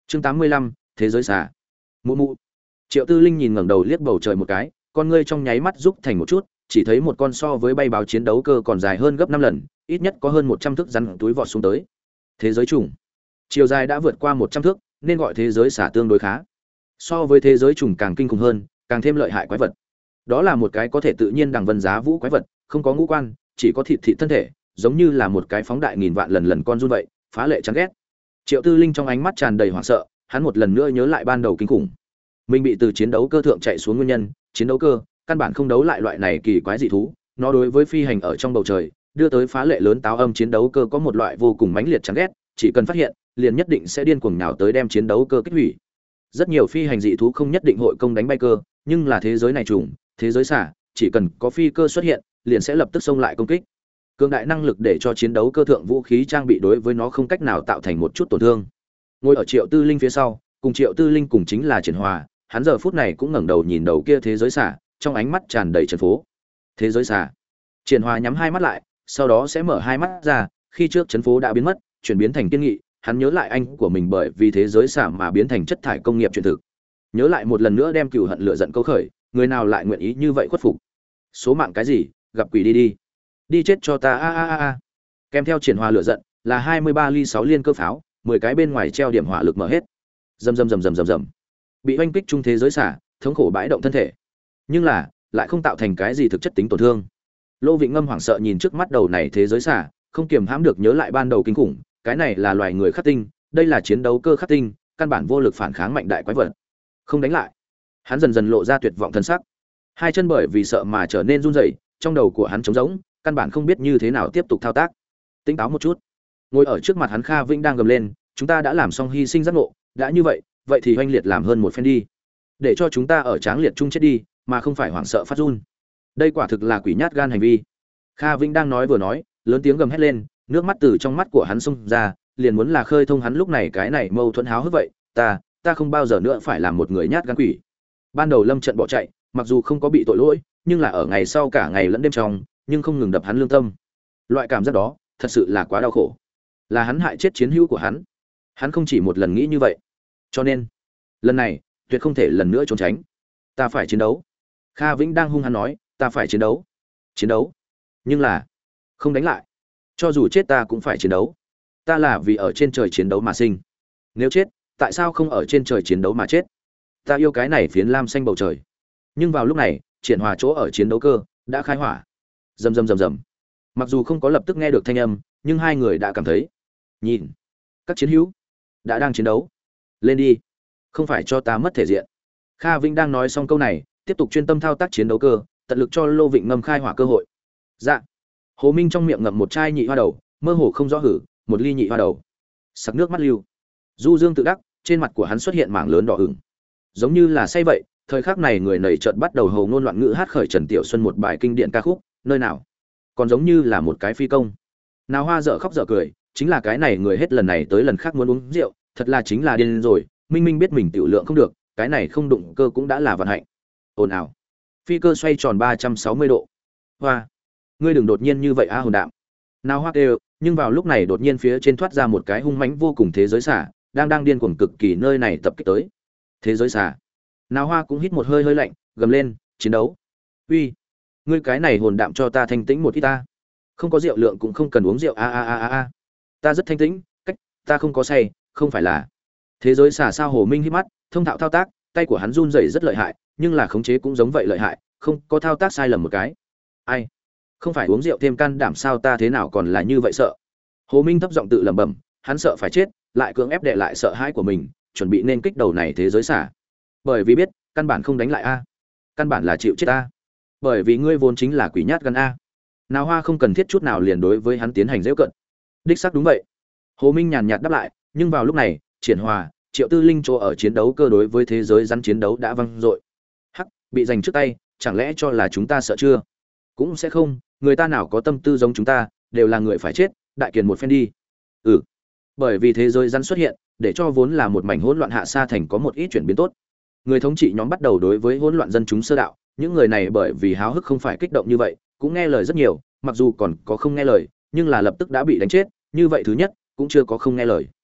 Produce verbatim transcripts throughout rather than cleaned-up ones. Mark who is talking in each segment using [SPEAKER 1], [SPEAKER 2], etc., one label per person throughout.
[SPEAKER 1] Chương tám mươi lăm, thế giới xà. Mụ mụ. Triệu Tư Linh nhìn ngẩng đầu liếc bầu trời một cái, con ngươi trong nháy mắt rút thành một chút, chỉ thấy một con so với bay báo chiến đấu cơ còn dài hơn gấp năm lần, ít nhất có hơn một trăm thước rắn túi vọt xuống tới. Thế giới trùng. Chiều dài đã vượt qua một trăm thước, nên gọi thế giới xà tương đối khá. So với thế giới trùng càng kinh khủng hơn, càng thêm lợi hại quái vật. Đó là một cái có thể tự nhiên đằng vân giá vũ quái vật, không có ngũ quan, chỉ có thịt thịt thân thể, giống như là một cái phóng đại nghìn vạn lần lần con run vậy, phá lệ chán ghét. Triệu Tư Linh trong ánh mắt tràn đầy hoảng sợ, hắn một lần nữa nhớ lại ban đầu kinh khủng. Mình bị từ chiến đấu cơ thượng chạy xuống nguyên nhân, chiến đấu cơ căn bản không đấu lại loại này kỳ quái dị thú, nó đối với phi hành ở trong bầu trời, đưa tới phá lệ lớn táo âm chiến đấu cơ có một loại vô cùng mãnh liệt chán ghét, chỉ cần phát hiện, liền nhất định sẽ điên cuồng nhào tới đem chiến đấu cơ kích hủy. Rất nhiều phi hành dị thú không nhất định hội công đánh bay cơ, nhưng là thế giới này trùng, thế giới xả, chỉ cần có phi cơ xuất hiện, liền sẽ lập tức xông lại công kích. Cường đại năng lực để cho chiến đấu cơ thượng vũ khí trang bị đối với nó không cách nào tạo thành một chút tổn thương. Ngồi ở Triệu Tư Linh phía sau, cùng Triệu Tư Linh cùng chính là Triển Hòa, hắn giờ phút này cũng ngẩng đầu nhìn đầu kia thế giới xả, trong ánh mắt tràn đầy trần phố. Thế giới xả. Triển Hòa nhắm hai mắt lại, sau đó sẽ mở hai mắt ra, khi trước trấn phố đã biến mất, chuyển biến thành kiên nghị, hắn nhớ lại anh của mình bởi vì thế giới xả mà biến thành chất thải công nghiệp truyền thực. Nhớ lại một lần nữa đem cừu hận lửa giận câu khởi, người nào lại nguyện ý như vậy khuất phục. Số mạng cái gì, gặp quỷ đi đi. Đi chết cho ta a a a a. Kèm theo Triển Hòa lửa giận, là hai mươi ba ly sáu liên cơ pháo, mười cái bên ngoài treo điểm hỏa lực mở hết. Rầm rầm rầm rầm rầm rầm. Bị oanh kích trung thế giới xả, thống khổ bãi động thân thể. Nhưng là, lại không tạo thành cái gì thực chất tính tổn thương. Lô Vịnh Ngâm hoảng sợ nhìn trước mắt đầu này thế giới xả, không kiềm hãm được nhớ lại ban đầu kinh khủng, cái này là loài người khắc tinh, đây là chiến đấu cơ khắc tinh, căn bản vô lực phản kháng mạnh đại quái vật. Không đánh lại. Hắn dần dần lộ ra tuyệt vọng thân sắc. Hai chân bởi vì sợ mà trở nên run rẩy, trong đầu của hắn trống rỗng, căn bản không biết như thế nào tiếp tục thao tác. Tỉnh táo một chút. Ngồi ở trước mặt hắn Kha Vĩnh đang gầm lên, chúng ta đã làm xong hy sinh giác ngộ, đã như vậy, vậy thì oanh liệt làm hơn một phen đi. Để cho chúng ta ở tráng liệt chung chết đi, mà không phải hoảng sợ phát run. Đây quả thực là quỷ nhát gan hành vi. Kha Vĩnh đang nói vừa nói, lớn tiếng gầm hét lên, nước mắt từ trong mắt của hắn xông ra, liền muốn là khơi thông hắn lúc này cái này mâu thuẫn háo hức vậy, ta, ta không bao giờ nữa phải làm một người nhát gan quỷ. Ban đầu Lâm Trận bỏ chạy, mặc dù không có bị tội lỗi, nhưng là ở ngày sau cả ngày lẫn đêm trong, nhưng không ngừng đập hắn lương tâm. Loại cảm giác đó, thật sự là quá đau khổ. Là hắn hại chết chiến hữu của hắn. Hắn không chỉ một lần nghĩ như vậy. Cho nên, lần này, tuyệt không thể lần nữa trốn tránh. Ta phải chiến đấu. Kha Vĩnh đang hung hăng nói, ta phải chiến đấu. Chiến đấu. Nhưng là, không đánh lại. Cho dù chết ta cũng phải chiến đấu. Ta là vì ở trên trời chiến đấu mà sinh. Nếu chết, tại sao không ở trên trời chiến đấu mà chết? Ta yêu cái này phiến lam xanh bầu trời. Nhưng vào lúc này, Triển Hòa chỗ ở chiến đấu cơ đã khai hỏa. Rầm rầm rầm rầm. Mặc dù không có lập tức nghe được thanh âm, nhưng hai người đã cảm thấy. Nhìn, các chiến hữu đã đang chiến đấu. Lên đi, không phải cho ta mất thể diện. Kha Vĩnh đang nói xong câu này, tiếp tục chuyên tâm thao tác chiến đấu cơ, tận lực cho Lô Vịnh Ngâm khai hỏa cơ hội. Dạ. Hồ Minh trong miệng ngậm một chai nhị hoa đầu, mơ hồ không rõ hử, một ly nhị hoa đầu. Sặc nước mắt lưu. Du Dương tự đắc, trên mặt của hắn xuất hiện mảng lớn đỏ ửng. Giống như là say vậy, thời khắc này người nảy chợt bắt đầu hồ ngôn loạn ngữ hát khởi Trần Tiểu Xuân một bài kinh điển ca khúc, nơi nào còn giống như là một cái phi công. Nào Hoa dở khóc dở cười, chính là cái này người hết lần này tới lần khác muốn uống rượu, thật là chính là điên rồi, minh minh biết mình tiểu lượng không được, cái này không đụng cơ cũng đã là vận hạnh. Ồn ào. Phi cơ xoay tròn ba trăm sáu mươi độ. Hoa, ngươi đừng đột nhiên như vậy a hồn đạm. Nào Hoa kêu, nhưng vào lúc này đột nhiên phía trên thoát ra một cái hung mãnh vô cùng thế giới xả, đang đang điên cuồng cực kỳ nơi này tập kích tới. Thế giới xả. Nào Hoa cũng hít một hơi hơi lạnh, gầm lên, chiến đấu. Uy, ngươi cái này hồn đạm cho ta thanh tĩnh một ít ta. Không có rượu lượng cũng không cần uống rượu a a a a a. Ta rất thanh tĩnh, cách, ta không có say, không phải là. Thế giới xả sao Hồ Minh hít mắt, thông thạo thao tác, tay của hắn run rẩy rất lợi hại, nhưng là khống chế cũng giống vậy lợi hại, không có thao tác sai lầm một cái. Ai? Không phải uống rượu thêm can đảm sao ta thế nào còn là như vậy sợ. Hồ Minh thấp giọng tự lẩm bẩm, hắn sợ phải chết, lại cưỡng ép đè lại sợ hãi của mình, chuẩn bị nên kích đầu này thế giới xả. Bởi vì biết, căn bản không đánh lại a. Căn bản là chịu chết a. Bởi vì ngươi vốn chính là quỷ nhát gan a. Nào Hoa không cần thiết chút nào liền đối với hắn tiến hành giễu cận. Đích xác đúng vậy. Hồ Minh nhàn nhạt đáp lại, nhưng vào lúc này, Triển Hòa, Triệu Tư Linh chỗ ở chiến đấu cơ đối với thế giới rắn chiến đấu đã văng dội. Hắc, bị giành trước tay, chẳng lẽ cho là chúng ta sợ chưa? Cũng sẽ không, người ta nào có tâm tư giống chúng ta, đều là người phải chết, đại kiền một phen đi. Ừ. Bởi vì thế giới rắn xuất hiện, để cho vốn là một mảnh hỗn loạn hạ sa thành có một ít chuyển biến tốt. Người thống trị nhóm bắt đầu đối với hỗn loạn dân chúng sơ đạo, những người này bởi vì háo hức không phải kích động như vậy, cũng nghe lời rất nhiều, mặc dù còn có không nghe lời, nhưng là lập tức đã bị đánh chết, như vậy thứ nhất, cũng chưa có không nghe lời.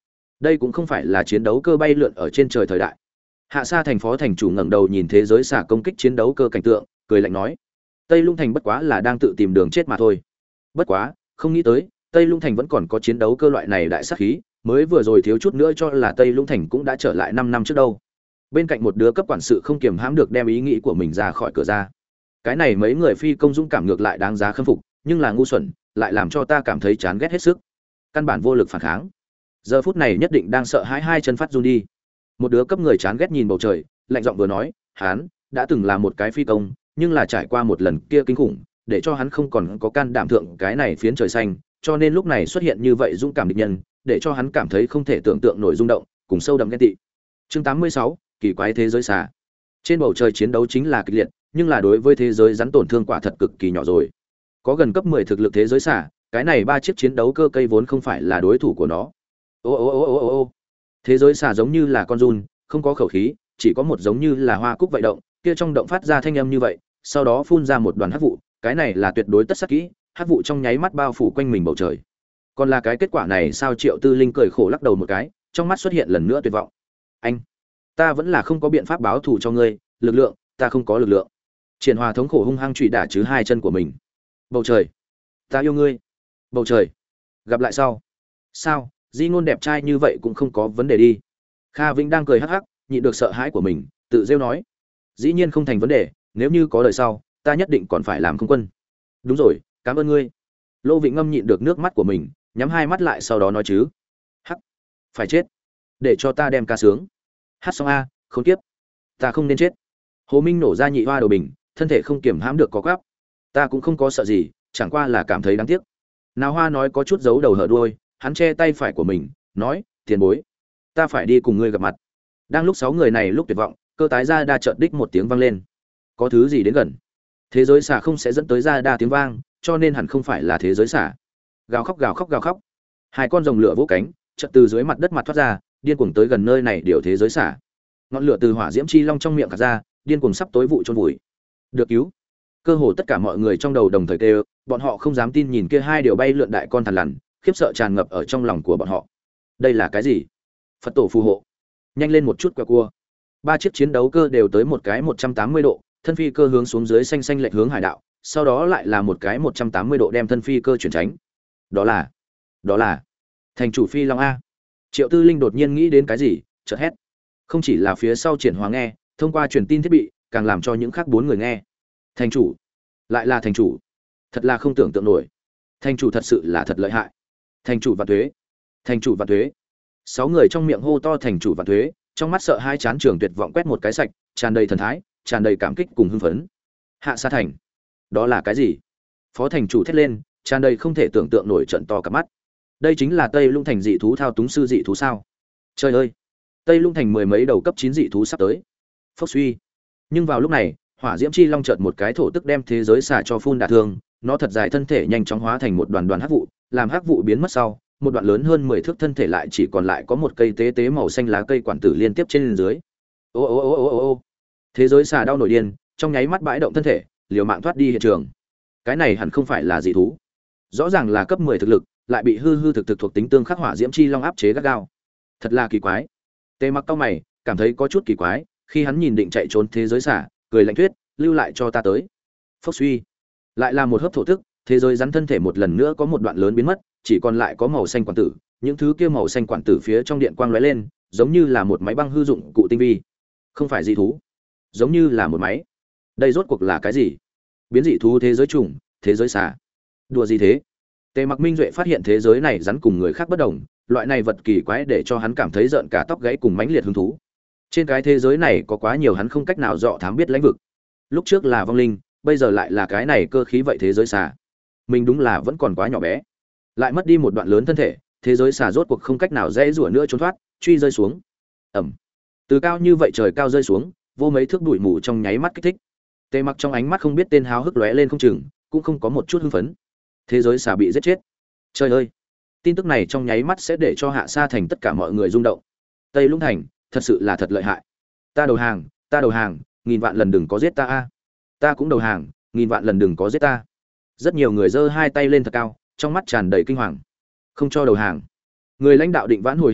[SPEAKER 1] đây cũng không phải là chiến đấu cơ bay lượn ở trên trời thời đại. Hạ Sa thành phó thành chủ ngẩng đầu nhìn thế giới xả công kích chiến đấu cơ cảnh tượng, cười lạnh nói: Tây Lung thành bất quá là đang tự tìm đường chết mà thôi. Bất quá, không nghĩ tới, Tây Lung thành vẫn còn có chiến đấu cơ loại này đại sát khí, mới vừa rồi thiếu chút nữa cho là Tây Lung thành cũng đã trở lại năm năm trước đâu. Bên cạnh một đứa cấp quản sự không kiềm hãm được đem ý nghĩ của mình ra khỏi cửa ra. Cái này mấy người phi công dũng cảm ngược lại đáng giá khâm phục, nhưng là ngu xuẩn, lại làm cho ta cảm thấy chán ghét hết sức. Căn bản vô lực phản kháng. Giờ phút này nhất định đang sợ hãi hai chân phát run đi. Một đứa cấp người chán ghét nhìn bầu trời, lạnh giọng vừa nói, hắn đã từng là một cái phi công, nhưng là trải qua một lần kia kinh khủng, để cho hắn không còn có can đảm thượng cái này phiến trời xanh, cho nên lúc này xuất hiện như vậy dũng cảm địch nhân, để cho hắn cảm thấy không thể tưởng tượng nổi rung động, cùng sâu đậm ghen tị. Chương tám mươi sáu, kỳ quái thế giới xà. Trên bầu trời chiến đấu chính là kịch liệt, nhưng là đối với thế giới rắn tổn thương quả thật cực kỳ nhỏ rồi. Có gần cấp mười thực lực thế giới xà, cái này ba chiếc chiến đấu cơ cây vốn không phải là đối thủ của nó. Ô ô ô ô ô ô. Thế giới xà giống như là con giun, không có khẩu khí, chỉ có một giống như là hoa cúc vậy động, kia trong động phát ra thanh âm như vậy, sau đó phun ra một đoàn hắc vụ, cái này là tuyệt đối tất sát kỹ, hắc vụ trong nháy mắt bao phủ quanh mình bầu trời. Còn là cái kết quả này sao? Triệu Tư Linh cười khổ lắc đầu một cái, trong mắt xuất hiện lần nữa tuyệt vọng. Anh, ta vẫn là không có biện pháp báo thù cho ngươi, lực lượng, ta không có lực lượng. Triển Hòa thống khổ hung hăng chủy đả chứ hai chân của mình. Bầu trời, ta yêu ngươi. Bầu trời, gặp lại sau. Sao, Di ngôn đẹp trai như vậy cũng không có vấn đề đi. Kha Vĩnh đang cười hắc hắc, nhịn được sợ hãi của mình, tự rêu nói: dĩ nhiên không thành vấn đề, nếu như có đời sau, ta nhất định còn phải làm không quân. Đúng rồi, cảm ơn ngươi. Lô Vĩnh Ngâm nhịn được nước mắt của mình, nhắm hai mắt lại sau đó nói chứ: hắc, phải chết, để cho ta đem ca sướng. Hát xong a, khốn kiếp, ta không nên chết. Hồ Minh nổ ra nhị hoa đầu bình, thân thể không kiềm hãm được có quắp. Ta cũng không có sợ gì, chẳng qua là cảm thấy đáng tiếc. Nào Hoa nói có chút giấu đầu hở đuôi, hắn che tay phải của mình, nói: tiền bối, ta phải đi cùng ngươi gặp mặt. Đang lúc sáu người này lúc tuyệt vọng, cơ tái ra đa chợt đích một tiếng vang lên. Có thứ gì đến gần. Thế giới xả không sẽ dẫn tới ra đa tiếng vang, cho nên hẳn không phải là thế giới xả. Gào khóc gào khóc gào khóc. Hai con rồng lửa vỗ cánh, chợt từ dưới mặt đất mặt thoát ra, điên cuồng tới gần nơi này điều thế giới xả. Ngọn lửa từ hỏa diễm chi long trong miệng cắt ra, điên cuồng sắp tối vụ chôn vùi. Được cứu. Cơ hồ tất cả mọi người trong đầu đồng thời kêu, bọn họ không dám tin nhìn kia hai điều bay lượn đại con thằn lằn, khiếp sợ tràn ngập ở trong lòng của bọn họ. Đây là cái gì? Phật tổ phù hộ. Nhanh lên một chút quẹo cua. Ba chiếc chiến đấu cơ đều tới một cái một trăm tám mươi độ, thân phi cơ hướng xuống dưới xanh xanh lệch hướng hải đạo, sau đó lại là một cái một trăm tám mươi độ đem thân phi cơ chuyển tránh. Đó là, đó là thành chủ phi long a. Triệu Tư Linh đột nhiên nghĩ đến cái gì, chợt hét. Không chỉ là phía sau Triển Hóa nghe, thông qua truyền tin thiết bị, càng làm cho những khác bốn người nghe. Thành chủ, lại là thành chủ, thật là không tưởng tượng nổi. Thành chủ thật sự là thật lợi hại. Thành chủ vạn thuế, thành chủ vạn thuế. Sáu người trong miệng hô to thành chủ vạn thuế, trong mắt sợ hai chán trường tuyệt vọng quét một cái sạch, tràn đầy thần thái, tràn đầy cảm kích cùng hưng phấn. Hạ Sa thành, đó là cái gì? Phó thành chủ thét lên, tràn đầy không thể tưởng tượng nổi, trận to cả mắt. Đây chính là Tây Lung thành dị thú thao túng sư dị thú sao? Trời ơi, Tây Lung thành mười mấy đầu cấp chín dị thú sắp tới. Phốc suy. Nhưng vào lúc này, hỏa diễm chi long chợt một cái thổ tức đem thế giới xả cho phun đả thương, nó thật dài thân thể nhanh chóng hóa thành một đoàn đoàn hắc vụ, làm hắc vụ biến mất sau, một đoạn lớn hơn mười thước thân thể lại chỉ còn lại có một cây tế tế màu xanh lá cây quản tử liên tiếp trên dưới. Ô ô ô ô ô ô. Thế giới xà đau nổi điên, trong nháy mắt bãi động thân thể, liều mạng thoát đi hiện trường. Cái này hẳn không phải là dị thú, rõ ràng là cấp mười thực lực, lại bị hư hư thực thực thuộc tính tương khắc hỏa diễm chi long áp chế gắt gao. Thật là kỳ quái. Tề Mặc cau mày, cảm thấy có chút kỳ quái, khi hắn nhìn định chạy trốn thế giới xà, cười lạnh thuyết, lưu lại cho ta tới. Phốc suy, lại là một hớp thổ tức, thế giới rắn thân thể một lần nữa có một đoạn lớn biến mất, chỉ còn lại có màu xanh quản tử, những thứ kia màu xanh quản tử phía trong điện quang lóe lên, giống như là một máy băng hư dụng cụ tinh vi. Không phải dị thú, giống như là một máy. Đây rốt cuộc là cái gì? Biến dị thú thế giới trùng, thế giới xà. Đùa gì thế? Tề Mặc Minh Duệ phát hiện thế giới này rắn cùng người khác bất đồng, loại này vật kỳ quái để cho hắn cảm thấy rợn cả tóc gáy cùng mãnh liệt hứng thú. Trên cái thế giới này có quá nhiều hắn không cách nào dọ thám biết lãnh vực. Lúc trước là vong linh, bây giờ lại là cái này cơ khí vậy thế giới xà. Mình đúng là vẫn còn quá nhỏ bé, lại mất đi một đoạn lớn thân thể, thế giới xà rốt cuộc không cách nào dễ rủa nữa trốn thoát, truy rơi xuống. Ẩm. Từ cao như vậy trời cao rơi xuống, vô mấy thước bụi mù trong nháy mắt kích thích. Tề Mặc trong ánh mắt không biết tên háo hức lóe lên không chừng, cũng không có một chút hưng phấn. Thế giới xà bị giết chết. Trời ơi, tin tức này trong nháy mắt sẽ để cho Hạ Sa thành tất cả mọi người rung động. Tây Lũng thành, thật sự là thật lợi hại. Ta đầu hàng, ta đầu hàng, nghìn vạn lần đừng có giết ta a. Ta cũng đầu hàng, nghìn vạn lần đừng có giết ta. Rất nhiều người giơ hai tay lên thật cao, trong mắt tràn đầy kinh hoàng. Không cho đầu hàng. Người lãnh đạo định vãn hồi hết thảy,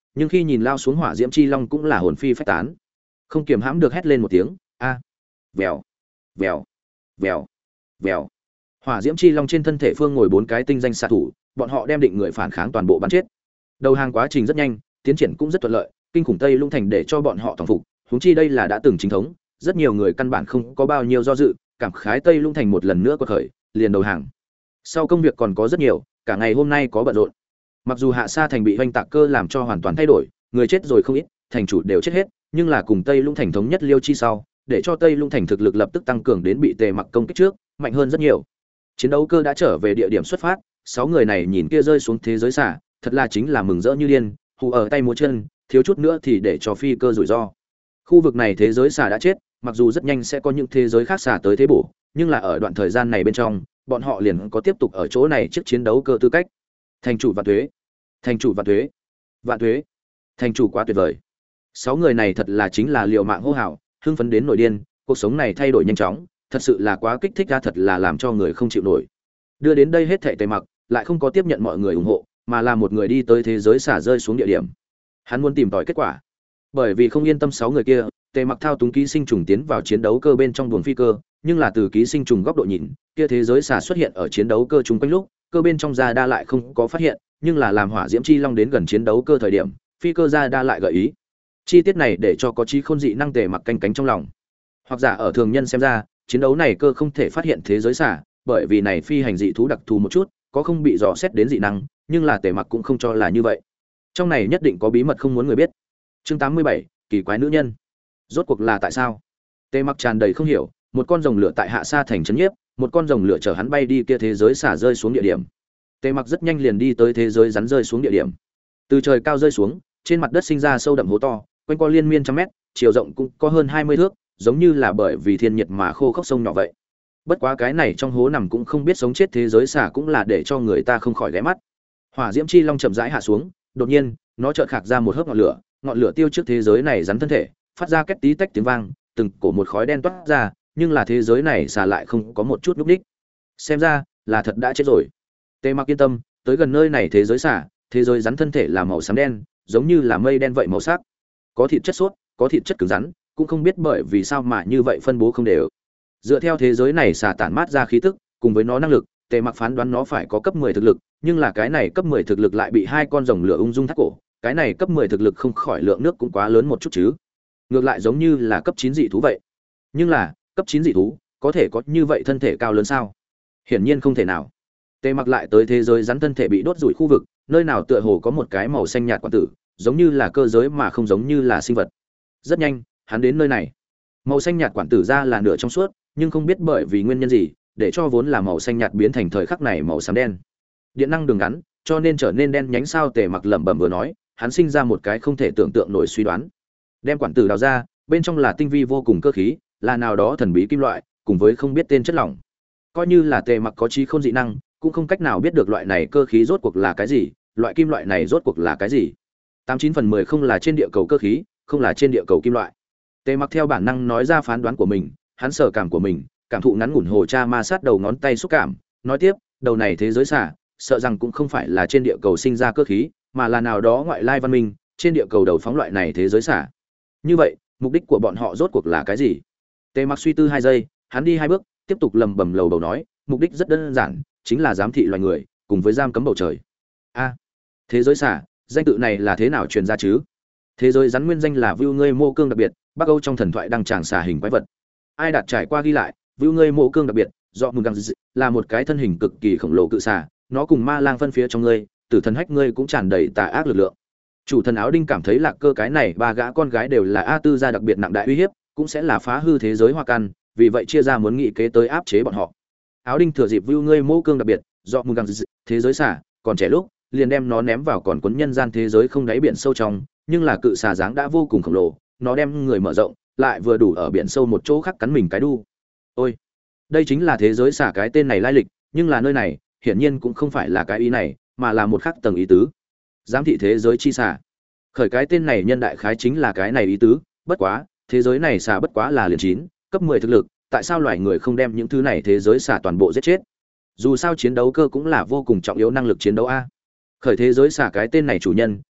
[SPEAKER 1] nhưng khi nhìn lao xuống hỏa diễm chi long cũng là hồn phi phách tán, không kiềm hãm được hét lên một tiếng a. Vèo, vèo, vèo, vèo. Hỏa diễm chi long trên thân thể phương ngồi bốn cái tinh danh xạ thủ, bọn họ đem định người phản kháng toàn bộ bắn chết. Đầu hàng quá trình rất nhanh, tiến triển cũng rất thuận lợi, kinh khủng Tây Lũng Thành để cho bọn họ thòng phục, huống chi đây là đã từng chính thống, rất nhiều người căn bản không có bao nhiêu do dự, cảm khái Tây Lũng Thành một lần nữa quật khởi, liền đầu hàng. Sau công việc còn có rất nhiều, cả ngày hôm nay có bận rộn. Mặc dù Hạ Sa thành bị hoành tạc cơ làm cho hoàn toàn thay đổi, người chết rồi không ít, thành chủ đều chết hết, nhưng là cùng Tây Lũng Thành thống nhất Liêu chi sau, để cho Tây Lũng Thành thực lực lập tức tăng cường đến bị Tề Mặc công kích trước, mạnh hơn rất nhiều. Chiến đấu cơ đã trở về địa điểm xuất phát, sáu người này nhìn kia rơi xuống thế giới xả, thật là chính là mừng rỡ như điên, hù ở tay múa chân, thiếu chút nữa thì để cho phi cơ rủi ro. Khu vực này thế giới xả đã chết, mặc dù rất nhanh sẽ có những thế giới khác xả tới thế bổ, nhưng là ở đoạn thời gian này bên trong, bọn họ liền có tiếp tục ở chỗ này trước chiến đấu cơ tư cách. Thành chủ vạn thuế, thành chủ vạn thuế, vạn thuế, thành chủ quá tuyệt vời. Sáu người này thật là chính là liều mạng hô hào, hưng phấn đến nổi điên, cuộc sống này thay đổi nhanh chóng, thật sự là quá kích thích ra, thật là làm cho người không chịu nổi. Đưa đến đây hết thảy Tề Mặc lại không có tiếp nhận mọi người ủng hộ, mà là một người đi tới thế giới xả rơi xuống địa điểm. Hắn muốn tìm tòi kết quả. Bởi vì không yên tâm sáu người kia, Tề Mặc thao túng ký sinh trùng tiến vào chiến đấu cơ bên trong buồng phi cơ, nhưng là từ ký sinh trùng góc độ nhìn, kia thế giới xả xuất hiện ở chiến đấu cơ chúng quanh lúc, cơ bên trong ra đa lại không có phát hiện, nhưng là làm hỏa diễm chi long đến gần chiến đấu cơ thời điểm, phi cơ ra đa lại gợi ý. Chi tiết này để cho có trí khôn dị năng Tề Mặc canh cánh trong lòng. Hoặc giả ở thường nhân xem ra, chiến đấu này cơ không thể phát hiện thế giới xả, bởi vì này phi hành dị thú đặc thù một chút, có không bị dò xét đến dị năng, nhưng là Tề Mặc cũng không cho là như vậy. Trong này nhất định có bí mật không muốn người biết. Chương tám mươi bảy, kỳ quái nữ nhân. Rốt cuộc là tại sao? Tề Mặc tràn đầy không hiểu, một con rồng lửa tại Hạ Sa thành trấn nhiếp, một con rồng lửa chở hắn bay đi kia thế giới xả rơi xuống địa điểm. Tề Mặc rất nhanh liền đi tới thế giới rắn rơi xuống địa điểm. Từ trời cao rơi xuống, trên mặt đất sinh ra sâu đậm hố to, quanh co liên miên trăm mét, chiều rộng cũng có hơn hai mươi thước, giống như là bởi vì thiên nhiệt mà khô khốc sông nhỏ vậy. Bất quá cái này trong hố nằm cũng không biết sống chết thế giới xả cũng là để cho người ta không khỏi ghé mắt. Hỏa diễm chi long chậm rãi hạ xuống, đột nhiên, nó chợt khạc ra một hớp ngọn lửa, ngọn lửa tiêu trước thế giới này rắn thân thể, phát ra két tí tách tiếng vang, từng cổ một khói đen toát ra, nhưng là thế giới này xả lại không có một chút lúc đích. Xem ra, là thật đã chết rồi. Tề Mặc yên tâm, tới gần nơi này thế giới xả, thế giới rắn thân thể là màu xám đen, giống như là mây đen vậy màu sắc. Có thịt chất xốp, có thịt chất cứng rắn, cũng không biết bởi vì sao mà như vậy phân bố không đều. Dựa theo thế giới này xả tản mát ra khí tức, cùng với nó năng lực, Tề Mặc phán đoán nó phải có cấp mười thực lực, nhưng là cái này cấp mười thực lực lại bị hai con rồng lửa ung dung thắt cổ, cái này cấp mười thực lực không khỏi lượng nước cũng quá lớn một chút chứ. Ngược lại giống như là cấp chín dị thú vậy. Nhưng là, cấp chín dị thú, có thể có như vậy thân thể cao lớn sao? Hiển nhiên không thể nào. Tề Mặc lại tới thế giới rắn thân thể bị đốt rủi khu vực, nơi nào tựa hồ có một cái màu xanh nhạt quản tử, giống như là cơ giới mà không giống như là sinh vật. Rất nhanh, hắn đến nơi này. Màu xanh nhạt quản tử ra là nửa trong suốt, nhưng không biết bởi vì nguyên nhân gì, để cho vốn là màu xanh nhạt biến thành thời khắc này màu xám đen. Điện năng đường ngắn, cho nên trở nên đen nhánh sao? Tề Mặc lẩm bẩm vừa nói, hắn sinh ra một cái không thể tưởng tượng nổi suy đoán. Đem quản tử đào ra, bên trong là tinh vi vô cùng cơ khí, là nào đó thần bí kim loại, cùng với không biết tên chất lỏng. Coi như là Tề Mặc có trí không dị năng, cũng không cách nào biết được loại này cơ khí rốt cuộc là cái gì, loại kim loại này rốt cuộc là cái gì. Tám chín phần mười không là trên địa cầu cơ khí, không là trên địa cầu kim loại. Tề Mặc theo bản năng nói ra phán đoán của mình, hắn sở cảm của mình, cảm thụ ngắn ngủn hồ cha ma sát đầu ngón tay xúc cảm, nói tiếp, đầu này thế giới xả, sợ rằng cũng không phải là trên địa cầu sinh ra cơ khí, mà là nào đó ngoại lai văn minh, trên địa cầu đầu phóng loại này thế giới xả. Như vậy, mục đích của bọn họ rốt cuộc là cái gì? Tề Mặc suy tư hai giây, hắn đi hai bước, tiếp tục lầm bầm lầu bầu nói, mục đích rất đơn giản, chính là giám thị loài người, cùng với giam cấm bầu trời. A, thế giới xả, danh tự này là thế nào truyền ra chứ? Thế giới rắn nguyên danh là Vưu Ngươi Mô Cương đặc biệt, Bắc Âu trong thần thoại đăng tràng xả hình quái vật. Ai đạt trải qua ghi lại, Vưu Ngươi Mô Cương đặc biệt, do mùng găng là một cái thân hình cực kỳ khổng lồ cự xả, nó cùng ma lang phân phía trong ngươi, tử thần hách ngươi cũng tràn đầy tà ác lực lượng. Chủ thần áo đinh cảm thấy Lạc Cơ cái này ba gã con gái đều là a tư gia đặc biệt nặng đại uy hiếp, cũng sẽ là phá hư thế giới hoa căn, vì vậy chia ra muốn nghị kế tới áp chế bọn họ. Áo đinh thừa dịp Vưu Ngươi Mô Cương đặc biệt, do mùng găng thế giới xả, còn trẻ lúc, liền đem nó ném vào còn cuốn nhân gian thế giới không đáy biển sâu trong, nhưng là cự xà dáng đã vô cùng khổng lồ, nó đem người mở rộng, lại vừa đủ ở biển sâu một chỗ khác cắn mình cái đu. Ôi, đây chính là thế giới xả cái tên này lai lịch, nhưng là nơi này, hiển nhiên cũng không phải là cái ý này, mà là một khác tầng ý tứ. Giám thị thế giới chi xả. Khởi cái tên này nhân đại khái chính là cái này ý tứ, bất quá, thế giới này xả bất quá là liền chín, cấp mười thực lực, tại sao loài người không đem những thứ này thế giới xả toàn bộ giết chết? Dù sao chiến đấu cơ cũng là vô cùng trọng yếu năng lực chiến đấu a. Khởi thế giới xả cái tên này chủ nhân,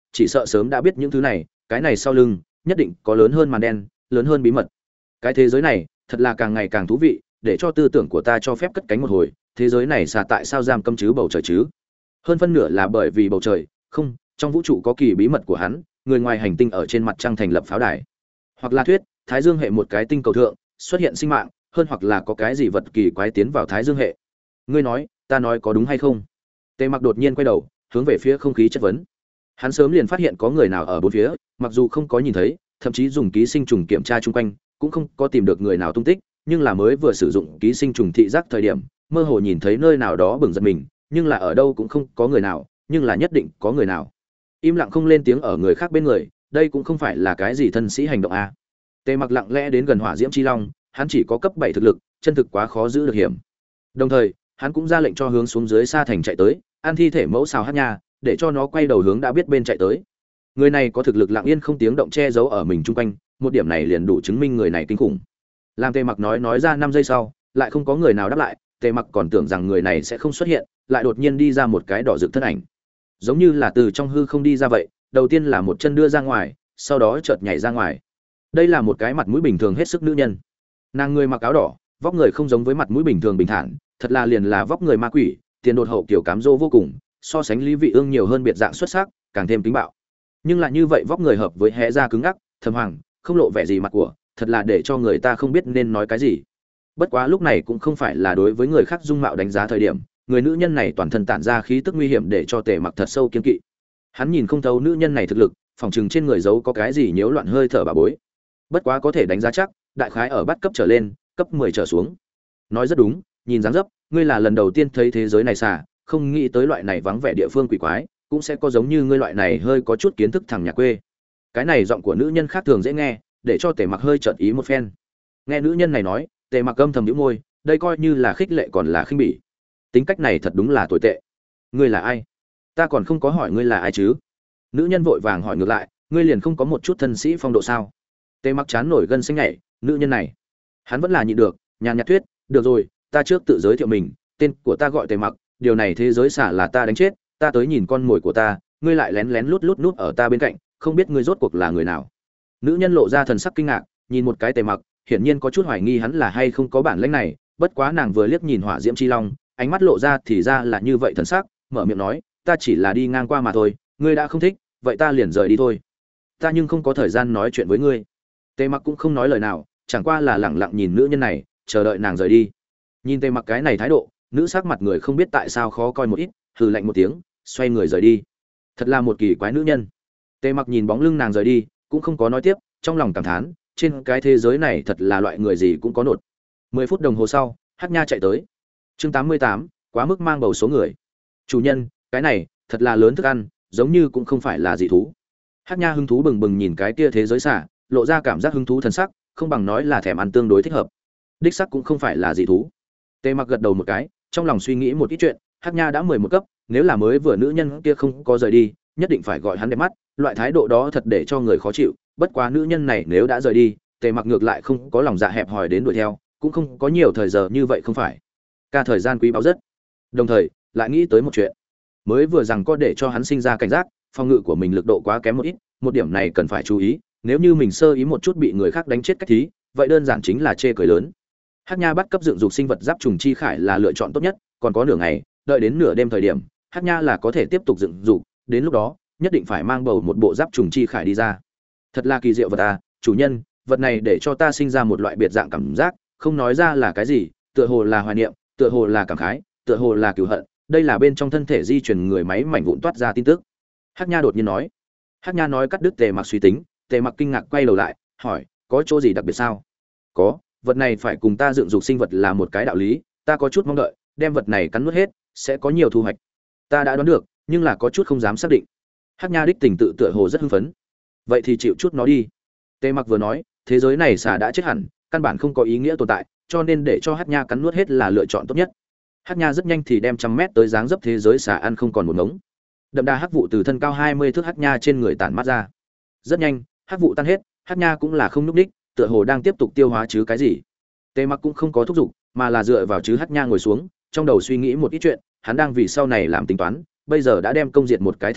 [SPEAKER 1] chỉ sợ sớm đã biết những thứ này, cái này sau lưng nhất định có lớn hơn màn đen, lớn hơn bí mật. Cái thế giới này thật là càng ngày càng thú vị, để cho tư tưởng của ta cho phép cất cánh một hồi. Thế giới này xà tại sao giam cấm chứ bầu trời chứ? Hơn phân nửa là bởi vì bầu trời, không, trong vũ trụ có kỳ bí mật của hắn, người ngoài hành tinh ở trên mặt trăng thành lập pháo đài, hoặc là thuyết Thái Dương hệ một cái tinh cầu thượng xuất hiện sinh mạng, hơn hoặc là có cái gì vật kỳ quái tiến vào Thái Dương hệ. Ngươi nói, ta nói có đúng hay không? Tề Mặc đột nhiên quay đầu, hướng về phía không khí chất vấn. Hắn sớm liền phát hiện có người nào ở bốn phía, mặc dù không có nhìn thấy, thậm chí dùng ký sinh trùng kiểm tra chung quanh, cũng không có tìm được người nào tung tích, nhưng là mới vừa sử dụng ký sinh trùng thị giác thời điểm, mơ hồ nhìn thấy nơi nào đó bừng giật mình, nhưng là ở đâu cũng không có người nào, nhưng là nhất định có người nào. Im lặng không lên tiếng ở người khác bên người, đây cũng không phải là cái gì thân sĩ hành động a. Tề Mặc lặng lẽ đến gần Hỏa Diễm Chi Long, hắn chỉ có cấp bảy thực lực, chân thực quá khó giữ được hiểm. Đồng thời, hắn cũng ra lệnh cho hướng xuống dưới xa thành chạy tới, ăn thi thể mẫu xào hát nha, để cho nó quay đầu hướng đã biết bên chạy tới. Người này có thực lực lặng yên không tiếng động che giấu ở mình chung quanh, một điểm này liền đủ chứng minh người này kinh khủng. Làm Tề Mặc nói nói ra năm giây sau, lại không có người nào đáp lại, Tề Mặc còn tưởng rằng người này sẽ không xuất hiện, lại đột nhiên đi ra một cái đỏ rực thân ảnh, giống như là từ trong hư không đi ra vậy. Đầu tiên là một chân đưa ra ngoài, sau đó chợt nhảy ra ngoài. Đây là một cái mặt mũi bình thường hết sức nữ nhân. Nàng người mặc áo đỏ, vóc người không giống với mặt mũi bình thường bình thản, thật là liền là vóc người ma quỷ, tiền đột hậu kiểu cám dỗ vô cùng, so sánh Lý Vị Ương nhiều hơn biệt dạng xuất sắc, càng thêm tính bạo. Nhưng lại như vậy vóc người hợp với hé ra cứng ngắc, thầm hoàng, không lộ vẻ gì mặt của, thật là để cho người ta không biết nên nói cái gì. Bất quá lúc này cũng không phải là đối với người khác dung mạo đánh giá thời điểm, người nữ nhân này toàn thân tản ra khí tức nguy hiểm để cho Tề Mặc thật sâu kiêng kỵ. Hắn nhìn không thấu nữ nhân này thực lực, phòng chừng trên người giấu có cái gì nhiễu loạn hơi thở bà bối. Bất quá có thể đánh giá chắc, đại khái ở bắt cấp trở lên, cấp mười trở xuống. Nói rất đúng, nhìn dáng dấp, ngươi là lần đầu tiên thấy thế giới này xả, không nghĩ tới loại này vắng vẻ địa phương quỷ quái, cũng sẽ có giống như ngươi loại này hơi có chút kiến thức thằng nhà quê. Cái này giọng của nữ nhân khác thường dễ nghe, để cho Tề Mặc hơi chợt ý một phen. Nghe nữ nhân này nói, Tề Mặc âm thầm nhíu môi, đây coi như là khích lệ còn là khinh bỉ. Tính cách này thật đúng là tồi tệ. Ngươi là ai? Ta còn không có hỏi ngươi là ai chứ. Nữ nhân vội vàng hỏi ngược lại, ngươi liền không có một chút thân sĩ phong độ sao? Tề Mặc chán nổi gân xanh nhảy, nữ nhân này hắn vẫn là nhịn được, nhàn nhạt thuyết, được rồi, ta trước tự giới thiệu mình, tên của ta gọi Tề Mặc, điều này thế giới xả là ta đánh chết, ta tới nhìn con mồi của ta, ngươi lại lén lén lút lút nút ở ta bên cạnh, không biết ngươi rốt cuộc là người nào. Nữ nhân lộ ra thần sắc kinh ngạc, nhìn một cái Tề Mặc, hiển nhiên có chút hoài nghi hắn là hay không có bản lĩnh này, bất quá nàng vừa liếc nhìn Hỏa Diễm Chi Long, ánh mắt lộ ra thì ra là như vậy thần sắc, mở miệng nói, ta chỉ là đi ngang qua mà thôi, ngươi đã không thích, vậy ta liền rời đi thôi. Ta nhưng không có thời gian nói chuyện với ngươi. Tề Mặc cũng không nói lời nào, chẳng qua là lẳng lặng nhìn nữ nhân này, chờ đợi nàng rời đi. Nhìn Tề Mặc cái này thái độ, nữ sắc mặt người không biết tại sao khó coi một ít, hừ lạnh một tiếng, xoay người rời đi. Thật là một kỳ quái nữ nhân. Tề Mặc nhìn bóng lưng nàng rời đi, cũng không có nói tiếp, trong lòng cảm thán, trên cái thế giới này thật là loại người gì cũng có nột. Mười phút đồng hồ sau, Hắc Nha chạy tới. Chương tám mươi tám, quá mức mang bầu số người. Chủ nhân, cái này thật là lớn thức ăn, giống như cũng không phải là dị thú. Hắc Nha hứng thú bừng bừng nhìn cái kia thế giới xả, lộ ra cảm giác hứng thú thần sắc, không bằng nói là thèm ăn tương đối thích hợp. Đích sắc cũng không phải là dị thú. Tề Mặc gật đầu một cái, trong lòng suy nghĩ một ít chuyện, Hắc Nha đã mười một cấp, nếu là mới vừa nữ nhân kia không có rời đi, nhất định phải gọi hắn đẹp mắt, loại thái độ đó thật để cho người khó chịu, bất quá nữ nhân này nếu đã rời đi, Tề Mặc ngược lại không có lòng dạ hẹp hòi đến đuổi theo, cũng không có nhiều thời giờ như vậy không phải. Ca thời gian quý báu rất. Đồng thời, lại nghĩ tới một chuyện. Mới vừa rằng có để cho hắn sinh ra cảnh giác, phòng ngự của mình lực độ quá kém một ít, một điểm này cần phải chú ý, nếu như mình sơ ý một chút bị người khác đánh chết cách thí, vậy đơn giản chính là chê cười lớn. Hắc Nha bắt cấp dựng dục sinh vật giáp trùng chi khải là lựa chọn tốt nhất, còn có nửa ngày, đợi đến nửa đêm thời điểm, Hắc Nha là có thể tiếp tục dựng dục, đến lúc đó, nhất định phải mang bầu một bộ giáp trùng chi khải đi ra. Thật là kỳ diệu vật à, chủ nhân, vật này để cho ta sinh ra một loại biệt dạng cảm giác, không nói ra là cái gì, tựa hồ là hoài niệm, tựa hồ là cảm khái, tựa hồ là cừu hận, đây là bên trong thân thể di truyền người máy mảnh vụn toát ra tin tức. Hắc Nha đột nhiên nói. Hắc Nha nói cắt đứt Tề Mặc suy tính, Tề Mặc kinh ngạc quay đầu lại, hỏi, có chỗ gì đặc biệt sao? Có, vật này phải cùng ta dựng dục sinh vật là một cái đạo lý, ta có chút mong đợi, đem vật này cắn nuốt hết, sẽ có nhiều thu hoạch. Ta đã đoán được, nhưng là có chút không dám xác định. Hắc Nha đích tình tự tựa hồ rất hưng phấn. Vậy thì chịu chút nó đi. Tề Mặc vừa nói, thế giới này xà đã chết hẳn, căn bản không có ý nghĩa tồn tại, cho nên để cho Hắc Nha cắn nuốt hết là lựa chọn tốt nhất. Hắc Nha rất nhanh thì đem trăm mét tới dáng dấp thế giới xà ăn không còn một ngống. Đậm đà hắc vụ từ thân cao hai mươi thước Hắc Nha trên người tản mát ra. Rất nhanh, hắc vụ tan hết, Hắc Nha cũng là không nhúc đích, tựa hồ đang tiếp tục tiêu hóa chứ cái gì. Tề Mặc cũng không có thúc giục, mà là dựa vào chứ Hắc Nha ngồi xuống, trong đầu suy nghĩ một ít chuyện, hắn đang vì sau này làm tính toán, bây giờ đã đem công diệt một cái thành phố,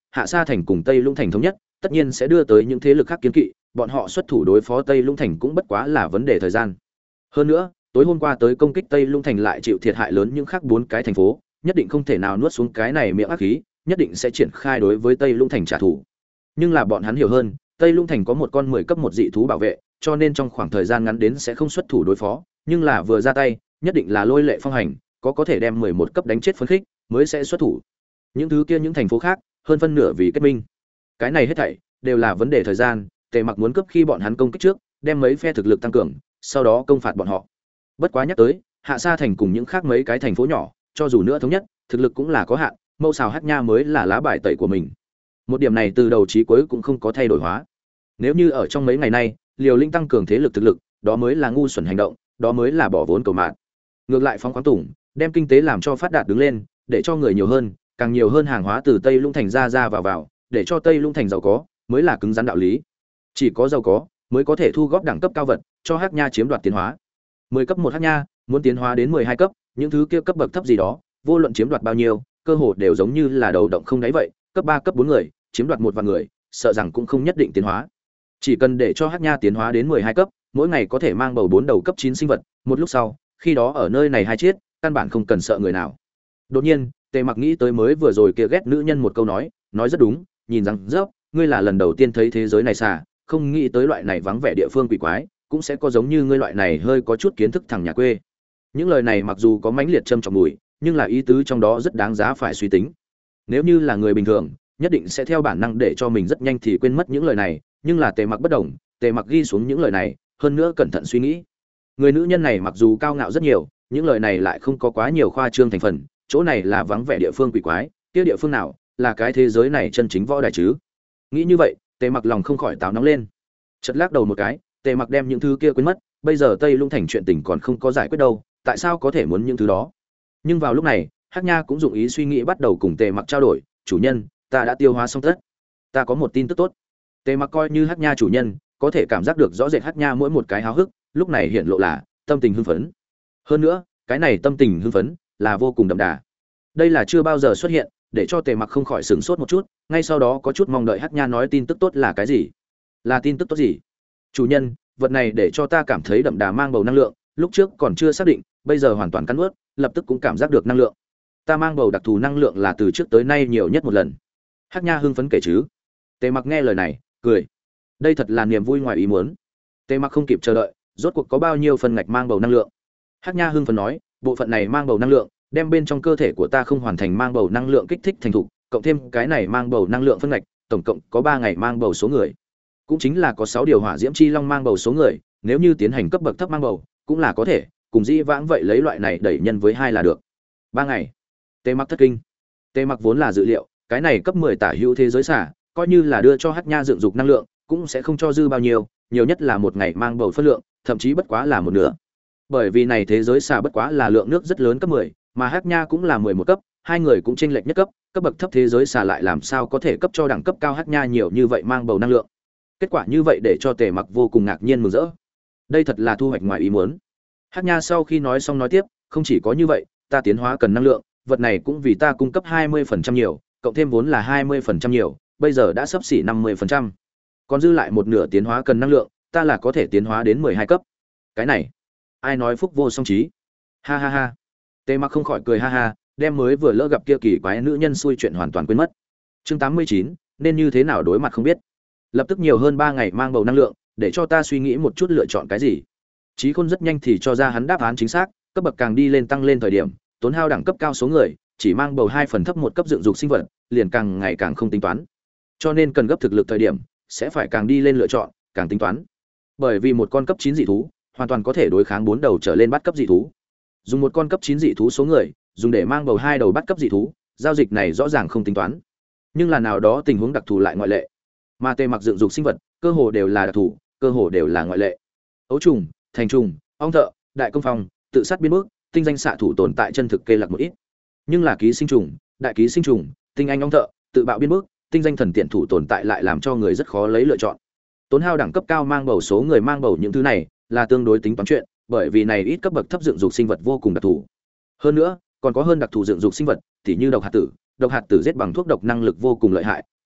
[SPEAKER 1] Hạ Sa thành cùng Tây Lũng thành thống nhất, tất nhiên sẽ đưa tới những thế lực khác kiến kỵ, bọn họ xuất thủ đối phó Tây Lũng thành cũng bất quá là vấn đề thời gian. Hơn nữa, tối hôm qua tới công kích Tây Lũng thành lại chịu thiệt hại lớn những khác bốn cái thành phố, nhất định không thể nào nuốt xuống cái này miệng ác khí, nhất định sẽ triển khai đối với Tây Lũng thành trả thù. Nhưng là bọn hắn hiểu hơn, Tây Lũng thành có một con mười cấp một dị thú bảo vệ, cho nên trong khoảng thời gian ngắn đến sẽ không xuất thủ đối phó, nhưng là vừa ra tay, nhất định là lôi lệ phong hành, có có thể đem mười một cấp đánh chết phấn khích, mới sẽ xuất thủ. Những thứ kia những thành phố khác, hơn phân nửa vì kết minh. Cái này hết thảy đều là vấn đề thời gian, Tề Mặc muốn cấp khi bọn hắn công kích trước, đem mấy phe thực lực tăng cường, sau đó công phạt bọn họ. Bất quá nhắc tới, Hạ Sa thành cùng những khác mấy cái thành phố nhỏ, cho dù nữa thống nhất, thực lực cũng là có hạn, Mâu Sào Hắc Nha mới là lá bài tẩy của mình. Một điểm này từ đầu chí cuối cũng không có thay đổi hóa. Nếu như ở trong mấy ngày nay, Liều Linh tăng cường thế lực thực lực, đó mới là ngu xuẩn hành động, đó mới là bỏ vốn cầu mạng. Ngược lại phóng khoáng tủng, đem kinh tế làm cho phát đạt đứng lên, để cho người nhiều hơn, càng nhiều hơn hàng hóa từ Tây Lũng thành ra ra vào vào, để cho Tây Lũng thành giàu có, mới là cứng rắn đạo lý. Chỉ có giàu có mới có thể thu góp đẳng cấp cao vật, cho Hắc Nha chiếm đoạt tiến hóa. mười cấp một Hắc Nha, muốn tiến hóa đến mười hai cấp, những thứ kia cấp bậc thấp gì đó, vô luận chiếm đoạt bao nhiêu, cơ hội đều giống như là đầu động không đáy vậy, cấp ba cấp bốn người, chiếm đoạt một vạn người, sợ rằng cũng không nhất định tiến hóa. Chỉ cần để cho Hắc Nha tiến hóa đến mười hai cấp, mỗi ngày có thể mang bầu bốn đầu cấp chín sinh vật, một lúc sau, khi đó ở nơi này hai chết, căn bản không cần sợ người nào. Đột nhiên, Tề Mặc nghĩ tới mới vừa rồi kia ghét nữ nhân một câu nói, nói rất đúng, nhìn rằng rớp, ngươi là lần đầu tiên thấy thế giới này xà, không nghĩ tới loại này vắng vẻ địa phương quỷ quái, cũng sẽ có giống như ngươi loại này hơi có chút kiến thức thằng nhà quê. Những lời này mặc dù có mãnh liệt châm trọng mùi, nhưng là ý tứ trong đó rất đáng giá phải suy tính. Nếu như là người bình thường, nhất định sẽ theo bản năng để cho mình rất nhanh thì quên mất những lời này, nhưng là Tề Mặc bất đồng, Tề Mặc ghi xuống những lời này, hơn nữa cẩn thận suy nghĩ. Người nữ nhân này mặc dù cao ngạo rất nhiều, những lời này lại không có quá nhiều khoa trương thành phần, chỗ này là vắng vẻ địa phương quỷ quái, kia địa phương nào là cái thế giới này chân chính võ đại chứ? Nghĩ như vậy, Tề Mặc lòng không khỏi táo nóng lên. Chợt lắc đầu một cái, Tề Mặc đem những thứ kia quên mất, bây giờ Tây Lũng thành chuyện tình còn không có giải quyết đâu, tại sao có thể muốn những thứ đó? Nhưng vào lúc này, Hắc Nha cũng dụng ý suy nghĩ bắt đầu cùng Tề Mặc trao đổi, "Chủ nhân, ta đã tiêu hóa xong tất. Ta có một tin tức tốt." Tề Mặc coi như Hắc Nha chủ nhân, có thể cảm giác được rõ rệt Hắc Nha mỗi một cái háo hức, lúc này hiện lộ là tâm tình hưng phấn. Hơn nữa, cái này tâm tình hưng phấn là vô cùng đậm đà. Đây là chưa bao giờ xuất hiện, để cho Tề Mặc không khỏi sửng sốt một chút, ngay sau đó có chút mong đợi Hắc Nha nói tin tức tốt là cái gì. Là tin tức tốt gì? Chủ nhân, vật này để cho ta cảm thấy đậm đà mang bầu năng lượng, lúc trước còn chưa xác định, bây giờ hoàn toàn cắn nuốt, lập tức cũng cảm giác được năng lượng. Ta mang bầu đặc thù năng lượng là từ trước tới nay nhiều nhất một lần. Hắc Nha hưng phấn kể chứ. Tề Mặc nghe lời này, cười. Đây thật là niềm vui ngoài ý muốn. Tề Mặc không kịp chờ đợi, rốt cuộc có bao nhiêu phần ngạch mang bầu năng lượng. Hắc Nha hưng phấn nói, bộ phận này mang bầu năng lượng, đem bên trong cơ thể của ta không hoàn thành mang bầu năng lượng kích thích thành thục, cộng thêm cái này mang bầu năng lượng phân ngạch, tổng cộng có ba ngày mang bầu số người. Cũng chính là có sáu điều hỏa diễm chi long mang bầu số người, nếu như tiến hành cấp bậc thấp mang bầu, cũng là có thể, cùng dĩ vãng vậy lấy loại này đẩy nhân với hai là được. ba ngày. Tề Mặc thất kinh. Tề Mặc vốn là dự liệu, cái này cấp mười tả hữu thế giới xả, coi như là đưa cho Hắc Nha dựng dục năng lượng, cũng sẽ không cho dư bao nhiêu, nhiều nhất là một ngày mang bầu phân lượng, thậm chí bất quá là một nửa. Bởi vì này thế giới xả bất quá là lượng nước rất lớn cấp mười, mà Hắc Nha cũng là mười một cấp, hai người cũng chênh lệch nhất cấp, cấp bậc thấp thế giới xả lại làm sao có thể cấp cho đẳng cấp cao Hắc Nha nhiều như vậy mang bầu năng lượng. Kết quả như vậy để cho Tề Mặc vô cùng ngạc nhiên mừng rỡ. Đây thật là thu hoạch ngoài ý muốn. Hắc Nha sau khi nói xong nói tiếp, không chỉ có như vậy, ta tiến hóa cần năng lượng, vật này cũng vì ta cung cấp hai mươi phần trăm nhiều, cộng thêm vốn là hai mươi phần trăm nhiều, bây giờ đã sắp xỉ năm mươi phần trăm. Còn dư lại một nửa tiến hóa cần năng lượng, ta là có thể tiến hóa đến mười hai cấp. Cái này, ai nói phúc vô song trí? Ha ha ha. Tề Mặc không khỏi cười ha ha, đem mới vừa lỡ gặp kia kỳ quái nữ nhân xui chuyện hoàn toàn quên mất. Chương tám mươi chín, nên như thế nào đối mặt không biết. Lập tức nhiều hơn ba ngày mang bầu năng lượng, để cho ta suy nghĩ một chút lựa chọn cái gì. Chí Khôn rất nhanh thì cho ra hắn đáp án chính xác, cấp bậc càng đi lên tăng lên thời điểm, tốn hao đẳng cấp cao số người, chỉ mang bầu hai phần thấp một cấp dựng dục sinh vật, liền càng ngày càng không tính toán. Cho nên cần gấp thực lực thời điểm, sẽ phải càng đi lên lựa chọn, càng tính toán. Bởi vì một con cấp chín dị thú, hoàn toàn có thể đối kháng bốn đầu trở lên bắt cấp dị thú. Dùng một con cấp chín dị thú số người, dùng để mang bầu hai đầu bắt cấp dị thú, giao dịch này rõ ràng không tính toán. Nhưng là nào đó tình huống đặc thù lại ngoại lệ. Mà Tề Mặc dựng dục sinh vật, cơ hồ đều là đặc thù, cơ hồ đều là ngoại lệ. Ấu trùng, thành trùng, ong thợ, đại công phong, tự sát biến bước, tinh danh xạ thủ tồn tại chân thực kê lạc một ít. Nhưng là ký sinh trùng, đại ký sinh trùng, tinh anh ong thợ, tự bạo biến bước, tinh danh thần tiện thủ tồn tại lại làm cho người rất khó lấy lựa chọn. Tốn hao đẳng cấp cao mang bầu số người mang bầu những thứ này là tương đối tính toán chuyện, bởi vì này ít cấp bậc thấp dựng dục sinh vật vô cùng đặc thù. Hơn nữa, còn có hơn đặc thù dựng dục sinh vật, tỉ như độc hạt tử, độc hạt tử giết bằng thuốc độc năng lực vô cùng lợi hại,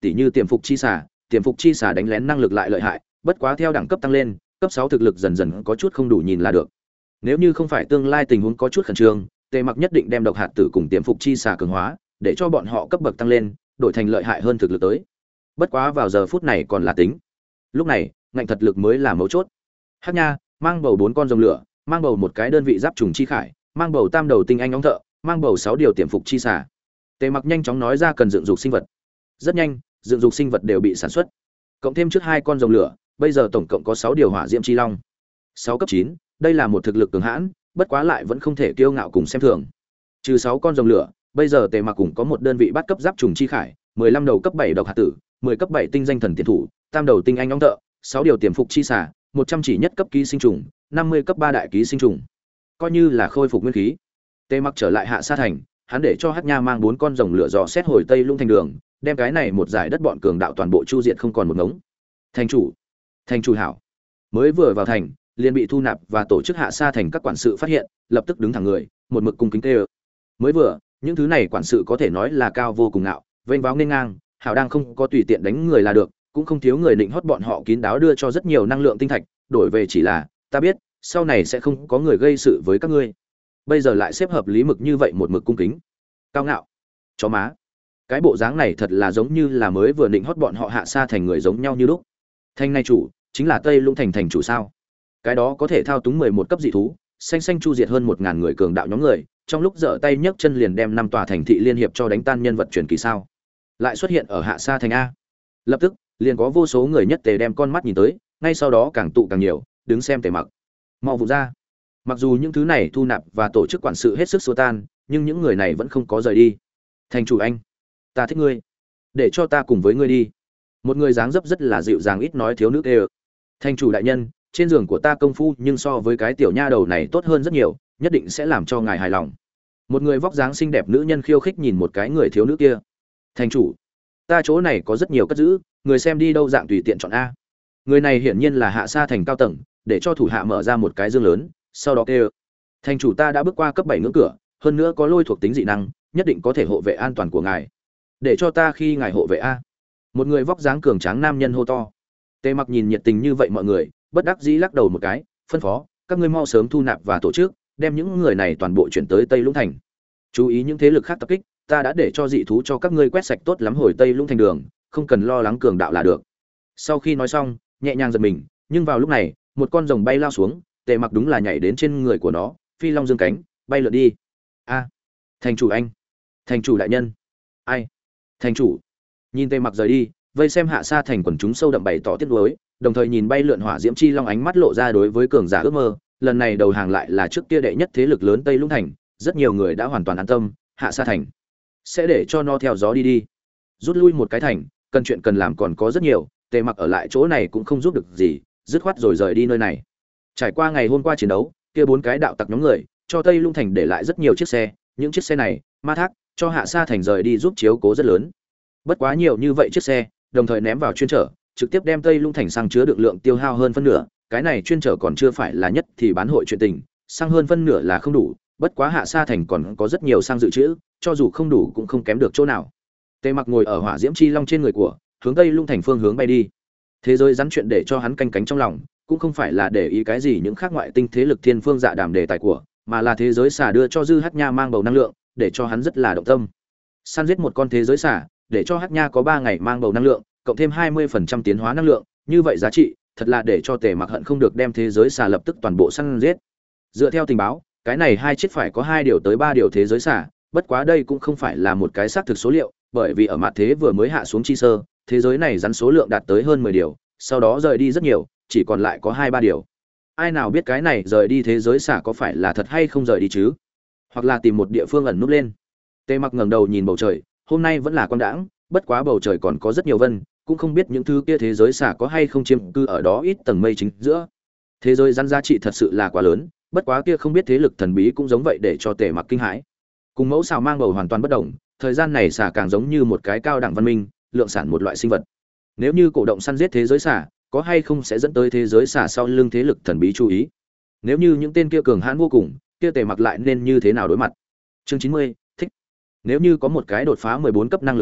[SPEAKER 1] tỉ như tiềm phục chi xà, tiềm phục chi xà đánh lén năng lực lại lợi hại, bất quá theo đẳng cấp tăng lên, cấp sáu thực lực dần dần có chút không đủ nhìn là được. Nếu như không phải tương lai tình huống có chút khẩn trương, Tề Mặc nhất định đem độc hạt tử cùng tiềm phục chi xà cường hóa, để cho bọn họ cấp bậc tăng lên, đổi thành lợi hại hơn thực lực tới. Bất quá vào giờ phút này còn là tính. Lúc này, ngạnh thật lực mới là mấu chốt. Hắc Nha mang bầu bốn con rồng lửa, mang bầu một cái đơn vị giáp trùng chi khải, mang bầu tam đầu tinh anh óng thợ, mang bầu sáu điều tiềm phục chi xà. Tề Mặc nhanh chóng nói ra cần dựng dục sinh vật. Rất nhanh, dựng dục sinh vật đều bị sản xuất. Cộng thêm trước hai con rồng lửa, bây giờ tổng cộng có sáu điều hỏa diễm chi long. sáu cấp chín, đây là một thực lực cường hãn, bất quá lại vẫn không thể kiêu ngạo cùng xem thường. Trừ sáu con rồng lửa, bây giờ Tề Mặc cũng có một đơn vị bắt cấp giáp trùng chi khải, mười lăm đầu cấp bảy độc hạt tử, mười cấp bảy tinh danh thần tiền thủ, tam đầu tinh anh óng thợ, sáu điều tiềm phục chi xà, một trăm chỉ nhất cấp ký sinh trùng, năm mươi cấp ba đại ký sinh trùng. Coi như là khôi phục nguyên khí. Tề Mặc trở lại Hạ Sa thành, hắn để cho Hắc Nha mang bốn con rồng lửa dò xét hồi Tây Lũng thành đường, đem cái này một giải đất bọn cường đạo toàn bộ chu diệt không còn một ngống. Thành chủ, thành chủ hảo. Mới vừa vào thành, liền bị thu nạp và tổ chức Hạ Sa thành các quản sự phát hiện, lập tức đứng thẳng người, một mực cung kính kêu. Mới vừa, những thứ này quản sự có thể nói là cao vô cùng ngạo, vênh váo nghênh ngang, hảo đang không có tùy tiện đánh người là được, cũng không thiếu người định hót bọn họ kín đáo đưa cho rất nhiều năng lượng tinh thạch, đổi về chỉ là, ta biết, sau này sẽ không có người gây sự với các ngươi. Bây giờ lại xếp hợp lý mực như vậy một mực cung kính. Cao ngạo. Chó má. Cái bộ dáng này thật là giống như là mới vừa định hót bọn họ Hạ Sa thành người giống nhau như lúc. Thành này chủ, chính là Tây Lũng thành thành chủ sao? Cái đó có thể thao túng mười một cấp dị thú, xanh xanh chu diệt hơn một ngàn người cường đạo nhóm người, trong lúc giở tay nhấc chân liền đem năm tòa thành thị liên hiệp cho đánh tan nhân vật truyền kỳ sao? Lại xuất hiện ở Hạ Sa thành a. Lập tức, liền có vô số người nhất tề đem con mắt nhìn tới, ngay sau đó càng tụ càng nhiều, đứng xem Tề Mặc. Mau vụ ra. Mặc dù những thứ này thu nạp và tổ chức quản sự hết sức xua tan, nhưng những người này vẫn không có rời đi. Thành chủ anh, ta thích ngươi, để cho ta cùng với ngươi đi. Một người dáng dấp rất là dịu dàng ít nói thiếu nữ kêu. Thành chủ đại nhân, trên giường của ta công phu nhưng so với cái tiểu nha đầu này tốt hơn rất nhiều, nhất định sẽ làm cho ngài hài lòng. Một người vóc dáng xinh đẹp nữ nhân khiêu khích nhìn một cái người thiếu nữ kia. Thành chủ, ta chỗ này có rất nhiều cất giữ, người xem đi đâu dạng tùy tiện chọn a. Người này hiển nhiên là Hạ Sa thành cao tầng, để cho thủ hạ mở ra một cái dương lớn, sau đó kêu. Thành chủ ta đã bước qua cấp bảy ngưỡng cửa, hơn nữa có lôi thuộc tính dị năng, nhất định có thể hộ vệ an toàn của ngài. Để cho ta khi ngài hộ vệ a. Một người vóc dáng cường tráng nam nhân hô to. Tề Mặc nhìn nhiệt tình như vậy mọi người, bất đắc dĩ lắc đầu một cái, phân phó, các ngươi mau sớm thu nạp và tổ chức, đem những người này toàn bộ chuyển tới Tây Lũng thành. Chú ý những thế lực khác tập kích, ta đã để cho dị thú cho các ngươi quét sạch tốt lắm hồi Tây Lũng thành đường, không cần lo lắng cường đạo là được. Sau khi nói xong, nhẹ nhàng giật mình, nhưng vào lúc này, một con rồng bay lao xuống, Tề Mặc đúng là nhảy đến trên người của nó, phi long dương cánh, bay lượn đi. A, thành chủ anh, thành chủ đại nhân. Ai? Thành chủ. Nhìn Tề Mặc rời đi, vây xem Hạ Sa thành quần chúng sâu đậm bày tỏ tiếc nuối, đồng thời nhìn bay lượn hỏa diễm chi long ánh mắt lộ ra đối với cường giả ước mơ, lần này đầu hàng lại là trước kia đệ nhất thế lực lớn Tây Lũng thành, rất nhiều người đã hoàn toàn an tâm, Hạ Sa thành sẽ để cho nó theo gió đi đi. Rút lui một cái thành, cần chuyện cần làm còn có rất nhiều, Tề Mặc ở lại chỗ này cũng không giúp được gì, dứt khoát rồi rời đi nơi này. Trải qua ngày hôm qua chiến đấu, kia bốn cái đạo tặc nhóm người, cho Tây Lũng thành để lại rất nhiều chiếc xe, những chiếc xe này, ma thác, cho Hạ Sa thành rời đi giúp chiếu cố rất lớn. Bất quá nhiều như vậy chiếc xe, đồng thời ném vào chuyên trở, trực tiếp đem Tây Lũng thành xăng chứa được lượng tiêu hao hơn phân nửa, cái này chuyên trở còn chưa phải là nhất thì bán hội chuyện tình, xăng hơn phân nửa là không đủ, bất quá Hạ Sa thành còn có rất nhiều xăng dự trữ, cho dù không đủ cũng không kém được chỗ nào. Tề Mặc ngồi ở hỏa diễm chi long trên người của, hướng Tây Lũng thành phương hướng bay đi. Thế giới rắn chuyện để cho hắn canh cánh trong lòng, cũng không phải là để ý cái gì những khác ngoại tinh thế lực thiên phương dạ đàm đề tài của, mà là thế giới xà đưa cho Dư Hắc Nha mang bầu năng lượng, để cho hắn rất là động tâm. Săn giết một con thế giới xà, để cho Hắc Nha có ba ngày mang bầu năng lượng, cộng thêm hai mươi phần trăm tiến hóa năng lượng, như vậy giá trị, thật là để cho Tề Mặc hận không được đem thế giới xà lập tức toàn bộ săn giết. Dựa theo tình báo, cái này hai chiếc phải có hai điều tới ba điều thế giới xà, bất quá đây cũng không phải là một cái xác thực số liệu, bởi vì ở mặt thế vừa mới hạ xuống chi sơ, thế giới này rắn số lượng đạt tới hơn mười điều, sau đó rời đi rất nhiều, chỉ còn lại có hai ba điều. Ai nào biết cái này rời đi thế giới xà có phải là thật hay không rời đi chứ? Hoặc là tìm một địa phương ẩn núp lên. Tề Mặc ngẩng đầu nhìn bầu trời, hôm nay vẫn là quang đãng, bất quá bầu trời còn có rất nhiều vân, cũng không biết những thứ kia thế giới xà có hay không chiếm cư ở đó ít tầng mây chính giữa. Thế giới rắn giá trị thật sự là quá lớn, bất quá kia không biết thế lực thần bí cũng giống vậy để cho Tề Mặc kinh hãi. Cùng mẫu xào mang bầu hoàn toàn bất động, thời gian này xà càng giống như một cái cao đẳng văn minh, lượng sản một loại sinh vật. Nếu như cổ động săn giết thế giới xà, có hay không sẽ dẫn tới thế giới xà sau lưng thế lực thần bí chú ý. Nếu như những tên kia cường hãn vô cùng, kia Tề Mặc lại nên như thế nào đối mặt? Chương chín mươi, thích. Nếu như có một cái đột phá mười bốn cấp năng lực người,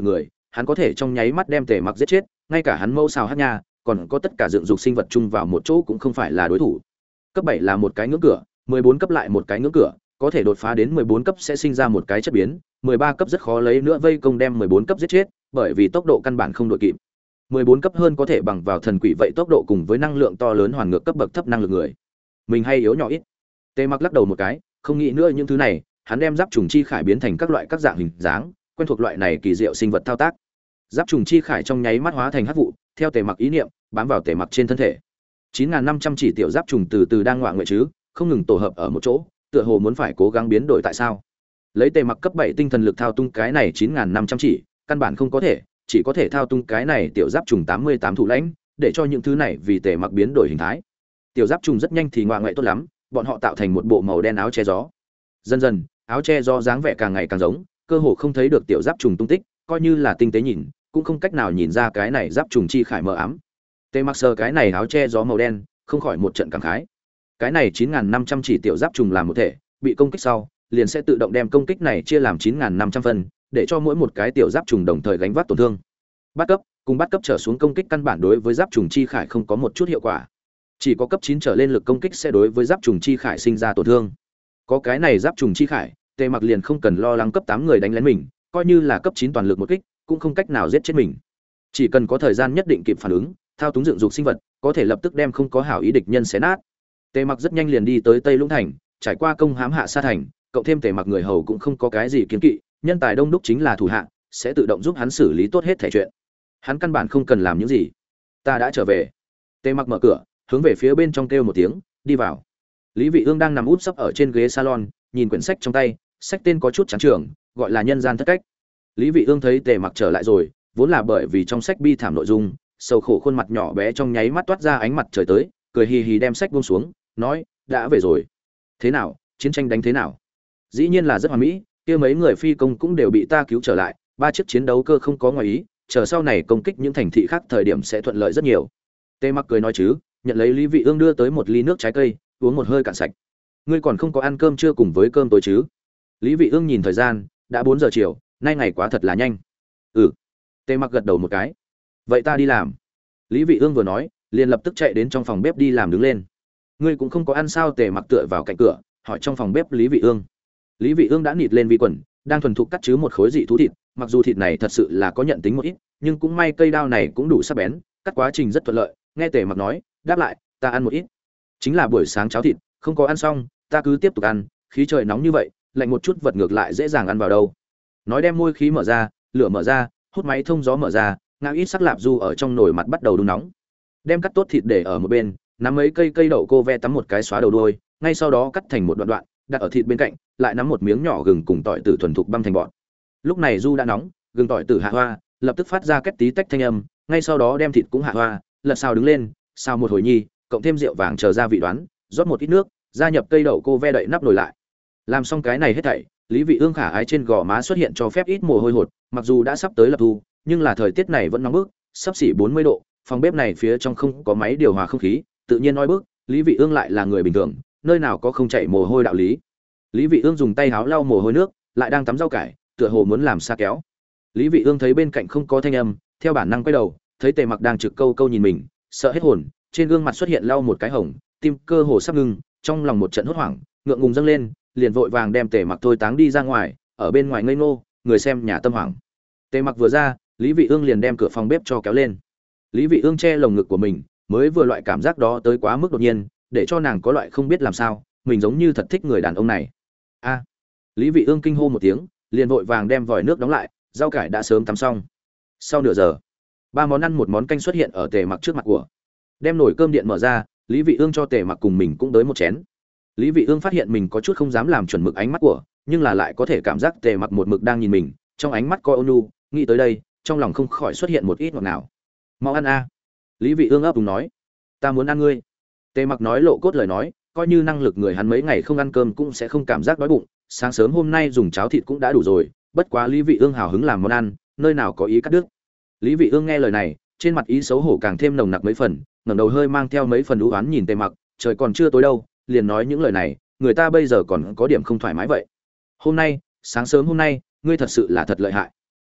[SPEAKER 1] hắn có thể trong nháy mắt đem Tề Mặc giết chết, ngay cả hắn mẫu xào hát nha, còn có tất cả dựng dục sinh vật chung vào một chỗ cũng không phải là đối thủ. Cấp bảy là một cái ngưỡng cửa, mười bốn cấp lại một cái ngưỡng cửa, có thể đột phá đến mười bốn cấp sẽ sinh ra một cái chất biến, mười ba cấp rất khó lấy nữa vây công đem mười bốn cấp giết chết, bởi vì tốc độ căn bản không đội kịp. mười bốn cấp hơn có thể bằng vào thần quỷ vậy tốc độ cùng với năng lượng to lớn hoàn ngược cấp bậc thấp năng lực người. Mình hay yếu nhỏ ít. Tề Mặc lắc đầu một cái, không nghĩ nữa những thứ này, hắn đem giáp trùng chi khải biến thành các loại các dạng hình dáng, quen thuộc loại này kỳ diệu sinh vật thao tác. Giáp trùng chi khải trong nháy mắt hóa thành hắc vụ, theo Tề Mặc ý niệm, bám vào Tề Mặc trên thân thể. chín nghìn năm trăm chỉ tiểu giáp trùng từ từ đang ngoạ nguyện chứ, không ngừng tổ hợp ở một chỗ, tựa hồ muốn phải cố gắng biến đổi tại sao? Lấy Tề Mặc cấp bảy tinh thần lực thao tung cái này chín nghìn năm trăm chỉ, căn bản không có thể, chỉ có thể thao tung cái này tiểu giáp trùng tám mươi tám thủ lãnh, để cho những thứ này vì Tề Mặc biến đổi hình thái. Tiểu giáp trùng rất nhanh thì ngoạ ngoại tốt lắm, bọn họ tạo thành một bộ màu đen áo che gió. Dần dần, áo che gió dáng vẻ càng ngày càng giống, cơ hồ không thấy được tiểu giáp trùng tung tích, coi như là tinh tế nhìn, cũng không cách nào nhìn ra cái này giáp trùng chi khải mờ ám. Tề Mặc sờ cái này áo che gió màu đen, không khỏi một trận cảm khái. Cái này chín nghìn năm trăm chỉ tiểu giáp trùng làm một thể, bị công kích sau, liền sẽ tự động đem công kích này chia làm chín nghìn năm trăm phần, để cho mỗi một cái tiểu giáp trùng đồng thời gánh vác tổn thương. Bát cấp, cùng bát cấp trở xuống công kích căn bản đối với giáp trùng chi khải không có một chút hiệu quả. Chỉ có cấp chín trở lên lực công kích sẽ đối với giáp trùng chi khải sinh ra tổn thương. Có cái này giáp trùng chi khải, Tề Mặc liền không cần lo lắng cấp tám người đánh lén mình, coi như là cấp chín toàn lực một kích, cũng không cách nào giết chết mình. Chỉ cần có thời gian nhất định kịp phản ứng, thao túng dựng dục sinh vật, có thể lập tức đem không có hảo ý địch nhân xé nát. Tề Mặc rất nhanh liền đi tới Tây Lũng thành, trải qua công hãm hạ sa thành, cộng thêm Tề Mặc người hầu cũng không có cái gì kiến kỵ, nhân tài đông đúc chính là thủ hạ, sẽ tự động giúp hắn xử lý tốt hết thảy chuyện. Hắn căn bản không cần làm những gì. Ta đã trở về. Tề Mặc mở cửa, hướng về phía bên trong kêu một tiếng, đi vào. Lý Vị Ương đang nằm úp sấp ở trên ghế salon, nhìn quyển sách trong tay, sách tên có chút chán trường, gọi là Nhân gian thất cách. Lý Vị Ương thấy Tề Mặc trở lại rồi, vốn là bởi vì trong sách bi thảm nội dung, sầu khổ khuôn mặt nhỏ bé trong nháy mắt toát ra ánh mặt trời tới, cười hì hì đem sách buông xuống, nói, đã về rồi. Thế nào, chiến tranh đánh thế nào? Dĩ nhiên là rất hoàn mỹ, kia mấy người phi công cũng đều bị ta cứu trở lại, ba chiếc chiến đấu cơ không có ngoài ý, chờ sau này công kích những thành thị khác thời điểm sẽ thuận lợi rất nhiều. Tề Mặc cười nói chứ, nhận lấy Lý Vị Ương đưa tới một ly nước trái cây, uống một hơi cạn sạch. Ngươi còn không có ăn cơm trưa cùng với cơm tối chứ? Lý Vị Ương nhìn thời gian, đã bốn giờ chiều, nay ngày quá thật là nhanh. Ừ. Tề Mặc gật đầu một cái. Vậy ta đi làm. Lý Vị Ương vừa nói, liền lập tức chạy đến trong phòng bếp đi làm đứng lên. Ngươi cũng không có ăn sao? Tề Mặc tựa vào cạnh cửa, hỏi trong phòng bếp Lý Vị Ương. Lý Vị Ương đã nịt lên vi quần, đang thuần thục cắt chứ một khối dị thú thịt, mặc dù thịt này thật sự là có nhận tính một ít, nhưng cũng may cây đao này cũng đủ sắc bén, cắt quá trình rất thuận lợi. Nghe Tề Mặc nói, đáp lại, ta ăn một ít. Chính là buổi sáng cháo thịt, không có ăn xong, ta cứ tiếp tục ăn, khí trời nóng như vậy, lạnh một chút vật ngược lại dễ dàng ăn vào đâu. Nói đem môi khí mở ra, lửa mở ra, hút máy thông gió mở ra, ngao ít sắc lạp du ở trong nồi mặt bắt đầu đun nóng. Đem cắt tốt thịt để ở một bên, nắm mấy cây cây đậu cô ve tắm một cái xóa đầu đuôi, ngay sau đó cắt thành một đoạn đoạn, đặt ở thịt bên cạnh, lại nắm một miếng nhỏ gừng cùng tỏi tử thuần thục băm thành bọn. Lúc này du đã nóng, gừng tỏi tử hạ hoa, lập tức phát ra két tí tách thanh âm, ngay sau đó đem thịt cũng hạ hoa, lật xào đứng lên, xào một hồi nhi, cộng thêm rượu vàng chờ gia vị đoán, rót một ít nước, gia nhập cây đậu cô ve đậy nắp nồi lại. Làm xong cái này hết thảy, Lý Vị Ương khả ái trên gò má xuất hiện cho phép ít mồ hôi hột, mặc dù đã sắp tới lập thu, nhưng là thời tiết này vẫn nóng bức, sắp xỉ bốn mươi độ, phòng bếp này phía trong không có máy điều hòa không khí, tự nhiên oi bức, Lý Vị Ương lại là người bình thường, nơi nào có không chảy mồ hôi đạo lý. Lý Vị Ương dùng tay háo lau mồ hôi nước, lại đang tắm rau cải, tựa hồ muốn làm xa kéo. Lý Vị Ương thấy bên cạnh không có thanh âm, theo bản năng quay đầu, thấy Tề Mặc đang trực câu câu nhìn mình, sợ hết hồn, trên gương mặt xuất hiện lau một cái hồng, tim cơ hồ sắp ngừng, trong lòng một trận hốt hoảng, ngượng ngùng dâng lên, liền vội vàng đem Tề Mặc thôi táng đi ra ngoài, ở bên ngoài ngây ngô, người xem nhà tâm hoảng. Tề Mặc vừa ra, Lý Vị Ương liền đem cửa phòng bếp cho kéo lên. Lý Vị Ương che lồng ngực của mình, mới vừa loại cảm giác đó tới quá mức đột nhiên, để cho nàng có loại không biết làm sao, mình giống như thật thích người đàn ông này. A! Lý Vị Ương kinh hô một tiếng, liền vội vàng đem vòi nước đóng lại, rau cải đã sớm tắm xong. Sau nửa giờ, ba món ăn một món canh xuất hiện ở Tề Mặc trước mặt của. Đem nồi cơm điện mở ra, Lý Vị Ương cho Tề Mặc cùng mình cũng tới một chén. Lý Vị Ương phát hiện mình có chút không dám làm chuẩn mực ánh mắt của, nhưng là lại có thể cảm giác Tề Mặc một mực đang nhìn mình, trong ánh mắt coi ôn nhu, nghĩ tới đây, trong lòng không khỏi xuất hiện một ít ngọt ngào. "Mau ăn a." Lý Vị Ương ấp úng nói. "Ta muốn ăn ngươi." Tề Mặc nói lộ cốt lời nói, coi như năng lực người hắn mấy ngày không ăn cơm cũng sẽ không cảm giác đói bụng, sáng sớm hôm nay dùng cháo thịt cũng đã đủ rồi, bất quá Lý Vị Ương hào hứng làm món ăn, nơi nào có ý cắt đứt. Lý Vị Ương nghe lời này, trên mặt ý xấu hổ càng thêm nồng nặc mấy phần, ngẩng đầu hơi mang theo mấy phần u uất nhìn Tề Mặc, trời còn chưa tối đâu, liền nói những lời này, người ta bây giờ còn có điểm không thoải mái vậy. "Hôm nay, sáng sớm hôm nay, ngươi thật sự là thật lợi hại."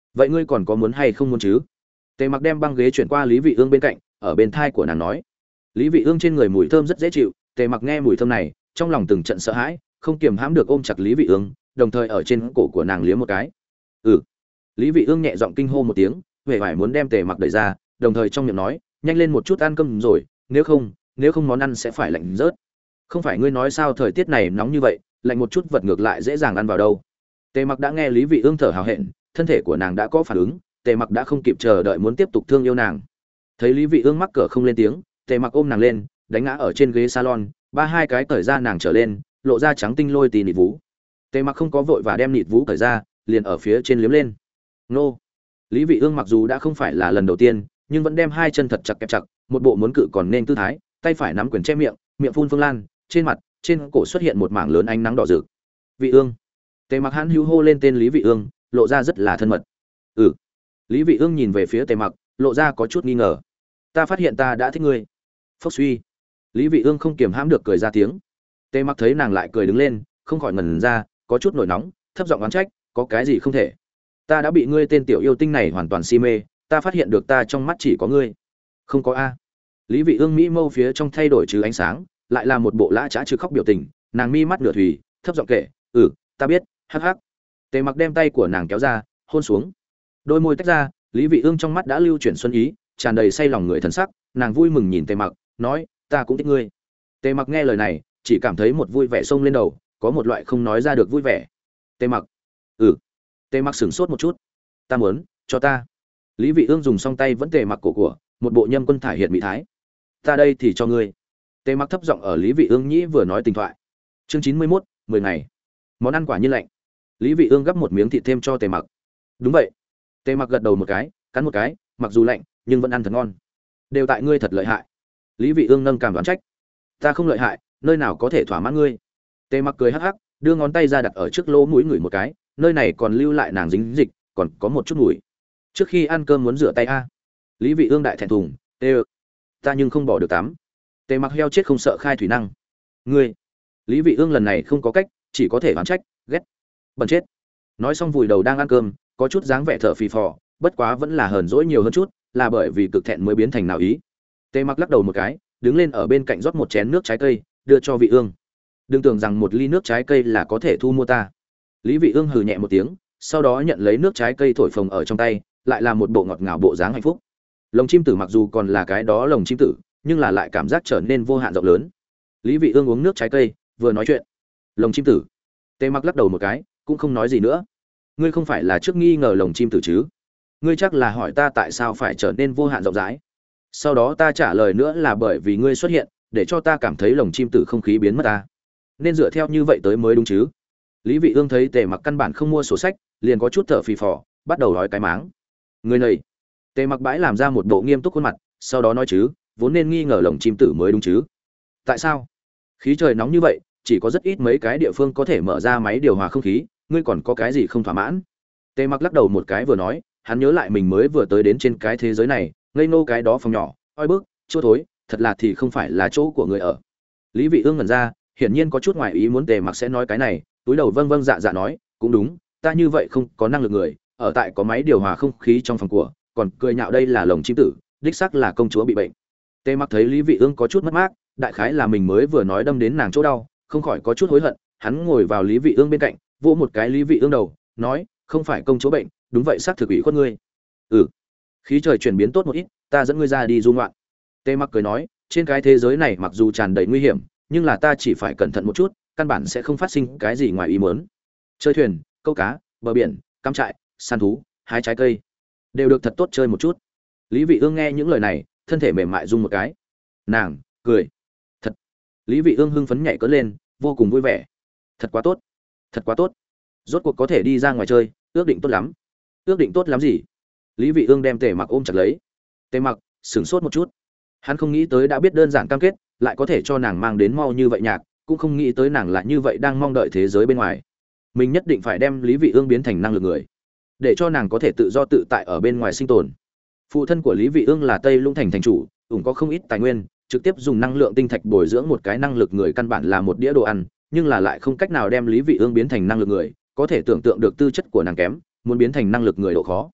[SPEAKER 1] vậy ngươi còn có muốn hay không muốn chứ? Tề Mặc đem băng ghế chuyển qua Lý Vị Ương bên cạnh, ở bên thai của nàng nói. Lý Vị Ương trên người mùi thơm rất dễ chịu, Tề Mặc nghe mùi thơm này, trong lòng từng trận sợ hãi, không kiềm hãm được ôm chặt Lý Vị Ương, đồng thời ở trên cổ của nàng liếm một cái. Ừ. Lý Vị Ương nhẹ giọng kinh hô một tiếng, vẻ vải muốn đem Tề Mặc đẩy ra, đồng thời trong miệng nói, nhanh lên một chút ăn cơm rồi, nếu không, nếu không món ăn sẽ phải lạnh rớt. Không phải ngươi nói sao thời tiết này nóng như vậy, lạnh một chút vật ngược lại dễ dàng ăn vào đâu. Tề Mặc đã nghe Lý Vị Ương thở hào hẹn, thân thể của nàng đã có phản ứng, Tề Mặc đã không kịp chờ đợi muốn tiếp tục thương yêu nàng. Thấy Lý Vị Ương mắc cỡ không lên tiếng, Tề Mặc ôm nàng lên, đánh ngã ở trên ghế salon, ba hai cái cởi ra nàng trở lên, lộ ra trắng tinh lôi tì nịt vú. Tề Mặc không có vội và đem nịt vú cởi ra, liền ở phía trên liếm lên. Nô. Lý Vị Ương mặc dù đã không phải là lần đầu tiên, nhưng vẫn đem hai chân thật chặt kẹp chặt, một bộ muốn cự còn nên tư thái, tay phải nắm quyền che miệng, miệng phun phương lan, trên mặt, trên cổ xuất hiện một mảng lớn ánh nắng đỏ rực. Vị Ương. Tề Mặc hãn hữu hô lên tên Lý Vị Ương, lộ ra rất là thân mật. Ừ. Lý Vị Ương nhìn về phía Tề Mặc, lộ ra có chút nghi ngờ. Ta phát hiện ta đã thích ngươi. Phốc suy. Lý Vị Ương không kiềm hãm được cười ra tiếng. Tề Mặc thấy nàng lại cười đứng lên, không khỏi ngẩn ra, có chút nổi nóng, thấp giọng oán trách, có cái gì không thể? Ta đã bị ngươi tên tiểu yêu tinh này hoàn toàn si mê, ta phát hiện được ta trong mắt chỉ có ngươi. Không có a. Lý Vị Ương mỹ mâu phía trong thay đổi trừ ánh sáng, lại là một bộ lã chã trừ khóc biểu tình, nàng mi mắt nửa thủy, thấp giọng kể, "Ừ, ta biết, hắc hắc." Tề Mặc đem tay của nàng kéo ra, hôn xuống. Đôi môi tách ra, Lý Vị Ương trong mắt đã lưu chuyển xuân ý, tràn đầy say lòng người thần sắc, nàng vui mừng nhìn Tề Mặc, nói, "Ta cũng thích ngươi." Tề Mặc nghe lời này, chỉ cảm thấy một vui vẻ xông lên đầu, có một loại không nói ra được vui vẻ. Tề Mặc, "Ừ." Tề Mặc sửng sốt một chút. "Ta muốn, cho ta." Lý Vị Ương dùng song tay vẫn Tề Mặc cổ của, một bộ nhâm quân thải hiện mỹ thái. "Ta đây thì cho ngươi." Tề Mặc thấp giọng ở Lý Vị Ương nhĩ vừa nói tình thoại. Chương chín mươi mốt, mười ngày. Món ăn quả nhiên lạnh. Lý Vị Ương gấp một miếng thịt thêm cho Tề Mặc. "Đúng vậy." Tề Mặc gật đầu một cái, cắn một cái, mặc dù lạnh, nhưng vẫn ăn thật ngon. "Đều tại ngươi thật lợi hại." Lý Vị Ương nâng cảm đoán trách. "Ta không lợi hại, nơi nào có thể thỏa mãn ngươi?" Tề Mặc cười hắc hắc, đưa ngón tay ra đặt ở trước lỗ mũi ngửi một cái, nơi này còn lưu lại nàng dính dịch, còn có một chút mùi. "Trước khi ăn cơm muốn rửa tay a." Lý Vị Ương đại thẹn thùng, "Tê, ta nhưng không bỏ được tắm." Tề Mặc heo chết không sợ khai thủy năng. "Ngươi." Lý Vị Ương lần này không có cách, chỉ có thể oán trách, ghét. Bẩn chết. Nói xong vùi đầu đang ăn cơm, có chút dáng vẻ thở phì phò, bất quá vẫn là hờn dỗi nhiều hơn chút, là bởi vì cực thẹn mới biến thành nào ý. Tề Mặc lắc đầu một cái, đứng lên ở bên cạnh rót một chén nước trái cây, đưa cho Vị Ương. "Đừng tưởng rằng một ly nước trái cây là có thể thu mua ta." Lý Vị Ương hừ nhẹ một tiếng, sau đó nhận lấy nước trái cây thổi phồng ở trong tay, lại là một bộ ngọt ngào bộ dáng hạnh phúc. Lồng chim tử mặc dù còn là cái đó lồng chim tử, nhưng là lại cảm giác trở nên vô hạn rộng lớn. Lý Vị Ương uống nước trái cây, vừa nói chuyện. "Lồng chim tử." Tề Mặc lắc đầu một cái, cũng không nói gì nữa. "Ngươi không phải là trước nghi ngờ lồng chim tử chứ? Ngươi chắc là hỏi ta tại sao phải trở nên vô hạn rộng rãi. Sau đó ta trả lời nữa là bởi vì ngươi xuất hiện, để cho ta cảm thấy lồng chim tử không khí biến mất ta. Nên dựa theo như vậy tới mới đúng chứ?" Lý Vị Ương thấy Tề Mặc căn bản không mua sổ sách, liền có chút thở phì phò, bắt đầu nói cái máng. "Ngươi này." Tề Mặc bãi làm ra một bộ nghiêm túc khuôn mặt, sau đó nói chứ, "Vốn nên nghi ngờ lồng chim tử mới đúng chứ? Tại sao? Khí trời nóng như vậy, chỉ có rất ít mấy cái địa phương có thể mở ra máy điều hòa không khí, ngươi còn có cái gì không thỏa mãn?" Tề Mặc lắc đầu một cái vừa nói, hắn nhớ lại mình mới vừa tới đến trên cái thế giới này, ngây nô cái đó phòng nhỏ, oi bức, chua thối, thật là thì không phải là chỗ của người ở. Lý Vị Ương ngẩn ra, hiển nhiên có chút ngoài ý muốn Tề Mặc sẽ nói cái này, túi đầu vâng vâng dạ dạ nói, "Cũng đúng, ta như vậy không có năng lực người, ở tại có máy điều hòa không khí trong phòng của, còn cười nhạo đây là lồng chim tử, đích xác là công chúa bị bệnh." Tề Mặc thấy Lý Vị Ương có chút mất mát, đại khái là mình mới vừa nói đâm đến nàng chỗ đau, không khỏi có chút hối hận, hắn ngồi vào Lý Vị Ương bên cạnh, vỗ một cái Lý Vị Ương đầu, nói, "Không phải công chúa bệnh, đúng vậy xác thực ủy khuất ngươi." "Ừ, khí trời chuyển biến tốt một ít, ta dẫn ngươi ra đi du ngoạn." Tề Mặc cười nói, "Trên cái thế giới này mặc dù tràn đầy nguy hiểm, nhưng là ta chỉ phải cẩn thận một chút, căn bản sẽ không phát sinh cái gì ngoài ý muốn. Chơi thuyền, câu cá, bờ biển, cắm trại, săn thú, hái trái cây, đều được thật tốt chơi một chút." Lý Vị Ương nghe những lời này, thân thể mềm mại rung một cái. Nàng cười, "Thật." Lý Vị Ương hưng phấn nhảy cẫng lên, vô cùng vui vẻ. "Thật quá tốt, thật quá tốt. Rốt cuộc có thể đi ra ngoài chơi, ước định tốt lắm." "Ước định tốt lắm gì?" Lý Vị Ương đem Tề Mặc ôm chặt lấy. Tề Mặc sửng sốt một chút. Hắn không nghĩ tới đã biết đơn giản cam kết, lại có thể cho nàng mang đến mau như vậy nhạc, cũng không nghĩ tới nàng lại như vậy đang mong đợi thế giới bên ngoài. Mình nhất định phải đem Lý Vị Ương biến thành năng lực người, để cho nàng có thể tự do tự tại ở bên ngoài sinh tồn. Phụ thân của Lý Vị Ương là Tây Lũng thành thành chủ, ủng có không ít tài nguyên, trực tiếp dùng năng lượng tinh thạch bồi dưỡng một cái năng lực người căn bản là một đĩa đồ ăn, nhưng là lại không cách nào đem Lý Vị Ương biến thành năng lực người, có thể tưởng tượng được tư chất của nàng kém, muốn biến thành năng lực người độ khó.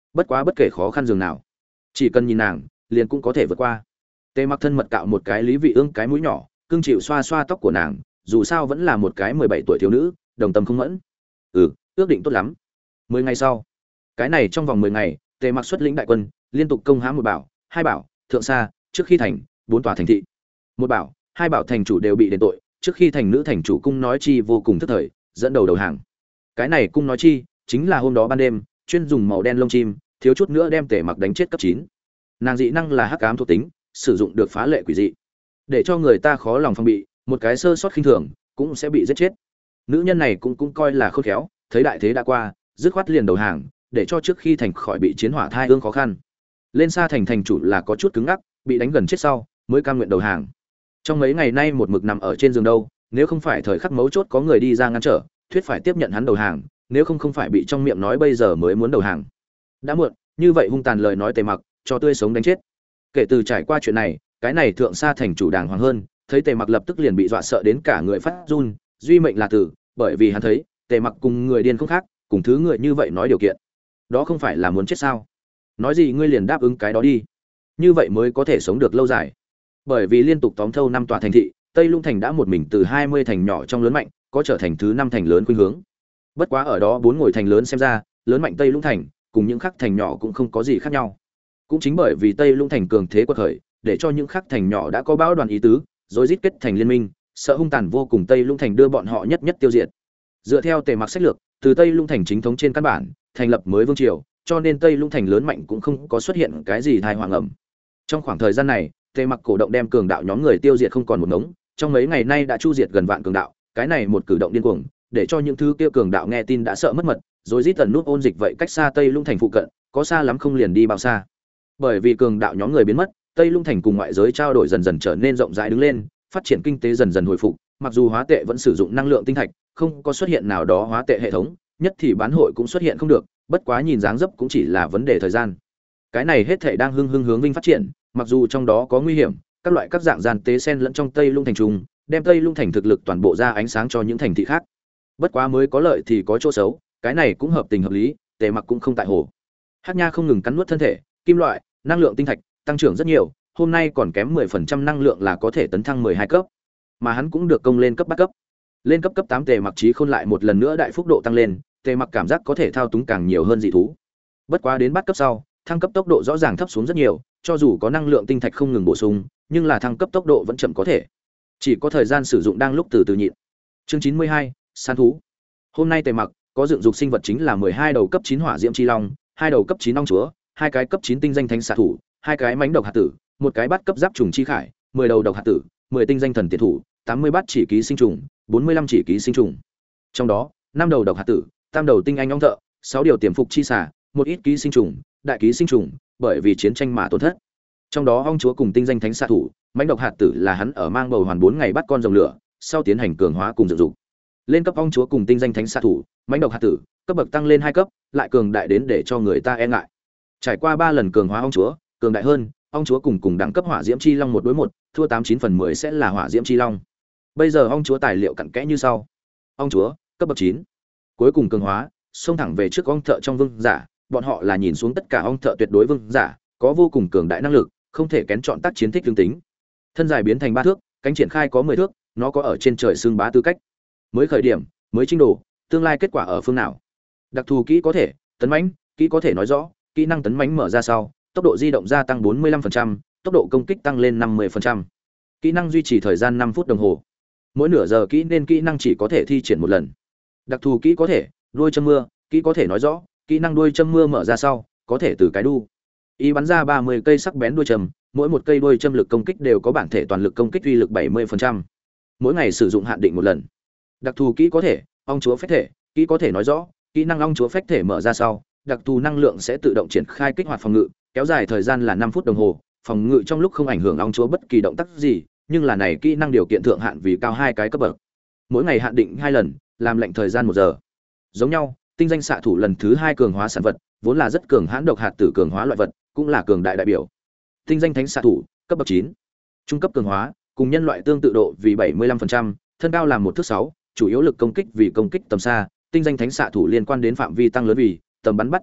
[SPEAKER 1] bất quá bất kể khó khăn dường nào, chỉ cần nhìn nàng liền cũng có thể vượt qua. Tề Mặc thân mật cạo một cái Lý Vị Ương cái mũi nhỏ, cưng chịu xoa xoa tóc của nàng, dù sao vẫn là một cái mười bảy tuổi thiếu nữ, đồng tâm không mẫn. Ừ, ước định tốt lắm. Mười ngày sau, cái này trong vòng mười ngày, Tề Mặc xuất lĩnh đại quân, liên tục công hãm một bảo, hai bảo, thượng sa, trước khi thành, bốn tòa thành thị. Một bảo, hai bảo thành chủ đều bị đền tội, trước khi thành nữ thành chủ Cung Nói Chi vô cùng tức thời, dẫn đầu đầu hàng. Cái này Cung Nói Chi chính là hôm đó ban đêm, chuyên dùng màu đen lông chim, thiếu chút nữa đem Tề Mặc đánh chết cấp chín. Nàng dị năng là hắc ám thuộc tính, sử dụng được phá lệ quỷ dị, để cho người ta khó lòng phòng bị, một cái sơ sót khinh thường cũng sẽ bị giết chết. Nữ nhân này cũng cũng coi là khôn khéo, thấy đại thế đã qua, dứt khoát liền đầu hàng, để cho trước khi thành khỏi bị chiến hỏa thai ương khó khăn. Lên xa thành thành chủ là có chút cứng ngắc, bị đánh gần chết sau mới cam nguyện đầu hàng. Trong mấy ngày nay một mực nằm ở trên giường đâu, nếu không phải thời khắc mấu chốt có người đi ra ngăn trở, thuyết phải tiếp nhận hắn đầu hàng, nếu không không phải bị trong miệng nói bây giờ mới muốn đầu hàng. Đã muộn, như vậy hung tàn lời nói Tề Mặc, cho tươi sống đánh chết. Kể từ trải qua chuyện này, cái này thượng sa thành chủ đàng hoàng hơn, thấy Tề Mặc lập tức liền bị dọa sợ đến cả người phát run, duy mệnh là tử, bởi vì hắn thấy, Tề Mặc cùng người điên không khác, cùng thứ người như vậy nói điều kiện. Đó không phải là muốn chết sao? Nói gì ngươi liền đáp ứng cái đó đi. Như vậy mới có thể sống được lâu dài. Bởi vì liên tục tóm thâu năm tòa thành thị, Tây Lung thành đã một mình từ hai mươi thành nhỏ trong lớn mạnh, có trở thành thứ năm thành lớn khuynh hướng. Bất quá ở đó bốn ngồi thành lớn xem ra, lớn mạnh Tây Lung thành, cùng những khác thành nhỏ cũng không có gì khác nhau. Cũng chính bởi vì Tây Lung thành cường thế quật khởi, để cho những khác thành nhỏ đã có bão đoàn ý tứ, rồi rít kết thành liên minh, sợ hung tàn vô cùng Tây Lung thành đưa bọn họ nhất nhất tiêu diệt. Dựa theo Tề Mặc sách lược, từ Tây Lung thành chính thống trên căn bản, thành lập mới vương triều, cho nên Tây Lung thành lớn mạnh cũng không có xuất hiện cái gì tai họa ngầm. Trong khoảng thời gian này, Tề Mặc cổ động đem cường đạo nhóm người tiêu diệt không còn một ngống, trong mấy ngày nay đã chu diệt gần vạn cường đạo, cái này một cử động điên cuồng, để cho những thứ kia cường đạo nghe tin đã sợ mất mật, rồi rít tần nút ôn dịch vậy cách xa Tây Lung thành phụ cận, có xa lắm không liền đi bao xa. Bởi vì cường đạo nhóm người biến mất, Tây Lung thành cùng ngoại giới trao đổi dần dần trở nên rộng rãi đứng lên, phát triển kinh tế dần dần hồi phục, mặc dù hóa tệ vẫn sử dụng năng lượng tinh thạch, không có xuất hiện nào đó hóa tệ hệ thống, nhất thì bán hội cũng xuất hiện không được, bất quá nhìn dáng dấp cũng chỉ là vấn đề thời gian. Cái này hết thảy đang hưng hưng hướng vinh phát triển, mặc dù trong đó có nguy hiểm, các loại các dạng gian tế xen lẫn trong Tây Lung thành trung, đem Tây Lung thành thực lực toàn bộ ra ánh sáng cho những thành thị khác. Bất quá mới có lợi thì có chỗ xấu, cái này cũng hợp tình hợp lý, Tề Mặc cũng không tại hồ. Hắc Nha không ngừng cắn nuốt thân thể, kim loại, năng lượng tinh thạch tăng trưởng rất nhiều, hôm nay còn kém mười phần trăm năng lượng là có thể tấn thăng mười hai cấp, mà hắn cũng được công lên cấp bắt cấp. Lên cấp cấp tám Tề Mặc trí khôn lại một lần nữa đại phúc độ tăng lên, Tề Mặc cảm giác có thể thao túng càng nhiều hơn dị thú. Bất quá đến bắt cấp sau, thăng cấp tốc độ rõ ràng thấp xuống rất nhiều, cho dù có năng lượng tinh thạch không ngừng bổ sung, nhưng là thăng cấp tốc độ vẫn chậm có thể. Chỉ có thời gian sử dụng đang lúc từ từ nhịn. Chương chín mươi hai, săn thú. Hôm nay Tề Mặc có dựng dục sinh vật chính là mười hai đầu cấp chín hỏa diễm chi long, hai đầu cấp chín ong chúa, hai cái cấp chín tinh danh thánh xạ thủ, hai cái mãnh độc hạt tử, một cái bát cấp giáp trùng chi khải, mười đầu độc hạt tử, mười tinh danh thần tiệt thủ, tám mươi bát chỉ ký sinh trùng, bốn mươi lăm chỉ ký sinh trùng. Trong đó, năm đầu độc hạt tử, tam đầu tinh anh ong thợ, sáu điều tiềm phục chi xà, một ít ký sinh trùng, đại ký sinh trùng, bởi vì chiến tranh mà tổn thất. Trong đó ong chúa cùng tinh danh thánh xạ thủ, mãnh độc hạt tử là hắn ở mang bầu hoàn bốn ngày bắt con rồng lửa, sau tiến hành cường hóa cùng dựng dục. Lên cấp ong chúa cùng tinh danh thánh xạ thủ, mãnh độc hạt tử, cấp bậc tăng lên hai cấp, lại cường đại đến để cho người ta e ngại. Trải qua ba lần cường hóa ong chúa, cường đại hơn, ong chúa cùng cùng đẳng cấp hỏa diễm chi long một đối một, thua tám chín phần mười sẽ là hỏa diễm chi long. Bây giờ ong chúa tài liệu cặn kẽ như sau. Ong chúa, cấp bậc chín. Cuối cùng cường hóa, xông thẳng về trước ong thợ trong vương giả, bọn họ là nhìn xuống tất cả ong thợ tuyệt đối vương giả, có vô cùng cường đại năng lực, không thể kén chọn tác chiến thích tương tính. Thân dài biến thành ba thước, cánh triển khai có mười thước, nó có ở trên trời xương bá tư cách. Mới khởi điểm, mới trình độ, tương lai kết quả ở phương nào? Đặc thù kỹ có thể, tấn mãnh, kỹ có thể nói rõ, kỹ năng tấn mãnh mở ra sau, tốc độ di động gia tăng bốn mươi lăm phần trăm, tốc độ công kích tăng lên năm mươi phần trăm. Kỹ năng duy trì thời gian năm phút đồng hồ. Mỗi nửa giờ kỹ nên kỹ năng chỉ có thể thi triển một lần. Đặc thù kỹ có thể, đuôi châm mưa, kỹ có thể nói rõ, kỹ năng đuôi châm mưa mở ra sau, có thể từ cái đu ý bắn ra ba mươi cây sắc bén đuôi châm, mỗi một cây đuôi châm lực công kích đều có bản thể toàn lực công kích uy lực bảy mươi phần trăm. Mỗi ngày sử dụng hạn định một lần. Đặc thù kỹ có thể, ong chúa phách thể, kỹ có thể nói rõ, kỹ năng ong chúa phách thể mở ra sau, đặc thù năng lượng sẽ tự động triển khai kích hoạt phòng ngự, kéo dài thời gian là năm phút đồng hồ, phòng ngự trong lúc không ảnh hưởng ong chúa bất kỳ động tác gì, nhưng là này kỹ năng điều kiện thượng hạn vì cao hai cái cấp bậc. Mỗi ngày hạn định hai lần, làm lệnh thời gian một giờ. Giống nhau, tinh danh xạ thủ lần thứ hai cường hóa sản vật, vốn là rất cường hãn độc hạt tử cường hóa loại vật, cũng là cường đại đại biểu. Tinh danh thánh xạ thủ, cấp bậc chín. Trung cấp cường hóa, cùng nhân loại tương tự độ vì bảy mươi lăm phần trăm, thân cao làm một thước sáu, chủ yếu lực công kích vì công kích tầm xa, tinh danh thánh xạ thủ liên quan đến phạm vi tăng lớn vì tầm bắn bắt trăm mét,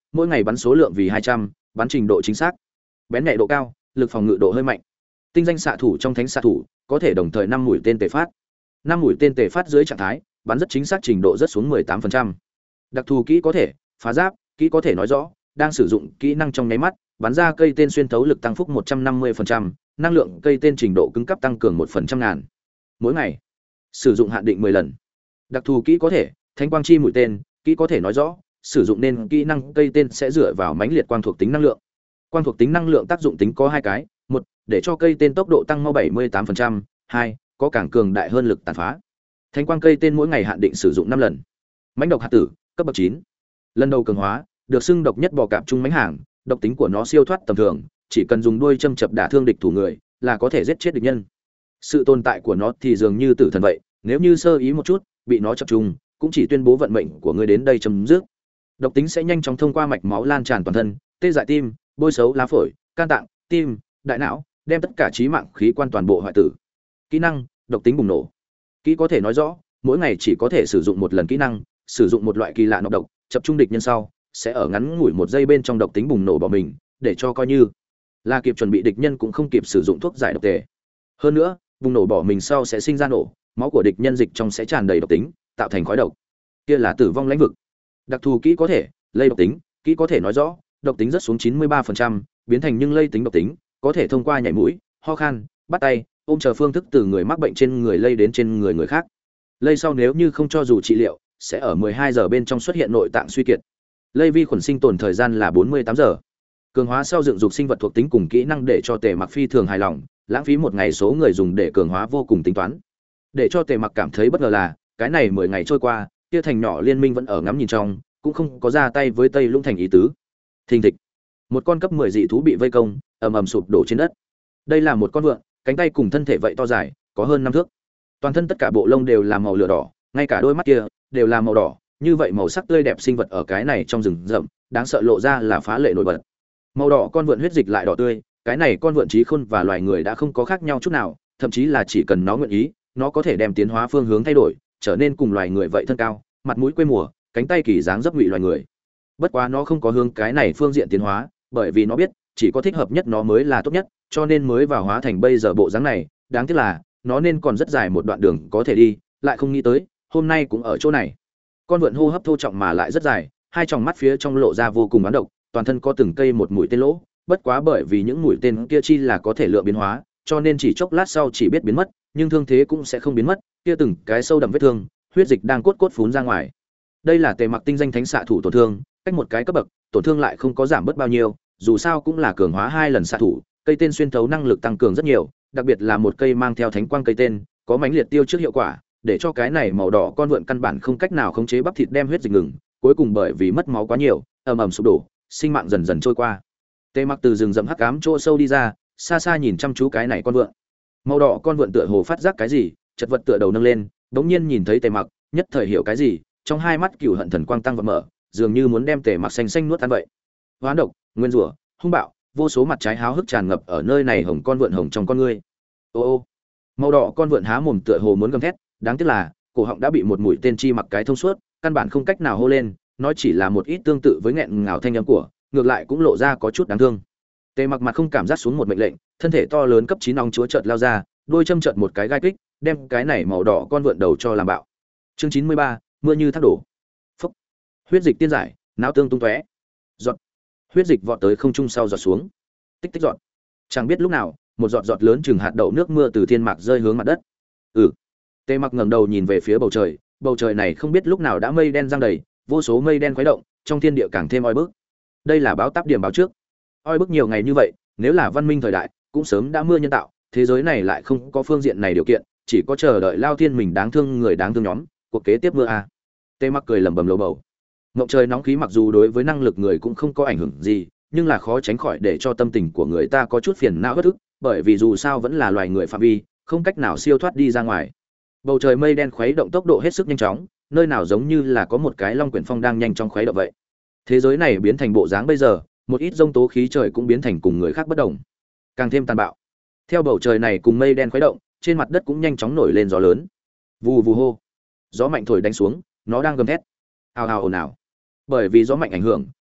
[SPEAKER 1] mỗi ngày bắn số lượng vì hai trăm, bắn trình độ chính xác, bén nhạy độ cao, lực phòng ngự độ hơi mạnh. Tinh danh xạ thủ trong thánh xạ thủ, có thể đồng thời năm mũi tên tề phát. năm mũi tên tề phát dưới trạng thái, bắn rất chính xác, trình độ rất xuống mười tám phần trăm. Đặc thù kỹ có thể, phá giáp, kỹ có thể nói rõ, đang sử dụng kỹ năng trong nháy mắt, bắn ra cây tên xuyên thấu lực tăng phúc một trăm năm mươi phần trăm, năng lượng cây tên trình độ cứng cấp tăng cường một phần trăm ngàn. Mỗi ngày, sử dụng hạn định mười lần. Đặc thù kỹ có thể, thánh quang chi mũi tên, kỹ có thể nói rõ, sử dụng nên kỹ năng cây tên sẽ dựa vào mãnh liệt quang thuộc tính năng lượng. Quang thuộc tính năng lượng tác dụng tính có hai cái, một, để cho cây tên tốc độ tăng mau bảy mươi tám phần trăm, hai, có càng cường đại hơn lực tàn phá. Thánh quang cây tên mỗi ngày hạn định sử dụng năm lần. Mãnh độc hạt tử, cấp bậc chín. Lần đầu cường hóa, được xưng độc nhất bò cạp trung mãnh hàng, độc tính của nó siêu thoát tầm thường, chỉ cần dùng đuôi châm chập đả thương địch thủ người, là có thể giết chết địch nhân. Sự tồn tại của nó thì dường như tử thần vậy, nếu như sơ ý một chút, bị nó chập trùng, cũng chỉ tuyên bố vận mệnh của ngươi đến đây chấm dứt. Độc tính sẽ nhanh chóng thông qua mạch máu lan tràn toàn thân, tê dại tim, bôi xấu lá phổi, can tạng, tim, đại não, đem tất cả trí mạng khí quan toàn bộ hoại tử. Kỹ năng, độc tính bùng nổ. Kỹ có thể nói rõ, mỗi ngày chỉ có thể sử dụng một lần kỹ năng, sử dụng một loại kỳ lạ nọc độc, chập trung địch nhân sau, sẽ ở ngắn ngủi một giây bên trong độc tính bùng nổ bỏ mình, để cho coi như là kịp chuẩn bị địch nhân cũng không kịp sử dụng thuốc giải độc tề. Hơn nữa, bùng nổ bỏ mình sau sẽ sinh ra nổ, máu của địch nhân dịch trong sẽ tràn đầy độc tính, tạo thành khói độc. Kia là tử vong lãnh vực. Đặc thù kỹ có thể, lây độc tính, kỹ có thể nói rõ, độc tính rất xuống chín mươi ba phần trăm, biến thành nhưng lây tính độc tính, có thể thông qua nhảy mũi, ho khan, bắt tay, ôm chờ phương thức từ người mắc bệnh trên người lây đến trên người người khác. Lây sau nếu như không cho dù trị liệu, sẽ ở mười hai giờ bên trong xuất hiện nội tạng suy kiệt. Lây vi khuẩn sinh tồn thời gian là bốn mươi tám giờ. Cường hóa sau dựng dục sinh vật thuộc tính cùng kỹ năng để cho Tề Mặc phi thường hài lòng, lãng phí một ngày số người dùng để cường hóa vô cùng tính toán. Để cho Tề Mặc cảm thấy bất ngờ là, cái này mười ngày trôi qua, kia thành nhỏ liên minh vẫn ở ngắm nhìn trong, cũng không có ra tay với Tây Lũng thành ý tứ. Thình thịch, một con cấp mười dị thú bị vây công, ầm ầm sụp đổ trên đất. Đây là một con vượn, cánh tay cùng thân thể vậy to dài, có hơn năm thước. Toàn thân tất cả bộ lông đều là màu lửa đỏ, ngay cả đôi mắt kia đều là màu đỏ, như vậy màu sắc tươi đẹp sinh vật ở cái này trong rừng rậm, đáng sợ lộ ra là phá lệ nổi bật. Màu đỏ con vượn huyết dịch lại đỏ tươi, cái này con vượn trí khôn và loài người đã không có khác nhau chút nào, thậm chí là chỉ cần nó nguyện ý, nó có thể đem tiến hóa phương hướng thay đổi, trở nên cùng loài người vậy thân cao, mặt mũi quê mùa, cánh tay kỳ dáng dấp ngụy loài người. Bất quá nó không có hướng cái này phương diện tiến hóa, bởi vì nó biết, chỉ có thích hợp nhất nó mới là tốt nhất, cho nên mới vào hóa thành bây giờ bộ dáng này, đáng tiếc là, nó nên còn rất dài một đoạn đường có thể đi, lại không nghĩ tới, hôm nay cũng ở chỗ này. Con vượn hô hấp thô trọng mà lại rất dài, hai tròng mắt phía trong lộ ra vô cùng oán độc, toàn thân có từng cây một mũi tên lỗ, bất quá bởi vì những mũi tên kia chi là có thể lựa biến hóa, cho nên chỉ chốc lát sau chỉ biết biến mất, nhưng thương thế cũng sẽ không biến mất, kia từng cái sâu đậm vết thương, huyết dịch đang cốt cốt phún ra ngoài. Đây là Tề Mặc tinh danh thánh xạ thủ tổn thương, cách một cái cấp bậc, tổn thương lại không có giảm bớt bao nhiêu, dù sao cũng là cường hóa hai lần xạ thủ, cây tên xuyên thấu năng lực tăng cường rất nhiều, đặc biệt là một cây mang theo thánh quang cây tên, có mãnh liệt tiêu trước hiệu quả, để cho cái này màu đỏ con vượn căn bản không cách nào khống chế bắp thịt đem huyết dịch ngừng, cuối cùng bởi vì mất máu quá nhiều, ầm ầm sụp đổ, sinh mạng dần dần trôi qua. Tề Mặc từ rừng rậm hắc ám chỗ sâu đi ra, xa xa nhìn chăm chú cái này con vượn. Màu đỏ con vượn tựa hồ phát giác cái gì, chật vật tựa đầu nâng lên, bỗng nhiên nhìn thấy Tề Mặc, nhất thời hiểu cái gì, trong hai mắt cừu hận thần quang tăng vọt mở, dường như muốn đem Tề Mặc xanh xanh nuốt ăn vậy. Hoán độc, nguyên rủa, hung bạo, vô số mặt trái háo hức tràn ngập ở nơi này hồng con vượn hồng trong con ngươi. Ô ô. Màu đỏ con vượn há mồm tựa hồ muốn gầm thét, đáng tiếc là cổ họng đã bị một mũi tên chi mặc cái thông suốt, căn bản không cách nào hô lên, nói chỉ là một ít tương tự với nghẹn ngào thanh âm của, ngược lại cũng lộ ra có chút đáng thương. Tề Mặc mặt không cảm giác xuống một mệnh lệnh, thân thể to lớn cấp chín ong chúa chợt lao ra, đôi châm chợt một cái gai kích, đem cái này màu đỏ con vượn đầu cho làm bạo. Chương chín mươi ba, mưa như thác đổ. Phốc. Huyết dịch tiên giải, não tương tung tóe. Giọt. Huyết dịch vọt tới không trung sau giọt xuống. Tích tích giọt. Chẳng biết lúc nào, một giọt giọt lớn chừng hạt đậu nước mưa từ thiên mạc rơi hướng mặt đất. Ừ. Tề Mặc ngẩng đầu nhìn về phía bầu trời, bầu trời này không biết lúc nào đã mây đen giăng đầy, vô số mây đen khuấy động, trong thiên địa càng thêm oi bức. Đây là báo táp điểm báo trước. Oi bức nhiều ngày như vậy, nếu là văn minh thời đại, cũng sớm đã mưa nhân tạo, thế giới này lại không có phương diện này điều kiện, chỉ có chờ đợi lao thiên mình đáng thương người đáng thương nhóm, cuộc kế tiếp mưa a. À. Tề Mặc cười lẩm bẩm lầu bầu. Ngộng trời nóng khí mặc dù đối với năng lực người cũng không có ảnh hưởng gì, nhưng là khó tránh khỏi để cho tâm tình của người ta có chút phiền não bất ức, bởi vì dù sao vẫn là loài người phạm vi, không cách nào siêu thoát đi ra ngoài. Bầu trời mây đen khuấy động tốc độ hết sức nhanh chóng, nơi nào giống như là có một cái long quyển phong đang nhanh chóng khuấy động vậy. Thế giới này biến thành bộ dáng bây giờ, một ít rông tố khí trời cũng biến thành cùng người khác bất đồng, càng thêm tàn bạo. Theo bầu trời này cùng mây đen khuấy động, trên mặt đất cũng nhanh chóng nổi lên gió lớn. Vù vù hô. Gió mạnh thổi đánh xuống, nó đang gầm thét. Ào ào ồn ào. Bởi vì gió mạnh ảnh hưởng,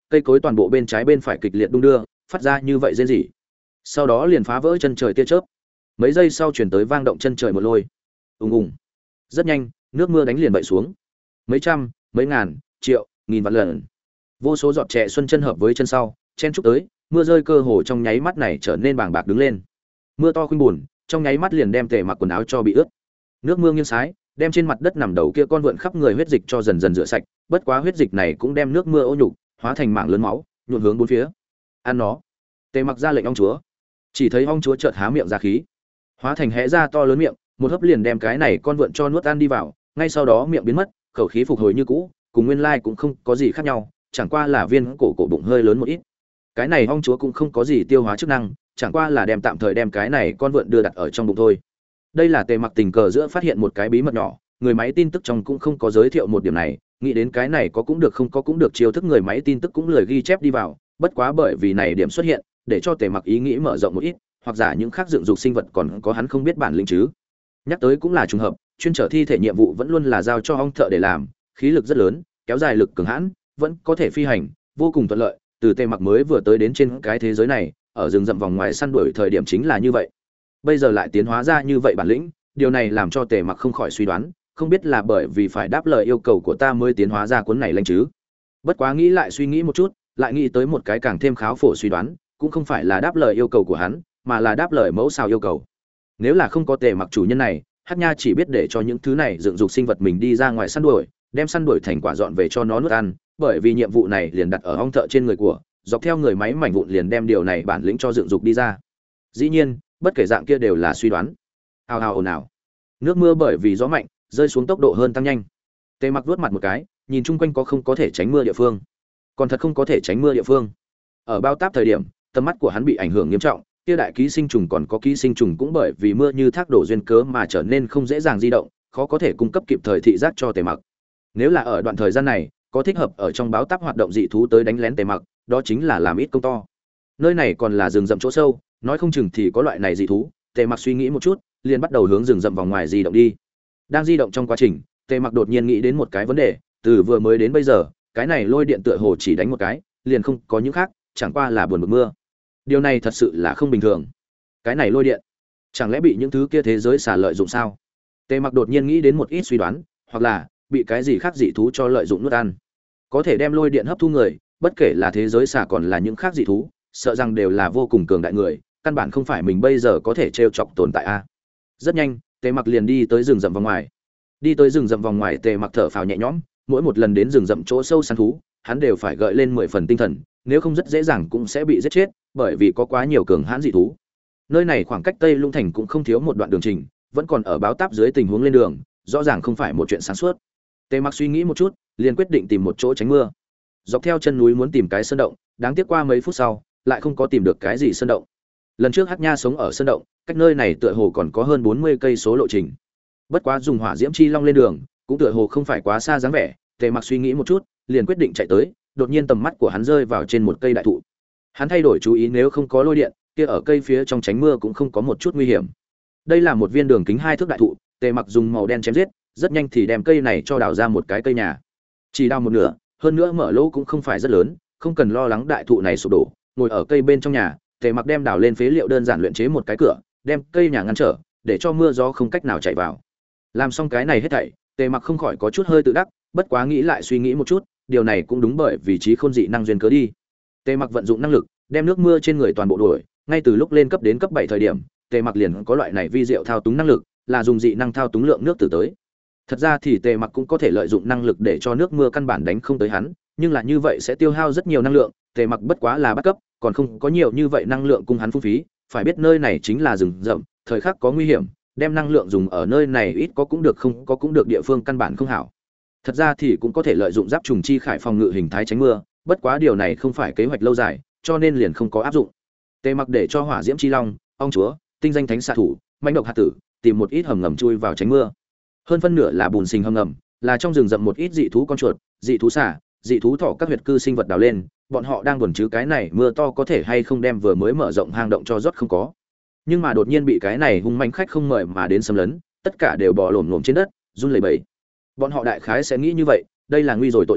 [SPEAKER 1] cây cối toàn bộ bên trái bên phải kịch liệt đung đưa, phát ra như vậy rên rỉ. Sau đó liền phá vỡ chân trời tia chớp. Mấy giây sau truyền tới vang động chân trời một lôi. Ùng ùng. Rất nhanh, nước mưa đánh liền bậy xuống. Mấy trăm, mấy ngàn, triệu, nghìn vạn lần. Vô số giọt trẻ xuân chân hợp với chân sau, chen chúc tới, mưa rơi cơ hồ trong nháy mắt này trở nên bàng bạc đứng lên. Mưa to khuynh buồn, trong nháy mắt liền đem Tề Mặc quần áo cho bị ướt. Nước mưa nghiêng sái, đem trên mặt đất nằm đầu kia con vượn khắp người huyết dịch cho dần dần rửa sạch, bất quá huyết dịch này cũng đem nước mưa ô nhục, hóa thành mảng lớn máu, nhuộm hướng bốn phía. Ăn nó. Tề Mặc ra lệnh ong chúa. Chỉ thấy ong chúa chợt há miệng ra khí, hóa thành hé ra to lớn miệng, một hớp liền đem cái này con vượn cho nuốt ăn đi vào, ngay sau đó miệng biến mất, khẩu khí phục hồi như cũ, cùng nguyên lai cũng không có gì khác nhau, chẳng qua là viên cổ cổ bụng hơi lớn một ít. Cái này ong chúa cũng không có gì tiêu hóa chức năng, chẳng qua là đem tạm thời đem cái này con vượn đưa đặt ở trong bụng thôi. Đây là Tề Mặc tình cờ giữa phát hiện một cái bí mật nhỏ, người máy tin tức trong cũng không có giới thiệu một điểm này, nghĩ đến cái này có cũng được không có cũng được, chiêu thức người máy tin tức cũng lời ghi chép đi vào, bất quá bởi vì này điểm xuất hiện, để cho Tề Mặc ý nghĩ mở rộng một ít, hoặc giả những khác dựng dục sinh vật còn có hắn không biết bản lĩnh chứ. Nhắc tới cũng là trùng hợp, chuyên trở thi thể nhiệm vụ vẫn luôn là giao cho ong thợ để làm, khí lực rất lớn, kéo dài lực cường hãn, vẫn có thể phi hành, vô cùng thuận lợi. Từ Tề Mặc mới vừa tới đến trên cái thế giới này, ở rừng rậm vòng ngoài săn đuổi thời điểm chính là như vậy. Bây giờ lại tiến hóa ra như vậy bản lĩnh, điều này làm cho Tề Mặc không khỏi suy đoán, không biết là bởi vì phải đáp lời yêu cầu của ta mới tiến hóa ra cuốn này lanh chứ. Bất quá nghĩ lại suy nghĩ một chút, lại nghĩ tới một cái càng thêm kháo phổ suy đoán, cũng không phải là đáp lời yêu cầu của hắn, mà là đáp lời mẫu sao yêu cầu. Nếu là không có Tề Mặc chủ nhân này, Hắc Nha chỉ biết để cho những thứ này dựng dục sinh vật mình đi ra ngoài săn đuổi, đem săn đuổi thành quả dọn về cho nó nuốt ăn, bởi vì nhiệm vụ này liền đặt ở ong thợ trên người của, dọc theo người máy mảnh vụn liền đem điều này bản lĩnh cho dựng dục đi ra. Dĩ nhiên, bất kể dạng kia đều là suy đoán. Hào hào ồn ào. Nước mưa bởi vì gió mạnh, rơi xuống tốc độ hơn tăng nhanh. Tề Mặc vuốt mặt một cái, nhìn chung quanh có không có thể tránh mưa địa phương. Còn thật không có thể tránh mưa địa phương. Ở bao táp thời điểm, tầm mắt của hắn bị ảnh hưởng nghiêm trọng, kia đại ký sinh trùng còn có ký sinh trùng cũng bởi vì mưa như thác đổ duyên cớ mà trở nên không dễ dàng di động, khó có thể cung cấp kịp thời thị giác cho Tề Mặc. Nếu là ở đoạn thời gian này, có thích hợp ở trong báo táp hoạt động dị thú tới đánh lén Tề Mặc, đó chính là làm ít công to. Nơi này còn là rừng rậm chỗ sâu, nói không chừng thì có loại này dị thú. Tề Mặc suy nghĩ một chút, liền bắt đầu hướng rừng rậm vòng ngoài di động đi. Đang di động trong quá trình, Tề Mặc đột nhiên nghĩ đến một cái vấn đề, từ vừa mới đến bây giờ, cái này lôi điện tựa hồ chỉ đánh một cái, liền không có những khác, chẳng qua là buồn bực mưa. Điều này thật sự là không bình thường. Cái này lôi điện, chẳng lẽ bị những thứ kia thế giới xả lợi dụng sao? Tề Mặc đột nhiên nghĩ đến một ít suy đoán, hoặc là bị cái gì khác dị thú cho lợi dụng nuốt ăn. Có thể đem lôi điện hấp thu người, bất kể là thế giới xả còn là những khác dị thú, sợ rằng đều là vô cùng cường đại người, căn bản không phải mình bây giờ có thể trêu chọc tồn tại a. Rất nhanh, Tề Mặc liền đi tới rừng rậm vòng ngoài. Đi tới rừng rậm vòng ngoài, Tề Mặc thở phào nhẹ nhõm, mỗi một lần đến rừng rậm chỗ sâu săn thú, hắn đều phải gợi lên mười phần tinh thần, nếu không rất dễ dàng cũng sẽ bị giết chết, bởi vì có quá nhiều cường hãn dị thú. Nơi này khoảng cách Tây Lũng Thành cũng không thiếu một đoạn đường trình, vẫn còn ở báo táp dưới tình huống lên đường, rõ ràng không phải một chuyện sáng suốt. Tề Mặc suy nghĩ một chút, liền quyết định tìm một chỗ tránh mưa. Dọc theo chân núi muốn tìm cái sơn động, đáng tiếc qua mấy phút sau, lại không có tìm được cái gì sơn động. Lần trước Hắc Nha sống ở sơn động, cách nơi này tựa hồ còn có hơn bốn mươi cây số lộ trình. Bất quá dùng hỏa diễm chi long lên đường, cũng tựa hồ không phải quá xa dáng vẻ. Tề Mặc suy nghĩ một chút, liền quyết định chạy tới, đột nhiên tầm mắt của hắn rơi vào trên một cây đại thụ. Hắn thay đổi chú ý, nếu không có lôi điện, kia ở cây phía trong tránh mưa cũng không có một chút nguy hiểm. Đây là một viên đường kính hai thước đại thụ, Tề Mặc dùng màu đen chém giết, rất nhanh thì đem cây này cho đào ra một cái cây nhà. Chỉ đào một nửa, hơn nữa mở lỗ cũng không phải rất lớn, không cần lo lắng đại thụ này sụp đổ. Ngồi ở cây bên trong nhà, Tề Mặc đem đào lên phế liệu đơn giản luyện chế một cái cửa, đem cây nhà ngăn trở, để cho mưa gió không cách nào chạy vào. Làm xong cái này hết thảy, Tề Mặc không khỏi có chút hơi tự đắc, bất quá nghĩ lại suy nghĩ một chút, điều này cũng đúng bởi vì trí khôn dị năng duyên cớ đi. Tề Mặc vận dụng năng lực, đem nước mưa trên người toàn bộ đuổi, ngay từ lúc lên cấp đến cấp bảy thời điểm, Tề Mặc liền có loại này vi diệu thao túng năng lực, là dùng dị năng thao túng lượng nước từ tới. Thật ra thì Tề Mặc cũng có thể lợi dụng năng lực để cho nước mưa căn bản đánh không tới hắn, nhưng là như vậy sẽ tiêu hao rất nhiều năng lượng, Tề Mặc bất quá là bắt cấp, còn không có nhiều như vậy năng lượng cung hắn phung phí, phải biết nơi này chính là rừng rậm, thời khắc có nguy hiểm, đem năng lượng dùng ở nơi này ít có cũng được không có cũng được, địa phương căn bản không hảo. Thật ra thì cũng có thể lợi dụng giáp trùng chi khải phòng ngự hình thái tránh mưa, bất quá điều này không phải kế hoạch lâu dài, cho nên liền không có áp dụng. Tề Mặc để cho hỏa diễm chi long, ong chúa, tinh danh thánh xạ thủ, mãnh độc hạt tử, tìm một ít hầm ngầm chui vào tránh mưa. Hơn phân nửa là bùn sinh hầm ngầm, là trong rừng rậm một ít dị thú con chuột, dị thú xả, dị thú thỏ các huyệt cư sinh vật đào lên, bọn họ đang buồn chứ cái này mưa to có thể hay không đem vừa mới mở rộng hang động cho rót không có. Nhưng mà đột nhiên bị cái này hung manh khách không mời mà đến xâm lấn, tất cả đều bò lổm lổm trên đất, run lẩy bẩy. Bọn họ đại khái sẽ nghĩ như vậy, đây là nguy rồi tội gì,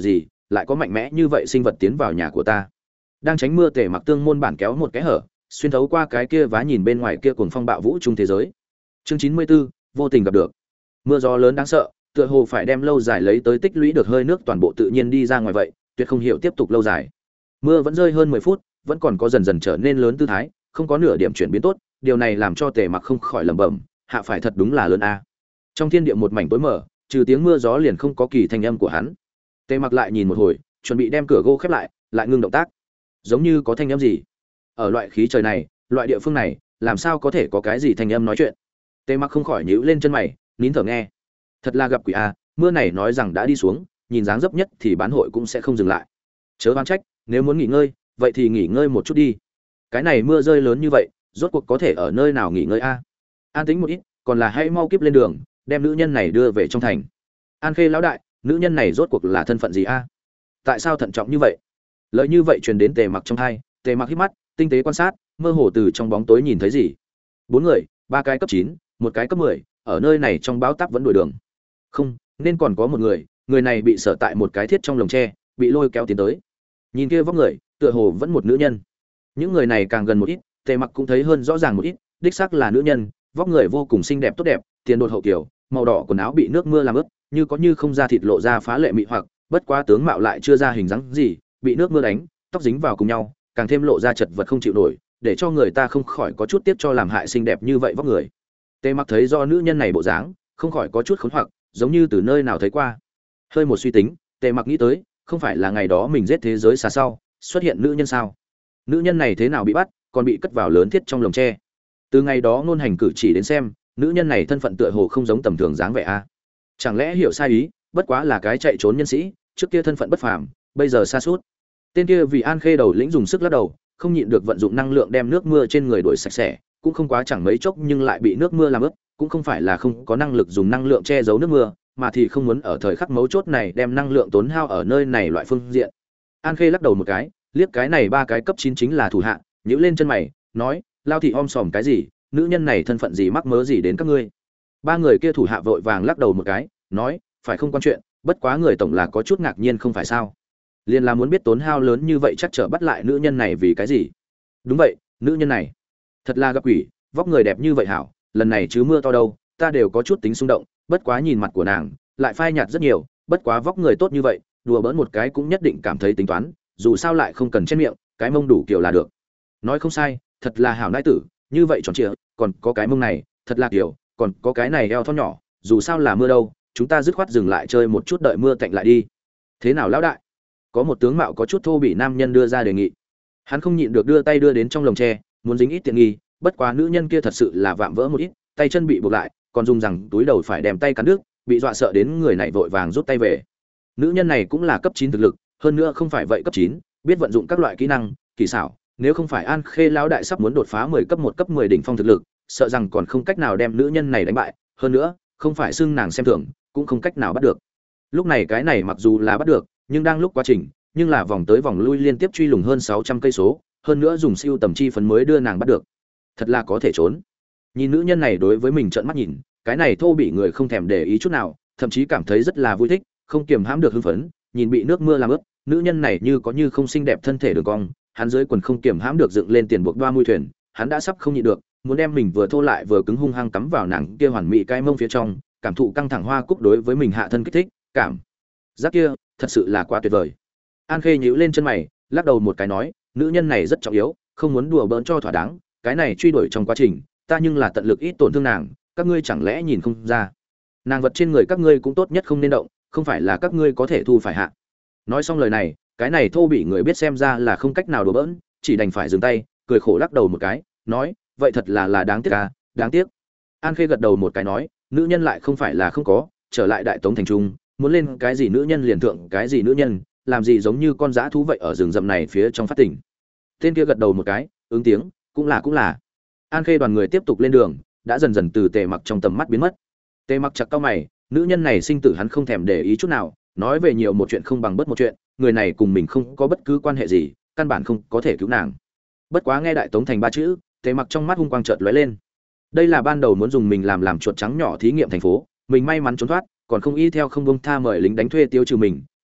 [SPEAKER 1] lại có mạnh mẽ như vậy sinh vật tiến vào nhà của ta. Đang tránh mưa, Tề Mặc tương môn bản kéo một cái hở, xuyên thấu qua cái kia vá nhìn bên ngoài kia cuồng phong bạo vũ trung thế giới. Chương chín mươi tư, vô tình gặp được. Mưa gió lớn đáng sợ, tựa hồ phải đem lâu dài lấy tới tích lũy được hơi nước toàn bộ tự nhiên đi ra ngoài vậy, tuyệt không hiểu tiếp tục lâu dài. Mưa vẫn rơi hơn mười phút, vẫn còn có dần dần trở nên lớn tư thái, không có nửa điểm chuyển biến tốt, điều này làm cho Tề Mặc không khỏi lẩm bẩm, hạ phải thật đúng là lớn a. Trong thiên địa một mảnh tối mờ, trừ tiếng mưa gió liền không có kỳ thanh âm của hắn. Tề Mặc lại nhìn một hồi, chuẩn bị đem cửa gỗ khép lại, lại ngưng động tác. Giống như có thanh âm gì. Ở loại khí trời này, loại địa phương này, làm sao có thể có cái gì thanh âm nói chuyện. Tề Mặc không khỏi nhíu lên chân mày, nín thở nghe. Thật là gặp quỷ a, mưa này nói rằng đã đi xuống, nhìn dáng dấp nhất thì bán hội cũng sẽ không dừng lại. Chớ oan trách, nếu muốn nghỉ ngơi, vậy thì nghỉ ngơi một chút đi. Cái này mưa rơi lớn như vậy, rốt cuộc có thể ở nơi nào nghỉ ngơi a? An tĩnh một ít, còn là hãy mau kíp lên đường, đem nữ nhân này đưa về trong thành. An Khê lão đại, nữ nhân này rốt cuộc là thân phận gì a? Tại sao thận trọng như vậy? Lời như vậy truyền đến Tề Mặc trong tai, Tề Mặc hít mắt, tinh tế quan sát, mơ hồ từ trong bóng tối nhìn thấy gì? Bốn người, ba cái cấp chín, một cái cấp mười, ở nơi này trong bão táp vẫn đuổi đường. Không, nên còn có một người, người này bị sở tại một cái thiết trong lồng tre, bị lôi kéo tiến tới. Nhìn kia vóc người, tựa hồ vẫn một nữ nhân. Những người này càng gần một ít, Tề Mặc cũng thấy hơn rõ ràng một ít, đích xác là nữ nhân, vóc người vô cùng xinh đẹp tốt đẹp, tiền đột hậu kiểu, màu đỏ quần áo bị nước mưa làm ướt, như có như không da thịt lộ ra phá lệ mị hoặc, bất quá tướng mạo lại chưa ra hình dáng gì, bị nước mưa đánh, tóc dính vào cùng nhau, càng thêm lộ ra chật vật không chịu nổi, để cho người ta không khỏi có chút tiếc cho làm hại xinh đẹp như vậy vóc người. Tề Mặc thấy do nữ nhân này bộ dáng, không khỏi có chút khốn hoặc, giống như từ nơi nào thấy qua. Hơi một suy tính, Tề Mặc nghĩ tới, không phải là ngày đó mình giết thế giới xa sau, xuất hiện nữ nhân sao? Nữ nhân này thế nào bị bắt, còn bị cất vào lớn thiết trong lồng tre? Từ ngày đó ngôn hành cử chỉ đến xem, nữ nhân này thân phận tựa hồ không giống tầm thường dáng vẻ a. Chẳng lẽ hiểu sai ý, bất quá là cái chạy trốn nhân sĩ, trước kia thân phận bất phàm, bây giờ sa sút. Tên kia vì An Khê đầu lĩnh dùng sức lắc đầu, không nhịn được vận dụng năng lượng đem nước mưa trên người đuổi sạch sẽ, cũng không quá chẳng mấy chốc nhưng lại bị nước mưa làm ướt, cũng không phải là không có năng lực dùng năng lượng che giấu nước mưa, mà thì không muốn ở thời khắc mấu chốt này đem năng lượng tốn hao ở nơi này loại phương diện. An Khê lắc đầu một cái, liếc cái này ba cái cấp chín chính là thủ hạ, nhíu lên chân mày, nói, lao thị om sòm cái gì, nữ nhân này thân phận gì mắc mớ gì đến các ngươi. Ba người kia thủ hạ vội vàng lắc đầu một cái, nói, phải không quan chuyện, bất quá người tổng là có chút ngạc nhiên không phải sao? Liền là muốn biết tốn hao lớn như vậy chắc trở bắt lại nữ nhân này vì cái gì? Đúng vậy, nữ nhân này, thật là gặp quỷ, vóc người đẹp như vậy hảo, lần này chứ mưa to đâu, ta đều có chút tính xung động, bất quá nhìn mặt của nàng, lại phai nhạt rất nhiều, bất quá vóc người tốt như vậy, đùa bỡn một cái cũng nhất định cảm thấy tính toán, dù sao lại không cần trên miệng, cái mông đủ kiểu là được. Nói không sai, thật là hảo nãi tử, như vậy tròn trịa, còn có cái mông này, thật là kiểu, còn có cái này eo thon nhỏ, dù sao là mưa đâu, chúng ta dứt khoát dừng lại chơi một chút đợi mưa tạnh lại đi. Thế nào lão đại? Có một tướng mạo có chút thô bỉ nam nhân đưa ra đề nghị. Hắn không nhịn được đưa tay đưa đến trong lồng tre, muốn dính ít tiện nghi, bất quá nữ nhân kia thật sự là vạm vỡ một ít, tay chân bị buộc lại, còn dùng rằng túi đầu phải đem tay cắn đứt, bị dọa sợ đến người này vội vàng rút tay về. Nữ nhân này cũng là cấp chín thực lực, hơn nữa không phải vậy cấp chín, biết vận dụng các loại kỹ năng, kỳ xảo, nếu không phải An Khê lão đại sắp muốn đột phá mười cấp một cấp mười đỉnh phong thực lực, sợ rằng còn không cách nào đem nữ nhân này đánh bại, hơn nữa, không phải xưng nàng xem thường, cũng không cách nào bắt được. Lúc này cái này mặc dù là bắt được, nhưng đang lúc quá trình, nhưng là vòng tới vòng lui liên tiếp truy lùng hơn sáu trăm cây số, hơn nữa dùng siêu tầm chi phấn mới đưa nàng bắt được. Thật là có thể trốn. Nhìn nữ nhân này đối với mình trợn mắt nhìn, cái này thô bị người không thèm để ý chút nào, thậm chí cảm thấy rất là vui thích, không kiềm hãm được hưng phấn, nhìn bị nước mưa làm ướt, nữ nhân này như có như không xinh đẹp thân thể đường cong, hắn dưới quần không kiềm hãm được dựng lên tiền buộc đoa mui thuyền, hắn đã sắp không nhịn được, muốn đem mình vừa thô lại vừa cứng hung hăng cắm vào nàng kia hoàn mỹ cái mông phía trong, cảm thụ căng thẳng hoa cúc đối với mình hạ thân kích thích, cảm giác kia thật sự là quá tuyệt vời. An Khê nhíu lên chân mày, lắc đầu một cái nói, nữ nhân này rất trọng yếu, không muốn đùa bỡn cho thỏa đáng, cái này truy đuổi trong quá trình, ta nhưng là tận lực ít tổn thương nàng, các ngươi chẳng lẽ nhìn không ra? Nàng vật trên người các ngươi cũng tốt nhất không nên động, không phải là các ngươi có thể thu phải hạ. Nói xong lời này, cái này thô bị người biết xem ra là không cách nào đùa bỡn, chỉ đành phải dừng tay, cười khổ lắc đầu một cái, nói, vậy thật là là đáng tiếc à, đáng tiếc. An Khê gật đầu một cái nói, nữ nhân lại không phải là không có, trở lại Đại Tống thành trung, muốn lên cái gì nữ nhân liền thượng cái gì nữ nhân, làm gì giống như con dã thú vậy ở rừng rậm này phía trong phát tỉnh. Tên kia gật đầu một cái, ứng tiếng, cũng là cũng là. An Khê đoàn người tiếp tục lên đường, đã dần dần từ Tề Mặc trong tầm mắt biến mất. Tề Mặc chặt cau mày, nữ nhân này sinh tử hắn không thèm để ý chút nào, nói về nhiều một chuyện không bằng bất một chuyện, người này cùng mình không có bất cứ quan hệ gì, căn bản không có thể cứu nàng. Bất quá nghe Đại Tống thành ba chữ, Tề Mặc trong mắt hung quang chợt lóe lên. Đây là ban đầu muốn dùng mình làm làm chuột trắng nhỏ thí nghiệm thành phố, mình may mắn trốn thoát, còn không y theo không buông tha mời lính đánh thuê tiêu trừ mình,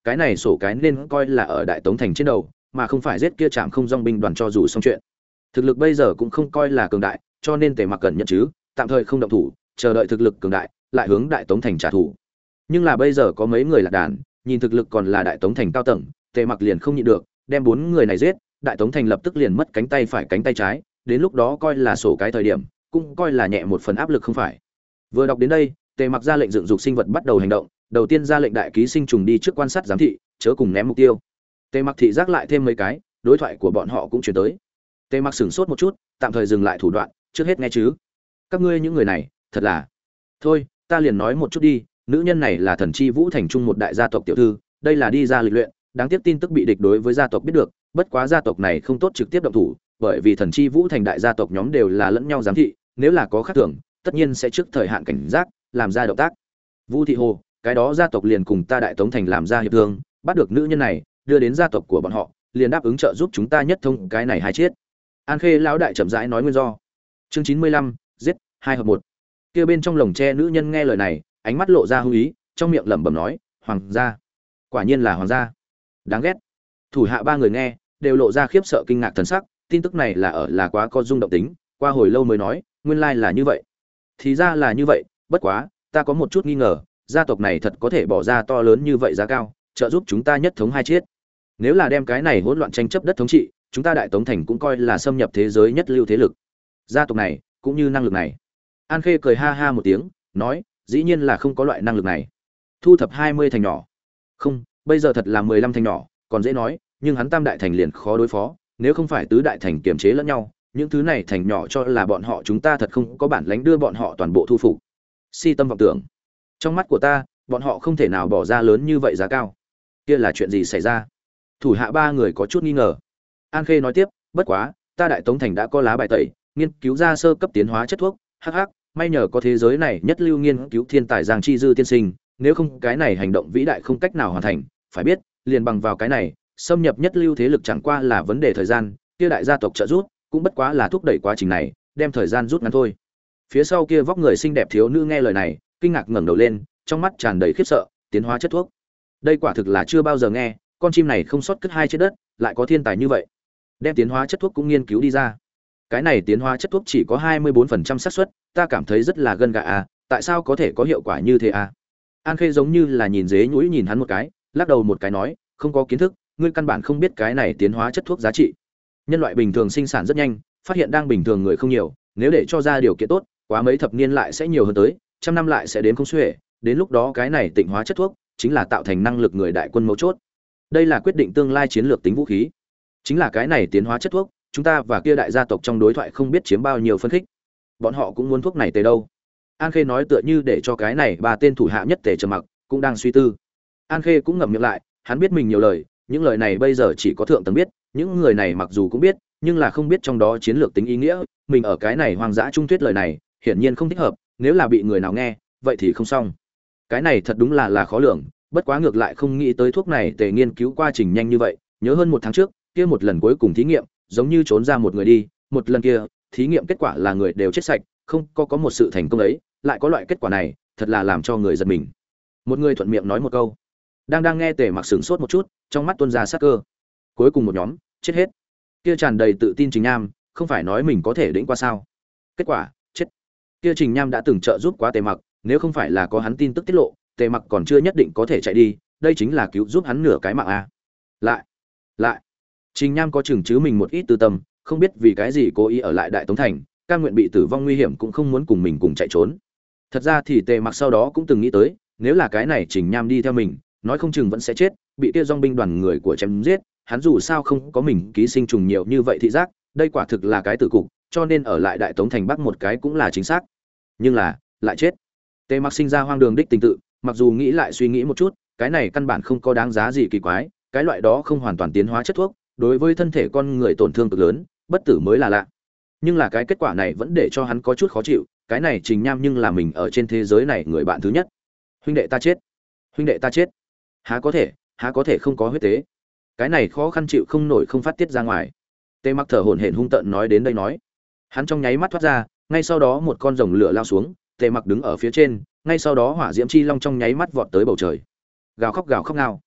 [SPEAKER 1] cái này sổ cái nên coi là ở đại tống thành trên đầu, mà không phải giết kia chạm không dòng binh đoàn cho dù xong chuyện. Thực lực bây giờ cũng không coi là cường đại, cho nên Tề Mặc cần nhận chứ, tạm thời không động thủ, chờ đợi thực lực cường đại, lại hướng đại tống thành trả thù. Nhưng là bây giờ có mấy người lạc đàn, nhìn thực lực còn là đại tống thành cao tầng, Tề Mặc liền không nhịn được, đem bốn người này giết, đại tống thành lập tức liền mất cánh tay phải cánh tay trái, đến lúc đó coi là sổ cái thời điểm, cũng coi là nhẹ một phần áp lực không phải. Vừa đọc đến đây, Tề Mặc ra lệnh dựng dục sinh vật bắt đầu hành động, đầu tiên ra lệnh đại ký sinh trùng đi trước quan sát giám thị, chớ cùng ném mục tiêu. Tề Mặc thị giác lại thêm mấy cái, đối thoại của bọn họ cũng truyền tới. Tề Mặc sửng sốt một chút, tạm thời dừng lại thủ đoạn, trước hết nghe chứ. Các ngươi những người này, thật là. Thôi, ta liền nói một chút đi, nữ nhân này là Thần Chi Vũ thành trung một đại gia tộc tiểu thư, đây là đi ra lịch luyện, đáng tiếc tin tức bị địch đối với gia tộc biết được, bất quá gia tộc này không tốt trực tiếp động thủ, bởi vì Thần Chi Vũ thành đại gia tộc nhóm đều là lẫn nhau giám thị, nếu là có khác thường, tất nhiên sẽ trước thời hạn cảnh giác, làm ra động tác. Vũ Thị Hồ, cái đó gia tộc liền cùng ta đại tống thành làm ra hiệp thương, bắt được nữ nhân này, đưa đến gia tộc của bọn họ, liền đáp ứng trợ giúp chúng ta nhất thông cái này hai chết. An Khê lão đại chậm rãi nói nguyên do. Chương chín mươi lăm, giết, hai hợp một. Kia bên trong lồng tre nữ nhân nghe lời này, ánh mắt lộ ra hung ý, trong miệng lẩm bẩm nói, "Hoàng gia." Quả nhiên là hoàng gia. Đáng ghét. Thủ hạ ba người nghe, đều lộ ra khiếp sợ kinh ngạc thần sắc, tin tức này là ở là quá có rung động tính, qua hồi lâu mới nói, nguyên lai là như vậy. Thì ra là như vậy, bất quá, ta có một chút nghi ngờ, gia tộc này thật có thể bỏ ra to lớn như vậy giá cao, trợ giúp chúng ta nhất thống hai chiết. Nếu là đem cái này hỗn loạn tranh chấp đất thống trị, chúng ta đại tống thành cũng coi là xâm nhập thế giới nhất lưu thế lực. Gia tộc này, cũng như năng lực này. An Khê cười ha ha một tiếng, nói, dĩ nhiên là không có loại năng lực này. Thu thập hai mươi thành nhỏ. Không, bây giờ thật là mười lăm thành nhỏ, còn dễ nói, nhưng hắn tam đại thành liền khó đối phó, nếu không phải tứ đại thành kiềm chế lẫn nhau, những thứ này thành nhỏ cho là bọn họ chúng ta thật không có bản lãnh đưa bọn họ toàn bộ thu phục. Si tâm vọng tưởng. Trong mắt của ta, bọn họ không thể nào bỏ ra lớn như vậy giá cao. Kia là chuyện gì xảy ra? Thủ hạ ba người có chút nghi ngờ. An Khê nói tiếp, bất quá, ta đại tống thành đã có lá bài tẩy, nghiên cứu ra sơ cấp tiến hóa chất thuốc, hắc hắc, may nhờ có thế giới này nhất lưu nghiên cứu thiên tài Giang Chi Dư tiên sinh, nếu không cái này hành động vĩ đại không cách nào hoàn thành, phải biết, liền bằng vào cái này, xâm nhập nhất lưu thế lực chẳng qua là vấn đề thời gian, kia đại gia tộc trợ giúp, cũng bất quá là thúc đẩy quá trình này, đem thời gian rút ngắn thôi. Phía sau kia vóc người xinh đẹp thiếu nữ nghe lời này, kinh ngạc ngẩng đầu lên, trong mắt tràn đầy khiếp sợ, tiến hóa chất thuốc. Đây quả thực là chưa bao giờ nghe, con chim này không sót cất hai trên đất, lại có thiên tài như vậy. Đem tiến hóa chất thuốc cũng nghiên cứu đi ra. Cái này tiến hóa chất thuốc chỉ có hai mươi bốn phần trăm xác suất, ta cảm thấy rất là gân gà à, tại sao có thể có hiệu quả như thế à? An Khê giống như là nhìn dế nhũi nhìn hắn một cái, lắc đầu một cái nói, không có kiến thức, ngươi căn bản không biết cái này tiến hóa chất thuốc giá trị. Nhân loại bình thường sinh sản rất nhanh, phát hiện đang bình thường người không nhiều, nếu để cho ra điều kiện tốt, quá mấy thập niên lại sẽ nhiều hơn tới, trăm năm lại sẽ đến không xuể, đến lúc đó cái này tịnh hóa chất thuốc chính là tạo thành năng lực người đại quân mấu chốt. Đây là quyết định tương lai chiến lược tính vũ khí. Chính là cái này tiến hóa chất thuốc, chúng ta và kia đại gia tộc trong đối thoại không biết chiếm bao nhiêu phân khích. Bọn họ cũng muốn thuốc này tề đâu? An Khê nói tựa như để cho cái này ba tên thủ hạ nhất tề trầm mặc, cũng đang suy tư. An Khê cũng ngậm miệng lại, hắn biết mình nhiều lời, những lời này bây giờ chỉ có thượng tầng biết, những người này mặc dù cũng biết, nhưng là không biết trong đó chiến lược tính ý nghĩa, mình ở cái này hoang dã trung tuyết lời này, hiển nhiên không thích hợp, nếu là bị người nào nghe, vậy thì không xong. Cái này thật đúng là là khó lường, bất quá ngược lại không nghĩ tới thuốc này tề nghiên cứu quá trình nhanh như vậy, nhớ hơn một tháng trước, kia một lần cuối cùng thí nghiệm, giống như trốn ra một người đi, một lần kia, thí nghiệm kết quả là người đều chết sạch, không có có một sự thành công ấy, lại có loại kết quả này, thật là làm cho người giật mình. Một người thuận miệng nói một câu, đang đang nghe Tề Mặc sửng sốt một chút, trong mắt tuôn ra sát cơ. Cuối cùng một nhóm, chết hết. Kia tràn đầy tự tin Trình Nham, không phải nói mình có thể đỉnh qua sao? Kết quả, chết. Kia Trình Nham đã từng trợ giúp quá Tề Mặc, nếu không phải là có hắn tin tức tiết lộ, Tề Mặc còn chưa nhất định có thể chạy đi, đây chính là cứu giúp hắn nửa cái mạng a. Lại, lại. Trình Nham có chừng chứ mình một ít tư tâm, không biết vì cái gì cố ý ở lại Đại Tống thành, cam nguyện bị tử vong nguy hiểm cũng không muốn cùng mình cùng chạy trốn. Thật ra thì Tề Mặc sau đó cũng từng nghĩ tới, nếu là cái này Trình Nham đi theo mình, nói không chừng vẫn sẽ chết, bị kia dòng binh đoàn người của chém giết, hắn dù sao không có mình ký sinh trùng nhiều như vậy thị giác, đây quả thực là cái tử cục, cho nên ở lại Đại Tống thành Bắc một cái cũng là chính xác. Nhưng là, lại chết. Tề Mặc sinh ra hoang đường đích tình tự, mặc dù nghĩ lại suy nghĩ một chút, cái này căn bản không có đáng giá gì kỳ quái, cái loại đó không hoàn toàn tiến hóa chất thuốc, đối với thân thể con người tổn thương cực lớn, bất tử mới là lạ. Nhưng là cái kết quả này vẫn để cho hắn có chút khó chịu, cái này Trình Nham nhưng là mình ở trên thế giới này người bạn thứ nhất. Huynh đệ ta chết, huynh đệ ta chết. Há có thể, há có thể không có huyết tế. Cái này khó khăn chịu không nổi không phát tiết ra ngoài. Tề Mặc thở hổn hển hung tợn nói đến đây nói. Hắn trong nháy mắt thoát ra, ngay sau đó một con rồng lửa lao xuống, Tề Mặc đứng ở phía trên, ngay sau đó hỏa diễm chi long trong nháy mắt vọt tới bầu trời. Gào khóc gào khóc ngao.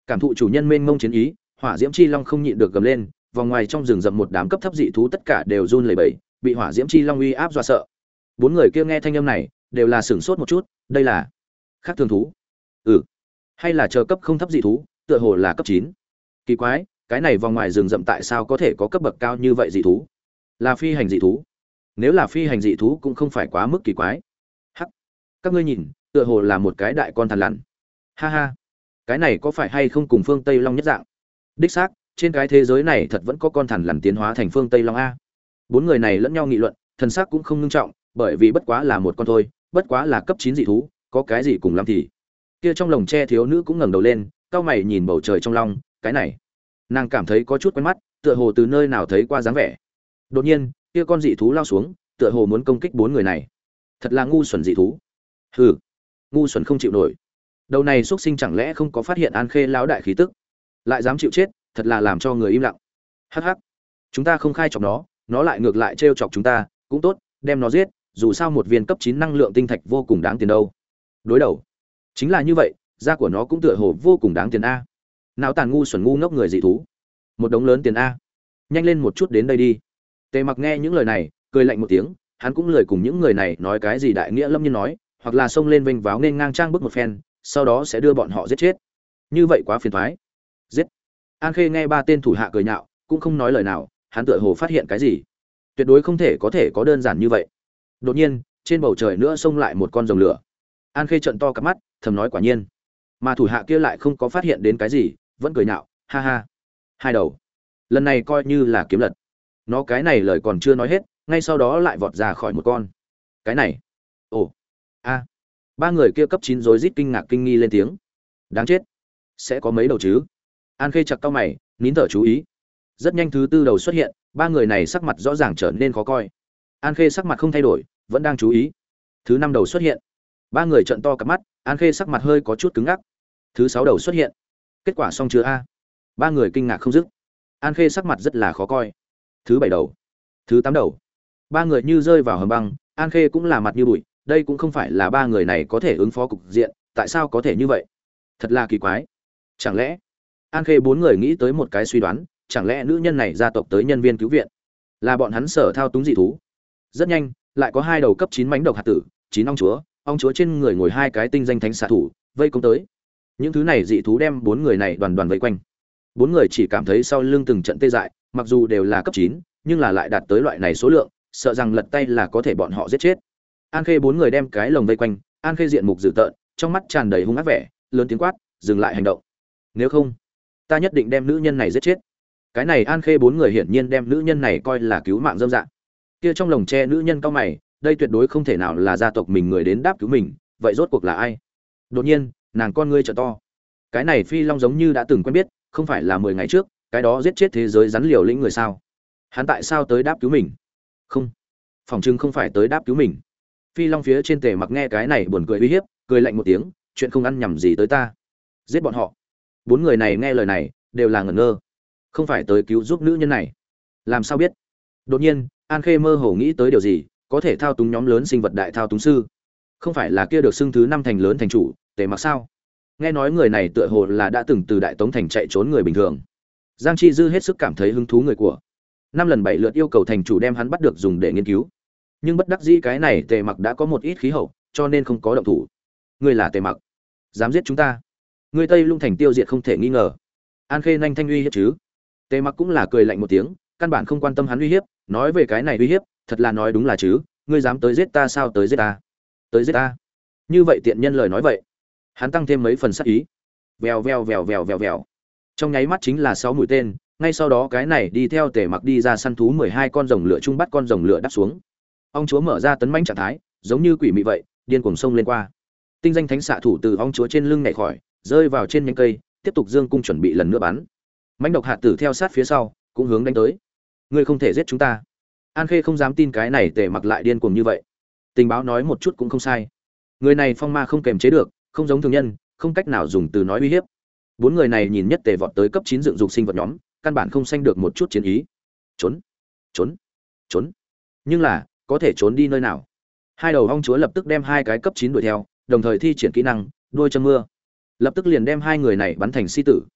[SPEAKER 1] Cảm thụ chủ nhân mênh mông chiến ý, hỏa diễm chi long không nhịn được gầm lên, vòng ngoài trong rừng rậm một đám cấp thấp dị thú tất cả đều run lẩy bẩy, bị hỏa diễm chi long uy áp dọa sợ. Bốn người kia nghe thanh âm này, đều là sửng sốt một chút, đây là khác thường thú. Ừ, hay là chờ cấp không thấp dị thú, tựa hồ là cấp chín. Kỳ quái, cái này vòng ngoài rừng rậm tại sao có thể có cấp bậc cao như vậy dị thú? Là phi hành dị thú. Nếu là phi hành dị thú cũng không phải quá mức kỳ quái. Hắc, các ngươi nhìn, tựa hồ là một cái đại con thằn lằn. Ha ha, cái này có phải hay không cùng phương Tây Long nhất dạng? Đích xác, trên cái thế giới này thật vẫn có con thằn lằn tiến hóa thành phương Tây Long a. Bốn người này lẫn nhau nghị luận, thần sắc cũng không nghiêm trọng, bởi vì bất quá là một con thôi, bất quá là cấp chín dị thú, có cái gì cùng lắm thì. Kia trong lồng tre thiếu nữ cũng ngẩng đầu lên, cau mày nhìn bầu trời trong long, cái này, nàng cảm thấy có chút quen mắt, tựa hồ từ nơi nào thấy qua dáng vẻ. Đột nhiên, kia con dị thú lao xuống, tựa hồ muốn công kích bốn người này. Thật là ngu xuẩn dị thú. Hừ, ngu xuẩn không chịu nổi. Đầu này xuất sinh chẳng lẽ không có phát hiện An Khê lão đại khí tức, lại dám chịu chết, thật là làm cho người im lặng. Hắc hắc, chúng ta không khai chọc nó, nó lại ngược lại trêu chọc chúng ta, cũng tốt, đem nó giết, dù sao một viên cấp chín năng lượng tinh thạch vô cùng đáng tiền đâu. Đối đầu, chính là như vậy, da của nó cũng tựa hồ vô cùng đáng tiền a. Não tàn ngu xuẩn ngu ngốc người dị thú, một đống lớn tiền a. Nhanh lên một chút đến đây đi. Tề Mặc nghe những lời này, cười lạnh một tiếng, hắn cũng lười cùng những người này nói cái gì đại nghĩa lâm nhiên nói, hoặc là xông lên vênh váo nên ngang trang bước một phen, sau đó sẽ đưa bọn họ giết chết. Như vậy quá phiền toái. Giết. An Khê nghe ba tên thủ hạ cười nhạo, cũng không nói lời nào, hắn tựa hồ phát hiện cái gì. Tuyệt đối không thể có thể có đơn giản như vậy. Đột nhiên, trên bầu trời nữa xông lại một con rồng lửa. An Khê trợn to cặp mắt, thầm nói quả nhiên. Mà thủ hạ kia lại không có phát hiện đến cái gì, vẫn cười nhạo, ha ha. Hai đầu. Lần này coi như là kiếm lật. Nó cái này lời còn chưa nói hết, ngay sau đó lại vọt ra khỏi một con. Cái này. Ồ. A. Ba người kia cấp chín rối rít kinh ngạc kinh nghi lên tiếng. Đáng chết. Sẽ có mấy đầu chứ? An Khê chặt cau mày, nín thở chú ý. Rất nhanh thứ tư đầu xuất hiện, ba người này sắc mặt rõ ràng trở nên khó coi. An Khê sắc mặt không thay đổi, vẫn đang chú ý. Thứ năm đầu xuất hiện, ba người trợn to cặp mắt, An Khê sắc mặt hơi có chút cứng ngắc. Thứ sáu đầu xuất hiện, kết quả xong chưa a? Ba người kinh ngạc không dứt. An Khê sắc mặt rất là khó coi. Thứ bảy đầu, thứ tám đầu, ba người như rơi vào hầm băng. An Khê cũng là mặt như bụi, đây cũng không phải là ba người này có thể ứng phó cục diện, tại sao có thể như vậy? Thật là kỳ quái. Chẳng lẽ An Khê bốn người nghĩ tới một cái suy đoán, chẳng lẽ nữ nhân này gia tộc tới nhân viên cứu viện, là bọn hắn sở thao túng dị thú? Rất nhanh, lại có hai đầu cấp chín mãnh độc hạt tử, chín ong chúa, ong chúa trên người ngồi hai cái tinh danh thánh xạ thủ, vây công tới. Những thứ này dị thú đem bốn người này đoàn đoàn vây quanh. Bốn người chỉ cảm thấy sau lưng từng trận tê dại, mặc dù đều là cấp chín, nhưng là lại đạt tới loại này số lượng, sợ rằng lật tay là có thể bọn họ giết chết. An Khê bốn người đem cái lồng vây quanh, An Khê diện mục dữ tợn, trong mắt tràn đầy hung ác vẻ, lớn tiếng quát, dừng lại hành động. Nếu không, ta nhất định đem nữ nhân này giết chết. Cái này An Khê bốn người hiển nhiên đem nữ nhân này coi là cứu mạng dâm dạng. Kia trong lồng tre nữ nhân cao mày, đây tuyệt đối không thể nào là gia tộc mình người đến đáp cứu mình, vậy rốt cuộc là ai? Đột nhiên, nàng con ngươi trợ to. Cái này Phi Long giống như đã từng quen biết, không phải là mười ngày trước, cái đó giết chết thế giới rắn liều lĩnh người sao? Hắn tại sao tới đáp cứu mình? Không, phòng trưng không phải tới đáp cứu mình. Phi Long phía trên Tề Mặc nghe cái này buồn cười uy hiếp, cười lạnh một tiếng, chuyện không ăn nhầm gì tới ta. Giết bọn họ. Bốn người này nghe lời này, đều là ngẩn ngơ. Không phải tới cứu giúp nữ nhân này. Làm sao biết? Đột nhiên, An Khê mơ hồ nghĩ tới điều gì, có thể thao túng nhóm lớn sinh vật đại thao túng sư. Không phải là kia được xưng thứ năm thành lớn thành chủ, Tề Mặc sao? Nghe nói người này tựa hồ là đã từng từ Đại Tống thành chạy trốn người bình thường. Giang Chi Dư hết sức cảm thấy hứng thú người của. Năm lần bảy lượt yêu cầu thành chủ đem hắn bắt được dùng để nghiên cứu. Nhưng bất đắc dĩ cái này Tề Mặc đã có một ít khí hậu, cho nên không có động thủ. Ngươi là Tề Mặc, dám giết chúng ta? Ngươi Tây Lung thành tiêu diệt không thể nghi ngờ. An Khê nhanh thanh uy hiếp chứ? Tề Mặc cũng là cười lạnh một tiếng, căn bản không quan tâm hắn uy hiếp, nói về cái này uy hiếp, thật là nói đúng là chứ, ngươi dám tới giết ta sao tới giết ta? Tới giết ta? Như vậy tiện nhân lời nói vậy. Hắn tăng thêm mấy phần sát ý. Vèo vèo vèo vèo vèo vèo. Trong nháy mắt chính là sáu mũi tên, ngay sau đó cái này đi theo Tề Mặc đi ra săn thú mười hai con rồng lửa chung bắt con rồng lửa đáp xuống. Ong chúa mở ra tấn mãnh trạng thái, giống như quỷ mị vậy, điên cuồng xông lên qua. Tinh danh thánh xạ thủ từ ong chúa trên lưng nhảy khỏi, rơi vào trên nhánh cây, tiếp tục dương cung chuẩn bị lần nữa bắn. Mãnh độc hạt tử theo sát phía sau, cũng hướng đánh tới. Ngươi không thể giết chúng ta. An Khê không dám tin cái này Tề Mặc lại điên cuồng như vậy. Tình báo nói một chút cũng không sai. Người này phong ma không kềm chế được, không giống thường nhân, không cách nào dùng từ nói uy hiếp. Bốn người này nhìn nhất Tề vọt tới cấp chín dựng dục sinh vật nhóm, căn bản không sanh được một chút chiến ý. Trốn, trốn, trốn. Nhưng là, có thể trốn đi nơi nào? Hai đầu ong chúa lập tức đem hai cái cấp chín đuổi theo, đồng thời thi triển kỹ năng đuôi châm mưa, lập tức liền đem hai người này bắn thành si tử,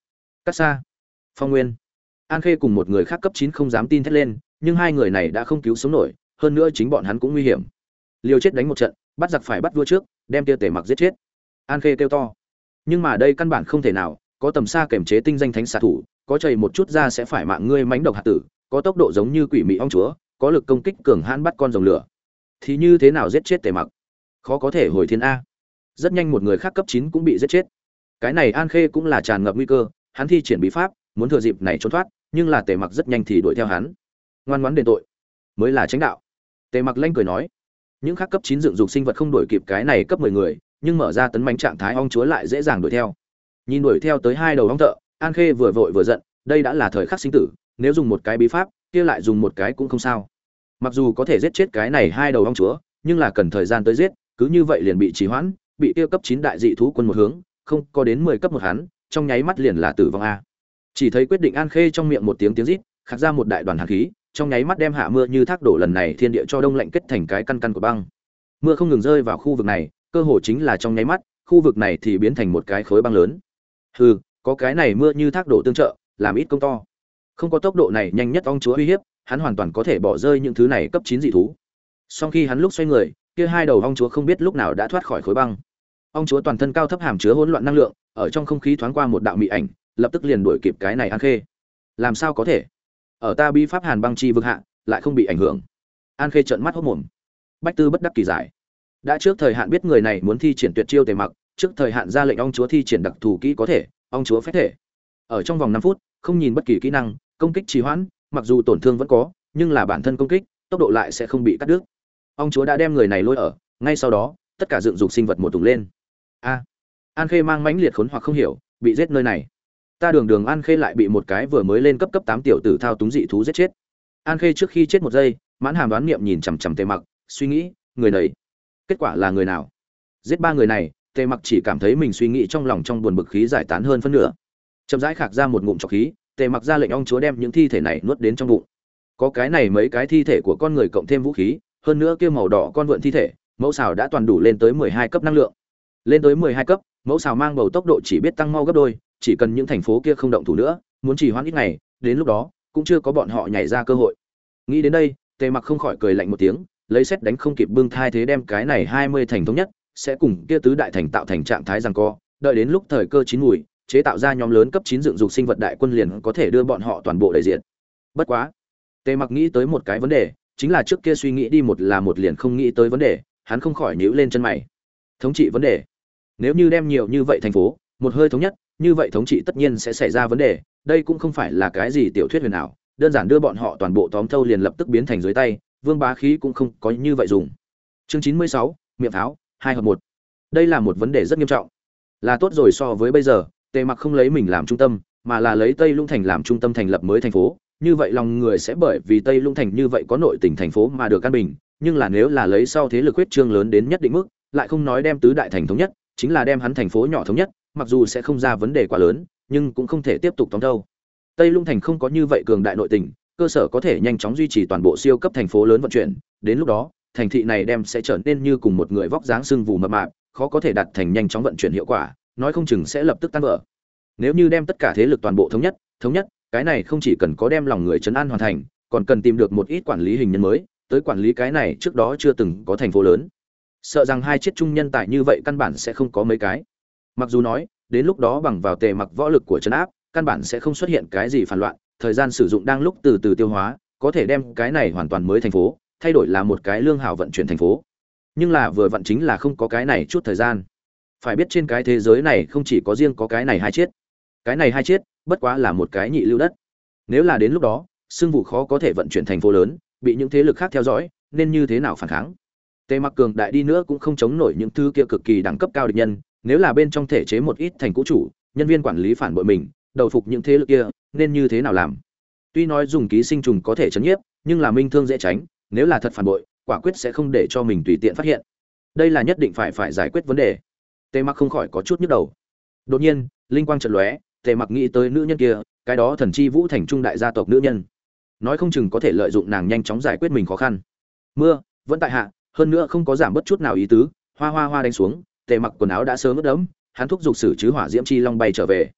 [SPEAKER 1] Cắt xa. Phong Nguyên. An Khê cùng một người khác cấp chín không dám tin thét lên, nhưng hai người này đã không cứu sống nổi, hơn nữa chính bọn hắn cũng nguy hiểm. Liều chết đánh một trận, bắt giặc phải bắt vua trước, đem kia Tề Mặc giết chết. An Khê kêu to. Nhưng mà đây căn bản không thể nào, có tầm xa kềm chế tinh danh thánh xạ thủ, có chảy một chút ra sẽ phải mạng ngươi mãnh độc hạt tử, có tốc độ giống như quỷ mị ong chúa, có lực công kích cường hãn bắt con rồng lửa. Thì như thế nào giết chết Tề Mặc? Khó có thể hồi thiên a. Rất nhanh một người khác cấp chín cũng bị giết chết. Cái này An Khê cũng là tràn ngập nguy cơ, hắn thi triển bí pháp, muốn thừa dịp này trốn thoát, nhưng là Tề Mặc rất nhanh thì đuổi theo hắn. Ngoan ngoãn đền tội, mới là chánh đạo. Tề Mặc lanh cười nói. Những khác cấp chín dựng dục sinh vật không đuổi kịp cái này cấp mười người, nhưng mở ra tấn mãnh trạng thái ong chúa lại dễ dàng đuổi theo. Nhìn đuổi theo tới hai đầu ong thợ, An Khê vừa vội vừa giận, đây đã là thời khắc sinh tử, nếu dùng một cái bí pháp, kia lại dùng một cái cũng không sao. Mặc dù có thể giết chết cái này hai đầu ong chúa, nhưng là cần thời gian tới giết, cứ như vậy liền bị trì hoãn, bị kia cấp chín đại dị thú quân một hướng, không có đến mười cấp một hắn, trong nháy mắt liền là tử vong a. Chỉ thấy quyết định An Khê trong miệng một tiếng tiếng rít, khạc ra một đại đoàn hàn khí, trong nháy mắt đem hạ mưa như thác đổ lần này thiên địa cho đông lạnh kết thành cái căn căn của băng. Mưa không ngừng rơi vào khu vực này, cơ hồ chính là trong nháy mắt, khu vực này thì biến thành một cái khối băng lớn. Hừ, có cái này mưa như thác đổ tương trợ, làm ít công to. Không có tốc độ này nhanh nhất ong chúa uy hiếp, hắn hoàn toàn có thể bỏ rơi những thứ này cấp chín dị thú. Sau khi hắn lúc xoay người, kia hai đầu ong chúa không biết lúc nào đã thoát khỏi khối băng. Ong chúa toàn thân cao thấp hàm chứa hỗn loạn năng lượng, ở trong không khí thoáng qua một đạo mị ảnh, lập tức liền đuổi kịp cái này An Khê. Làm sao có thể? Ở ta bi pháp Hàn băng chi vực hạ, lại không bị ảnh hưởng. An Khê trợn mắt hốt mồm. Bách Tư bất đắc kỳ giải. Đã trước thời hạn biết người này muốn thi triển tuyệt chiêu Tề Mặc, trước thời hạn ra lệnh ong chúa thi triển đặc thù kỹ có thể, ong chúa phép thể. Ở trong vòng năm phút, không nhìn bất kỳ kỹ năng, công kích trì hoãn, mặc dù tổn thương vẫn có, nhưng là bản thân công kích, tốc độ lại sẽ không bị cắt đứt. Ong chúa đã đem người này lôi ở, ngay sau đó, tất cả dựng dục sinh vật một tùng lên. A. An Khê mang mãnh liệt khốn hoặc không hiểu, bị giết nơi này. Ta đường đường An Khê lại bị một cái vừa mới lên cấp cấp tám tiểu tử thao túng dị thú giết chết. An Khê trước khi chết một giây, mãn hàm đoán niệm nhìn chằm chằm Tề Mặc, suy nghĩ, người này, kết quả là người nào? Giết ba người này, Tề Mặc chỉ cảm thấy mình suy nghĩ trong lòng trong buồn bực khí giải tán hơn phân nửa. Chậm rãi khạc ra một ngụm trọc khí, Tề Mặc ra lệnh ong chúa đem những thi thể này nuốt đến trong bụng. Có cái này mấy cái thi thể của con người cộng thêm vũ khí, hơn nữa kia màu đỏ con vượn thi thể, mẫu xào đã toàn đủ lên tới mười hai cấp năng lượng. Lên tới mười hai cấp, mẫu xào mang bầu tốc độ chỉ biết tăng mau gấp đôi, chỉ cần những thành phố kia không động thủ nữa, muốn trì hoãn ít ngày, đến lúc đó cũng chưa có bọn họ nhảy ra cơ hội. Nghĩ đến đây, Tề Mặc không khỏi cười lạnh một tiếng, lấy xét đánh không kịp bưng thai thế đem cái này hai mươi thành thống nhất, sẽ cùng kia tứ đại thành tạo thành trạng thái giằng co, đợi đến lúc thời cơ chín mùi, chế tạo ra nhóm lớn cấp chín dựng dục sinh vật đại quân liền có thể đưa bọn họ toàn bộ đại diện. Bất quá, Tề Mặc nghĩ tới một cái vấn đề, chính là trước kia suy nghĩ đi một là một liền không nghĩ tới vấn đề, hắn không khỏi nhíu lên chân mày. Thống trị vấn đề. Nếu như đem nhiều như vậy thành phố, một hơi thống nhất, như vậy thống trị tất nhiên sẽ xảy ra vấn đề, đây cũng không phải là cái gì tiểu thuyết huyền ảo, đơn giản đưa bọn họ toàn bộ tóm thâu liền lập tức biến thành dưới tay, vương bá khí cũng không có như vậy dùng. Chương chín mươi sáu, miệng tháo, hai hợp một. Đây là một vấn đề rất nghiêm trọng. Là tốt rồi so với bây giờ, Tề Mặc không lấy mình làm trung tâm, mà là lấy Tây Lũng thành làm trung tâm thành lập mới thành phố, như vậy lòng người sẽ bởi vì Tây Lũng thành như vậy có nội tỉnh thành phố mà được an bình, nhưng là nếu là lấy sau thế lực huyết trương lớn đến nhất định mức, lại không nói đem tứ đại thành thống nhất, chính là đem hắn thành phố nhỏ thống nhất, mặc dù sẽ không ra vấn đề quá lớn, nhưng cũng không thể tiếp tục tóm đâu. Tây Lũng thành không có như vậy cường đại nội tình, cơ sở có thể nhanh chóng duy trì toàn bộ siêu cấp thành phố lớn vận chuyển, đến lúc đó, thành thị này đem sẽ trở nên như cùng một người vóc dáng sưng vù mập mạp, khó có thể đạt thành nhanh chóng vận chuyển hiệu quả, nói không chừng sẽ lập tức tan vỡ. Nếu như đem tất cả thế lực toàn bộ thống nhất, thống nhất, cái này không chỉ cần có đem lòng người trấn an hoàn thành, còn cần tìm được một ít quản lý hình nhân mới, tới quản lý cái này trước đó chưa từng có thành phố lớn. Sợ rằng hai chiếc trung nhân tài như vậy căn bản sẽ không có mấy cái. Mặc dù nói, đến lúc đó bằng vào Tề Mặc võ lực của trấn áp, căn bản sẽ không xuất hiện cái gì phản loạn, thời gian sử dụng đang lúc từ từ tiêu hóa, có thể đem cái này hoàn toàn mới thành phố, thay đổi là một cái lương hảo vận chuyển thành phố. Nhưng là vừa vận chính là không có cái này chút thời gian. Phải biết trên cái thế giới này không chỉ có riêng có cái này hai chiếc. Cái này hai chiếc, bất quá là một cái nhị lưu đất. Nếu là đến lúc đó, xương vụ khó có thể vận chuyển thành phố lớn, bị những thế lực khác theo dõi, nên như thế nào phản kháng? Tề Mặc cường đại đi nữa cũng không chống nổi những thứ kia cực kỳ đẳng cấp cao địch nhân, nếu là bên trong thể chế một ít thành cũ chủ, nhân viên quản lý phản bội mình, đầu phục những thế lực kia, nên như thế nào làm? Tuy nói dùng ký sinh trùng có thể chấn nhiếp, nhưng là minh thương dễ tránh, nếu là thật phản bội, quả quyết sẽ không để cho mình tùy tiện phát hiện. Đây là nhất định phải phải giải quyết vấn đề. Tề Mặc không khỏi có chút nhức đầu. Đột nhiên, linh quang chợt lóe, Tề Mặc nghĩ tới nữ nhân kia, cái đó thần chi vũ thành trung đại gia tộc nữ nhân. Nói không chừng có thể lợi dụng nàng nhanh chóng giải quyết mình khó khăn. Mưa vẫn tại hạ, hơn nữa không có giảm bất chút nào ý tứ, hoa hoa hoa đánh xuống, Tề Mặc quần áo đã sớm ướt đẫm, hắn thúc giục sử chứ hỏa diễm chi long bay trở về.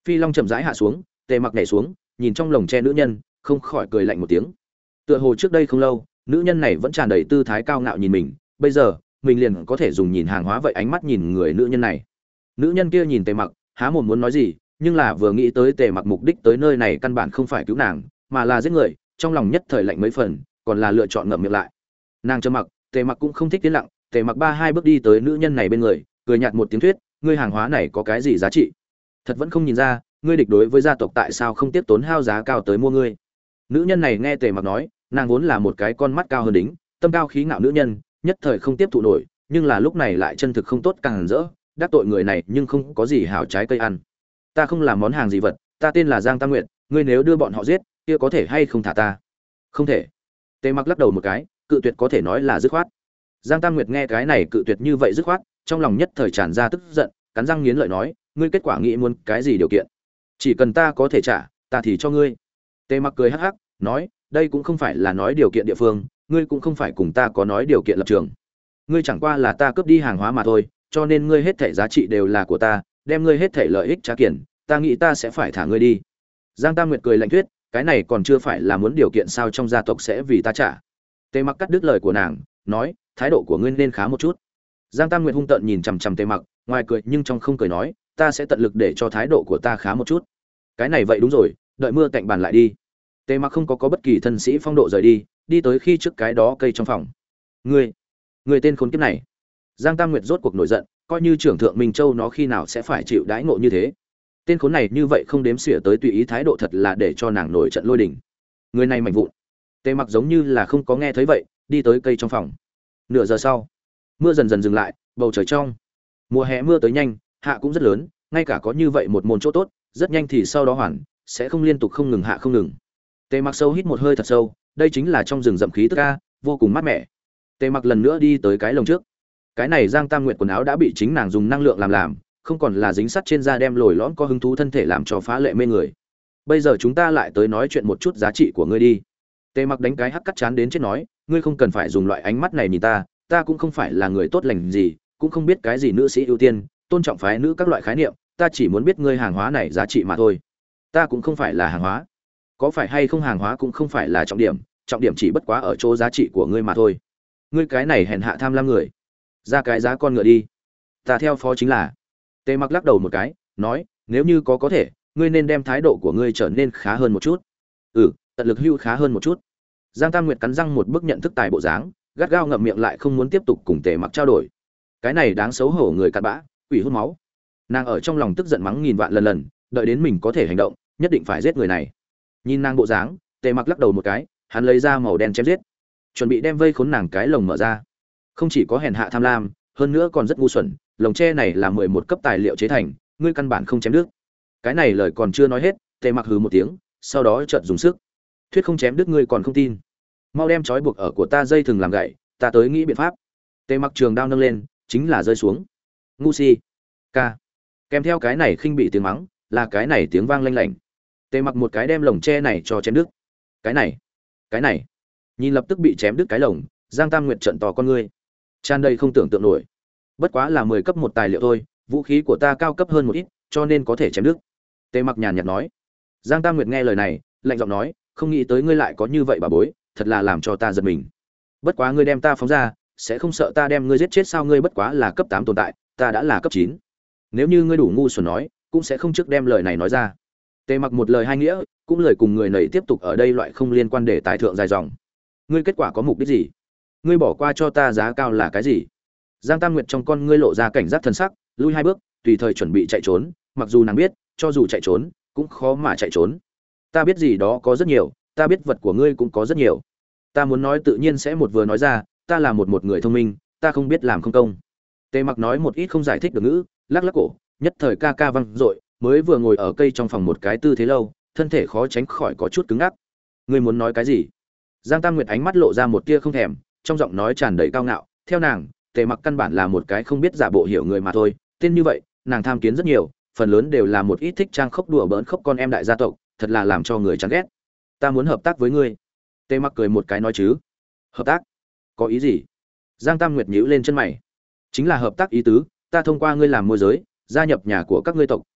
[SPEAKER 1] Phi long chậm rãi hạ xuống, Tề Mặc nhảy xuống, nhìn trong lồng tre nữ nhân, không khỏi cười lạnh một tiếng. Tựa hồ trước đây không lâu, nữ nhân này vẫn tràn đầy tư thái cao ngạo nhìn mình, bây giờ, mình liền có thể dùng nhìn hàng hóa vậy ánh mắt nhìn người nữ nhân này. Nữ nhân kia nhìn Tề Mặc, há mồm muốn nói gì, nhưng là vừa nghĩ tới Tề Mặc mục đích tới nơi này căn bản không phải cứu nàng, mà là giết người, trong lòng nhất thời lạnh mấy phần, còn là lựa chọn ngậm miệng lại. Nàng trầm mặc, Tề Mặc cũng không thích tiến lặng, Tề Mặc ba hai bước đi tới nữ nhân này bên người, cười nhạt một tiếng thuyết, ngươi hàng hóa này có cái gì giá trị? Thật vẫn không nhìn ra, ngươi địch đối với gia tộc tại sao không tiếp tốn hao giá cao tới mua ngươi? Nữ nhân này nghe Tề Mặc nói, nàng vốn là một cái con mắt cao hơn đính, tâm cao khí ngạo nữ nhân, nhất thời không tiếp thụ nổi, nhưng là lúc này lại chân thực không tốt càng rỡ, đắc tội người này nhưng không có gì hảo trái cây ăn. Ta không làm món hàng gì vật, ta tên là Giang Tam Nguyệt, ngươi nếu đưa bọn họ giết, kia có thể hay không thả ta? Không thể. Tề Mặc lắc đầu một cái, cự tuyệt có thể nói là dứt khoát. Giang Tam Nguyệt nghe cái này cự tuyệt như vậy dứt khoát, trong lòng nhất thời tràn ra tức giận, cắn răng nghiến lợi nói, ngươi kết quả nghĩ muốn cái gì điều kiện? Chỉ cần ta có thể trả, ta thì cho ngươi. Tề Mặc cười hắc hắc, nói, đây cũng không phải là nói điều kiện địa phương, ngươi cũng không phải cùng ta có nói điều kiện lập trường. Ngươi chẳng qua là ta cướp đi hàng hóa mà thôi, cho nên ngươi hết thảy giá trị đều là của ta, đem ngươi hết thảy lợi ích trả tiền, ta nghĩ ta sẽ phải thả ngươi đi. Giang Tam Nguyệt cười lạnh thuyết, cái này còn chưa phải là muốn điều kiện sao trong gia tộc sẽ vì ta trả. Tề Mặc cắt đứt lời của nàng, nói, thái độ của ngươi nên khá một chút. Giang Tam Nguyệt hung tợn nhìn chằm chằm Tề Mặc, ngoài cười nhưng trong không cười nói, ta sẽ tận lực để cho thái độ của ta khá một chút. Cái này vậy đúng rồi, đợi mưa cạnh bàn lại đi. Tề Mặc không có có bất kỳ thân sĩ phong độ rời đi, đi tới khi trước cái đó cây trong phòng. Ngươi, ngươi tên khốn kiếp này. Giang Tam Nguyệt rốt cuộc nổi giận, coi như trưởng thượng Minh Châu nó khi nào sẽ phải chịu đãi ngộ như thế. Tên khốn này như vậy không đếm xỉa tới tùy ý thái độ thật là để cho nàng nổi trận lôi đình. Người này mạnh vụn. Tề Mặc giống như là không có nghe thấy vậy, đi tới cây trong phòng. Nửa giờ sau, mưa dần dần dừng lại, bầu trời trong. Mùa hè mưa tới nhanh, hạ cũng rất lớn, ngay cả có như vậy một môn chỗ tốt, rất nhanh thì sau đó hoàn sẽ không liên tục không ngừng hạ không ngừng. Tề Mặc sâu hít một hơi thật sâu, đây chính là trong rừng rậm khí tức a, vô cùng mát mẻ. Tề Mặc lần nữa đi tới cái lồng trước. Cái này Giang Tam Nguyệt quần áo đã bị chính nàng dùng năng lượng làm làm, không còn là dính sắt trên da đem lồi lõn có hứng thú thân thể làm cho phá lệ mê người. Bây giờ chúng ta lại tới nói chuyện một chút giá trị của ngươi đi. Tề Mặc đánh cái hắc cắt chán đến chết nói, ngươi không cần phải dùng loại ánh mắt này nhìn ta, ta cũng không phải là người tốt lành gì, cũng không biết cái gì nữ sĩ ưu tiên, tôn trọng phái nữ các loại khái niệm, ta chỉ muốn biết ngươi hàng hóa này giá trị mà thôi. Ta cũng không phải là hàng hóa. Có phải hay không hàng hóa cũng không phải là trọng điểm, trọng điểm chỉ bất quá ở chỗ giá trị của ngươi mà thôi. Ngươi cái này hèn hạ tham lam người, ra cái giá con ngựa đi. Ta theo phó chính là. Tề Mặc lắc đầu một cái, nói, nếu như có có thể, ngươi nên đem thái độ của ngươi trở nên khá hơn một chút. Ừ, tận lực hưu khá hơn một chút. Giang Tam Nguyệt cắn răng một bức nhận thức tài bộ dáng, gắt gao ngậm miệng lại không muốn tiếp tục cùng Tề Mặc trao đổi. Cái này đáng xấu hổ người cặn bã, quỷ hút máu. Nàng ở trong lòng tức giận mắng nghìn vạn lần lần, đợi đến mình có thể hành động, nhất định phải giết người này. Nhìn nàng bộ dáng, Tề Mặc lắc đầu một cái, hắn lấy ra màu đen chém giết, chuẩn bị đem vây khốn nàng cái lồng mở ra. Không chỉ có hèn hạ tham lam, hơn nữa còn rất ngu xuẩn, lồng tre này là mười một cấp tài liệu chế thành, ngươi căn bản không chém đứt. Cái này lời còn chưa nói hết, Tề Mặc hừ một tiếng, sau đó chợt dùng sức. Thuyết không chém đứt ngươi còn không tin. Mau đem trói buộc ở của ta dây thừng làm gậy, ta tới nghĩ biện pháp. Tề Mặc trường đao nâng lên, chính là rơi xuống. Ngu si. Ca. Kèm theo cái này khinh bị tiếng mắng, là cái này tiếng vang lanh lảnh. Tề Mặc một cái đem lồng tre này cho chém đứt. Cái này, cái này. Nhìn lập tức bị chém đứt cái lồng, Giang Tam Nguyệt trợn to con ngươi. Tràn đầy không tưởng tượng nổi. Bất quá là mười cấp một tài liệu thôi, vũ khí của ta cao cấp hơn một ít, cho nên có thể chém đứt. Tề Mặc nhàn nhạt nói. Giang Tam Nguyệt nghe lời này, lạnh giọng nói, không nghĩ tới ngươi lại có như vậy bà bối, thật là làm cho ta giật mình. Bất quá ngươi đem ta phóng ra, sẽ không sợ ta đem ngươi giết chết sao? Ngươi bất quá là cấp tám tồn tại, ta đã là cấp chín. Nếu như ngươi đủ ngu xuẩn nói, cũng sẽ không trước đem lời này nói ra. Tề Mặc một lời hai nghĩa, cũng lời cùng người nảy tiếp tục ở đây loại không liên quan để tài thượng dài dòng. Ngươi kết quả có mục đích gì? Ngươi bỏ qua cho ta giá cao là cái gì? Giang Tam Nguyệt trong con ngươi lộ ra cảnh giác thần sắc, lui hai bước, tùy thời chuẩn bị chạy trốn, mặc dù nàng biết, cho dù chạy trốn, cũng khó mà chạy trốn. Ta biết gì đó có rất nhiều, ta biết vật của ngươi cũng có rất nhiều. Ta muốn nói tự nhiên sẽ một vừa nói ra, ta là một một người thông minh, ta không biết làm không công. Tề Mặc nói một ít không giải thích được ngữ, lắc lắc cổ, nhất thời ca ca văng dội, mới vừa ngồi ở cây trong phòng một cái tư thế lâu, thân thể khó tránh khỏi có chút cứng ngắc. Ngươi muốn nói cái gì? Giang Tam Nguyệt ánh mắt lộ ra một tia không thèm, trong giọng nói tràn đầy cao ngạo, theo nàng, Tề Mặc căn bản là một cái không biết giả bộ hiểu người mà thôi, tên như vậy, nàng tham kiến rất nhiều, phần lớn đều là một ít thích trang khốc đùa bỡn khốc con em đại gia tộc, thật là làm cho người chán ghét. Ta muốn hợp tác với ngươi. Tề Mặc cười một cái nói chứ. Hợp tác? Có ý gì? Giang Tam Nguyệt nhíu lên chân mày. Chính là hợp tác ý tứ, ta thông qua ngươi làm môi giới, gia nhập nhà của các ngươi tộc,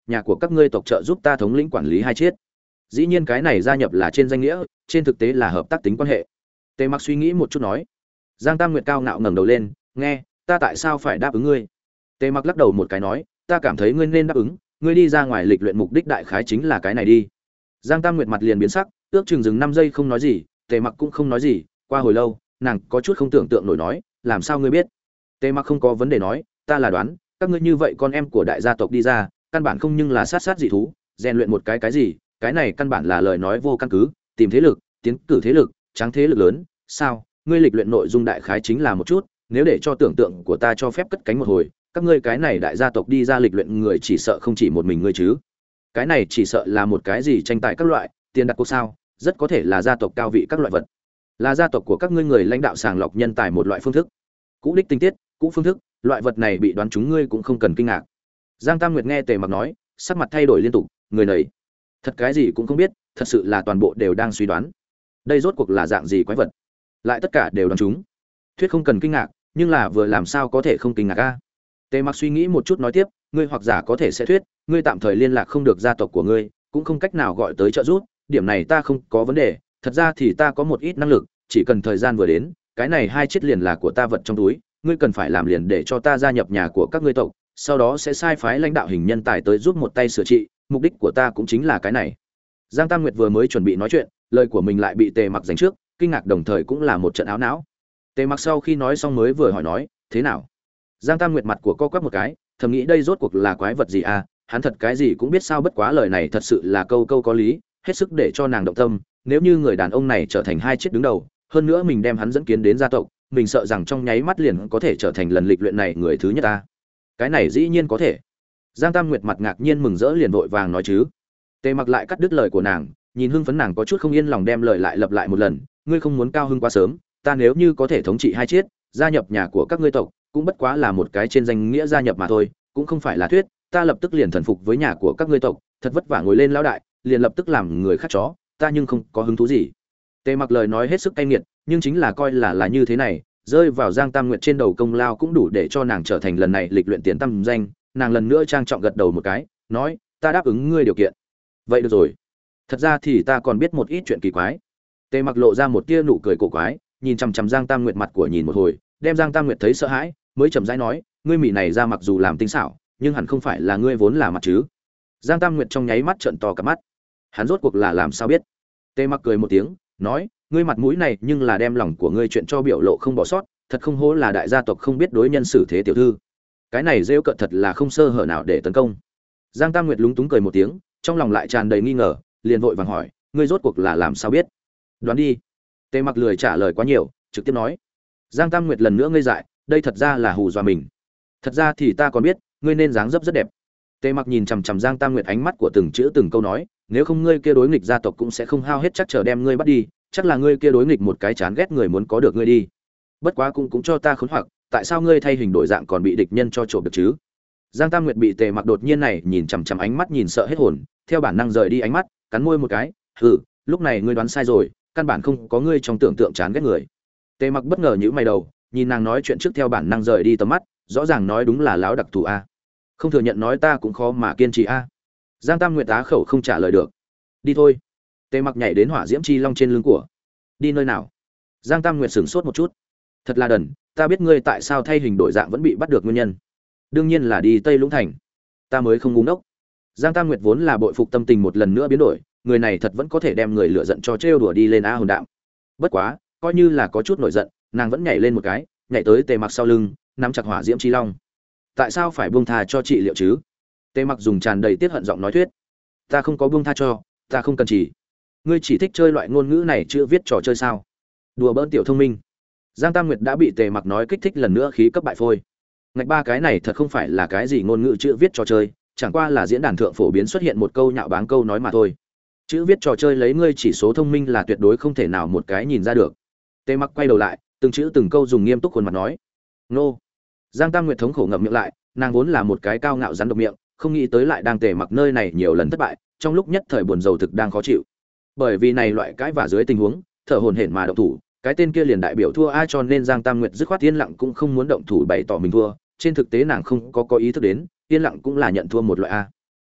[SPEAKER 1] nhà của các ngươi tộc trợ giúp ta thống lĩnh quản lý hai chiết. Dĩ nhiên cái này gia nhập là trên danh nghĩa, trên thực tế là hợp tác tính quan hệ. Tề Mặc suy nghĩ một chút nói. Giang Tam Nguyệt cao ngạo ngẩng đầu lên, nghe, ta tại sao phải đáp ứng ngươi? Tề Mặc lắc đầu một cái nói, ta cảm thấy ngươi nên đáp ứng, ngươi đi ra ngoài lịch luyện mục đích đại khái chính là cái này đi. Giang Tam Nguyệt mặt liền biến sắc, ước chừng dừng năm giây không nói gì, Tề Mặc cũng không nói gì, qua hồi lâu, nàng có chút không tưởng tượng nổi nói, làm sao ngươi biết? Tề Mặc không có vấn đề nói, ta là đoán, các ngươi như vậy con em của đại gia tộc đi ra, căn bản không nhưng là sát sát dị thú, rèn luyện một cái cái gì, cái này căn bản là lời nói vô căn cứ, tìm thế lực, tiến cử thế lực, tráng thế lực lớn, sao? Ngươi lịch luyện nội dung đại khái chính là một chút, nếu để cho tưởng tượng của ta cho phép cất cánh một hồi, các ngươi cái này đại gia tộc đi ra lịch luyện người chỉ sợ không chỉ một mình ngươi chứ. Cái này chỉ sợ là một cái gì tranh tài các loại, tiền đặt cuộc sao, rất có thể là gia tộc cao vị các loại vật. Là gia tộc của các ngươi người lãnh đạo sàng lọc nhân tài một loại phương thức. Cũ đích tinh tiết, cũ phương thức, loại vật này bị đoán chúng ngươi cũng không cần kinh ngạc. Giang Tam Nguyệt nghe Tề Mặc nói, sắc mặt thay đổi liên tục, người này thật cái gì cũng không biết, thật sự là toàn bộ đều đang suy đoán. Đây rốt cuộc là dạng gì quái vật? Lại tất cả đều đoán chúng. Thuyết không cần kinh ngạc, nhưng là vừa làm sao có thể không kinh ngạc a? Tề Mặc suy nghĩ một chút nói tiếp, ngươi hoặc giả có thể sẽ thuyết, ngươi tạm thời liên lạc không được gia tộc của ngươi, cũng không cách nào gọi tới trợ giúp, điểm này ta không có vấn đề, thật ra thì ta có một ít năng lực, chỉ cần thời gian vừa đến, cái này hai chiếc liền là của ta vật trong túi, ngươi cần phải làm liền để cho ta gia nhập nhà của các ngươi tộc, sau đó sẽ sai phái lãnh đạo hình nhân tài tới giúp một tay sửa trị, mục đích của ta cũng chính là cái này. Giang Tam Nguyệt vừa mới chuẩn bị nói chuyện, lời của mình lại bị Tề Mặc giành trước, kinh ngạc đồng thời cũng là một trận áo não. Tề Mặc sau khi nói xong mới vừa hỏi nói, thế nào? Giang Tam Nguyệt mặt của co quắp một cái, thầm nghĩ đây rốt cuộc là quái vật gì à, hắn thật cái gì cũng biết sao, bất quá lời này thật sự là câu câu có lý, hết sức để cho nàng động tâm, nếu như người đàn ông này trở thành hai chiếc đứng đầu, hơn nữa mình đem hắn dẫn kiến đến gia tộc, mình sợ rằng trong nháy mắt liền có thể trở thành lần lịch luyện này người thứ nhất ta. Cái này dĩ nhiên có thể. Giang Tam Nguyệt mặt ngạc nhiên mừng rỡ liền vội vàng nói chứ. Tề Mặc lại cắt đứt lời của nàng, nhìn hưng phấn nàng có chút không yên lòng đem lời lại lặp lại một lần, ngươi không muốn cao hưng quá sớm, ta nếu như có thể thống trị hai chiết, gia nhập nhà của các ngươi tộc, cũng bất quá là một cái trên danh nghĩa gia nhập mà thôi, cũng không phải là thuyết, ta lập tức liền thần phục với nhà của các ngươi tộc, thật vất vả ngồi lên lão đại, liền lập tức làm người khác chó, ta nhưng không có hứng thú gì. Tề Mặc lời nói hết sức cay nghiệt, nhưng chính là coi là là như thế này, rơi vào Giang Tam Nguyệt trên đầu công lao cũng đủ để cho nàng trở thành lần này lịch luyện tiền tâm danh, nàng lần nữa trang trọng gật đầu một cái, nói, ta đáp ứng ngươi điều kiện. Vậy được rồi. Thật ra thì ta còn biết một ít chuyện kỳ quái. Tề Mặc lộ ra một tia nụ cười cổ quái, nhìn chằm chằm Giang Tam Nguyệt mặt của nhìn một hồi, đem Giang Tam Nguyệt thấy sợ hãi, mới chậm rãi nói, ngươi mị này ra mặc dù làm tinh xảo, nhưng hẳn không phải là ngươi vốn là mặt chứ? Giang Tam Nguyệt trong nháy mắt trợn to cả mắt. Hắn rốt cuộc là làm sao biết? Tề Mặc cười một tiếng, nói, ngươi mặt mũi này nhưng là đem lòng của ngươi chuyện cho biểu lộ không bỏ sót, thật không hổ là đại gia tộc không biết đối nhân xử thế tiểu thư. Cái này rêu cợt thật là không sơ hở nào để tấn công. Giang Tam Nguyệt lúng túng cười một tiếng, trong lòng lại tràn đầy nghi ngờ, liền vội vàng hỏi, ngươi rốt cuộc là làm sao biết? Đoán đi. Tề Mặc lười trả lời quá nhiều, trực tiếp nói. Giang Tam Nguyệt lần nữa ngây dại, đây thật ra là hù dọa mình. Thật ra thì ta còn biết, ngươi nên dáng dấp rất đẹp. Tề Mặc nhìn chằm chằm Giang Tam Nguyệt ánh mắt của từng chữ từng câu nói, nếu không ngươi kia đối nghịch gia tộc cũng sẽ không hao hết chắc chờ đem ngươi bắt đi, chắc là ngươi kia đối nghịch một cái chán ghét người muốn có được ngươi đi. Bất quá cũng cũng cho ta khốn hoặc, tại sao ngươi thay hình đổi dạng còn bị địch nhân cho trộm được chứ? Giang Tam Nguyệt bị Tề Mặc đột nhiên này nhìn chằm chằm ánh mắt nhìn sợ hết hồn, theo bản năng rời đi ánh mắt, cắn môi một cái, "Hừ, lúc này ngươi đoán sai rồi, căn bản không có ngươi trong tưởng tượng chán ghét người." Tề Mặc bất ngờ nhíu mày đầu, nhìn nàng nói chuyện trước theo bản năng rời đi tầm mắt, rõ ràng nói đúng là láo đặc thù a. Không thừa nhận nói ta cũng khó mà kiên trì a. Giang Tam Nguyệt á khẩu không trả lời được. Đi thôi. Tề Mặc nhảy đến hỏa diễm chi long trên lưng của. Đi nơi nào? Giang Tam Nguyệt sửng sốt một chút. Thật là đần, ta biết ngươi tại sao thay hình đổi dạng vẫn bị bắt được nguyên nhân. Đương nhiên là đi Tây Lũng Thành. Ta mới không ngu ngốc. Giang Tam Nguyệt vốn là bội phục tâm tình một lần nữa biến đổi, người này thật vẫn có thể đem người lựa giận cho trêu đùa đi lên a hồn đạm. Bất quá, coi như là có chút nổi giận, nàng vẫn nhảy lên một cái, nhảy tới Tề Mặc sau lưng, nắm chặt hỏa diễm chi long. Tại sao phải buông tha cho trị liệu chứ? Tề Mặc dùng tràn đầy tiết hận giọng nói thuyết. Ta không có buông tha cho, ta không cần chỉ. Ngươi chỉ thích chơi loại ngôn ngữ này chưa viết trò chơi sao? Đùa bỡn tiểu thông minh. Giang Tam Nguyệt đã bị Tề Mặc nói kích thích lần nữa khí cấp bại phôi. Ngạch ba cái này thật không phải là cái gì ngôn ngữ chữ viết trò chơi, chẳng qua là diễn đàn thượng phổ biến xuất hiện một câu nhạo báng câu nói mà thôi. Chữ viết trò chơi lấy ngươi chỉ số thông minh là tuyệt đối không thể nào một cái nhìn ra được. Tề Mặc quay đầu lại, từng chữ từng câu dùng nghiêm túc khuôn mặt nói. Nô. Giang Tam Nguyệt thống khổ ngậm miệng lại, nàng vốn là một cái cao ngạo rắn độc miệng, không nghĩ tới lại đang Tề Mặc nơi này nhiều lần thất bại, trong lúc nhất thời buồn rầu thực đang khó chịu. Bởi vì này loại cãi vả dưới tình huống, thở hổn hển mà động thủ, cái tên kia liền đại biểu thua ai, cho nên Giang Tam Nguyệt dứt khoát yên lặng cũng không muốn động thủ bày tỏ mình thua, trên thực tế nàng không có có ý thức đến, yên lặng cũng là nhận thua một loại a.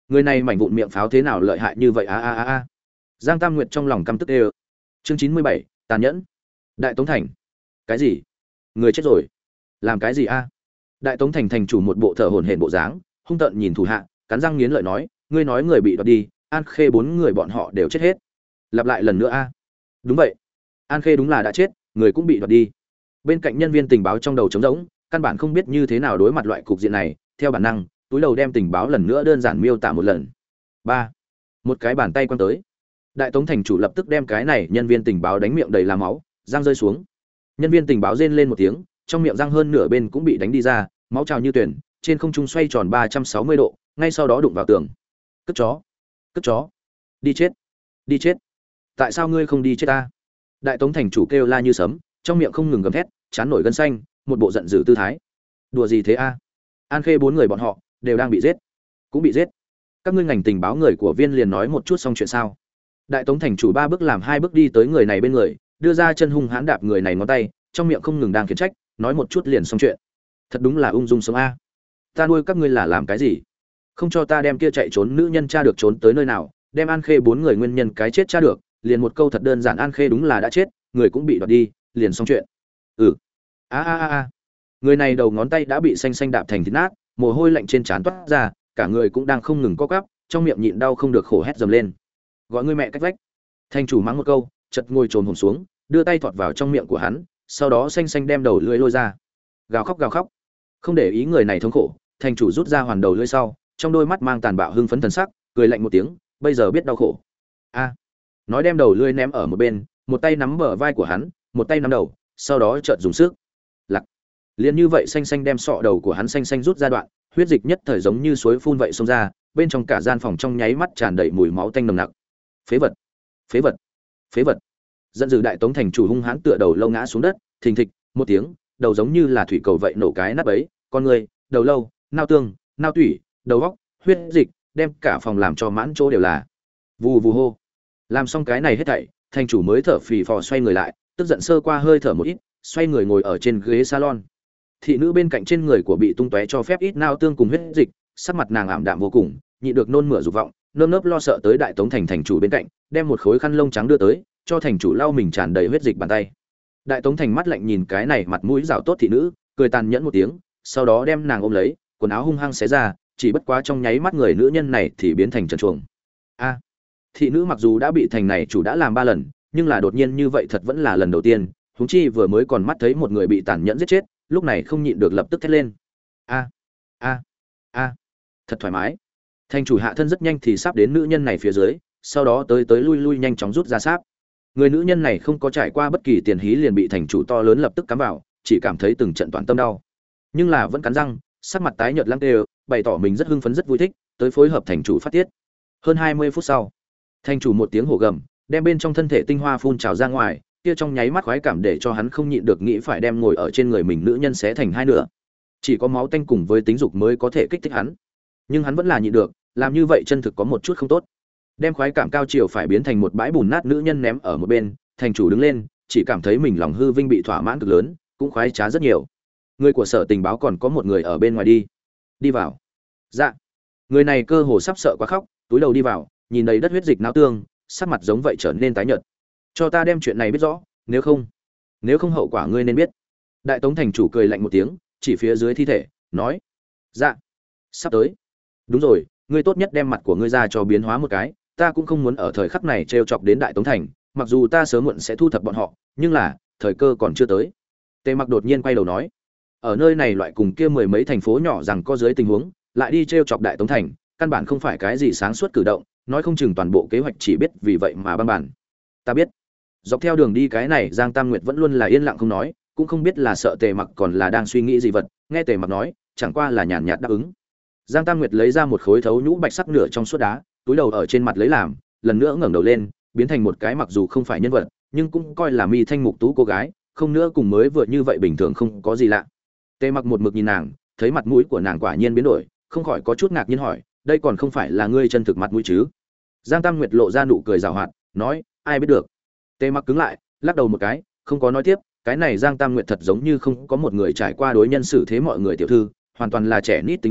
[SPEAKER 1] Người này mảnh vụn miệng pháo thế nào lợi hại như vậy a a a a. Giang Tam Nguyệt trong lòng căm tức đê. Chương chín mươi bảy, tàn nhẫn. Đại Tống Thành. Cái gì? Người chết rồi? Làm cái gì a? Đại Tống Thành thành chủ một bộ thở hổn hển bộ dáng, hung tợn nhìn thủ hạ, cắn răng nghiến lợi nói, ngươi nói người bị đoạt đi, An Khê bốn người bọn họ đều chết hết. Lặp lại lần nữa a. Đúng vậy. An Khê đúng là đã chết, người cũng bị đoạt đi. Bên cạnh nhân viên tình báo trong đầu trống rỗng, căn bản không biết như thế nào đối mặt loại cục diện này, theo bản năng, túi đầu đem tình báo lần nữa đơn giản miêu tả một lần. Ba. Một cái bàn tay quăng tới. Đại Tống thành chủ lập tức đem cái này nhân viên tình báo đánh miệng đầy là máu, răng rơi xuống. Nhân viên tình báo rên lên một tiếng, trong miệng răng hơn nửa bên cũng bị đánh đi ra, máu trào như tuyển, trên không trung xoay tròn ba trăm sáu mươi độ, ngay sau đó đụng vào tường. Cất chó, cất chó, đi chết, đi chết. Tại sao ngươi không đi chết ta? Đại Tống thành chủ kêu la như sấm, trong miệng không ngừng gầm thét, chán nổi gân xanh, một bộ giận dữ tư thái. Đùa gì thế a? An Khê bốn người bọn họ đều đang bị giết, cũng bị giết. Các ngươi ngành tình báo người của Viên liền nói một chút xong chuyện sao? Đại Tống thành chủ ba bước làm hai bước đi tới người này bên người, đưa ra chân hung hãn đạp người này ngón tay, trong miệng không ngừng đang khiển trách, nói một chút liền xong chuyện. Thật đúng là ung dung sống a. Ta nuôi các ngươi là làm cái gì? Không cho ta đem kia chạy trốn nữ nhân tra được trốn tới nơi nào, đem An Khê bốn người nguyên nhân cái chết tra được, liền một câu thật đơn giản, An Khê đúng là đã chết, người cũng bị đoạt đi, liền xong chuyện. Ừ. A a a a. Người này đầu ngón tay đã bị xanh xanh đạp thành thịt nát, mồ hôi lạnh trên trán toát ra, cả người cũng đang không ngừng co quắp, trong miệng nhịn đau không được khổ hét dầm lên. Gọi ngươi mẹ cách vách. Thành chủ mắng một câu, chợt ngồi trồm hổm xuống, đưa tay thọt vào trong miệng của hắn, sau đó xanh xanh đem đầu lưỡi lôi ra. Gào khóc gào khóc. Không để ý người này thống khổ, thành chủ rút ra hoàn đầu lưỡi sau, trong đôi mắt mang tàn bạo hưng phấn thần sắc, cười lạnh một tiếng, bây giờ biết đau khổ. A. Nói đem đầu lưỡi ném ở một bên, một tay nắm bờ vai của hắn, một tay nắm đầu, sau đó chợt dùng sức. Lặc. Liền như vậy xanh xanh đem sọ đầu của hắn xanh xanh rút ra đoạn, huyết dịch nhất thời giống như suối phun vậy xông ra, bên trong cả gian phòng trong nháy mắt tràn đầy mùi máu tanh nồng nặc. Phế vật, phế vật, phế vật. Giận dữ Đại Tống thành chủ hung hãn tựa đầu lâu ngã xuống đất, thình thịch, một tiếng, đầu giống như là thủy cầu vậy nổ cái nắp ấy, con người, đầu lâu, nao tương, nao tủy, đầu óc, huyết dịch, đem cả phòng làm cho mãn chỗ đều là. Vù vù hô. Làm xong cái này hết thảy, thành chủ mới thở phì phò xoay người lại, tức giận sơ qua hơi thở một ít, xoay người ngồi ở trên ghế salon. Thị nữ bên cạnh trên người của bị tung tóe cho phép ít nao tương cùng huyết dịch, sắc mặt nàng ảm đạm vô cùng, nhịn được nôn mửa dục vọng, nơm nớp lo sợ tới Đại Tống thành thành chủ bên cạnh, đem một khối khăn lông trắng đưa tới, cho thành chủ lau mình tràn đầy huyết dịch bàn tay. Đại Tống thành mắt lạnh nhìn cái này mặt mũi rảo tốt thị nữ, cười tàn nhẫn một tiếng, sau đó đem nàng ôm lấy, quần áo hung hăng xé ra, chỉ bất quá trong nháy mắt người nữ nhân này thì biến thành trần truồng. A. Thị nữ mặc dù đã bị thành này chủ đã làm ba lần, nhưng là đột nhiên như vậy thật vẫn là lần đầu tiên, huống chi vừa mới còn mắt thấy một người bị tàn nhẫn giết chết, lúc này không nhịn được lập tức thét lên. A. A. A. Thật thoải mái. Thành chủ hạ thân rất nhanh thì sắp đến nữ nhân này phía dưới, sau đó tới tới lui lui nhanh chóng rút ra sáp. Người nữ nhân này không có trải qua bất kỳ tiền hí liền bị thành chủ to lớn lập tức cắm vào, chỉ cảm thấy từng trận toàn tâm đau. Nhưng là vẫn cắn răng, sắc mặt tái nhợt lăng đều, bày tỏ mình rất hưng phấn rất vui thích, tới phối hợp thành chủ phát tiết. Hơn hai mươi phút sau, thành chủ một tiếng hổ gầm, đem bên trong thân thể tinh hoa phun trào ra ngoài, kia trong nháy mắt khoái cảm để cho hắn không nhịn được nghĩ phải đem ngồi ở trên người mình nữ nhân xé thành hai nửa. Chỉ có máu tanh cùng với tính dục mới có thể kích thích hắn. Nhưng hắn vẫn là nhịn được, làm như vậy chân thực có một chút không tốt. Đem khoái cảm cao chiều phải biến thành một bãi bùn nát nữ nhân ném ở một bên, thành chủ đứng lên, chỉ cảm thấy mình lòng hư vinh bị thỏa mãn cực lớn, cũng khoái trá rất nhiều. Người của sở tình báo còn có một người ở bên ngoài đi. Đi vào. Dạ. Người này cơ hồ sắp sợ quá khóc, túi đầu đi vào, nhìn đầy đất huyết dịch não tương, sắc mặt giống vậy trở nên tái nhợt. Cho ta đem chuyện này biết rõ, nếu không, nếu không hậu quả ngươi nên biết. Đại Tống thành chủ cười lạnh một tiếng, chỉ phía dưới thi thể, nói: "Dạ, sắp tới." "Đúng rồi, ngươi tốt nhất đem mặt của ngươi ra cho biến hóa một cái, ta cũng không muốn ở thời khắc này trêu chọc đến Đại Tống thành, mặc dù ta sớm muộn sẽ thu thập bọn họ, nhưng là, thời cơ còn chưa tới." Tề Mặc đột nhiên quay đầu nói: "Ở nơi này loại cùng kia mười mấy thành phố nhỏ rằng có dưới tình huống, lại đi trêu chọc Đại Tống thành, căn bản không phải cái gì sáng suốt cử động, nói không chừng toàn bộ kế hoạch chỉ biết vì vậy mà băng bản." "Ta biết." Dọc theo đường đi cái này Giang Tam Nguyệt vẫn luôn là yên lặng không nói, cũng không biết là sợ Tề Mặc còn là đang suy nghĩ gì vật, nghe Tề Mặc nói, chẳng qua là nhàn nhạt đáp ứng. Giang Tam Nguyệt lấy ra một khối thấu nhũ bạch sắc nửa trong suốt đá, túi đầu ở trên mặt lấy làm, lần nữa ngẩng đầu lên, biến thành một cái mặc dù không phải nhân vật, nhưng cũng coi là mi thanh mục tú cô gái, không nữa cùng mới vừa như vậy bình thường không có gì lạ. Tề Mặc một mực nhìn nàng, thấy mặt mũi của nàng quả nhiên biến đổi, không khỏi có chút ngạc nhiên hỏi, đây còn không phải là ngươi chân thực mặt mũi chứ? Giang Tam Nguyệt lộ ra nụ cười giảo hoạt, nói, ai biết được. Tề Mặc cứng lại, lắc đầu một cái, không có nói tiếp, cái này Giang Tam Nguyệt thật giống như không có một người trải qua đối nhân xử thế mọi người tiểu thư, hoàn toàn là trẻ nít tính khí,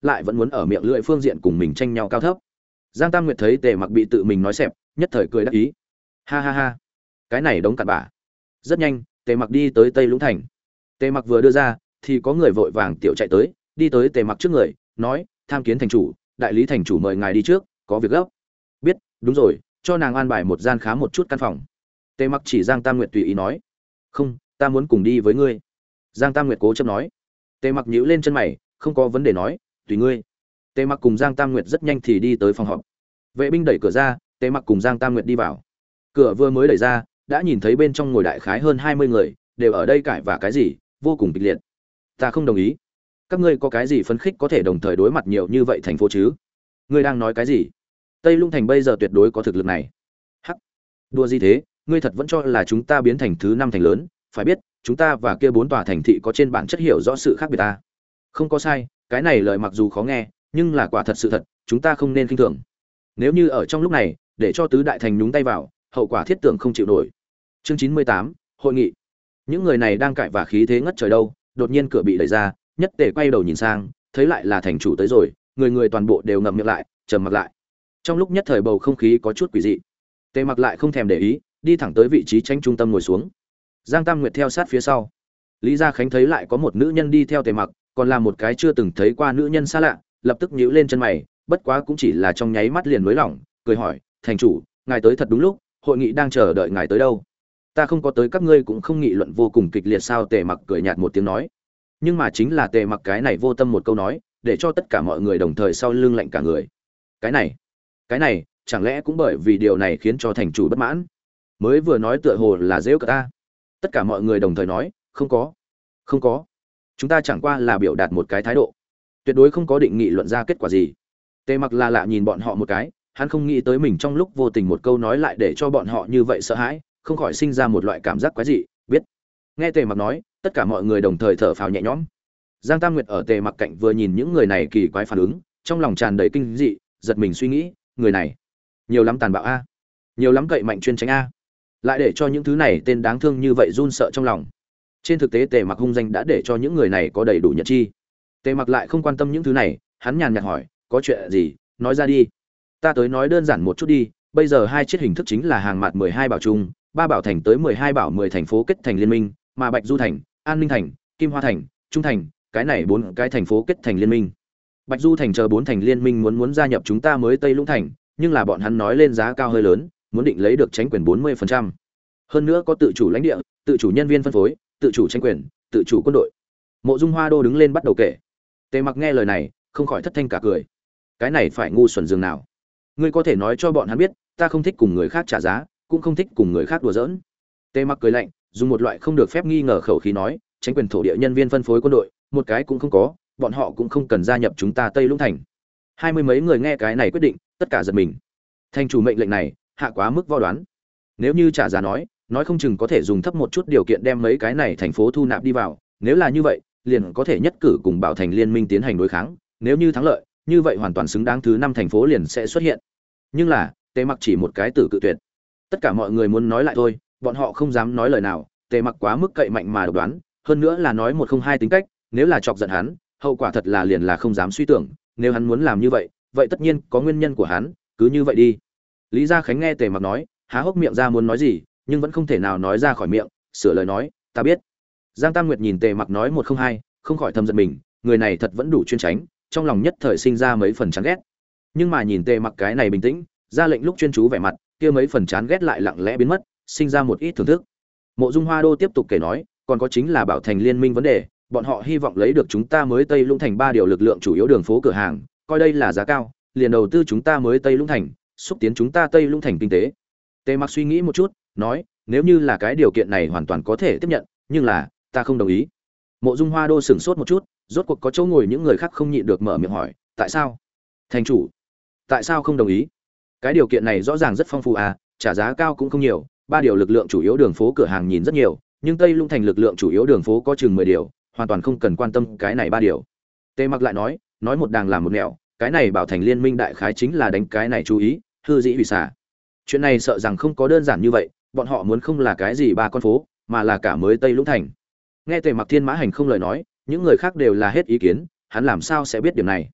[SPEAKER 1] lại vẫn muốn ở miệng lưỡi phương diện cùng mình tranh nhau cao thấp. Giang Tam Nguyệt thấy Tề Mặc bị tự mình nói xẹp, nhất thời cười đắc ý. Ha ha ha, cái này đống cặn bã. Rất nhanh, Tề Mặc đi tới Tây Lũng Thành. Tề Mặc vừa đưa ra, thì có người vội vàng tiểu chạy tới, đi tới Tề Mặc trước người, nói: "Tham kiến thành chủ, đại lý thành chủ mời ngài đi trước, có việc gấp." Biết, đúng rồi, cho nàng an bài một gian khá một chút căn phòng. Tề Mặc chỉ Giang Tam Nguyệt tùy ý nói: "Không, ta muốn cùng đi với ngươi." Giang Tam Nguyệt cố chấp nói. Tề Mặc nhíu lên chân mày, không có vấn đề nói: "Tùy ngươi." Tề Mặc cùng Giang Tam Nguyệt rất nhanh thì đi tới phòng họp. Vệ binh đẩy cửa ra, Tề Mặc cùng Giang Tam Nguyệt đi vào. Cửa vừa mới đẩy ra, đã nhìn thấy bên trong ngồi đại khái hơn hai mươi người, đều ở đây cãi vã cái gì, vô cùng kịch liệt. Ta không đồng ý. Các ngươi có cái gì phấn khích có thể đồng thời đối mặt nhiều như vậy thành phố chứ? Ngươi đang nói cái gì? Tây Lũng Thành bây giờ tuyệt đối có thực lực này. Hắc. Đùa gì thế, ngươi thật vẫn cho là chúng ta biến thành thứ năm thành lớn, phải biết, chúng ta và kia bốn tòa thành thị có trên bản chất hiểu rõ sự khác biệt ta. Không có sai, cái này lời mặc dù khó nghe, nhưng là quả thật sự thật, chúng ta không nên khinh thường. Nếu như ở trong lúc này, để cho tứ đại thành nhúng tay vào, hậu quả thiết tưởng không chịu nổi. Chương chín mươi tám, hội nghị. Những người này đang cãi vã khí thế ngất trời đâu, đột nhiên cửa bị đẩy ra, Nhất Tề quay đầu nhìn sang, thấy lại là thành chủ tới rồi, người người toàn bộ đều ngậm miệng lại, trầm mặc lại. Trong lúc nhất thời bầu không khí có chút quỷ dị. Tề Mặc lại không thèm để ý, đi thẳng tới vị trí tranh trung tâm ngồi xuống. Giang Tam Nguyệt theo sát phía sau. Lý Gia Khánh thấy lại có một nữ nhân đi theo Tề Mặc, còn là một cái chưa từng thấy qua nữ nhân xa lạ, lập tức nhíu lên chân mày, bất quá cũng chỉ là trong nháy mắt liền nới lỏng, cười hỏi: "Thành chủ, ngài tới thật đúng lúc, hội nghị đang chờ đợi ngài tới đâu?" "Ta không có tới, các ngươi cũng không nghị luận vô cùng kịch liệt sao?" Tề Mặc cười nhạt một tiếng nói. Nhưng mà chính là Tề Mặc cái này vô tâm một câu nói, để cho tất cả mọi người đồng thời sau lưng lạnh cả người. Cái này, cái này, chẳng lẽ cũng bởi vì điều này khiến cho thành chủ bất mãn? Mới vừa nói tựa hồ là giễu cợt ta. Tất cả mọi người đồng thời nói: "Không có, không có. Chúng ta chẳng qua là biểu đạt một cái thái độ, tuyệt đối không có định nghị luận ra kết quả gì." Tề Mặc là lạ nhìn bọn họ một cái, hắn không nghĩ tới mình trong lúc vô tình một câu nói lại để cho bọn họ như vậy sợ hãi, không khỏi sinh ra một loại cảm giác quái dị. Biết. Nghe Tề Mặc nói, tất cả mọi người đồng thời thở phào nhẹ nhõm. Giang Tam Nguyệt ở Tề Mặc cạnh vừa nhìn những người này kỳ quái phản ứng, trong lòng tràn đầy kinh dị, giật mình suy nghĩ, người này nhiều lắm tàn bạo a, nhiều lắm cậy mạnh chuyên tránh a, lại để cho những thứ này tên đáng thương như vậy run sợ trong lòng. Trên thực tế Tề Mặc hung danh đã để cho những người này có đầy đủ nhận chi. Tề Mặc lại không quan tâm những thứ này, hắn nhàn nhạt hỏi: "Có chuyện gì, nói ra đi." "Ta tới nói đơn giản một chút đi, bây giờ hai chiếc hình thức chính là hàng mạt mười hai bảo chung, ba bảo thành tới mười hai bảo mười thành phố kết thành liên minh, mà Bạch Du thành, An Ninh thành, Kim Hoa thành, Trung thành, cái này bốn cái thành phố kết thành liên minh. Bạch Du thành chờ bốn thành liên minh muốn muốn gia nhập chúng ta mới Tây Lũng thành, nhưng là bọn hắn nói lên giá cao hơi lớn, muốn định lấy được tranh quyền bốn mươi phần trăm. Hơn nữa có tự chủ lãnh địa, tự chủ nhân viên phân phối, tự chủ tranh quyền, tự chủ quân đội." Mộ Dung Hoa Đô đứng lên bắt đầu kể. Tề Mặc nghe lời này, không khỏi thất thanh cả cười. Cái này phải ngu xuẩn dường nào? Ngươi có thể nói cho bọn hắn biết, ta không thích cùng người khác trả giá, cũng không thích cùng người khác đùa giỡn. Tề Mặc cười lạnh, dùng một loại không được phép nghi ngờ khẩu khí nói: "Tranh quyền thổ địa nhân viên phân phối quân đội, một cái cũng không có, bọn họ cũng không cần gia nhập chúng ta Tây Lũng thành." Hai mươi mấy người nghe cái này quyết định, tất cả giật mình. Thành chủ mệnh lệnh này, hạ quá mức vo đoán. Nếu như trả giá nói, nói không chừng có thể dùng thấp một chút điều kiện đem mấy cái này thành phố thu nạp đi vào, nếu là như vậy, liền có thể nhất cử cùng Bảo Thành liên minh tiến hành đối kháng, nếu như thắng lợi, như vậy hoàn toàn xứng đáng thứ năm thành phố liền sẽ xuất hiện. Nhưng là, Tề Mặc chỉ một cái tử cự tuyệt. Tất cả mọi người muốn nói lại thôi, bọn họ không dám nói lời nào, Tề Mặc quá mức cậy mạnh mà độc đoán, hơn nữa là nói một không hai tính cách, nếu là chọc giận hắn, hậu quả thật là liền là không dám suy tưởng, nếu hắn muốn làm như vậy, vậy tất nhiên có nguyên nhân của hắn, cứ như vậy đi. Lý Gia Khánh nghe Tề Mặc nói, há hốc miệng ra muốn nói gì, nhưng vẫn không thể nào nói ra khỏi miệng, sửa lời nói: "Ta biết." Giang Tam Nguyệt nhìn Tề Mặc nói một không hai, không khỏi thầm giận mình, người này thật vẫn đủ chuyên tránh, trong lòng nhất thời sinh ra mấy phần chán ghét. Nhưng mà nhìn Tề Mặc cái này bình tĩnh, ra lệnh lúc chuyên chú vẻ mặt, kia mấy phần chán ghét lại lặng lẽ biến mất, sinh ra một ít thưởng thức. Mộ Dung Hoa Đô tiếp tục kể nói, còn có chính là Bảo Thành liên minh vấn đề, bọn họ hy vọng lấy được chúng ta mới Tây Lũng thành ba điều lực lượng chủ yếu đường phố cửa hàng, coi đây là giá cao, liền đầu tư chúng ta mới Tây Lũng thành, xúc tiến chúng ta Tây Lũng thành kinh tế. Tề Mặc suy nghĩ một chút, nói: "Nếu như là cái điều kiện này hoàn toàn có thể tiếp nhận, nhưng là, ta không đồng ý." Mộ Dung Hoa Đô sững sốt một chút, rốt cuộc có chỗ ngồi những người khác không nhịn được mở miệng hỏi: "Tại sao?" "Thành chủ, tại sao không đồng ý? Cái điều kiện này rõ ràng rất phong phú à, trả giá cao cũng không nhiều, ba điều lực lượng chủ yếu đường phố cửa hàng nhìn rất nhiều, nhưng Tây Lũng thành lực lượng chủ yếu đường phố có chừng mười điều, hoàn toàn không cần quan tâm cái này ba điều." Tề Mặc lại nói, nói một đàng làm một nẻo, cái này Bảo Thành liên minh đại khái chính là đánh cái này chú ý, hư dĩ hủy xả. Chuyện này sợ rằng không có đơn giản như vậy, bọn họ muốn không là cái gì ba con phố, mà là cả mới Tây Lũng thành. Nghe Tề Mặc thiên mã hành không lời nói, những người khác đều là hết ý kiến, hắn làm sao sẽ biết điểm này?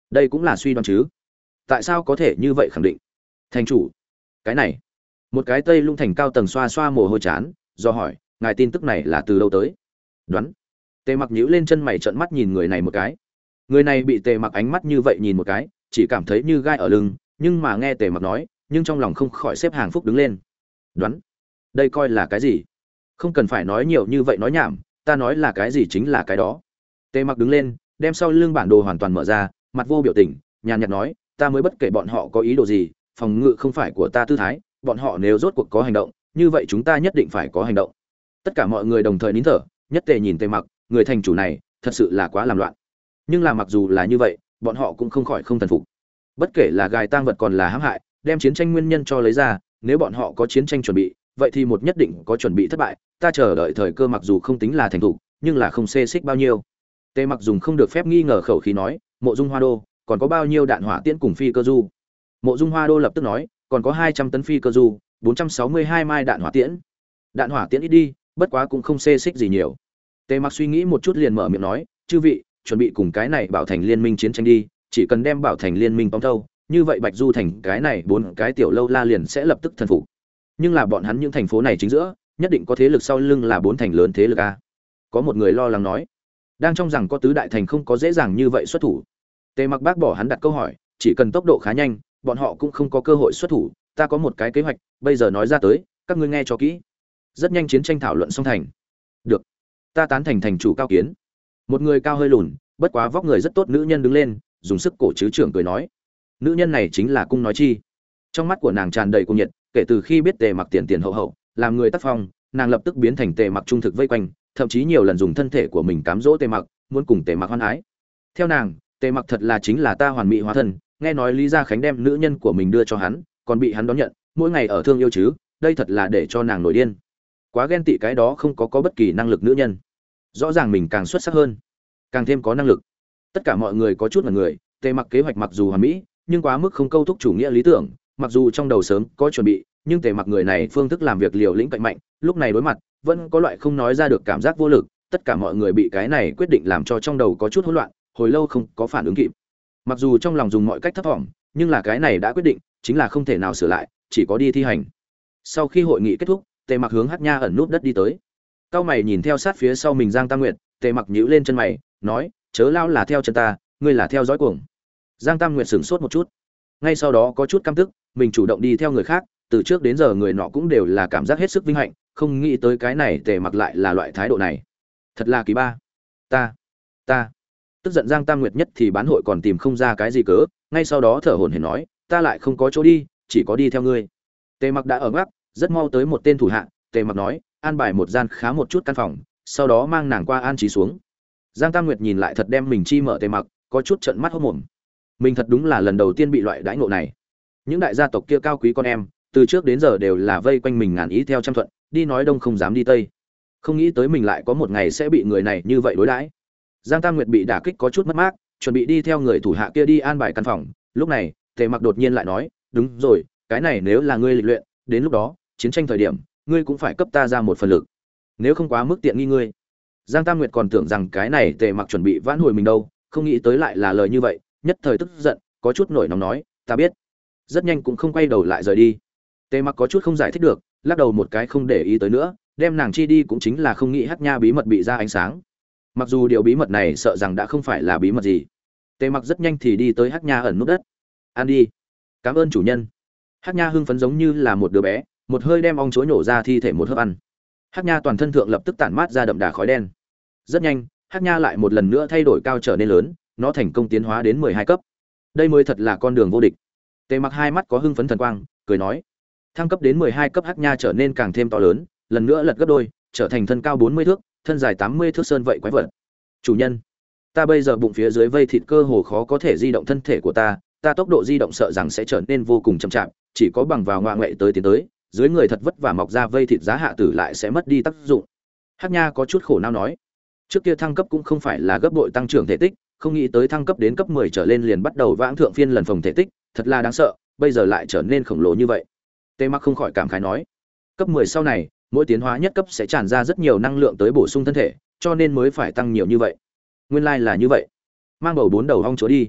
[SPEAKER 1] Đây cũng là suy đoán chứ? Tại sao có thể như vậy khẳng định? Thành chủ, cái này. Một cái Tây Lung thành cao tầng xoa xoa mồ hôi chán, do hỏi, ngài tin tức này là từ đâu tới? Đoán. Tề Mặc nhíu lên chân mày trợn mắt nhìn người này một cái. Người này bị Tề Mặc ánh mắt như vậy nhìn một cái, chỉ cảm thấy như gai ở lưng, nhưng mà nghe Tề Mặc nói, nhưng trong lòng không khỏi xếp hàng phúc đứng lên. Đoán. Đây coi là cái gì? Không cần phải nói nhiều như vậy nói nhảm, ta nói là cái gì chính là cái đó. Tề Mặc đứng lên, đem sau lưng bản đồ hoàn toàn mở ra, mặt vô biểu tình, nhàn nhạt nói, ta mới bất kể bọn họ có ý đồ gì, phòng ngự không phải của ta tư thái, bọn họ nếu rốt cuộc có hành động, như vậy chúng ta nhất định phải có hành động. Tất cả mọi người đồng thời nín thở, nhất tề nhìn Tề Mặc, người thành chủ này, thật sự là quá làm loạn. Nhưng là mặc dù là như vậy, bọn họ cũng không khỏi không thần phục. Bất kể là gài tang vật còn là hãm hại, đem chiến tranh nguyên nhân cho lấy ra, nếu bọn họ có chiến tranh chuẩn bị, vậy thì một nhất định có chuẩn bị thất bại, ta chờ đợi thời cơ mặc dù không tính là thành thục, nhưng là không xê xích bao nhiêu. Tề Mặc dùng không được phép nghi ngờ khẩu khí nói, Mộ Dung Hoa Đô, còn có bao nhiêu đạn hỏa tiễn cùng phi cơ du? Mộ Dung Hoa Đô lập tức nói, còn có hai trăm tấn phi cơ du, bốn trăm sáu mươi hai mai đạn hỏa tiễn. Đạn hỏa tiễn ít đi, bất quá cũng không xê xích gì nhiều. Tề Mặc suy nghĩ một chút liền mở miệng nói, chư vị, chuẩn bị cùng cái này Bảo Thành liên minh chiến tranh đi, chỉ cần đem Bảo Thành liên minh tóm thâu, như vậy Bạch Du thành cái này bốn cái tiểu lâu la liền sẽ lập tức thần phục. Nhưng là bọn hắn những thành phố này chính giữa, nhất định có thế lực sau lưng là bốn thành lớn thế lực a. Có một người lo lắng nói, đang trong rằng có tứ đại thành không có dễ dàng như vậy xuất thủ. Tề Mặc bác bỏ hắn đặt câu hỏi, chỉ cần tốc độ khá nhanh, bọn họ cũng không có cơ hội xuất thủ, ta có một cái kế hoạch, bây giờ nói ra tới, các ngươi nghe cho kỹ. Rất nhanh chiến tranh thảo luận xong thành. Được, ta tán thành thành chủ cao kiến. Một người cao hơi lùn, bất quá vóc người rất tốt nữ nhân đứng lên, dùng sức cổ chứ trưởng cười nói, nữ nhân này chính là Cung Nói Chi. Trong mắt của nàng tràn đầy cuồng nhiệt, kể từ khi biết Tề Mặc tiền tiền hậu hậu, làm người tác phong, nàng lập tức biến thành Tề Mặc trung thực vây quanh, thậm chí nhiều lần dùng thân thể của mình cám dỗ Tề Mặc, muốn cùng Tề Mặc hoan ái. Theo nàng, Tề Mặc thật là chính là ta hoàn mỹ hóa thân, nghe nói Lý Gia Khánh đem nữ nhân của mình đưa cho hắn, còn bị hắn đón nhận, mỗi ngày ở thương yêu chứ, đây thật là để cho nàng nổi điên. Quá ghen tị cái đó không có có bất kỳ năng lực nữ nhân. Rõ ràng mình càng xuất sắc hơn, càng thêm có năng lực. Tất cả mọi người có chút là người, Tề Mặc kế hoạch mặc dù hoàn mỹ, nhưng quá mức không câu thúc chủ nghĩa lý tưởng, mặc dù trong đầu sớm có chuẩn bị, nhưng Tề Mặc người này phương thức làm việc liều lĩnh cạnh mạnh, lúc này đối mặt, vẫn có loại không nói ra được cảm giác vô lực, tất cả mọi người bị cái này quyết định làm cho trong đầu có chút hỗn loạn, hồi lâu không có phản ứng kịp. Mặc dù trong lòng dùng mọi cách thấp thỏm, nhưng là cái này đã quyết định, chính là không thể nào sửa lại, chỉ có đi thi hành. Sau khi hội nghị kết thúc, Tề Mặc hướng Hắc Nha ẩn nút đất đi tới. Cao mày nhìn theo sát phía sau mình Giang Tam Nguyệt, Tề Mặc nhíu lên chân mày, nói, chớ lao là theo chân ta, ngươi là theo dõi cuồng. Giang Tam Nguyệt sửng sốt một chút, ngay sau đó có chút căm tức, mình chủ động đi theo người khác, từ trước đến giờ người nọ cũng đều là cảm giác hết sức vinh hạnh, không nghĩ tới cái này Tề Mặc lại là loại thái độ này, thật là kỳ ba. Ta, ta, tức giận Giang Tam Nguyệt nhất thì bán hội còn tìm không ra cái gì cớ, ngay sau đó thở hổn hển nói, ta lại không có chỗ đi, chỉ có đi theo ngươi. Tề Mặc đã ở ngắc, rất mau tới một tên thủ hạ, Tề Mặc nói, an bài một gian khá một chút căn phòng, sau đó mang nàng qua an trí xuống. Giang Tam Nguyệt nhìn lại thật đem mình chi mở Tề Mặc, có chút trợn mắt hốt mồm. Mình thật đúng là lần đầu tiên bị loại đãi ngộ này. Những đại gia tộc kia cao quý con em, từ trước đến giờ đều là vây quanh mình ngàn ý theo trăm thuận, đi nói đông không dám đi tây. Không nghĩ tới mình lại có một ngày sẽ bị người này như vậy đối đãi. Giang Tam Nguyệt bị đả kích có chút mất mát, chuẩn bị đi theo người thủ hạ kia đi an bài căn phòng. Lúc này, Tề Mặc đột nhiên lại nói, đúng rồi, cái này nếu là ngươi lịch luyện, đến lúc đó, chiến tranh thời điểm, ngươi cũng phải cấp ta ra một phần lực. Nếu không quá mức tiện nghi ngươi. Giang Tam Nguyệt còn tưởng rằng cái này Tề Mặc chuẩn bị vãn hồi mình đâu, không nghĩ tới lại là lời như vậy, nhất thời tức giận, có chút nổi nóng nói, ta biết. Rất nhanh cũng không quay đầu lại rời đi. Tề Mặc có chút không giải thích được, lắc đầu một cái không để ý tới nữa, đem nàng chi đi cũng chính là không nghĩ Hắc Nha bí mật bị ra ánh sáng. Mặc dù điều bí mật này sợ rằng đã không phải là bí mật gì. Tề Mặc rất nhanh thì đi tới Hắc Nha ẩn nút đất. Ăn đi. Cảm ơn chủ nhân. Hắc Nha hưng phấn giống như là một đứa bé, một hơi đem ong chối nổ ra thi thể một hớp ăn. Hắc Nha toàn thân thượng lập tức tản mát ra đậm đà khói đen. Rất nhanh, Hắc Nha lại một lần nữa thay đổi cao trở nên lớn, nó thành công tiến hóa đến mười hai cấp. Đây mới thật là con đường vô địch. Tề Mặc hai mắt có hưng phấn thần quang, cười nói: thăng cấp đến mười hai cấp Hắc Nha trở nên càng thêm to lớn, lần nữa lật gấp đôi, trở thành thân cao bốn mươi thước, thân dài tám mươi thước sơn vậy quái vật. Chủ nhân, ta bây giờ bụng phía dưới vây thịt cơ hồ khó có thể di động thân thể của ta, ta tốc độ di động sợ rằng sẽ trở nên vô cùng chậm chạp, chỉ có bằng vào ngoại ngoại tới tiến tới, dưới người thật vất vả mọc ra vây thịt giá hạ tử lại sẽ mất đi tác dụng. Hắc Nha có chút khổ não nói, trước kia thăng cấp cũng không phải là gấp bội tăng trưởng thể tích, không nghĩ tới thăng cấp đến cấp mười trở lên liền bắt đầu vãng thượng phiên lần phòng thể tích, thật là đáng sợ, bây giờ lại trở nên khổng lồ như vậy. Tề Mặc không khỏi cảm khái nói, cấp mười sau này, mỗi tiến hóa nhất cấp sẽ tràn ra rất nhiều năng lượng tới bổ sung thân thể, cho nên mới phải tăng nhiều như vậy. Nguyên lai like là như vậy. Mang bầu bốn đầu ong chúa đi.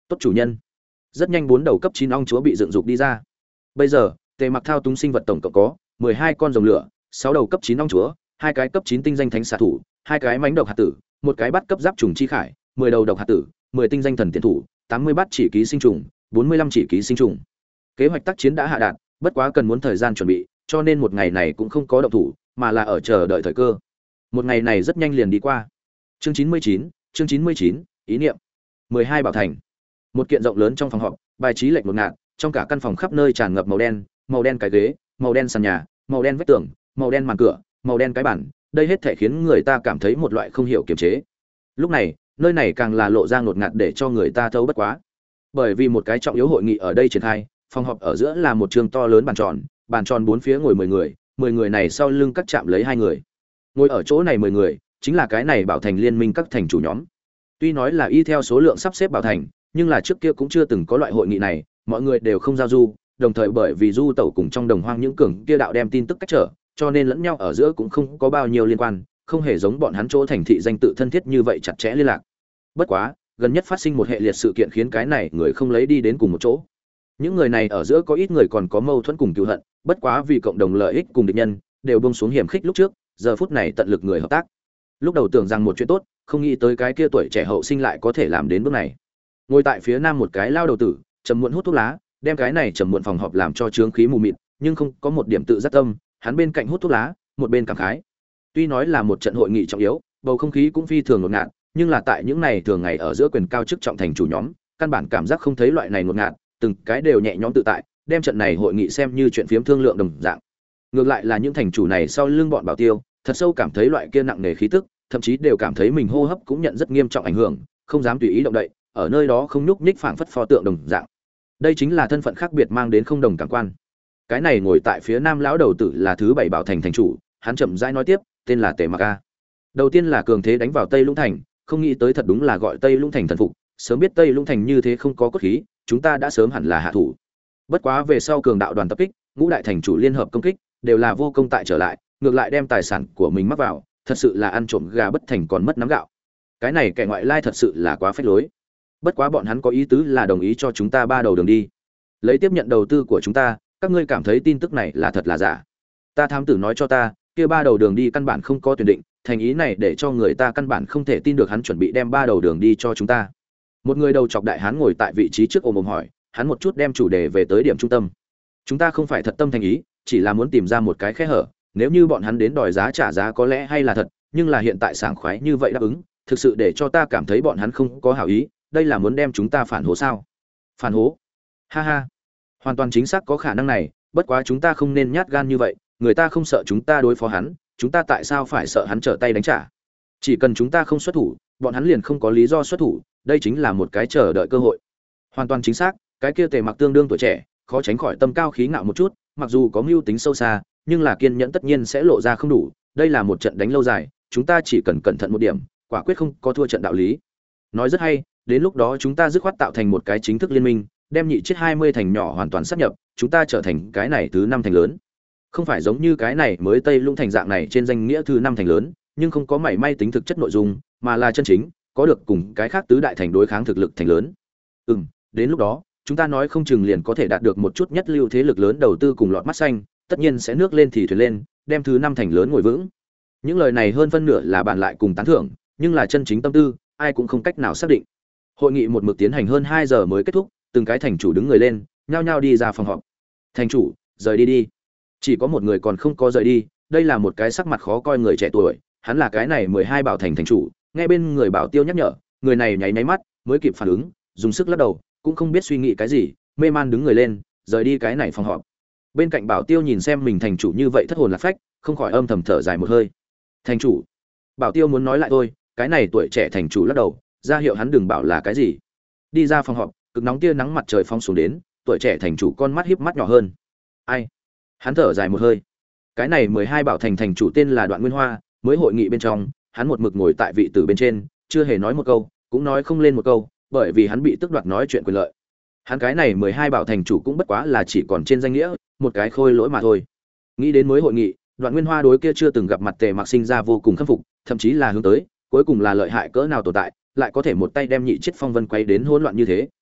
[SPEAKER 1] Tốt chủ nhân. Rất nhanh bốn đầu cấp chín ong chúa bị dựng dục đi ra. Bây giờ, Tề Mặc thao túng sinh vật tổng cộng có mười hai con rồng lửa, sáu đầu cấp chín ong chúa, hai cái cấp chín tinh danh thánh xạ thủ, hai cái mãnh độc hạt tử, một cái bắt cấp giáp trùng chi khải, mười đầu độc hạt tử, mười tinh danh thần tiền thủ, tám mươi bát chỉ ký sinh trùng, bốn mươi lăm chỉ ký sinh trùng. Kế hoạch tác chiến đã hạ đạt, bất quá cần muốn thời gian chuẩn bị, cho nên một ngày này cũng không có động thủ, mà là ở chờ đợi thời cơ. Một ngày này rất nhanh liền đi qua. Chương chín mươi chín, chương chín mươi chín, ý niệm. mười hai bảo thành. Một kiện rộng lớn trong phòng họp, bài trí lệch một ngạt, trong cả căn phòng khắp nơi tràn ngập màu đen, màu đen cái ghế, màu đen sàn nhà, màu đen vách tường, màu đen màn cửa, màu đen cái bản, đây hết thể khiến người ta cảm thấy một loại không hiểu kiềm chế. Lúc này, nơi này càng là lộ ra ngột ngạt để cho người ta thấu bất quá. Bởi vì một cái trọng yếu hội nghị ở đây triển khai, phòng họp ở giữa là một trường to lớn bàn tròn, bàn tròn bốn phía ngồi mười người, mười người này sau lưng các chạm lấy hai người. Ngồi ở chỗ này mười người, chính là cái này bảo thành liên minh các thành chủ nhóm. Tuy nói là y theo số lượng sắp xếp bảo thành, nhưng là trước kia cũng chưa từng có loại hội nghị này, mọi người đều không giao du, đồng thời bởi vì du tẩu cùng trong đồng hoang những cường kia đạo đem tin tức cách trở, cho nên lẫn nhau ở giữa cũng không có bao nhiêu liên quan, không hề giống bọn hắn chỗ thành thị danh tự thân thiết như vậy chặt chẽ liên lạc. Bất quá, gần nhất phát sinh một hệ liệt sự kiện khiến cái này người không lấy đi đến cùng một chỗ. Những người này ở giữa có ít người còn có mâu thuẫn cùng cừu hận, bất quá vì cộng đồng lợi ích cùng địch nhân, đều buông xuống hiểm khích lúc trước, giờ phút này tận lực người hợp tác. Lúc đầu tưởng rằng một chuyện tốt, không nghĩ tới cái kia tuổi trẻ hậu sinh lại có thể làm đến bước này. Ngồi tại phía nam một cái lao đầu tử, trầm muộn hút thuốc lá, đem cái này trầm muộn phòng họp làm cho chướng khí mù mịt, nhưng không có một điểm tự giác tâm, hắn bên cạnh hút thuốc lá, một bên cảm khái. Tuy nói là một trận hội nghị trọng yếu, bầu không khí cũng phi thường ngột ngạt, nhưng là tại những này thường ngày ở giữa quyền cao chức trọng thành chủ nhóm, căn bản cảm giác không thấy loại này ngột ngạt, từng cái đều nhẹ nhõm tự tại, đem trận này hội nghị xem như chuyện phiếm thương lượng đồng dạng. Ngược lại là những thành chủ này sau lưng bọn Bảo Tiêu, thật sâu cảm thấy loại kia nặng nề khí tức, thậm chí đều cảm thấy mình hô hấp cũng nhận rất nghiêm trọng ảnh hưởng, không dám tùy ý động đậy, ở nơi đó không nhúc nhích phảng phất pho tượng đồng dạng. Đây chính là thân phận khác biệt mang đến không đồng cảm quan. Cái này ngồi tại phía nam lão đầu tử là thứ bảy bảo thành thành chủ, hắn chậm rãi nói tiếp, tên là Tề Mặc A. Đầu tiên là cường thế đánh vào Tây Lũng thành, không nghĩ tới thật đúng là gọi Tây Lũng thành thần phục, sớm biết Tây Lũng thành như thế không có cốt khí, chúng ta đã sớm hẳn là hạ thủ. Bất quá về sau cường đạo đoàn tập kích, ngũ đại thành chủ liên hợp công kích, đều là vô công tại trở lại, ngược lại đem tài sản của mình mắc vào, thật sự là ăn trộm gà bất thành còn mất nắm gạo. Cái này kẻ ngoại lai thật sự là quá phách lối. Bất quá bọn hắn có ý tứ là đồng ý cho chúng ta ba đầu đường đi, lấy tiếp nhận đầu tư của chúng ta. Các ngươi cảm thấy tin tức này là thật là giả? Ta thám tử nói cho ta, kia ba đầu đường đi căn bản không có tuyển định, thành ý này để cho người ta căn bản không thể tin được hắn chuẩn bị đem ba đầu đường đi cho chúng ta. Một người đầu chọc đại hán ngồi tại vị trí trước ôm ôm hỏi, hắn một chút đem chủ đề về tới điểm trung tâm. Chúng ta không phải thật tâm thành ý, chỉ là muốn tìm ra một cái khe hở, nếu như bọn hắn đến đòi giá trả giá có lẽ hay là thật, nhưng là hiện tại sảng khoái như vậy đáp ứng, thực sự để cho ta cảm thấy bọn hắn không có hảo ý, đây là muốn đem chúng ta phản hố sao? Phản hố? Ha ha. Hoàn toàn chính xác có khả năng này, bất quá chúng ta không nên nhát gan như vậy, người ta không sợ chúng ta đối phó hắn, chúng ta tại sao phải sợ hắn trở tay đánh trả? Chỉ cần chúng ta không xuất thủ, bọn hắn liền không có lý do xuất thủ, đây chính là một cái chờ đợi cơ hội. Hoàn toàn chính xác, cái kia Tề Mặc tương đương tuổi trẻ, khó tránh khỏi tâm cao khí ngạo một chút, mặc dù có mưu tính sâu xa, nhưng là kiên nhẫn tất nhiên sẽ lộ ra không đủ, đây là một trận đánh lâu dài, chúng ta chỉ cần cẩn thận một điểm, quả quyết không có thua trận đạo lý. Nói rất hay, đến lúc đó chúng ta dứt khoát tạo thành một cái chính thức liên minh, đem nhị chết hai mươi thành nhỏ hoàn toàn sáp nhập, chúng ta trở thành cái này thứ năm thành lớn. Không phải giống như cái này mới Tây Lũng thành dạng này trên danh nghĩa thứ năm thành lớn, nhưng không có mảy may tính thực chất nội dung, mà là chân chính có được cùng cái khác tứ đại thành đối kháng thực lực thành lớn. Ừm, đến lúc đó, chúng ta nói không chừng liền có thể đạt được một chút nhất lưu thế lực lớn đầu tư cùng lọt mắt xanh, tất nhiên sẽ nước lên thì thuyền lên, đem thứ năm thành lớn ngồi vững. Những lời này hơn phân nửa là bàn lại cùng tán thưởng, nhưng là chân chính tâm tư, ai cũng không cách nào xác định. Hội nghị một mực tiến hành hơn hai giờ mới kết thúc, từng cái thành chủ đứng người lên, nhao nhao đi ra phòng họp. Thành chủ, rời đi đi. Chỉ có một người còn không có rời đi, đây là một cái sắc mặt khó coi người trẻ tuổi, hắn là cái này mười hai bảo thành thành chủ, nghe bên người Bảo Tiêu nhắc nhở, người này nháy nháy mắt, mới kịp phản ứng, dùng sức lắc đầu, cũng không biết suy nghĩ cái gì, mê man đứng người lên, rời đi cái này phòng họp. Bên cạnh Bảo Tiêu nhìn xem mình thành chủ như vậy thất hồn lạc phách, không khỏi âm thầm thở dài một hơi. Thành chủ. Bảo Tiêu muốn nói lại thôi, cái này tuổi trẻ thành chủ lắc đầu, ra hiệu hắn đừng bảo là cái gì. Đi ra phòng họp, cực nóng tia nắng mặt trời phong xuống đến, tuổi trẻ thành chủ con mắt híp mắt nhỏ hơn. Ai? Hắn thở dài một hơi. Cái này mười hai bảo thành thành chủ tên là Đoạn Nguyên Hoa, mới hội nghị bên trong, hắn một mực ngồi tại vị tử bên trên, chưa hề nói một câu, cũng nói không lên một câu, bởi vì hắn bị tước đoạt nói chuyện quyền lợi. Hắn cái này mười hai bảo thành chủ cũng bất quá là chỉ còn trên danh nghĩa, một cái khôi lỗi mà thôi. Nghĩ đến mới hội nghị, Đoạn Nguyên Hoa đối kia chưa từng gặp mặt Tề Mặc sinh ra vô cùng khâm phục, thậm chí là hướng tới, cuối cùng là lợi hại cỡ nào tồn tại, lại có thể một tay đem nhị chiết phong vân quay đến hỗn loạn như thế.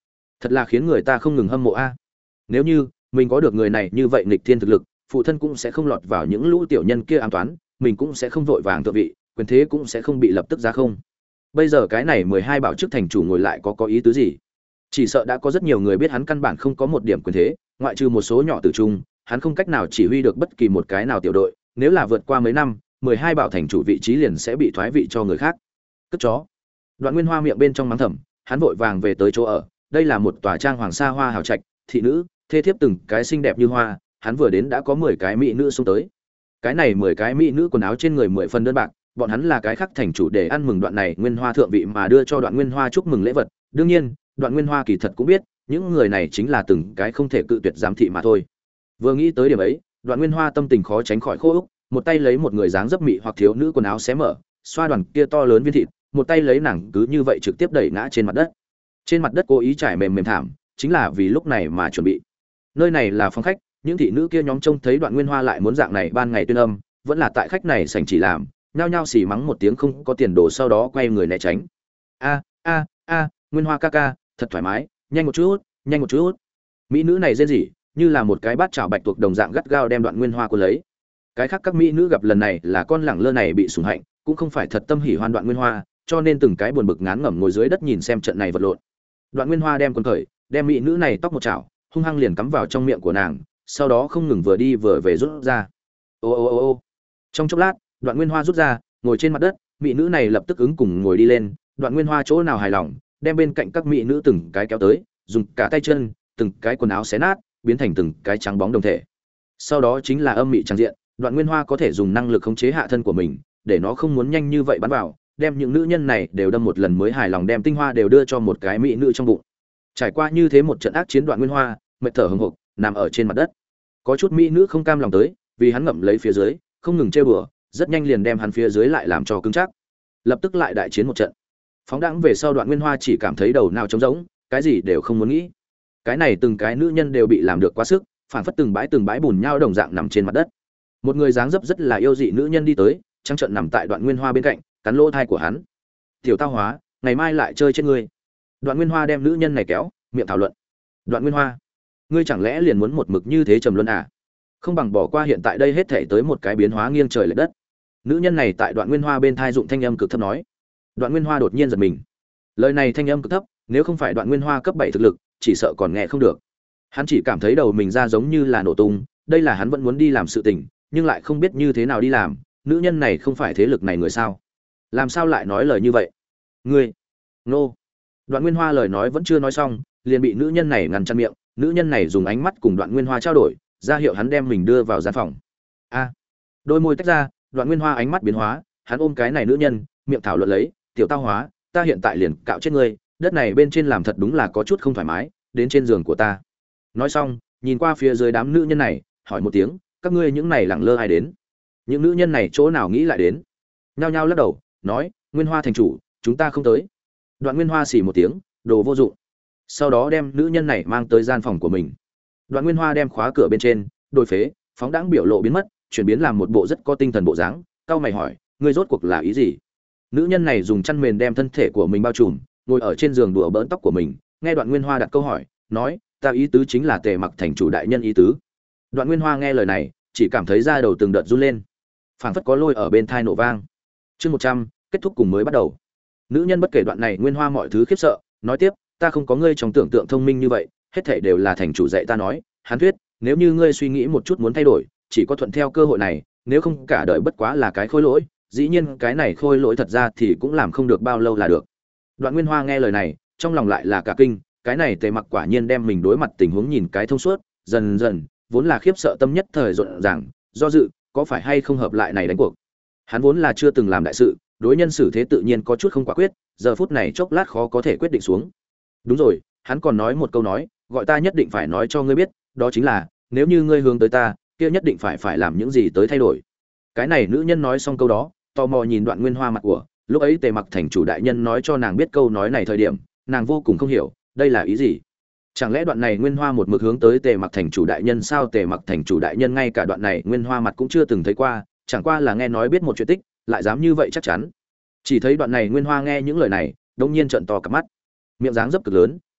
[SPEAKER 1] thật là khiến người ta không ngừng hâm mộ a. Nếu như mình có được người này như vậy nghịch thiên thực lực, phụ thân cũng sẽ không lọt vào những lũ tiểu nhân kia ám toán, mình cũng sẽ không vội vàng thượng vị, quyền thế cũng sẽ không bị lập tức ra không. Bây giờ cái này mười hai bảo chức thành chủ ngồi lại có có ý tứ gì? Chỉ sợ đã có rất nhiều người biết hắn căn bản không có một điểm quyền thế, ngoại trừ một số nhỏ tử trung, hắn không cách nào chỉ huy được bất kỳ một cái nào tiểu đội, nếu là vượt qua mấy năm, mười hai bảo thành chủ vị trí liền sẽ bị thoái vị cho người khác. Cất chó. Đoạn Nguyên Hoa miệng bên trong mắng thầm, hắn vội vàng về tới chỗ ở, đây là một tòa trang hoàng sa hoa hào trạch, thị nữ, thê thiếp từng cái xinh đẹp như hoa, hắn vừa đến đã có mười cái mỹ nữ xông tới. Cái này mười cái mỹ nữ quần áo trên người mười phần đơn bạc, bọn hắn là cái khác thành chủ để ăn mừng Đoạn này Nguyên Hoa thượng vị mà đưa cho Đoạn Nguyên Hoa chúc mừng lễ vật. Đương nhiên, Đoạn Nguyên Hoa kỳ thật cũng biết, những người này chính là từng cái không thể cự tuyệt giám thị mà thôi. Vừa nghĩ tới điểm ấy, Đoạn Nguyên Hoa tâm tình khó tránh khỏi khô úc, một tay lấy một người dáng dấp mị hoặc thiếu nữ quần áo xé mở, xoa đoàn kia to lớn viên thịt, một tay lấy nàng cứ như vậy trực tiếp đẩy ngã trên mặt đất. Trên mặt đất cố ý trải mềm mềm thảm, chính là vì lúc này mà chuẩn bị. Nơi này là phòng khách, những thị nữ kia nhóm trông thấy Đoạn Nguyên Hoa lại muốn dạng này ban ngày tuyên âm, vẫn là tại khách này sành chỉ làm, nhao nhao xì mắng một tiếng không có tiền đồ, sau đó quay người né tránh. A a a, Nguyên Hoa ca ca, thật thoải mái, nhanh một chút, nhanh một chút. Mỹ nữ này rên rỉ, như là một cái bát chảo bạch tuộc đồng dạng gắt gao đem Đoạn Nguyên Hoa cuốn lấy. Cái khác các mỹ nữ gặp lần này là con lẳng lơ này bị sủng hạnh, cũng không phải thật tâm hỉ hoan Đoạn Nguyên Hoa, cho nên từng cái buồn bực ngán ngẩm ngồi dưới đất nhìn xem trận này vật lộn. Đoạn Nguyên Hoa đem quần khởi, đem mỹ nữ này tóc một chảo, hung hăng liền cắm vào trong miệng của nàng, sau đó không ngừng vừa đi vừa về rút ra. Ô ô ô ô. Trong chốc lát, Đoạn Nguyên Hoa rút ra, ngồi trên mặt đất, mỹ nữ này lập tức ứng cùng ngồi đi lên, Đoạn Nguyên Hoa chỗ nào hài lòng, đem bên cạnh các mỹ nữ từng cái kéo tới, dùng cả tay chân, từng cái quần áo xé nát, biến thành từng cái trắng bóng đồng thể. Sau đó chính là âm mị trang diện, Đoạn Nguyên Hoa có thể dùng năng lực khống chế hạ thân của mình, để nó không muốn nhanh như vậy bắn vào, đem những nữ nhân này đều đâm một lần mới hài lòng, đem tinh hoa đều đưa cho một cái mỹ nữ trong bụng. Trải qua như thế một trận ác chiến, Đoạn Nguyên Hoa mệt thở hổn hộc, nằm ở trên mặt đất. Có chút mỹ nữ không cam lòng tới, vì hắn ngậm lấy phía dưới, không ngừng trêu đùa, rất nhanh liền đem hắn phía dưới lại làm cho cứng chắc. Lập tức lại đại chiến một trận. Phóng đãng về sau, Đoạn Nguyên Hoa chỉ cảm thấy đầu nào trống rỗng, cái gì đều không muốn nghĩ. Cái này từng cái nữ nhân đều bị làm được quá sức, phản phất từng bãi từng bãi bùn nhau đồng dạng nằm trên mặt đất. Một người dáng dấp rất là yêu dị nữ nhân đi tới, trắng trợn nằm tại Đoạn Nguyên Hoa bên cạnh, cắn lỗ thai của hắn. "Tiểu Tao Hóa, ngày mai lại chơi chết ngươi." Đoạn Nguyên Hoa đem nữ nhân này kéo, miệng thảo luận. "Đoạn Nguyên Hoa, ngươi chẳng lẽ liền muốn một mực như thế trầm luân à? Không bằng bỏ qua hiện tại đây hết thảy tới một cái biến hóa nghiêng trời lệch đất." Nữ nhân này tại Đoạn Nguyên Hoa bên thai dụng thanh âm cực thấp nói. Đoạn Nguyên Hoa đột nhiên giật mình. Lời này thanh âm cực thấp, nếu không phải Đoạn Nguyên Hoa cấp bảy thực lực, chỉ sợ còn nghe không được. Hắn chỉ cảm thấy đầu mình ra giống như là nổ tung, đây là hắn vẫn muốn đi làm sự tình, nhưng lại không biết như thế nào đi làm, nữ nhân này không phải thế lực này người sao? Làm sao lại nói lời như vậy? Ngươi, nô. Đoạn Nguyên Hoa lời nói vẫn chưa nói xong, liền bị nữ nhân này ngăn chặn miệng, nữ nhân này dùng ánh mắt cùng Đoạn Nguyên Hoa trao đổi, ra hiệu hắn đem mình đưa vào gian phòng. A. Đôi môi tách ra, Đoạn Nguyên Hoa ánh mắt biến hóa, hắn ôm cái này nữ nhân, miệng thảo luận lấy, "Tiểu Tao Hóa, ta hiện tại liền cạo chết ngươi, đất này bên trên làm thật đúng là có chút không thoải mái, đến trên giường của ta." Nói xong, nhìn qua phía dưới đám nữ nhân này, hỏi một tiếng, "Các ngươi những này lẳng lơ ai đến?" Những nữ nhân này chỗ nào nghĩ lại đến, nhao nhao lắc đầu, nói, "Nguyên Hoa thành chủ, chúng ta không tới." Đoạn Nguyên Hoa xì một tiếng, "Đồ vô dụng." Sau đó đem nữ nhân này mang tới gian phòng của mình. Đoạn Nguyên Hoa đem khóa cửa bên trên, đôi phế, phóng đãng biểu lộ biến mất, chuyển biến làm một bộ rất có tinh thần bộ dáng, cau mày hỏi, "Ngươi rốt cuộc là ý gì?" Nữ nhân này dùng chăn mền đem thân thể của mình bao trùm, ngồi ở trên giường đùa bỡn tóc của mình, nghe Đoạn Nguyên Hoa đặt câu hỏi, nói, "Ta ý tứ chính là Tề Mặc thành chủ đại nhân ý tứ." Đoạn Nguyên Hoa nghe lời này, chỉ cảm thấy da đầu từng đợt run lên, phảng phất có lôi ở bên thai nổ vang. Chương một trăm, kết thúc cùng mới bắt đầu. Nữ nhân bất kể đoạn này Nguyên Hoa mọi thứ khiếp sợ, nói tiếp, "Ta không có ngươi trong tưởng tượng thông minh như vậy, hết thảy đều là thành chủ dạy ta nói, hắn thuyết, nếu như ngươi suy nghĩ một chút muốn thay đổi, chỉ có thuận theo cơ hội này, nếu không cả đời bất quá là cái khôi lỗi, dĩ nhiên cái này khôi lỗi thật ra thì cũng làm không được bao lâu là được." Đoạn Nguyên Hoa nghe lời này, trong lòng lại là cả kinh, cái này Tề Mặc quả nhiên đem mình đối mặt tình huống nhìn cái thông suốt, dần dần, vốn là khiếp sợ tâm nhất thời rộn ràng, do dự, có phải hay không hợp lại này đánh cuộc. Hắn vốn là chưa từng làm đại sự, đối nhân xử thế tự nhiên có chút không quả quyết, giờ phút này chốc lát khó có thể quyết định xuống. Đúng rồi, hắn còn nói một câu nói, gọi ta nhất định phải nói cho ngươi biết, đó chính là, nếu như ngươi hướng tới ta, kia nhất định phải phải làm những gì tới thay đổi. Cái này nữ nhân nói xong câu đó, tò mò nhìn Đoạn Nguyên Hoa mặt của, lúc ấy Tề Mặc thành chủ đại nhân nói cho nàng biết câu nói này thời điểm, nàng vô cùng không hiểu, đây là ý gì? Chẳng lẽ đoạn này Nguyên Hoa một mực hướng tới Tề Mặc thành chủ đại nhân sao? Tề Mặc thành chủ đại nhân ngay cả đoạn này Nguyên Hoa mặt cũng chưa từng thấy qua, chẳng qua là nghe nói biết một chuyện tích, lại dám như vậy chắc chắn. Chỉ thấy đoạn này Nguyên Hoa nghe những lời này, đột nhiên trợn to cả mắt, miệng dáng dấp cực lớn,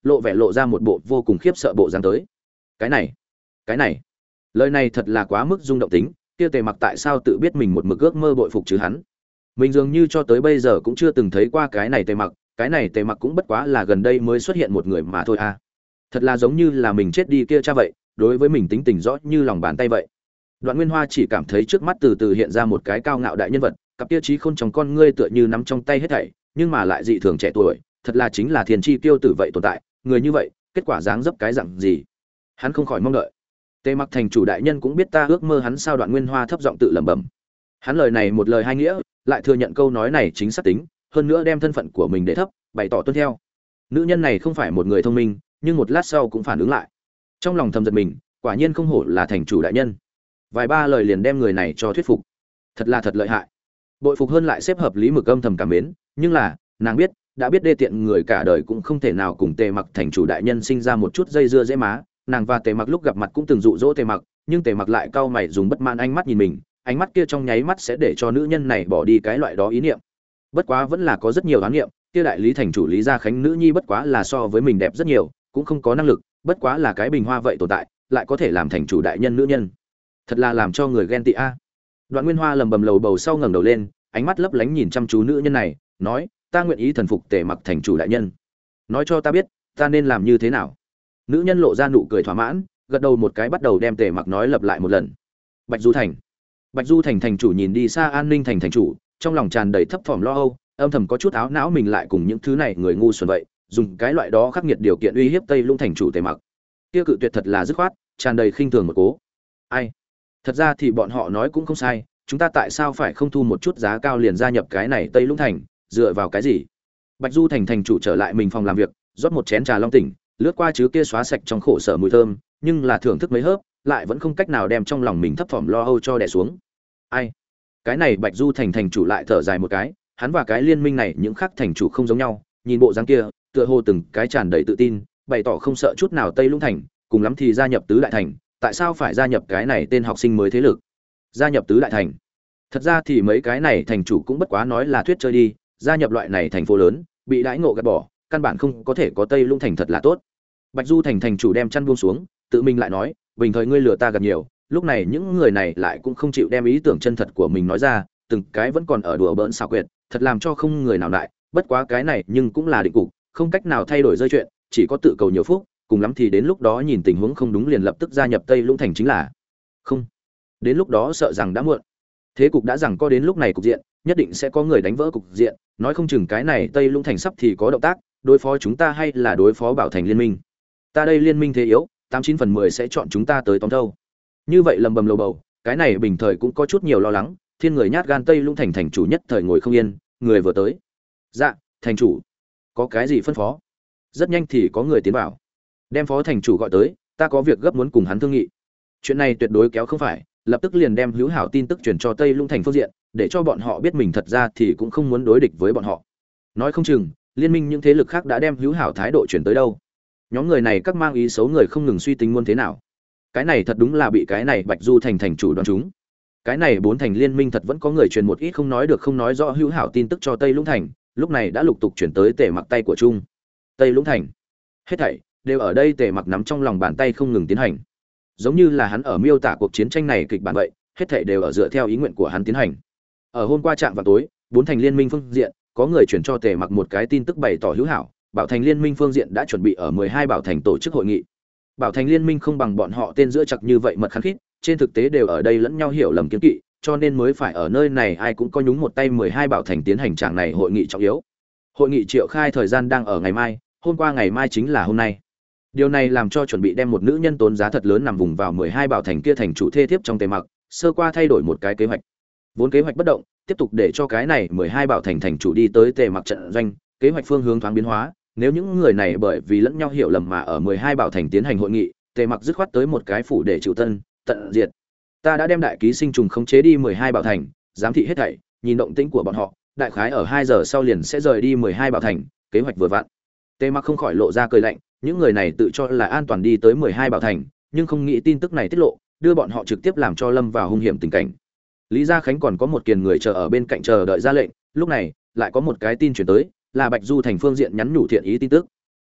[SPEAKER 1] lộ vẻ lộ ra một bộ vô cùng khiếp sợ bộ dáng tới. Cái này, cái này, lời này thật là quá mức rung động tính, kia Tề Mặc tại sao tự biết mình một mực ước mơ bội phục chứ hắn? Mình dường như cho tới bây giờ cũng chưa từng thấy qua cái này Tề Mặc, cái này Tề Mặc cũng bất quá là gần đây mới xuất hiện một người mà thôi à. Thật là giống như là mình chết đi kia cha vậy, đối với mình tính tình rõ như lòng bàn tay vậy. Đoạn Nguyên Hoa chỉ cảm thấy trước mắt từ từ hiện ra một cái cao ngạo đại nhân vật, cặp kia trí khôn trong con ngươi tựa như nắm trong tay hết thảy, nhưng mà lại dị thường trẻ tuổi, thật là chính là thiên chi tiêu tử vậy tồn tại, người như vậy, kết quả dáng dấp cái dạng gì? Hắn không khỏi mong đợi. Tề Mặc thành chủ đại nhân cũng biết ta ước mơ hắn sao? Đoạn Nguyên Hoa thấp giọng tự lẩm bẩm. Hắn lời này một lời hai nghĩa, lại thừa nhận câu nói này chính xác tính, hơn nữa đem thân phận của mình để thấp, bày tỏ tuân theo. Nữ nhân này không phải một người thông minh, nhưng một lát sau cũng phản ứng lại. Trong lòng thầm giật mình, quả nhiên không hổ là thành chủ đại nhân. Vài ba lời liền đem người này cho thuyết phục. Thật là thật lợi hại. Bội phục hơn lại xếp hợp lý mực âm thầm cảm mến, nhưng là, nàng biết, đã biết đê tiện người cả đời cũng không thể nào cùng Tề Mặc thành chủ đại nhân sinh ra một chút dây dưa dễ má. Nàng và Tề Mặc lúc gặp mặt cũng từng dụ dỗ Tề Mặc, nhưng Tề Mặc lại cau mày dùng bất mãn ánh mắt nhìn mình, ánh mắt kia trong nháy mắt sẽ để cho nữ nhân này bỏ đi cái loại đó ý niệm. Bất quá vẫn là có rất nhiều đoán niệm, kia đại lý thành chủ Lý Gia Khánh nữ nhi bất quá là so với mình đẹp rất nhiều, cũng không có năng lực, bất quá là cái bình hoa vậy tồn tại, lại có thể làm thành chủ đại nhân nữ nhân. Thật là làm cho người ghen tị a. Đoạn Nguyên Hoa lầm bầm lầu bầu sau ngẩng đầu lên, ánh mắt lấp lánh nhìn chăm chú nữ nhân này, nói: "Ta nguyện ý thần phục Tề Mặc thành chủ đại nhân. Nói cho ta biết, ta nên làm như thế nào?" Nữ nhân lộ ra nụ cười thỏa mãn, gật đầu một cái bắt đầu đem Tề Mặc nói lặp lại một lần. Bạch Du Thành. Bạch Du Thành thành chủ nhìn đi xa An Ninh thành thành chủ, trong lòng tràn đầy thấp thỏm lo âu, âm thầm có chút áo não mình lại cùng những thứ này người ngu xuẩn vậy, dùng cái loại đó khắc nghiệt điều kiện uy hiếp Tây Lũng thành chủ Tề Mặc. Kia cự tuyệt thật là dứt khoát, tràn đầy khinh thường một cố. Ai? Thật ra thì bọn họ nói cũng không sai, chúng ta tại sao phải không thu một chút giá cao liền gia nhập cái này Tây Lũng thành, dựa vào cái gì? Bạch Du thành thành chủ trở lại mình phòng làm việc, rót một chén trà long tỉnh, lướt qua chứ kia xóa sạch trong khổ sở mùi thơm, nhưng là thưởng thức mấy hớp, lại vẫn không cách nào đem trong lòng mình thấp thỏm lo âu cho đè xuống. Ai? Cái này Bạch Du thành thành chủ lại thở dài một cái, hắn và cái liên minh này những khác thành chủ không giống nhau, nhìn bộ dáng kia, tựa hồ từng cái tràn đầy tự tin, bày tỏ không sợ chút nào Tây Lũng thành, cùng lắm thì gia nhập tứ đại thành, tại sao phải gia nhập cái này tên học sinh mới thế lực? Gia nhập tứ đại thành. Thật ra thì mấy cái này thành chủ cũng bất quá nói là thuyết chơi đi, gia nhập loại này thành phố lớn, bị đãi ngộ gạt bỏ, căn bản không có thể có Tây Lũng thành thật là tốt. Bạch Du thành thành chủ đem chăn buông xuống, tự mình lại nói, bình thời ngươi lừa ta gạt nhiều, lúc này những người này lại cũng không chịu đem ý tưởng chân thật của mình nói ra, từng cái vẫn còn ở đùa bỡn xảo quyệt, thật làm cho không người nào lại, bất quá cái này nhưng cũng là định cục, không cách nào thay đổi rơi chuyện, chỉ có tự cầu nhiều phúc, cùng lắm thì đến lúc đó nhìn tình huống không đúng liền lập tức gia nhập Tây Lũng thành chính là. Không, đến lúc đó sợ rằng đã muộn. Thế cục đã rằng có đến lúc này cục diện, nhất định sẽ có người đánh vỡ cục diện, nói không chừng cái này Tây Lũng thành sắp thì có động tác, đối phó chúng ta hay là đối phó Bảo Thành liên minh. Ta đây liên minh thế yếu, tám chín phần mười sẽ chọn chúng ta tới tóm thâu. Như vậy lầm bầm lầu bầu, cái này bình thời cũng có chút nhiều lo lắng, thiên người nhát gan Tây Lũng thành thành chủ nhất thời ngồi không yên, người vừa tới. Dạ, thành chủ, có cái gì phân phó? Rất nhanh thì có người tiến vào, đem phó thành chủ gọi tới, ta có việc gấp muốn cùng hắn thương nghị. Chuyện này tuyệt đối kéo không phải, lập tức liền đem hữu hảo tin tức truyền cho Tây Lũng thành phương diện, để cho bọn họ biết mình thật ra thì cũng không muốn đối địch với bọn họ. Nói không chừng, liên minh những thế lực khác đã đem hữu hảo thái độ chuyển tới đâu. Nhóm người này các mang ý xấu người không ngừng suy tính muốn thế nào. Cái này thật đúng là bị cái này Bạch Du thành thành chủ đoán chúng. Cái này bốn thành liên minh thật vẫn có người truyền một ít không nói được không nói rõ hữu hảo tin tức cho Tây Lũng thành, lúc này đã lục tục chuyển tới Tề Mặc tay của Trung. Tây Lũng thành, hết thảy đều ở đây Tề Mặc nắm trong lòng bàn tay không ngừng tiến hành. Giống như là hắn ở miêu tả cuộc chiến tranh này kịch bản vậy, hết thảy đều ở dựa theo ý nguyện của hắn tiến hành. Ở hôm qua trạm vào tối, bốn thành liên minh phương diện có người chuyển cho Tề Mặc một cái tin tức bày tỏ hữu hảo, Bảo Thành liên minh phương diện đã chuẩn bị ở mười hai bảo thành tổ chức hội nghị. Bảo Thành liên minh không bằng bọn họ tên giữa chặt như vậy mật khăng khít, trên thực tế đều ở đây lẫn nhau hiểu lầm kiêng kỵ, cho nên mới phải ở nơi này ai cũng có nhúng một tay mười hai bảo thành tiến hành trạng này hội nghị trọng yếu. Hội nghị triệu khai thời gian đang ở ngày mai, hôm qua ngày mai chính là hôm nay. Điều này làm cho chuẩn bị đem một nữ nhân tốn giá thật lớn nằm vùng vào mười hai bảo thành kia thành chủ thê thiếp trong Tề Mặc, sơ qua thay đổi một cái kế hoạch. Vốn kế hoạch bất động, tiếp tục để cho cái này mười hai bảo thành thành chủ đi tới Tề Mặc trận doanh, kế hoạch phương hướng thoáng biến hóa, nếu những người này bởi vì lẫn nhau hiểu lầm mà ở mười hai bảo thành tiến hành hội nghị, Tề Mặc dứt khoát tới một cái phủ để chịu tân, tận diệt. Ta đã đem đại ký sinh trùng khống chế đi mười hai bảo thành, giám thị hết thảy, nhìn động tĩnh của bọn họ, đại khái ở hai giờ sau liền sẽ rời đi mười hai bảo thành, kế hoạch vừa vặn. Tề Mặc không khỏi lộ ra cười lạnh, những người này tự cho là an toàn đi tới mười hai bảo thành, nhưng không nghĩ tin tức này tiết lộ, đưa bọn họ trực tiếp làm cho lâm vào hung hiểm tình cảnh. Lý Gia Khánh còn có một kiền người chờ ở bên cạnh chờ đợi ra lệnh, lúc này lại có một cái tin chuyển tới, là Bạch Du thành phương diện nhắn nhủ thiện ý tin tức.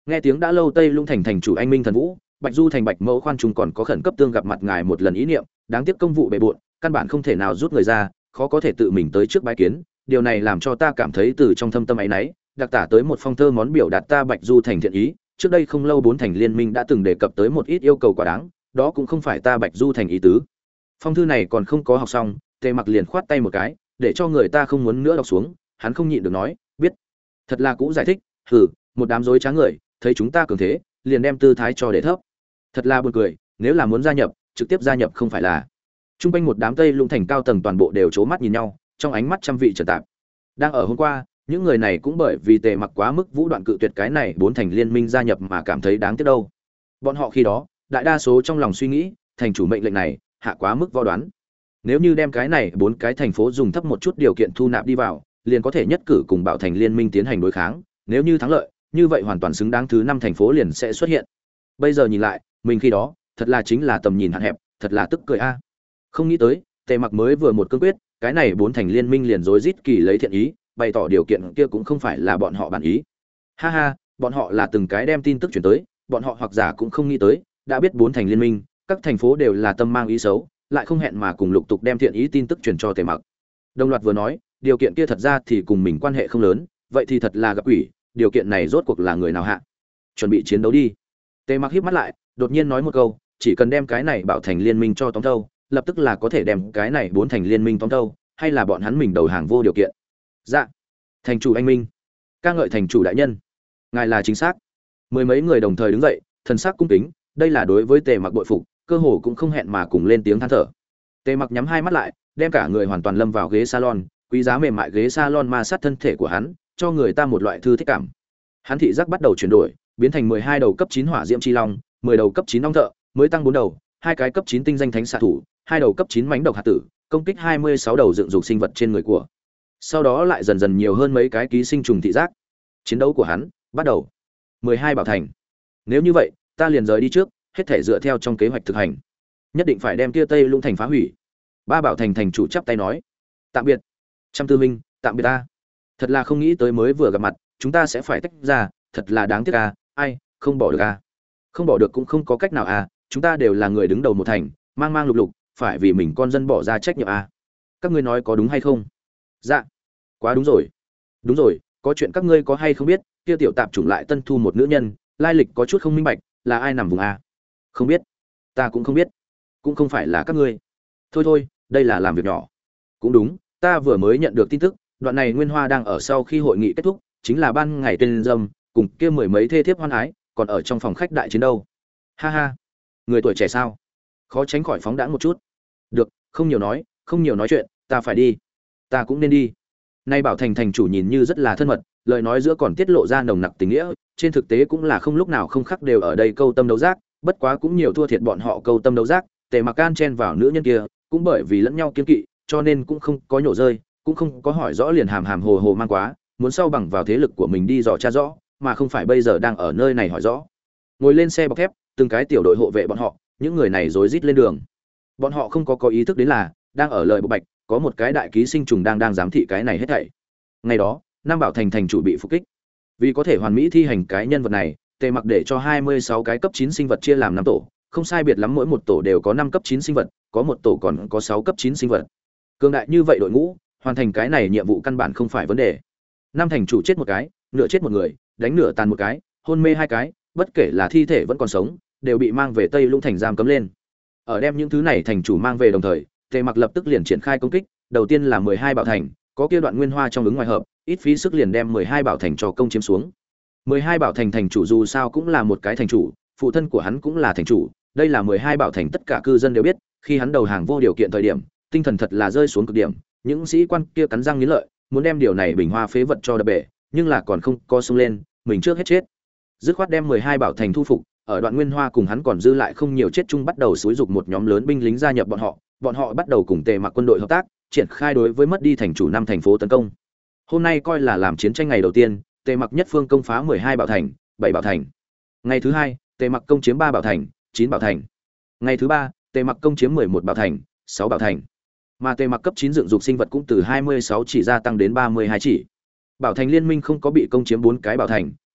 [SPEAKER 1] Nghe tiếng đã lâu Tây Lũng thành thành chủ anh minh thần vũ, Bạch Du thành Bạch Mẫu khoan trùng còn có khẩn cấp tương gặp mặt ngài một lần ý niệm, đáng tiếc công vụ bề bộn, căn bản không thể nào rút người ra, khó có thể tự mình tới trước bái kiến, điều này làm cho ta cảm thấy từ trong thâm tâm ấy nấy, đặc tả tới một phong thơ món biểu đạt ta Bạch Du thành thiện ý, trước đây không lâu bốn thành liên minh đã từng đề cập tới một ít yêu cầu quá đáng, đó cũng không phải ta Bạch Du thành ý tứ. Phong thư này còn không có học xong, Tề Mặc liền khoát tay một cái, để cho người ta không muốn nữa đọc xuống, hắn không nhịn được nói, biết. Thật là cũ giải thích, hừ, một đám dối trá người, thấy chúng ta cường thế, liền đem tư thái cho để thấp. Thật là buồn cười, nếu là muốn gia nhập, trực tiếp gia nhập không phải là. Trung quanh một đám Tây Lũng thành cao tầng toàn bộ đều trố mắt nhìn nhau, trong ánh mắt trăm vị trật tạp. Đang ở hôm qua, những người này cũng bởi vì Tề Mặc quá mức vũ đoạn cự tuyệt cái này bốn thành liên minh gia nhập mà cảm thấy đáng tiếc đâu. Bọn họ khi đó, đại đa số trong lòng suy nghĩ, thành chủ mệnh lệnh này hạ quá mức vo đoán. Nếu như đem cái này bốn cái thành phố dùng thấp một chút điều kiện thu nạp đi vào, liền có thể nhất cử cùng Bảo Thành liên minh tiến hành đối kháng, nếu như thắng lợi, như vậy hoàn toàn xứng đáng thứ năm thành phố liền sẽ xuất hiện. Bây giờ nhìn lại, mình khi đó, thật là chính là tầm nhìn hạn hẹp, thật là tức cười a. Không nghĩ tới, Tề Mặc mới vừa một cương quyết, cái này bốn thành liên minh liền rối rít kỳ lấy thiện ý, bày tỏ điều kiện kia cũng không phải là bọn họ bản ý. Ha ha, bọn họ là từng cái đem tin tức truyền tới, bọn họ hoặc giả cũng không nghĩ tới, đã biết bốn thành liên minh, các thành phố đều là tâm mang ý xấu, lại không hẹn mà cùng lục tục đem thiện ý tin tức truyền cho Tề Mặc. Đồng loạt vừa nói, điều kiện kia thật ra thì cùng mình quan hệ không lớn, vậy thì thật là gặp quỷ, điều kiện này rốt cuộc là người nào hạ? Chuẩn bị chiến đấu đi. Tề Mặc híp mắt lại, đột nhiên nói một câu, chỉ cần đem cái này Bảo Thành liên minh cho tóm thâu, lập tức là có thể đem cái này bốn thành liên minh tóm thâu, hay là bọn hắn mình đầu hàng vô điều kiện. Dạ. Thành chủ anh minh. Ca ngợi thành chủ đại nhân. Ngài là chính xác. Mười mấy người đồng thời đứng dậy, thần sắc cung kính, đây là đối với Tề Mặc bội phục, cơ hồ cũng không hẹn mà cùng lên tiếng than thở. Tề Mặc nhắm hai mắt lại, đem cả người hoàn toàn lâm vào ghế salon, quý giá mềm mại ghế salon ma sát thân thể của hắn, cho người ta một loại thư thích cảm. Hắn thị giác bắt đầu chuyển đổi, biến thành mười hai đầu cấp chín hỏa diễm chi long, mười đầu cấp chín long thợ, mới tăng bốn đầu, hai cái cấp chín tinh danh thánh xạ thủ, hai đầu cấp chín mãnh độc hạt tử, công kích hai mươi sáu đầu dựng dục sinh vật trên người của. Sau đó lại dần dần nhiều hơn mấy cái ký sinh trùng thị giác. Chiến đấu của hắn bắt đầu. mười hai bảo thành. Nếu như vậy, ta liền rời đi trước, hết thể dựa theo trong kế hoạch thực hành. Nhất định phải đem kia Tây Lũng thành phá hủy. Ba bảo thành thành chủ chắp tay nói: "Tạm biệt, Trăm Tư Minh, tạm biệt ta. Thật là không nghĩ tới mới vừa gặp mặt, chúng ta sẽ phải tách ra, thật là đáng tiếc a, ai, không bỏ được a." Không bỏ được cũng không có cách nào a, chúng ta đều là người đứng đầu một thành, mang mang lục lục, phải vì mình con dân bỏ ra trách nhiệm a. Các ngươi nói có đúng hay không? Dạ. Quá đúng rồi. Đúng rồi, có chuyện các ngươi có hay không biết, kia tiểu tạp chủng lại tân thu một nữ nhân, lai lịch có chút không minh bạch, là ai nằm vùng a? Không biết. Ta cũng không biết. Cũng không phải là các ngươi. Thôi thôi, đây là làm việc nhỏ. Cũng đúng, ta vừa mới nhận được tin tức, đoạn này Nguyên Hoa đang ở sau khi hội nghị kết thúc, chính là ban ngày tên dâm, cùng kia mười mấy thê thiếp hoan ái, còn ở trong phòng khách đại chiến đâu. Ha ha. Người tuổi trẻ sao? Khó tránh khỏi phóng đãng một chút. Được, không nhiều nói, không nhiều nói chuyện, ta phải đi. Ta cũng nên đi. Nay Bảo Thành thành chủ nhìn như rất là thân mật, lời nói giữa còn tiết lộ ra nồng nặc tình nghĩa, trên thực tế cũng là không lúc nào không khắc đều ở đây câu tâm đấu giác, bất quá cũng nhiều thua thiệt bọn họ câu tâm đấu giác, Tề Mặc can chen vào nữ nhân kia, cũng bởi vì lẫn nhau kiên kỵ, cho nên cũng không có nhổ rơi, cũng không có hỏi rõ liền hàm hàm hồ hồ mang quá, muốn sau bằng vào thế lực của mình đi dò tra rõ, mà không phải bây giờ đang ở nơi này hỏi rõ. Ngồi lên xe bọc thép, từng cái tiểu đội hộ vệ bọn họ, những người này rối rít lên đường. Bọn họ không có có ý thức đến là đang ở lời bộ bạch, có một cái đại ký sinh trùng đang đang giám thị cái này hết thảy. Ngày đó, Nam Bảo Thành thành chủ bị phục kích. Vì có thể hoàn mỹ thi hành cái nhân vật này, Tề Mặc để cho hai mươi sáu cái cấp chín sinh vật chia làm năm tổ, không sai biệt lắm mỗi một tổ đều có năm cấp chín sinh vật, có một tổ còn có sáu cấp chín sinh vật. Cường đại như vậy đội ngũ, hoàn thành cái này nhiệm vụ căn bản không phải vấn đề. Năm thành chủ chết một cái, nửa chết một người, đánh nửa tàn một cái, hôn mê hai cái, bất kể là thi thể vẫn còn sống, đều bị mang về Tây Lũng thành giam cấm lên. Ở đem những thứ này thành chủ mang về đồng thời, Tề Mặc lập tức liền triển khai công kích, đầu tiên là mười hai bảo thành, có kia đoạn Nguyên Hoa trong ứng ngoài hợp, ít phí sức liền đem mười hai bảo thành cho công chiếm xuống. mười hai bảo thành thành chủ dù sao cũng là một cái thành chủ, phụ thân của hắn cũng là thành chủ, đây là mười hai bảo thành tất cả cư dân đều biết, khi hắn đầu hàng vô điều kiện thời điểm, tinh thần thật là rơi xuống cực điểm, những sĩ quan kia cắn răng nghiến lợi, muốn đem điều này bình hoa phế vật cho đập bể, nhưng là còn không co xông lên, mình trước hết chết. Dứt khoát đem mười hai bảo thành thu phục, ở đoạn Nguyên Hoa cùng hắn còn dư lại không nhiều chết chung bắt đầu xúi dục một nhóm lớn binh lính gia nhập bọn họ, bọn họ bắt đầu cùng Tề Mặc quân đội hợp tác, triển khai đối với mất đi thành chủ năm thành phố tấn công. Hôm nay coi là làm chiến tranh ngày đầu tiên, Tề Mặc nhất phương công phá mười hai bảo thành, bảy bảo thành. Ngày thứ hai, Tề Mặc công chiếm ba bảo thành, chín bảo thành. Ngày thứ ba, Tề Mặc công chiếm mười một bảo thành, sáu bảo thành. Mà Tề Mặc cấp chín dựng dục sinh vật cũng từ hai mươi sáu chỉ gia tăng đến ba mươi hai chỉ. Bảo thành liên minh không có bị công chiếm bốn cái bảo thành,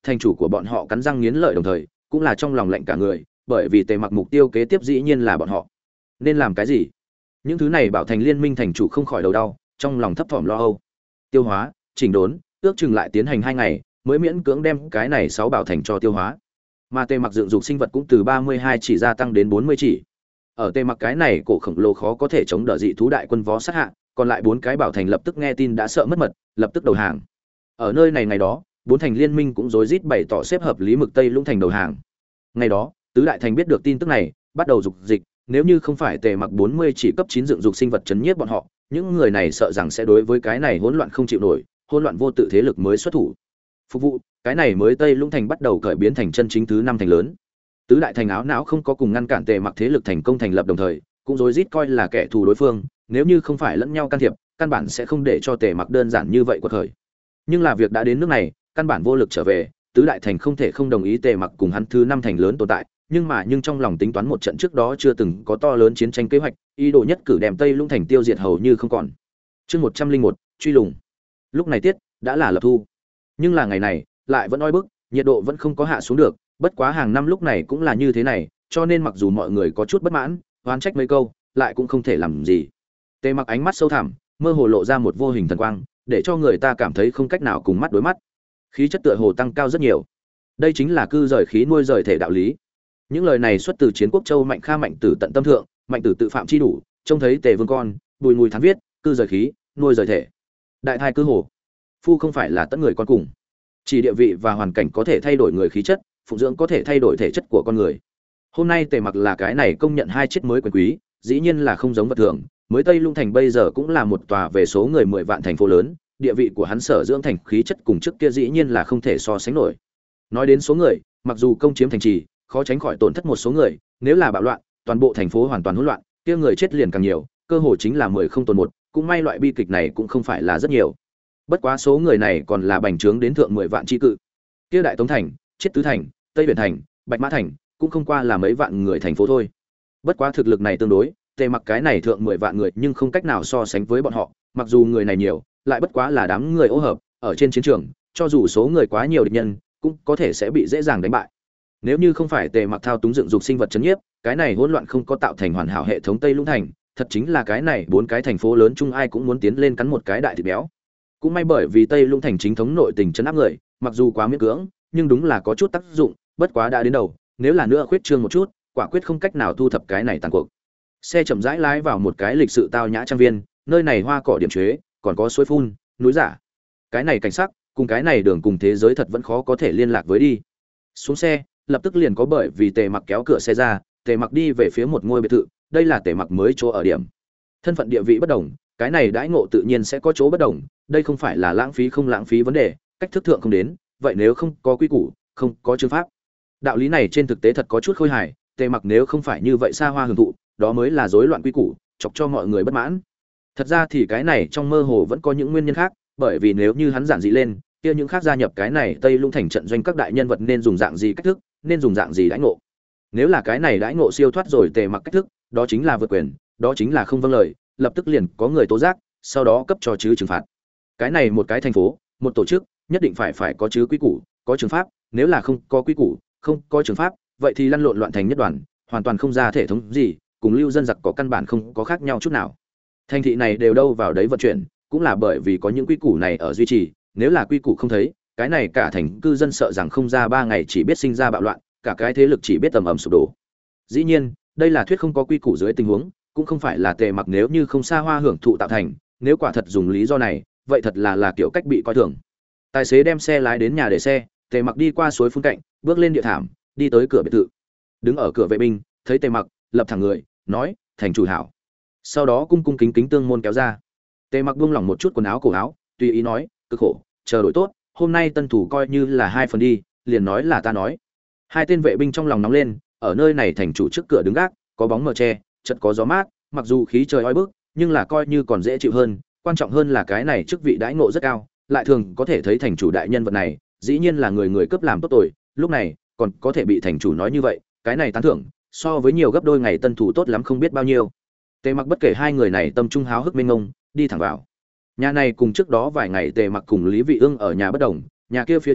[SPEAKER 1] thành chủ của bọn họ cắn răng nghiến lợi đồng thời cũng là trong lòng lạnh cả người, bởi vì Tề Mặc mục tiêu kế tiếp dĩ nhiên là bọn họ. Nên làm cái gì? Những thứ này bảo thành liên minh thành chủ không khỏi đầu đau, trong lòng thấp thỏm lo âu. Tiêu hóa, chỉnh đốn, ước chừng lại tiến hành hai ngày, mới miễn cưỡng đem cái này sáu bảo thành cho tiêu hóa. Mà Tề Mặc dựng dục sinh vật cũng từ ba mươi hai chỉ gia tăng đến bốn mươi chỉ. Ở Tề Mặc cái này cổ khổng lồ khó có thể chống đỡ dị thú đại quân vó sát hạ, còn lại bốn cái bảo thành lập tức nghe tin đã sợ mất mật, lập tức đầu hàng. Ở nơi này ngày đó, bốn thành liên minh cũng rối rít bày tỏ xếp hợp lý mực Tây Lũng thành đầu hàng. Ngày đó, tứ đại thành biết được tin tức này, bắt đầu dục dịch, nếu như không phải Tề Mặc bốn mươi chỉ cấp chín dựng dục sinh vật chấn nhiếp bọn họ, những người này sợ rằng sẽ đối với cái này hỗn loạn không chịu nổi, hỗn loạn vô tự thế lực mới xuất thủ. Phục vụ, cái này mới Tây Lũng thành bắt đầu cải biến thành chân chính thứ năm thành lớn. Tứ đại thành áo não không có cùng ngăn cản Tề Mặc thế lực thành công thành lập đồng thời, cũng rối rít coi là kẻ thù đối phương, nếu như không phải lẫn nhau can thiệp, căn bản sẽ không để cho Tề Mặc đơn giản như vậy của thời. Nhưng là việc đã đến nước này, căn bản vô lực trở về, tứ đại thành không thể không đồng ý Tề Mặc cùng hắn thứ năm thành lớn tồn tại, nhưng mà nhưng trong lòng tính toán một trận trước đó chưa từng có to lớn chiến tranh kế hoạch, ý đồ nhất cử đem Tây Lũng thành tiêu diệt hầu như không còn. Chương một trăm linh một, truy lùng. Lúc này tiết đã là lập thu, nhưng là ngày này lại vẫn oi bức, nhiệt độ vẫn không có hạ xuống được, bất quá hàng năm lúc này cũng là như thế này, cho nên mặc dù mọi người có chút bất mãn, oán trách mấy câu, lại cũng không thể làm gì. Tề Mặc ánh mắt sâu thẳm, mơ hồ lộ ra một vô hình thần quang, để cho người ta cảm thấy không cách nào cùng mắt đối mắt. Khí chất tựa hồ tăng cao rất nhiều. Đây chính là cư rời khí nuôi rời thể đạo lý. Những lời này xuất từ Chiến Quốc Châu Mạnh Kha Mạnh Tử tận tâm thượng, Mạnh Tử tự phạm chi đủ, trông thấy Tề Vương con, Bùi Mùi thán viết, cư rời khí, nuôi rời thể. Đại thai cư hồ. Phu không phải là tất người con cùng. Chỉ địa vị và hoàn cảnh có thể thay đổi người khí chất, phụng dưỡng có thể thay đổi thể chất của con người. Hôm nay Tề Mặc là cái này công nhận hai chiếc mới quyền quý, dĩ nhiên là không giống vật thường, mới Tây Lũng thành bây giờ cũng là một tòa về số người mười vạn thành phố lớn, địa vị của hắn sở dưỡng thành khí chất cùng trước kia dĩ nhiên là không thể so sánh nổi. Nói đến số người, mặc dù công chiếm thành trì, khó tránh khỏi tổn thất một số người, nếu là bạo loạn, toàn bộ thành phố hoàn toàn hỗn loạn, kia người chết liền càng nhiều, cơ hội chính là mười không tồn một, cũng may loại bi kịch này cũng không phải là rất nhiều. Bất quá số người này còn là bành trướng đến thượng mười vạn chi cự. Kia Đại Tống thành, Chiết Tứ thành, Tây Biển thành, Bạch Mã thành, cũng không qua là mấy vạn người thành phố thôi. Bất quá thực lực này tương đối, Tề Mặc cái này thượng mười vạn người nhưng không cách nào so sánh với bọn họ, mặc dù người này nhiều, lại bất quá là đám người ô hợp, ở trên chiến trường, cho dù số người quá nhiều địch nhân, cũng có thể sẽ bị dễ dàng đánh bại. Nếu như không phải Tề Mặc thao túng dựng dục sinh vật chấn nhiếp, cái này hỗn loạn không có tạo thành hoàn hảo hệ thống Tây Lũng thành, thật chính là cái này bốn cái thành phố lớn chung ai cũng muốn tiến lên cắn một cái đại thịt béo. Cũng may bởi vì Tây Lũng thành chính thống nội tình trấn áp người, mặc dù quá miễn cưỡng, nhưng đúng là có chút tác dụng, bất quá đã đến đầu, nếu là nữa khuyết trương một chút, quả quyết không cách nào thu thập cái này tàn cuộc. Xe chậm rãi lái vào một cái lịch sự tao nhã trang viên, nơi này hoa cỏ điểm chế, còn có suối phun, núi giả. Cái này cảnh sắc, cùng cái này đường cùng thế giới thật vẫn khó có thể liên lạc với đi. Xuống xe, lập tức liền có bởi vì Tề Mặc kéo cửa xe ra, Tề Mặc đi về phía một ngôi biệt thự, đây là Tề Mặc mới chỗ ở điểm. Thân phận địa vị bất đồng, cái này đãi ngộ tự nhiên sẽ có chỗ bất đồng, đây không phải là lãng phí không lãng phí vấn đề, cách thức thượng không đến, vậy nếu không có quy củ, không có chương pháp. Đạo lý này trên thực tế thật có chút khôi hài, Tề Mặc nếu không phải như vậy xa hoa hưởng thụ, đó mới là rối loạn quy củ, chọc cho mọi người bất mãn. Thật ra thì cái này trong mơ hồ vẫn có những nguyên nhân khác, bởi vì nếu như hắn giản dị lên, kia những khác gia nhập cái này Tây Lũng thành trận doanh các đại nhân vật nên dùng dạng gì cách thức, nên dùng dạng gì đãi ngộ. Nếu là cái này đãi ngộ siêu thoát rồi Tề Mặc cách thức, đó chính là vượt quyền, đó chính là không vâng lời, lập tức liền có người tố giác, sau đó cấp cho chứ trừng phạt. Cái này một cái thành phố, một tổ chức, nhất định phải phải có chứ quy củ, có trường pháp, nếu là không có quy củ, không có trường pháp, vậy thì lăn lộn loạn thành nhất đoàn, hoàn toàn không ra thể thống gì, cùng lưu dân giặc có căn bản không có khác nhau chút nào. Thành thị này đều đâu vào đấy vận chuyển, cũng là bởi vì có những quy củ này ở duy trì, nếu là quy củ không thấy, cái này cả thành cư dân sợ rằng không ra ba ngày chỉ biết sinh ra bạo loạn, cả cái thế lực chỉ biết tầm ầm sụp đổ. Dĩ nhiên, đây là thuyết không có quy củ dưới tình huống, cũng không phải là Tề Mặc nếu như không xa hoa hưởng thụ tạo thành, nếu quả thật dùng lý do này, vậy thật là là kiểu cách bị coi thường. Tài xế đem xe lái đến nhà để xe, Tề Mặc đi qua suối phun cạnh, bước lên địa thảm, đi tới cửa biệt thự. Đứng ở cửa vệ binh, thấy Tề Mặc, lập thẳng người, nói: "Thành chủ hảo." Sau đó cung cung kính kính tương môn kéo ra. Tề Mặc buông lỏng một chút quần áo cổ áo, tùy ý nói: "Cực khổ, chờ đổi tốt, hôm nay tân thủ coi như là hai phần đi, liền nói là ta nói." Hai tên vệ binh trong lòng nóng lên, ở nơi này thành chủ trước cửa đứng gác, có bóng mờ che, chợt có gió mát, mặc dù khí trời oi bức, nhưng là coi như còn dễ chịu hơn, quan trọng hơn là cái này chức vị đãi ngộ rất cao, lại thường có thể thấy thành chủ đại nhân vật này, dĩ nhiên là người người cấp làm tốt tội, lúc này còn có thể bị thành chủ nói như vậy, cái này tán thưởng, so với nhiều gấp đôi ngày tân thủ tốt lắm không biết bao nhiêu. Tề Mặc bất kể hai người này tâm trung háo hức mênh mông, đi thẳng vào. Nhà này cùng trước đó vài ngày Tề Mặc cùng Lý Vị Ương ở nhà bất đồng, nhà kia phía trong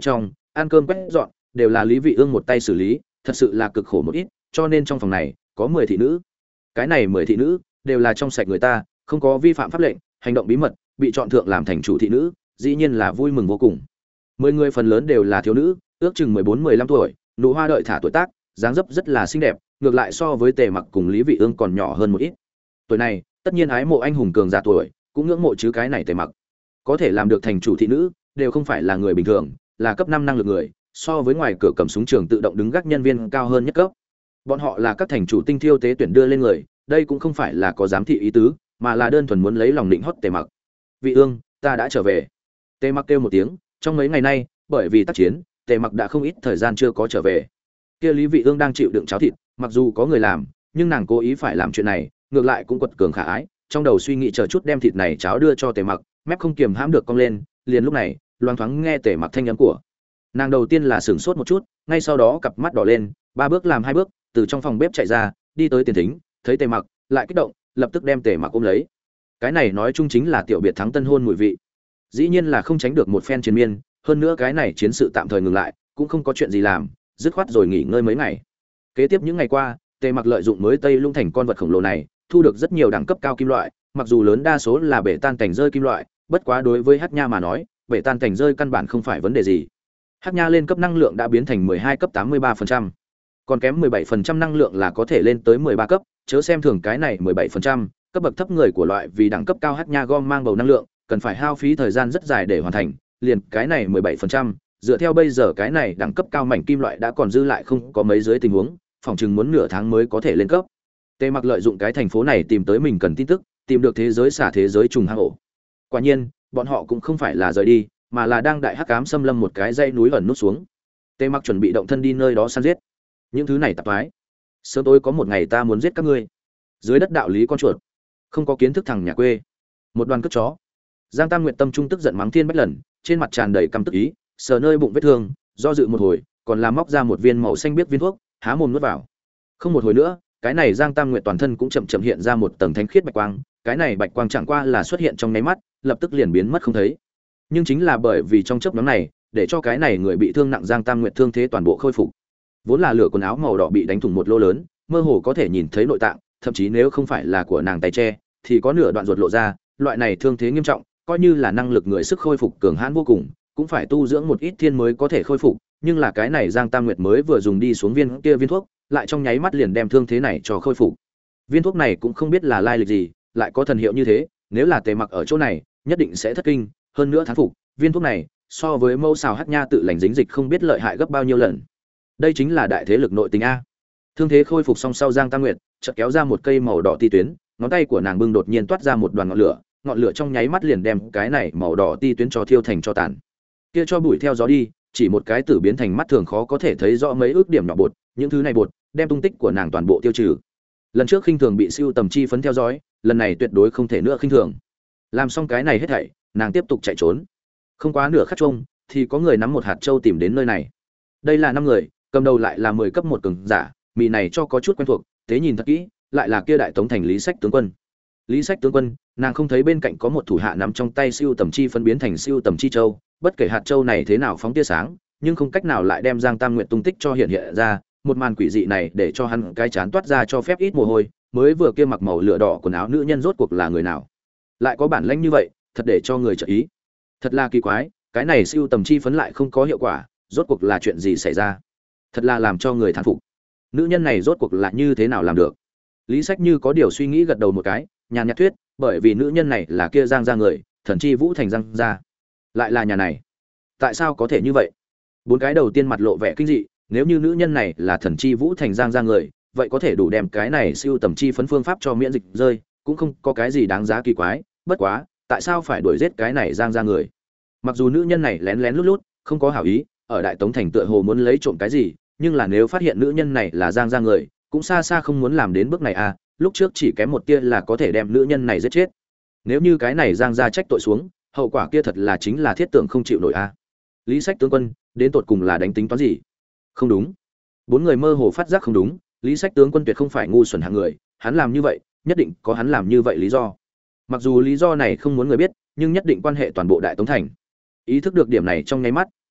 [SPEAKER 1] ăn cơm quét dọn đều là Lý Vị Ương một tay xử lý, thật sự là cực khổ một ít, cho nên trong phòng này có mười thị nữ. Cái này mười thị nữ đều là trong sạch người ta, không có vi phạm pháp lệnh, hành động bí mật, bị chọn thượng làm thành chủ thị nữ, dĩ nhiên là vui mừng vô cùng. Mười người phần lớn đều là thiếu nữ, ước chừng mười bốn mười lăm tuổi, nụ hoa đợi thả tuổi tác, dáng dấp rất là xinh đẹp, ngược lại so với Tề Mặc cùng Lý Vị Ương còn nhỏ hơn một ít. Tuổi này, tất nhiên ái mộ anh hùng cường giả tuổi, cũng ngưỡng mộ chứ cái này Tề Mặc. Có thể làm được thành chủ thị nữ, đều không phải là người bình thường, là cấp năm năng lực người, so với ngoài cửa cầm súng trường tự động đứng gác nhân viên cao hơn nhất cấp. Bọn họ là các thành chủ tinh thiêu tế tuyển đưa lên người, đây cũng không phải là có giám thị ý tứ, mà là đơn thuần muốn lấy lòng định hót Tề Mặc. Vị Ương, ta đã trở về. Tề Mặc kêu một tiếng, trong mấy ngày nay, bởi vì tác chiến, Tề Mặc đã không ít thời gian chưa có trở về. Kia Lý Vị Ương đang chịu đựng cháo thịt, mặc dù có người làm, nhưng nàng cố ý phải làm chuyện này, ngược lại cũng quật cường khả ái, trong đầu suy nghĩ chờ chút đem thịt này cháo đưa cho Tề Mặc, mép không kiềm hãm được cong lên, liền lúc này, loáng thoáng nghe Tề Mặc thanh âm của. Nàng đầu tiên là sửng sốt một chút, ngay sau đó cặp mắt đỏ lên, ba bước làm hai bước, từ trong phòng bếp chạy ra, đi tới tiền thính, thấy Tề Mặc, lại kích động, lập tức đem Tề Mặc ôm lấy. Cái này nói chung chính là tiểu biệt thắng tân hôn mùi vị. Dĩ nhiên là không tránh được một phen chiến miên, hơn nữa cái này chiến sự tạm thời ngừng lại, cũng không có chuyện gì làm, dứt khoát rồi nghỉ ngơi mấy ngày. Kế tiếp những ngày qua, Tề Mặc lợi dụng mới Tây Lung Thành con vật khổng lồ này, thu được rất nhiều đẳng cấp cao kim loại, mặc dù lớn đa số là bể tan cảnh rơi kim loại, bất quá đối với Hắc Nha mà nói, bể tan cảnh rơi căn bản không phải vấn đề gì. Hắc Nha lên cấp năng lượng đã biến thành mười hai cấp tám mươi ba phần trăm, còn kém mười bảy phần trăm năng lượng là có thể lên tới mười ba cấp, chớ xem thường cái này mười bảy phần trăm, cấp bậc thấp người của loại vì đẳng cấp cao Hắc Nha gom mang bầu năng lượng, cần phải hao phí thời gian rất dài để hoàn thành, liền cái này mười bảy phần trăm, dựa theo bây giờ cái này đẳng cấp cao mảnh kim loại đã còn dư lại không có mấy dưới tình huống, phòng chừng muốn nửa tháng mới có thể lên cấp. Tề Mặc lợi dụng cái thành phố này tìm tới mình cần tin tức, tìm được thế giới xả thế giới trùng hang ổ. Quả nhiên, bọn họ cũng không phải là rời đi, mà là đang đại hắc ám xâm lâm một cái dãy núi ẩn nút xuống. Tề Mặc chuẩn bị động thân đi nơi đó săn giết. Những thứ này tạp toái. Sớm tối có một ngày ta muốn giết các ngươi. Dưới đất đạo lý con chuột, không có kiến thức thằng nhà quê. Một đoàn cướp chó. Giang Tam Nguyệt tâm trung tức giận mắng thiên bách lần, trên mặt tràn đầy căm tức ý, sờ nơi bụng vết thương, do dự một hồi, còn làm móc ra một viên màu xanh biếc viên thuốc, há mồm nuốt vào. Không một hồi nữa, cái này Giang Tam Nguyệt toàn thân cũng chậm chậm hiện ra một tầng thánh khiết bạch quang, cái này bạch quang chẳng qua là xuất hiện trong nháy mắt, lập tức liền biến mất không thấy. Nhưng chính là bởi vì trong chớp nhoáng này, để cho cái này người bị thương nặng Giang Tam Nguyệt thương thế toàn bộ khôi phục. Vốn là lửa quần áo màu đỏ bị đánh thủng một lỗ lớn, mơ hồ có thể nhìn thấy nội tạng, thậm chí nếu không phải là của nàng tay che, thì có nửa đoạn ruột lộ ra, loại này thương thế nghiêm trọng, coi như là năng lực người sức khôi phục cường hãn vô cùng, cũng phải tu dưỡng một ít thiên mới có thể khôi phục, nhưng là cái này Giang Tam Nguyệt mới vừa dùng đi xuống viên kia viên thuốc, lại trong nháy mắt liền đem thương thế này cho khôi phục. Viên thuốc này cũng không biết là lai lịch gì, lại có thần hiệu như thế, nếu là Tề Mặc ở chỗ này, nhất định sẽ thất kinh, hơn nữa thán phục, viên thuốc này so với mâu xào Hắc Nha tự lành dính dịch không biết lợi hại gấp bao nhiêu lần. Đây chính là đại thế lực nội tình a. Thương thế khôi phục xong sau Giang Tam Nguyệt, chợt kéo ra một cây màu đỏ ti tuyến, ngón tay của nàng bưng đột nhiên toát ra một đoàn ngọn lửa, ngọn lửa trong nháy mắt liền đem cái này màu đỏ ti tuyến cho thiêu thành cho tàn. Kia cho bụi theo gió đi, chỉ một cái tử biến thành mắt thường khó có thể thấy rõ mấy ước điểm nhỏ bột, những thứ này bột đem tung tích của nàng toàn bộ tiêu trừ. Lần trước khinh thường bị siêu tầm chi phấn theo dõi, lần này tuyệt đối không thể nữa khinh thường. Làm xong cái này hết thảy, nàng tiếp tục chạy trốn. Không quá nửa khắc chung, thì có người nắm một hạt châu tìm đến nơi này. Đây là năm người, cầm đầu lại là mười cấp một cường giả, mị này cho có chút quen thuộc, thế nhìn thật kỹ, lại là kia đại tống thành Lý Sách tướng quân. Lý Sách tướng quân, nàng không thấy bên cạnh có một thủ hạ nắm trong tay siêu tầm chi phân biến thành siêu tầm chi châu, bất kể hạt châu này thế nào phóng tia sáng, nhưng không cách nào lại đem Giang Tam Nguyệt tung tích cho hiện hiện ra, một màn quỷ dị này để cho hắn cái chán toát ra cho phép ít mồ hôi, mới vừa kia mặc màu lửa đỏ quần áo nữ nhân rốt cuộc là người nào? Lại có bản lĩnh như vậy, thật để cho người chợt ý. Thật là kỳ quái, cái này siêu tầm chi phấn lại không có hiệu quả, rốt cuộc là chuyện gì xảy ra? Thật là làm cho người thán phục. Nữ nhân này rốt cuộc là như thế nào làm được? Lý Sách như có điều suy nghĩ gật đầu một cái, nhàn nhạt thuyết, bởi vì nữ nhân này là kia Giang gia người, thần chi Vũ Thành Giang gia. Lại là nhà này. Tại sao có thể như vậy? Bốn cái đầu tiên mặt lộ vẻ kinh dị, nếu như nữ nhân này là thần chi Vũ Thành Giang gia người, vậy có thể đủ đem cái này siêu tầm chi phấn phương pháp cho miễn dịch rơi, cũng không có cái gì đáng giá kỳ quái, bất quá, tại sao phải đuổi giết cái này Giang gia người? Mặc dù nữ nhân này lén lén lút lút, không có hảo ý, ở Đại Tống thành tựa hồ muốn lấy trộm cái gì, nhưng là nếu phát hiện nữ nhân này là Giang gia người, cũng xa xa không muốn làm đến bước này à, lúc trước chỉ kém một tia là có thể đem nữ nhân này giết chết. Nếu như cái này Giang gia trách tội xuống, hậu quả kia thật là chính là thiết tưởng không chịu nổi à. Lý Sách tướng quân, đến tột cùng là đánh tính toán gì? Không đúng. Bốn người mơ hồ phát giác không đúng, Lý Sách tướng quân tuyệt không phải ngu xuẩn hạng người, hắn làm như vậy, nhất định có hắn làm như vậy lý do. Mặc dù lý do này không muốn người biết, nhưng nhất định quan hệ toàn bộ Đại Tống thành. Ý thức được điểm này trong nháy mắt,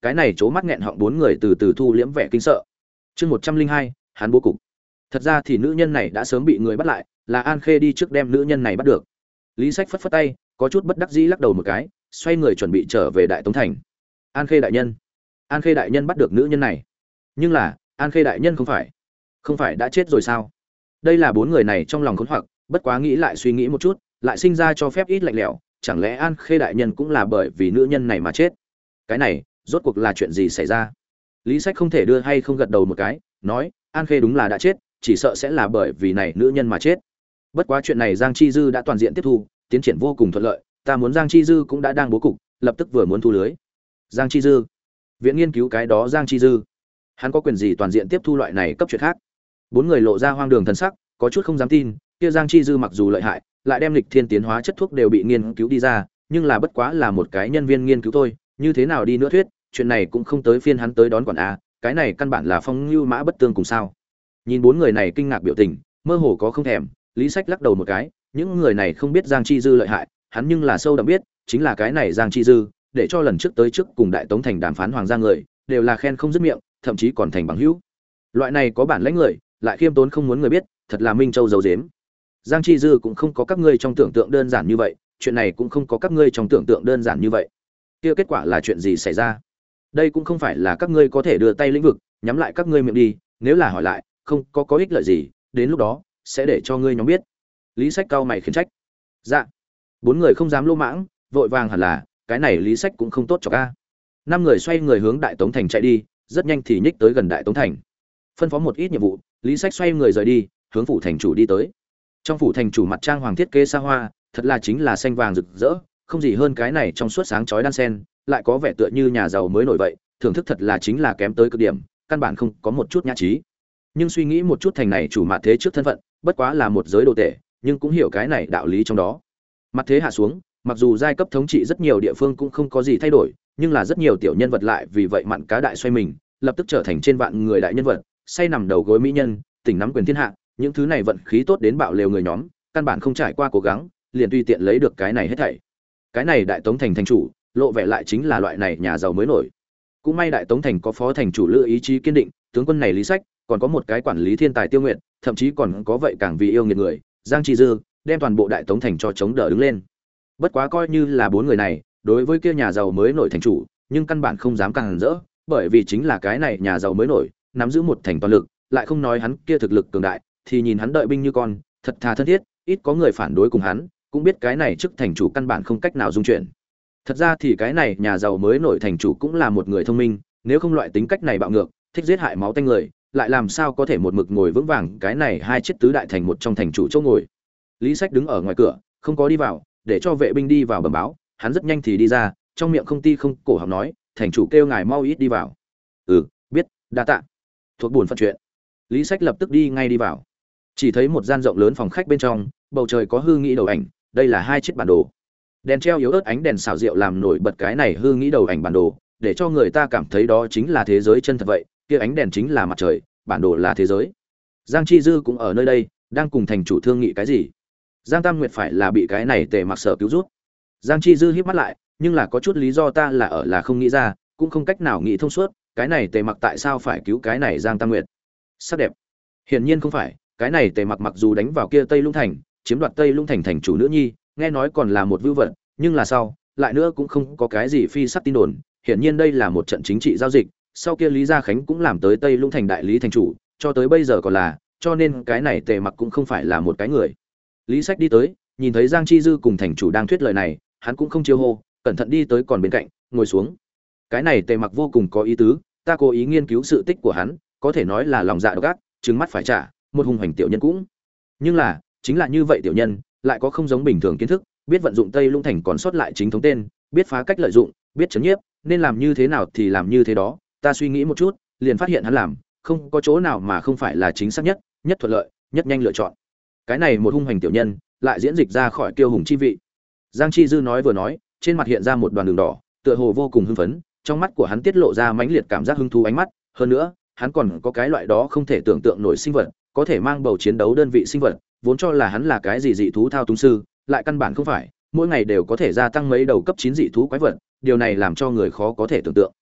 [SPEAKER 1] cái này c mắt nghẹn họng bốn người từ từ thu liễm vẻ kinh sợ. Chương một trăm linh hai, hắn bố cục. Thật ra thì nữ nhân này đã sớm bị người bắt lại, là An Khê đi trước đem nữ nhân này bắt được. Lý Sách phất phất tay, có chút bất đắc dĩ lắc đầu một cái, xoay người chuẩn bị trở về Đại Tống thành. An Khê đại nhân, An Khê đại nhân bắt được nữ nhân này. Nhưng là, An Khê đại nhân không phải, không phải đã chết rồi sao? Đây là bốn người này trong lòng khốn hoặc, bất quá nghĩ lại suy nghĩ một chút, lại sinh ra cho phép ít lạnh lẽo, chẳng lẽ An Khê đại nhân cũng là bởi vì nữ nhân này mà chết? Cái này, rốt cuộc là chuyện gì xảy ra? Lý Sách không thể đưa hay không gật đầu một cái, nói, An Khê đúng là đã chết, chỉ sợ sẽ là bởi vì này nữ nhân mà chết. Bất quá chuyện này Giang Chi Dư đã toàn diện tiếp thu, tiến triển vô cùng thuận lợi, ta muốn Giang Chi Dư cũng đã đang bố cục, lập tức vừa muốn thu lưới. Giang Chi Dư, viện nghiên cứu cái đó Giang Chi Dư, hắn có quyền gì toàn diện tiếp thu loại này cấp chuyện khác? Bốn người lộ ra hoang đường thần sắc, có chút không dám tin, kia Giang Chi Dư mặc dù lợi hại, lại đem lịch thiên tiến hóa chất thuốc đều bị nghiên cứu đi ra, nhưng là bất quá là một cái nhân viên nghiên cứu thôi, như thế nào đi nữa thuyết, chuyện này cũng không tới phiên hắn tới đón quản a, cái này căn bản là phong lưu mã bất tương cùng sao? Nhìn bốn người này kinh ngạc biểu tình, mơ hồ có không thèm, Lý Sách lắc đầu một cái, những người này không biết Giang Chi Dư lợi hại, hắn nhưng là sâu đậm biết, chính là cái này Giang Chi Dư, để cho lần trước tới trước cùng Đại Tống thành đàm phán hoàng gia người, đều là khen không dứt miệng, thậm chí còn thành bằng hữu. Loại này có bản lãnh người, lại khiêm tốn không muốn người biết, thật là minh châu giấu giếm. Giang Chi Dư cũng không có các ngươi trong tưởng tượng đơn giản như vậy, chuyện này cũng không có các ngươi trong tưởng tượng đơn giản như vậy. Kia kết quả là chuyện gì xảy ra? Đây cũng không phải là các ngươi có thể đưa tay lĩnh vực, nhắm lại các ngươi miệng đi, nếu là hỏi lại, không có có ích lợi gì, đến lúc đó sẽ để cho ngươi nhóm biết. Lý Sách cau mày khiển trách. Dạ. Bốn người không dám lô mãng, vội vàng hẳn là, cái này Lý Sách cũng không tốt cho ca. Năm người xoay người hướng Đại Tống thành chạy đi, rất nhanh thì nhích tới gần Đại Tống thành. Phân phó một ít nhiệm vụ, Lý Sách xoay người rời đi, hướng phủ thành chủ đi tới. Trong phủ thành chủ mặt trang hoàng thiết kế xa hoa, thật là chính là xanh vàng rực rỡ, không gì hơn cái này trong suốt sáng chói đan sen, lại có vẻ tựa như nhà giàu mới nổi vậy, thưởng thức thật là chính là kém tới cực điểm, căn bản không có một chút nhã trí. Nhưng suy nghĩ một chút thành này chủ mặt thế trước thân phận, bất quá là một giới đồ tể, nhưng cũng hiểu cái này đạo lý trong đó. Mặt thế hạ xuống, mặc dù giai cấp thống trị rất nhiều địa phương cũng không có gì thay đổi, nhưng là rất nhiều tiểu nhân vật lại vì vậy mặn cá đại xoay mình, lập tức trở thành trên vạn người đại nhân vật, say nằm đầu gối mỹ nhân, tỉnh nắm quyền thiên hạ, những thứ này vận khí tốt đến bạo lều người nhóm, căn bản không trải qua cố gắng, liền tùy tiện lấy được cái này hết thảy. Cái này Đại Tống thành thành chủ, lộ vẻ lại chính là loại này nhà giàu mới nổi. Cũng may Đại Tống thành có phó thành chủ lựa ý chí kiên định, tướng quân này Lý Sách, còn có một cái quản lý thiên tài Tiêu Nguyện, thậm chí còn có vậy càng vì yêu nghiệt người, Giang Chi Dư, đem toàn bộ Đại Tống thành cho chống đỡ đứng lên. Bất quá coi như là bốn người này, đối với kia nhà giàu mới nổi thành chủ, nhưng căn bản không dám càng rỡ, bởi vì chính là cái này nhà giàu mới nổi, nắm giữ một thành toàn lực, lại không nói hắn kia thực lực cường đại, thì nhìn hắn đợi binh như con, thật thà thân thiết, ít có người phản đối cùng hắn, cũng biết cái này chức thành chủ căn bản không cách nào dung chuyển. Thật ra thì cái này nhà giàu mới nổi thành chủ cũng là một người thông minh, nếu không loại tính cách này bạo ngược, thích giết hại máu tanh người, lại làm sao có thể một mực ngồi vững vàng cái này hai chiếc tứ đại thành một trong thành chủ chỗ ngồi. Lý Sách đứng ở ngoài cửa, không có đi vào, để cho vệ binh đi vào bẩm báo, hắn rất nhanh thì đi ra, trong miệng không ti không cổ họng nói, thành chủ kêu ngài mau ít đi vào. Ừ, biết, đa tạ. Thuộc buồn phận chuyện. Lý Sách lập tức đi ngay đi vào. Chỉ thấy một gian rộng lớn phòng khách bên trong, bầu trời có hư nghĩ đầu ảnh, đây là hai chiếc bản đồ. Đèn treo yếu ớt ánh đèn xảo diệu làm nổi bật cái này hư nghĩ đầu ảnh bản đồ, để cho người ta cảm thấy đó chính là thế giới chân thật vậy, kia ánh đèn chính là mặt trời, bản đồ là thế giới. Giang Chi Dư cũng ở nơi đây, đang cùng thành chủ thương nghị cái gì. Giang Tam Nguyệt phải là bị cái này Tề Mặc Sở cứu rút. Giang Chi Dư híp mắt lại, nhưng là có chút lý do ta là ở là không nghĩ ra, cũng không cách nào nghĩ thông suốt, cái này Tề Mặc tại sao phải cứu cái này Giang Tam Nguyệt. Sắc đẹp. Hiển nhiên không phải, cái này Tề Mặc mặc dù đánh vào kia Tây Lũng thành, chiếm đoạt Tây Lũng thành thành chủ nữ nhi, nghe nói còn là một vưu vật, nhưng là sau, lại nữa cũng không có cái gì phi sắc tin đồn, hiển nhiên đây là một trận chính trị giao dịch, sau kia Lý Gia Khánh cũng làm tới Tây Lũng thành đại lý thành chủ, cho tới bây giờ còn là, cho nên cái này Tề Mặc cũng không phải là một cái người. Lý Sách đi tới, nhìn thấy Giang Chi Dư cùng thành chủ đang thuyết lời này, hắn cũng không chiêu hô, cẩn thận đi tới còn bên cạnh, ngồi xuống. Cái này Tề Mặc vô cùng có ý tứ, ta cố ý nghiên cứu sự tích của hắn, có thể nói là lòng dạ độc ác, trừng mắt phải trả, một hung hành tiểu nhân cũng. Nhưng là, chính là như vậy tiểu nhân, lại có không giống bình thường kiến thức, biết vận dụng Tây Lũng thành còn sót lại chính thống tên, biết phá cách lợi dụng, biết chấn nhiếp, nên làm như thế nào thì làm như thế đó, ta suy nghĩ một chút, liền phát hiện hắn làm, không có chỗ nào mà không phải là chính xác nhất, nhất thuận lợi, nhất nhanh lựa chọn. Cái này một hung hành tiểu nhân, lại diễn dịch ra khỏi kiêu hùng chi vị. Giang Chi Dư nói vừa nói, trên mặt hiện ra một đoàn đường đỏ, tựa hồ vô cùng hưng phấn, trong mắt của hắn tiết lộ ra mãnh liệt cảm giác hứng thú ánh mắt, hơn nữa, hắn còn có cái loại đó không thể tưởng tượng nổi sinh vật, có thể mang bầu chiến đấu đơn vị sinh vật, vốn cho là hắn là cái gì dị thú thao túng sư, lại căn bản không phải, mỗi ngày đều có thể gia tăng mấy đầu cấp chín dị thú quái vật, điều này làm cho người khó có thể tưởng tượng.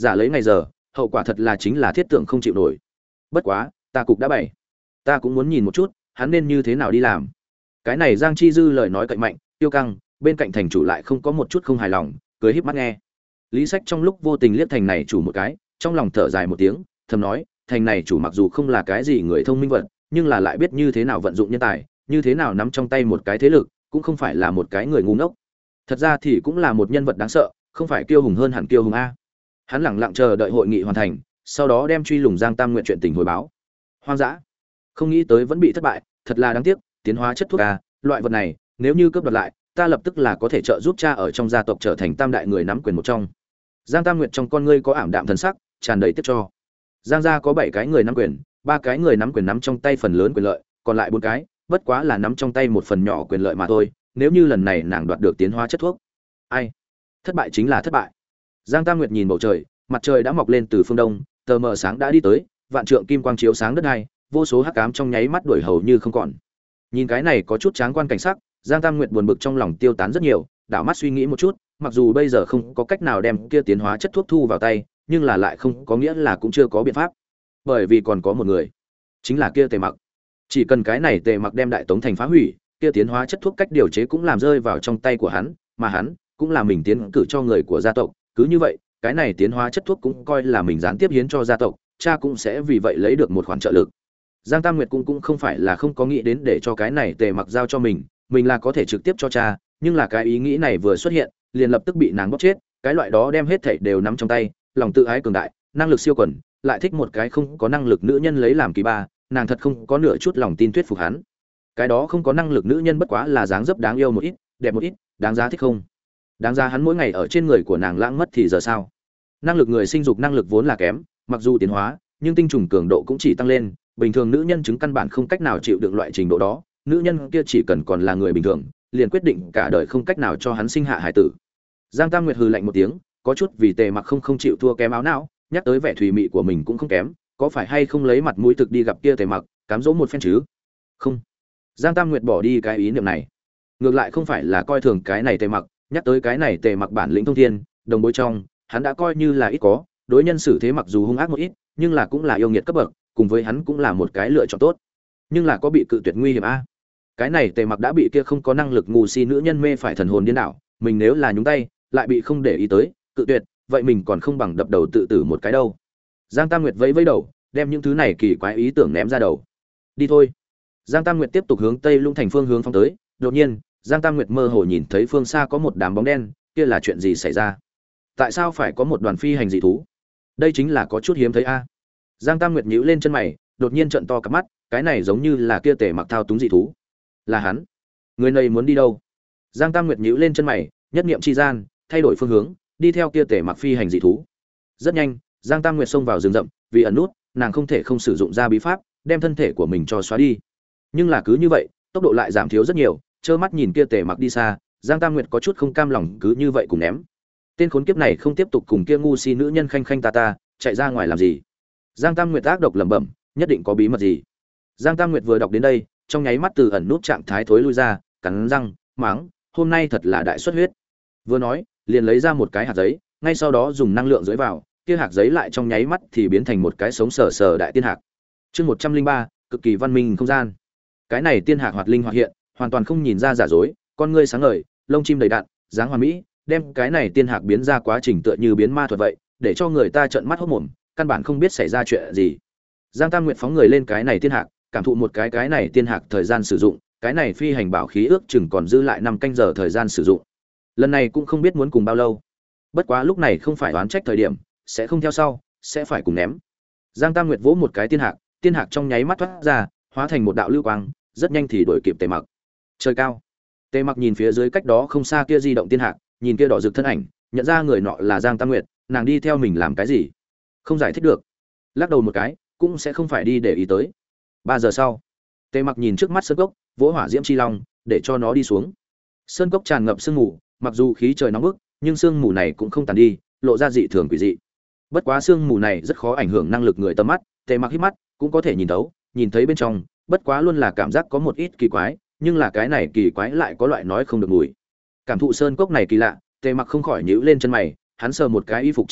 [SPEAKER 1] giả lấy ngày giờ, hậu quả thật là chính là thiết tượng không chịu nổi. Bất quá, ta cục đã bày, ta cũng muốn nhìn một chút, hắn nên như thế nào đi làm. Cái này Giang Chi Dư lời nói cạnh mạnh, tiêu căng, bên cạnh thành chủ lại không có một chút không hài lòng, cười híp mắt nghe. Lý Sách trong lúc vô tình liếc thành này chủ một cái, trong lòng thở dài một tiếng, thầm nói, thành này chủ mặc dù không là cái gì người thông minh vật, nhưng là lại biết như thế nào vận dụng nhân tài, như thế nào nắm trong tay một cái thế lực, cũng không phải là một cái người ngu ngốc. Thật ra thì cũng là một nhân vật đáng sợ, không phải kiêu hùng hơn hẳn kiêu hùng a. Hắn lẳng lặng chờ đợi hội nghị hoàn thành, sau đó đem truy lùng Giang Tam Nguyện chuyện tình hồi báo. Hoang dã, không nghĩ tới vẫn bị thất bại, thật là đáng tiếc, tiến hóa chất thuốc a, loại vật này, nếu như cướp đoạt lại, ta lập tức là có thể trợ giúp cha ở trong gia tộc trở thành tam đại người nắm quyền một trong. Giang Tam Nguyệt trong con ngươi có ảm đạm thần sắc, tràn đầy tiếc cho. Giang gia có bảy cái người nắm quyền, ba cái người nắm quyền nắm trong tay phần lớn quyền lợi, còn lại bốn cái, bất quá là nắm trong tay một phần nhỏ quyền lợi mà thôi, nếu như lần này nàng đoạt được tiến hóa chất thuốc. Ai? Thất bại chính là thất bại. Giang Tam Nguyệt nhìn bầu trời, mặt trời đã mọc lên từ phương đông, tờ mờ sáng đã đi tới, vạn trượng kim quang chiếu sáng đất này, vô số hắc ám trong nháy mắt đuổi hầu như không còn. Nhìn cái này có chút tráng quan cảnh sắc, Giang Tam Nguyệt buồn bực trong lòng tiêu tán rất nhiều, đảo mắt suy nghĩ một chút, mặc dù bây giờ không có cách nào đem kia tiến hóa chất thuốc thu vào tay, nhưng là lại không có nghĩa là cũng chưa có biện pháp. Bởi vì còn có một người, chính là kia Tề Mặc. Chỉ cần cái này Tề Mặc đem Đại Tống thành phá hủy, kia tiến hóa chất thuốc cách điều chế cũng làm rơi vào trong tay của hắn, mà hắn cũng là mình tiến cử cho người của gia tộc, cứ như vậy, cái này tiến hóa chất thuốc cũng coi là mình gián tiếp hiến cho gia tộc, cha cũng sẽ vì vậy lấy được một khoản trợ lực. Giang Tam Nguyệt cũng cũng không phải là không có nghĩ đến để cho cái này Tề Mặc giao cho mình, mình là có thể trực tiếp cho cha, nhưng là cái ý nghĩ này vừa xuất hiện, liền lập tức bị nàng bóp chết, cái loại đó đem hết thảy đều nắm trong tay, lòng tự ái cường đại, năng lực siêu quần, lại thích một cái không có năng lực nữ nhân lấy làm kỳ ba, nàng thật không có nửa chút lòng tin thuyết phục hắn. Cái đó không có năng lực nữ nhân bất quá là dáng dấp đáng yêu một ít, đẹp một ít, đáng giá thích không? Đáng giá hắn mỗi ngày ở trên người của nàng lãng mất thì giờ sao? Năng lực người sinh dục năng lực vốn là kém, mặc dù tiến hóa, nhưng tinh trùng cường độ cũng chỉ tăng lên, bình thường nữ nhân chứng căn bản không cách nào chịu đựng loại trình độ đó, nữ nhân kia chỉ cần còn là người bình thường, liền quyết định cả đời không cách nào cho hắn sinh hạ hải tử. Giang Tam Nguyệt hừ lạnh một tiếng, có chút vì Tề Mặc không không chịu thua kém áo não, nhắc tới vẻ thùy mị của mình cũng không kém, có phải hay không lấy mặt mũi thực đi gặp kia Tề Mặc, cám dỗ một phen chứ? Không. Giang Tam Nguyệt bỏ đi cái ý niệm này. Ngược lại không phải là coi thường cái này Tề Mặc, nhắc tới cái này Tề Mặc bản lĩnh thông thiên, đồng bối trong, hắn đã coi như là ít có, đối nhân xử thế mặc dù hung ác một ít, nhưng là cũng là yêu nghiệt cấp bậc, cùng với hắn cũng là một cái lựa chọn tốt. Nhưng là có bị cự tuyệt nguy hiểm a. Cái này Tề Mặc đã bị kia không có năng lực ngu si nữ nhân mê phải thần hồn điên đảo, mình nếu là nhúng tay, lại bị không để ý tới, cự tuyệt, vậy mình còn không bằng đập đầu tự tử một cái đâu. Giang Tam Nguyệt vẫy vẫy đầu, đem những thứ này kỳ quái ý tưởng ném ra đầu. Đi thôi. Giang Tam Nguyệt tiếp tục hướng Tây Lũng thành phương hướng phóng tới, đột nhiên, Giang Tam Nguyệt mơ hồ nhìn thấy phương xa có một đám bóng đen, kia là chuyện gì xảy ra? Tại sao phải có một đoàn phi hành dị thú? Đây chính là có chút hiếm thấy a. Giang Tam Nguyệt nhíu lên chân mày, đột nhiên trợn to cặp mắt, cái này giống như là kia Tề Mặc thao túng dị thú. Là hắn. Người này muốn đi đâu? Giang Tam Nguyệt nhíu lên chân mày, nhất niệm chi gian, thay đổi phương hướng, đi theo kia Tề Mặc phi hành dị thú. Rất nhanh, Giang Tam Nguyệt xông vào rừng rậm, vì ẩn nút, nàng không thể không sử dụng ra bí pháp, đem thân thể của mình cho xóa đi. Nhưng là cứ như vậy, tốc độ lại giảm thiếu rất nhiều, trơ mắt nhìn kia Tề Mặc đi xa, Giang Tam Nguyệt có chút không cam lòng cứ như vậy cùng ném. Tên khốn kiếp này không tiếp tục cùng kia ngu si nữ nhân khanh khanh ta ta, chạy ra ngoài làm gì? Giang Tam Nguyệt ác độc lẩm bẩm, nhất định có bí mật gì. Giang Tam Nguyệt vừa đọc đến đây, trong nháy mắt từ ẩn nút trạng thái thối lui ra, cắn răng, mắng, hôm nay thật là đại xuất huyết. Vừa nói, liền lấy ra một cái hạt giấy, ngay sau đó dùng năng lượng dưới vào, kia hạt giấy lại trong nháy mắt thì biến thành một cái sống sờ sờ đại tiên hạc. Chương một trăm linh ba, cực kỳ văn minh không gian. Cái này tiên hạc hoạt linh hoạt hiện, hoàn toàn không nhìn ra giả dối, con ngươi sáng ngời, lông chim đầy đặn, dáng hoàn mỹ, đem cái này tiên hạc biến ra quá trình tựa như biến ma thuật vậy, để cho người ta trợn mắt hốt mồm, căn bản không biết xảy ra chuyện gì. Giang Tam Nguyệt phóng người lên cái này tiên hạc, cảm thụ một cái cái này tiên hạc thời gian sử dụng, cái này phi hành bảo khí ước chừng còn dư lại năm canh giờ thời gian sử dụng. Lần này cũng không biết muốn cùng bao lâu. Bất quá lúc này không phải oán trách thời điểm, sẽ không theo sau, sẽ phải cùng ném. Giang Tam Nguyệt vỗ một cái tiên hạc, tiên hạc trong nháy mắt thoát ra, hóa thành một đạo lưu quang, rất nhanh thì đuổi kịp Tề Mặc. Trời cao. Tề Mặc nhìn phía dưới cách đó không xa kia di động tiên hạc, nhìn kia đỏ rực thân ảnh, nhận ra người nọ là Giang Tam Nguyệt, nàng đi theo mình làm cái gì? Không giải thích được. Lắc đầu một cái, cũng sẽ không phải đi để ý tới. Ba giờ sau, Tề Mặc nhìn trước mắt sơn cốc, vỗ hỏa diễm chi long, để cho nó đi xuống. Sơn cốc tràn ngập sương mù, mặc dù khí trời nóng bức, nhưng sương mù này cũng không tàn đi, lộ ra dị thường quỷ dị. Bất quá sương mù này rất khó ảnh hưởng năng lực người tầm mắt, Tề Mặc hít mắt, cũng có thể nhìn thấu, nhìn thấy bên trong, bất quá luôn là cảm giác có một ít kỳ quái, nhưng là cái này kỳ quái lại có loại nói không được mùi. Cảm thụ sơn cốc này kỳ lạ, Tề Mặc không khỏi nhíu lên chân mày, hắn sờ một cái y phục trên người,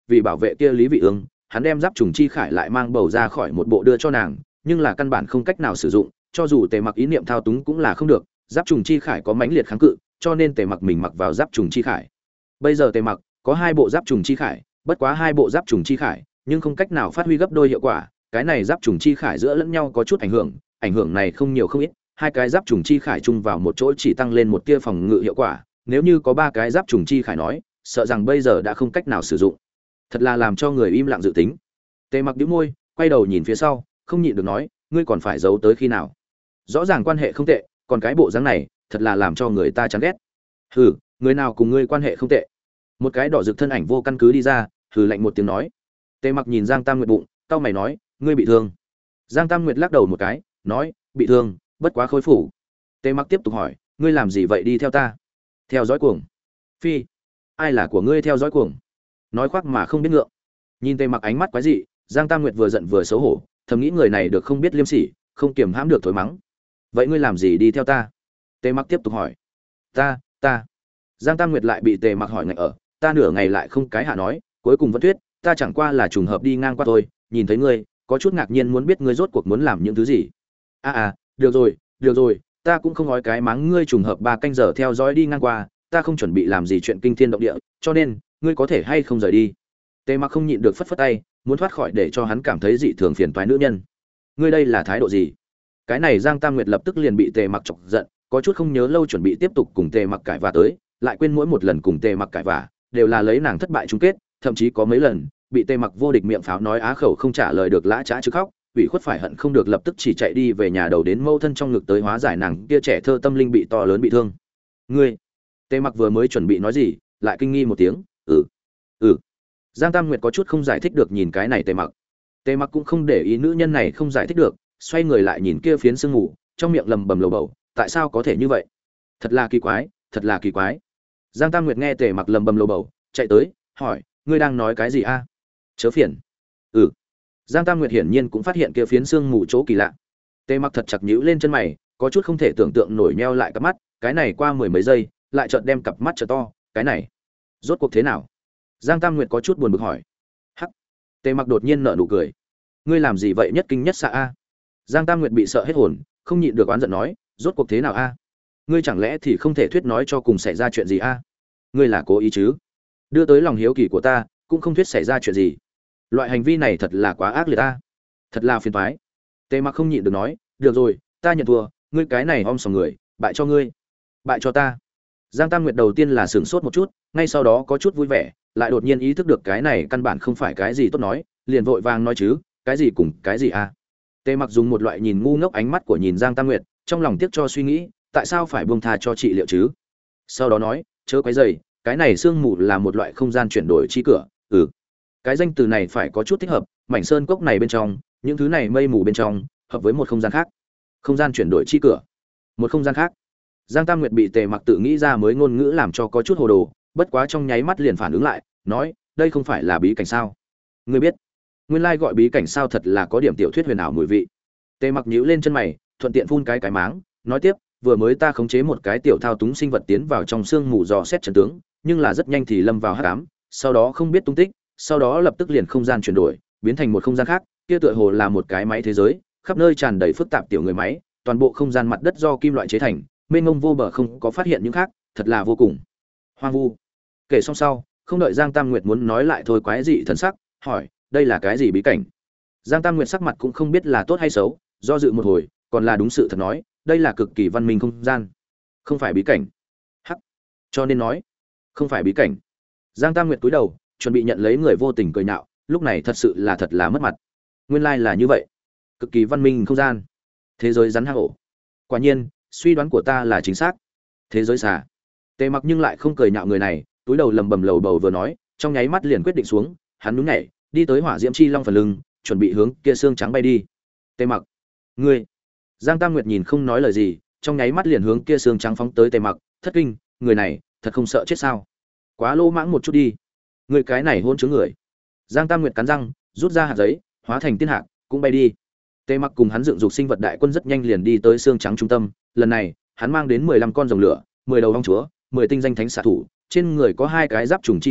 [SPEAKER 1] vì bảo vệ kia Lý Vị Ương, hắn đem giáp trùng chi khải lại mang bầu ra khỏi một bộ đưa cho nàng, nhưng là căn bản không cách nào sử dụng, cho dù Tề Mặc ý niệm thao túng cũng là không được, giáp trùng chi khải có mãnh liệt kháng cự, cho nên Tề Mặc mình mặc vào giáp trùng chi khải. Bây giờ Tề Mặc có hai bộ giáp trùng chi khải, bất quá hai bộ giáp trùng chi khải, nhưng không cách nào phát huy gấp đôi hiệu quả, cái này giáp trùng chi khải giữa lẫn nhau có chút ảnh hưởng, ảnh hưởng này không nhiều không ít, hai cái giáp trùng chi khải chung vào một chỗ chỉ tăng lên một tia phòng ngự hiệu quả, nếu như có ba cái giáp trùng chi khải nói, sợ rằng bây giờ đã không cách nào sử dụng. Thật là làm cho người im lặng dự tính. Tề Mặc nhíu môi, quay đầu nhìn phía sau, không nhịn được nói, ngươi còn phải giấu tới khi nào? Rõ ràng quan hệ không tệ, còn cái bộ dáng này, thật là làm cho người ta chán ghét. Hừ, người nào cùng ngươi quan hệ không tệ? Một cái đỏ rực thân ảnh vô căn cứ đi ra, hừ lạnh một tiếng nói. Tề Mặc nhìn Giang Tam Nguyệt bụng, cau mày nói, ngươi bị thương. Giang Tam Nguyệt lắc đầu một cái, nói, bị thương, bất quá khôi phủ. Tề Mặc tiếp tục hỏi, ngươi làm gì vậy đi theo ta? Theo dõi cuồng? Phi, ai là của ngươi theo dõi cuồng? Nói khoác mà không biết ngượng. Nhìn Tề Mặc ánh mắt quái dị, Giang Tam Nguyệt vừa giận vừa xấu hổ, thầm nghĩ người này được không biết liêm sỉ, không kiềm hãm được thối mắng. Vậy ngươi làm gì đi theo ta? Tề Mặc tiếp tục hỏi. Ta, ta. Giang Tam Nguyệt lại bị Tề Mặc hỏi ngạch ở, ta nửa ngày lại không cái hạ nói, cuối cùng vẫn thuyết, ta chẳng qua là trùng hợp đi ngang qua thôi, nhìn thấy ngươi, có chút ngạc nhiên muốn biết ngươi rốt cuộc muốn làm những thứ gì. À à, được rồi, được rồi, ta cũng không nói cái mắng ngươi trùng hợp ba canh giờ theo dõi đi ngang qua, ta không chuẩn bị làm gì chuyện kinh thiên động địa, cho nên, ngươi có thể hay không rời đi. Tề Mặc không nhịn được phất phất tay, muốn thoát khỏi để cho hắn cảm thấy dị thường phiền toái nữ nhân. Ngươi đây là thái độ gì? Cái này Giang Tam Nguyệt lập tức liền bị Tề Mặc chọc giận, có chút không nhớ lâu chuẩn bị tiếp tục cùng Tề Mặc cãi vã tới, lại quên mỗi một lần cùng Tề Mặc cãi vã đều là lấy nàng thất bại chung kết, thậm chí có mấy lần bị Tề Mặc vô địch miệng pháo nói á khẩu không trả lời được lã chã chứ khóc, ủy khuất phải hận không được lập tức chỉ chạy đi về nhà đầu đến mâu thân trong ngực tới hóa giải nàng kia trẻ thơ tâm linh bị to lớn bị thương. Ngươi, Tề Mặc vừa mới chuẩn bị nói gì, lại kinh nghi một tiếng, ừ, ừ. Giang Tam Nguyệt có chút không giải thích được nhìn cái này Tề Mặc. Tề Mặc cũng không để ý nữ nhân này không giải thích được, xoay người lại nhìn kia phiến sương ngủ, trong miệng lầm bầm lầu bầu, tại sao có thể như vậy? Thật là kỳ quái, thật là kỳ quái. Giang Tam Nguyệt nghe Tề Mặc lầm bầm lầu bầu, chạy tới, hỏi, ngươi đang nói cái gì a? Chớ phiền. Ừ. Giang Tam Nguyệt hiển nhiên cũng phát hiện kia phiến sương mù chỗ kỳ lạ. Tề Mặc thật chặt nhíu lên chân mày, có chút không thể tưởng tượng nổi nheo lại cặp mắt, cái này qua mười mấy giây, lại chợt đem cặp mắt trợ to, cái này, rốt cuộc thế nào? Giang Tam Nguyệt có chút buồn bực hỏi. Hắc. Tề Mặc đột nhiên nở nụ cười. Ngươi làm gì vậy nhất kinh nhất xạ a? Giang Tam Nguyệt bị sợ hết hồn, không nhịn được oán giận nói, rốt cuộc thế nào a? Ngươi chẳng lẽ thì không thể thuyết nói cho cùng xảy ra chuyện gì a? Ngươi là cố ý chứ? Đưa tới lòng hiếu kỳ của ta, cũng không thuyết xảy ra chuyện gì. Loại hành vi này thật là quá ác liệt a. Thật là phiền toái. Tề Mặc không nhịn được nói, được rồi, ta nhận thua, ngươi cái này om sòm người, bại cho ngươi. Bại cho ta. Giang Tam Nguyệt đầu tiên là sửng sốt một chút, ngay sau đó có chút vui vẻ, lại đột nhiên ý thức được cái này căn bản không phải cái gì tốt nói, liền vội vàng nói chứ, cái gì cùng cái gì a? Tề Mặc dùng một loại nhìn ngu ngốc ánh mắt của nhìn Giang Tam Nguyệt, trong lòng tiếc cho suy nghĩ, tại sao phải buông tha cho trị liệu chứ? Sau đó nói, chớ quấy rầy, cái này sương mù là một loại không gian chuyển đổi chi cửa, ừ. Cái danh từ này phải có chút thích hợp, mảnh sơn cốc này bên trong, những thứ này mây mù bên trong, hợp với một không gian khác. Không gian chuyển đổi chi cửa, một không gian khác. Giang Tam Nguyệt bị Tề Mặc tự nghĩ ra mới ngôn ngữ làm cho có chút hồ đồ, bất quá trong nháy mắt liền phản ứng lại, nói, đây không phải là bí cảnh sao? Ngươi biết? Nguyên lai gọi bí cảnh sao thật là có điểm tiểu thuyết huyền ảo mùi vị. Tề Mặc nhíu lên chân mày, thuận tiện phun cái cái máng, nói tiếp, vừa mới ta khống chế một cái tiểu thao túng sinh vật tiến vào trong xương mù dò xét trận tướng, nhưng là rất nhanh thì lâm vào hắc ám, sau đó không biết tung tích, sau đó lập tức liền không gian chuyển đổi, biến thành một không gian khác, kia tựa hồ là một cái máy thế giới, khắp nơi tràn đầy phức tạp tiểu người máy, toàn bộ không gian mặt đất do kim loại chế thành, mênh mông vô bờ không có phát hiện những khác, thật là vô cùng hoang vu. Kể xong sau, không đợi Giang Tam Nguyệt muốn nói lại thôi quái dị thần sắc, hỏi, đây là cái gì bí cảnh? Giang Tam Nguyệt sắc mặt cũng không biết là tốt hay xấu, do dự một hồi, còn là đúng sự thật nói, đây là cực kỳ văn minh không gian, không phải bí cảnh. Hắc. Cho nên nói, không phải bí cảnh. Giang Tam Nguyệt cúi đầu, chuẩn bị nhận lấy người vô tình cười nhạo, lúc này thật sự là thật là mất mặt. Nguyên lai like là như vậy, cực kỳ văn minh không gian, thế giới rắn hang ổ. Quả nhiên, suy đoán của ta là chính xác. Thế giới xà. Tề Mặc nhưng lại không cười nhạo người này, túi đầu lầm bầm lầu bầu vừa nói, trong nháy mắt liền quyết định xuống, hắn nhún nhảy, đi tới hỏa diễm chi long phần lưng, chuẩn bị hướng kia xương trắng bay đi. Tề Mặc, ngươi. Giang Tam Nguyệt nhìn không nói lời gì, trong nháy mắt liền hướng kia xương trắng phóng tới Tề Mặc, thất kinh, người này, thật không sợ chết sao? Quá lô mãng một chút đi. Người cái này hôn chứng người. Giang Tam Nguyệt cắn răng, rút ra hạt giấy, hóa thành tiên hạc, cũng bay đi. Tề Mặc cùng hắn dựng dục sinh vật đại quân rất nhanh liền đi tới xương trắng trung tâm, lần này, hắn mang đến mười lăm con rồng lửa, mười đầu ong chúa, mười tinh danh thánh xạ thủ, trên người có hai cái giáp trùng chi khải,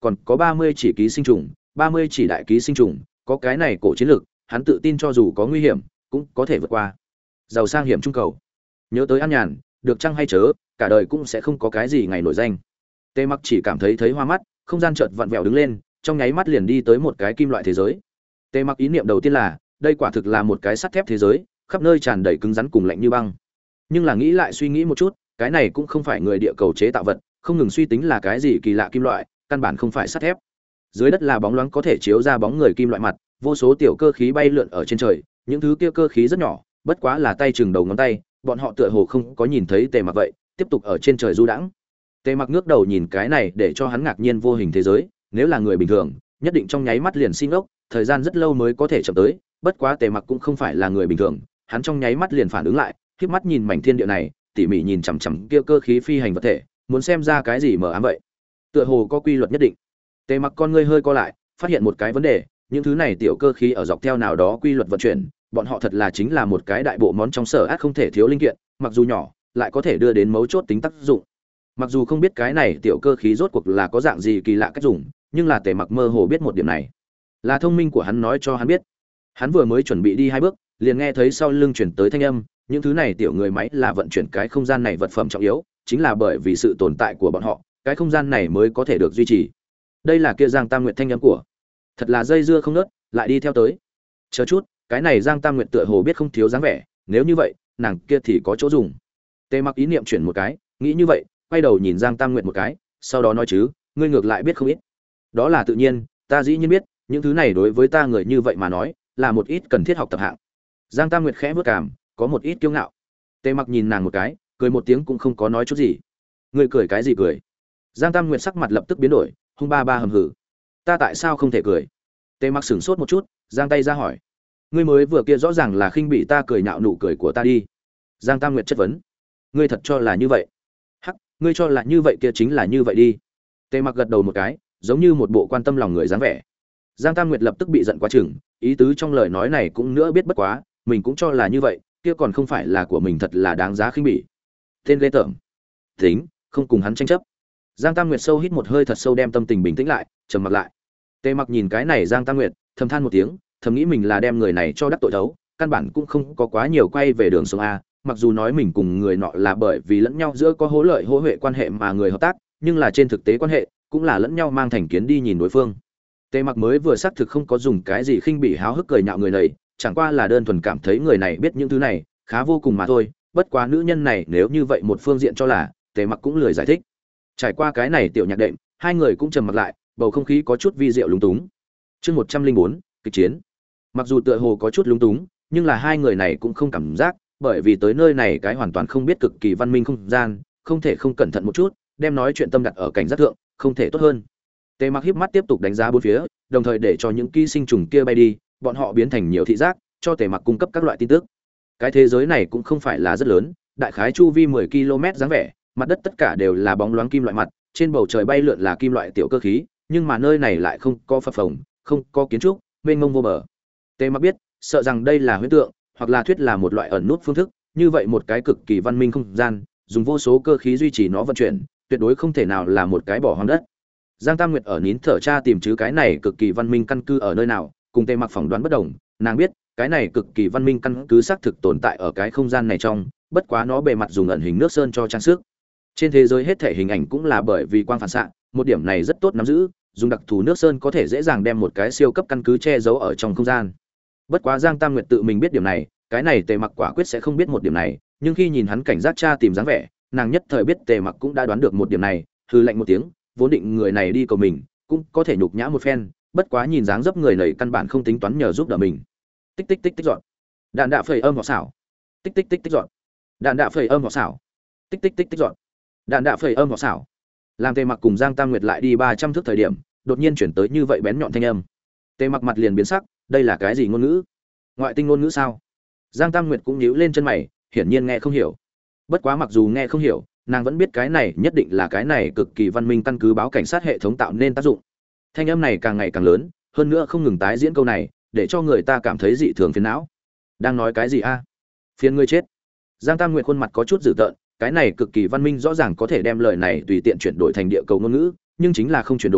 [SPEAKER 1] còn có ba mươi chỉ ký sinh trùng, ba mươi chỉ đại ký sinh trùng, có cái này cổ chiến lược, hắn tự tin cho dù có nguy hiểm, cũng có thể vượt qua. Giàu sang hiểm trung cầu. Nhớ tới an nhàn, được chăng hay chớ, cả đời cũng sẽ không có cái gì ngày nổi danh. Tề Mặc chỉ cảm thấy thấy hoa mắt, không gian chợt vặn vẹo đứng lên, trong nháy mắt liền đi tới một cái kim loại thế giới. Tề Mặc ý niệm đầu tiên là, đây quả thực là một cái sắt thép thế giới, khắp nơi tràn đầy cứng rắn cùng lạnh như băng. Nhưng là nghĩ lại suy nghĩ một chút, cái này cũng không phải người địa cầu chế tạo vật, không ngừng suy tính là cái gì kỳ lạ kim loại, căn bản không phải sắt thép. Dưới đất là bóng loáng có thể chiếu ra bóng người kim loại mặt, vô số tiểu cơ khí bay lượn ở trên trời, những thứ kia cơ khí rất nhỏ, bất quá là tay chừng đầu ngón tay, bọn họ tựa hồ không có nhìn thấy Tề Mặc vậy, tiếp tục ở trên trời du đãng. Tề Mặc ngước đầu nhìn cái này để cho hắn ngạc nhiên vô hình thế giới, nếu là người bình thường, nhất định trong nháy mắt liền xin ốc, thời gian rất lâu mới có thể chậm tới, bất quá Tề Mặc cũng không phải là người bình thường, hắn trong nháy mắt liền phản ứng lại, khép mắt nhìn mảnh thiên địa này, tỉ mỉ nhìn chằm chằm kia cơ khí phi hành vật thể, muốn xem ra cái gì mờ ám vậy. Tựa hồ có quy luật nhất định. Tề Mặc con ngươi hơi co lại, phát hiện một cái vấn đề, những thứ này tiểu cơ khí ở dọc theo nào đó quy luật vận chuyển, bọn họ thật là chính là một cái đại bộ món trong sở át không thể thiếu linh kiện, mặc dù nhỏ, lại có thể đưa đến mấu chốt tính tác dụng. Mặc dù không biết cái này tiểu cơ khí rốt cuộc là có dạng gì kỳ lạ cách dùng, nhưng là Tề Mặc mơ hồ biết một điểm này. Là thông minh của hắn nói cho hắn biết. Hắn vừa mới chuẩn bị đi hai bước, liền nghe thấy sau lưng chuyển tới thanh âm, những thứ này tiểu người máy là vận chuyển cái không gian này vật phẩm trọng yếu, chính là bởi vì sự tồn tại của bọn họ, cái không gian này mới có thể được duy trì. Đây là kia Giang Tam Nguyệt thanh âm của. Thật là dây dưa không ngớt, lại đi theo tới. Chờ chút, cái này Giang Tam Nguyệt tựa hồ biết không thiếu dáng vẻ, nếu như vậy, nàng kia thì có chỗ dùng. Tề Mặc ý niệm chuyển một cái, nghĩ như vậy, quay đầu nhìn Giang Tam Nguyệt một cái, sau đó nói chứ, ngươi ngược lại biết không ít. Đó là tự nhiên, ta dĩ nhiên biết, những thứ này đối với ta người như vậy mà nói, là một ít cần thiết học tập hạng. Giang Tam Nguyệt khẽ bước cằm, có một ít kiêu ngạo. Tề Mặc nhìn nàng một cái, cười một tiếng cũng không có nói chút gì. Ngươi cười cái gì cười? Giang Tam Nguyệt sắc mặt lập tức biến đổi, hung ba ba hầm hừ. Ta tại sao không thể cười? Tề Mặc sửng sốt một chút, giang tay ra hỏi. Ngươi mới vừa kia rõ ràng là khinh bị ta cười nhạo nụ cười của ta đi. Giang Tam Nguyệt chất vấn. Ngươi thật cho là như vậy? Hắc, ngươi cho là như vậy kia chính là như vậy đi. Tề Mặc gật đầu một cái, giống như một bộ quan tâm lòng người dáng vẻ. Giang Tam Nguyệt lập tức bị giận quá chừng, ý tứ trong lời nói này cũng nữa biết bất quá, mình cũng cho là như vậy, kia còn không phải là của mình thật là đáng giá khinh bỉ. Tên ghê tởm. Tính, không cùng hắn tranh chấp. Giang Tam Nguyệt sâu hít một hơi thật sâu đem tâm tình bình tĩnh lại, trầm mặc lại. Tề Mặc nhìn cái này Giang Tam Nguyệt, thầm than một tiếng, thầm nghĩ mình là đem người này cho đắc tội thấu, căn bản cũng không có quá nhiều quay về đường sống a, mặc dù nói mình cùng người nọ là bởi vì lẫn nhau giữa có hỗ lợi hỗ huệ quan hệ mà người hợp tác, nhưng là trên thực tế quan hệ cũng là lẫn nhau mang thành kiến đi nhìn đối phương. Tề Mặc mới vừa xác thực không có dùng cái gì khinh bỉ háo hức cười nhạo người này, chẳng qua là đơn thuần cảm thấy người này biết những thứ này, khá vô cùng mà thôi, bất quá nữ nhân này nếu như vậy một phương diện cho là, Tề Mặc cũng lười giải thích. Trải qua cái này tiểu nhạc đệm, hai người cũng trầm mặc lại, bầu không khí có chút vi diệu lúng túng. Chương một trăm linh bốn, kịch chiến. Mặc dù tựa hồ có chút lúng túng, nhưng là hai người này cũng không cảm giác, bởi vì tới nơi này cái hoàn toàn không biết cực kỳ văn minh không gian, không thể không cẩn thận một chút, đem nói chuyện tâm đặt ở cảnh giác thượng, không thể tốt hơn. Tề Mặc híp mắt tiếp tục đánh giá bốn phía, đồng thời để cho những ký sinh trùng kia bay đi, bọn họ biến thành nhiều thị giác, cho Tề Mặc cung cấp các loại tin tức. Cái thế giới này cũng không phải là rất lớn, đại khái chu vi mười ki lô mét dáng vẻ, mặt đất tất cả đều là bóng loáng kim loại mặt, trên bầu trời bay lượn là kim loại tiểu cơ khí, nhưng mà nơi này lại không có phập phồng, không có kiến trúc, mênh mông vô bờ. Tề Mặc biết, sợ rằng đây là huyễn tượng, hoặc là thuyết là một loại ẩn nút phương thức, như vậy một cái cực kỳ văn minh không gian, dùng vô số cơ khí duy trì nó vận chuyển, tuyệt đối không thể nào là một cái bỏ hoang đất. Giang Tam Nguyệt ở nín thở tra tìm chứ cái này cực kỳ văn minh căn cứ ở nơi nào, cùng Tề Mặc phỏng đoán bất đồng, nàng biết, cái này cực kỳ văn minh căn cứ xác thực tồn tại ở cái không gian này trong, bất quá nó bề mặt dùng ẩn hình nước sơn cho trang sức. Trên thế giới hết thể hình ảnh cũng là bởi vì quang phản xạ, một điểm này rất tốt nắm giữ, dùng đặc thù nước sơn có thể dễ dàng đem một cái siêu cấp căn cứ che giấu ở trong không gian. Bất quá Giang Tam Nguyệt tự mình biết điểm này, cái này Tề Mặc quả quyết sẽ không biết một điểm này, nhưng khi nhìn hắn cảnh giác tra tìm dáng vẻ, nàng nhất thời biết Tề Mặc cũng đã đoán được một điểm này, hừ lạnh một tiếng, vốn định người này đi cầu mình, cũng có thể nhục nhã một phen, bất quá nhìn dáng dấp người này căn bản không tính toán nhờ giúp đỡ mình. Tích tích tích tích dọn. Đạn đạ phẩy âm họ xảo. Tích tích tích tích dọn. Đạn đạ phẩy âm họ xảo. Tích tích tích tích dọn. Đạn đạ phẩy âm họ xảo. Làm Tề Mặc cùng Giang Tam Nguyệt lại đi ba trăm thước thời điểm, đột nhiên chuyển tới như vậy bén nhọn thanh âm. Tề Mặc mặt liền biến sắc, đây là cái gì ngôn ngữ? Ngoại tinh ngôn ngữ sao? Giang Tam Nguyệt cũng nhíu lên chân mày, hiển nhiên nghe không hiểu. Bất quá mặc dù nghe không hiểu, nàng vẫn biết cái này nhất định là cái này cực kỳ văn minh căn cứ báo cảnh sát hệ thống tạo nên tác dụng. Thanh âm này càng ngày càng lớn, hơn nữa không ngừng tái diễn câu này, để cho người ta cảm thấy dị thường phiền não. Đang nói cái gì a? À? Phiền ngươi chết. Giang Tam Nguyệt khuôn mặt có chút dữ tợn, cái này cực kỳ văn minh rõ ràng có thể đem lời này tùy tiện chuyển đổi thành địa cầu ngôn ngữ, nhưng chính là không chuyển đổi,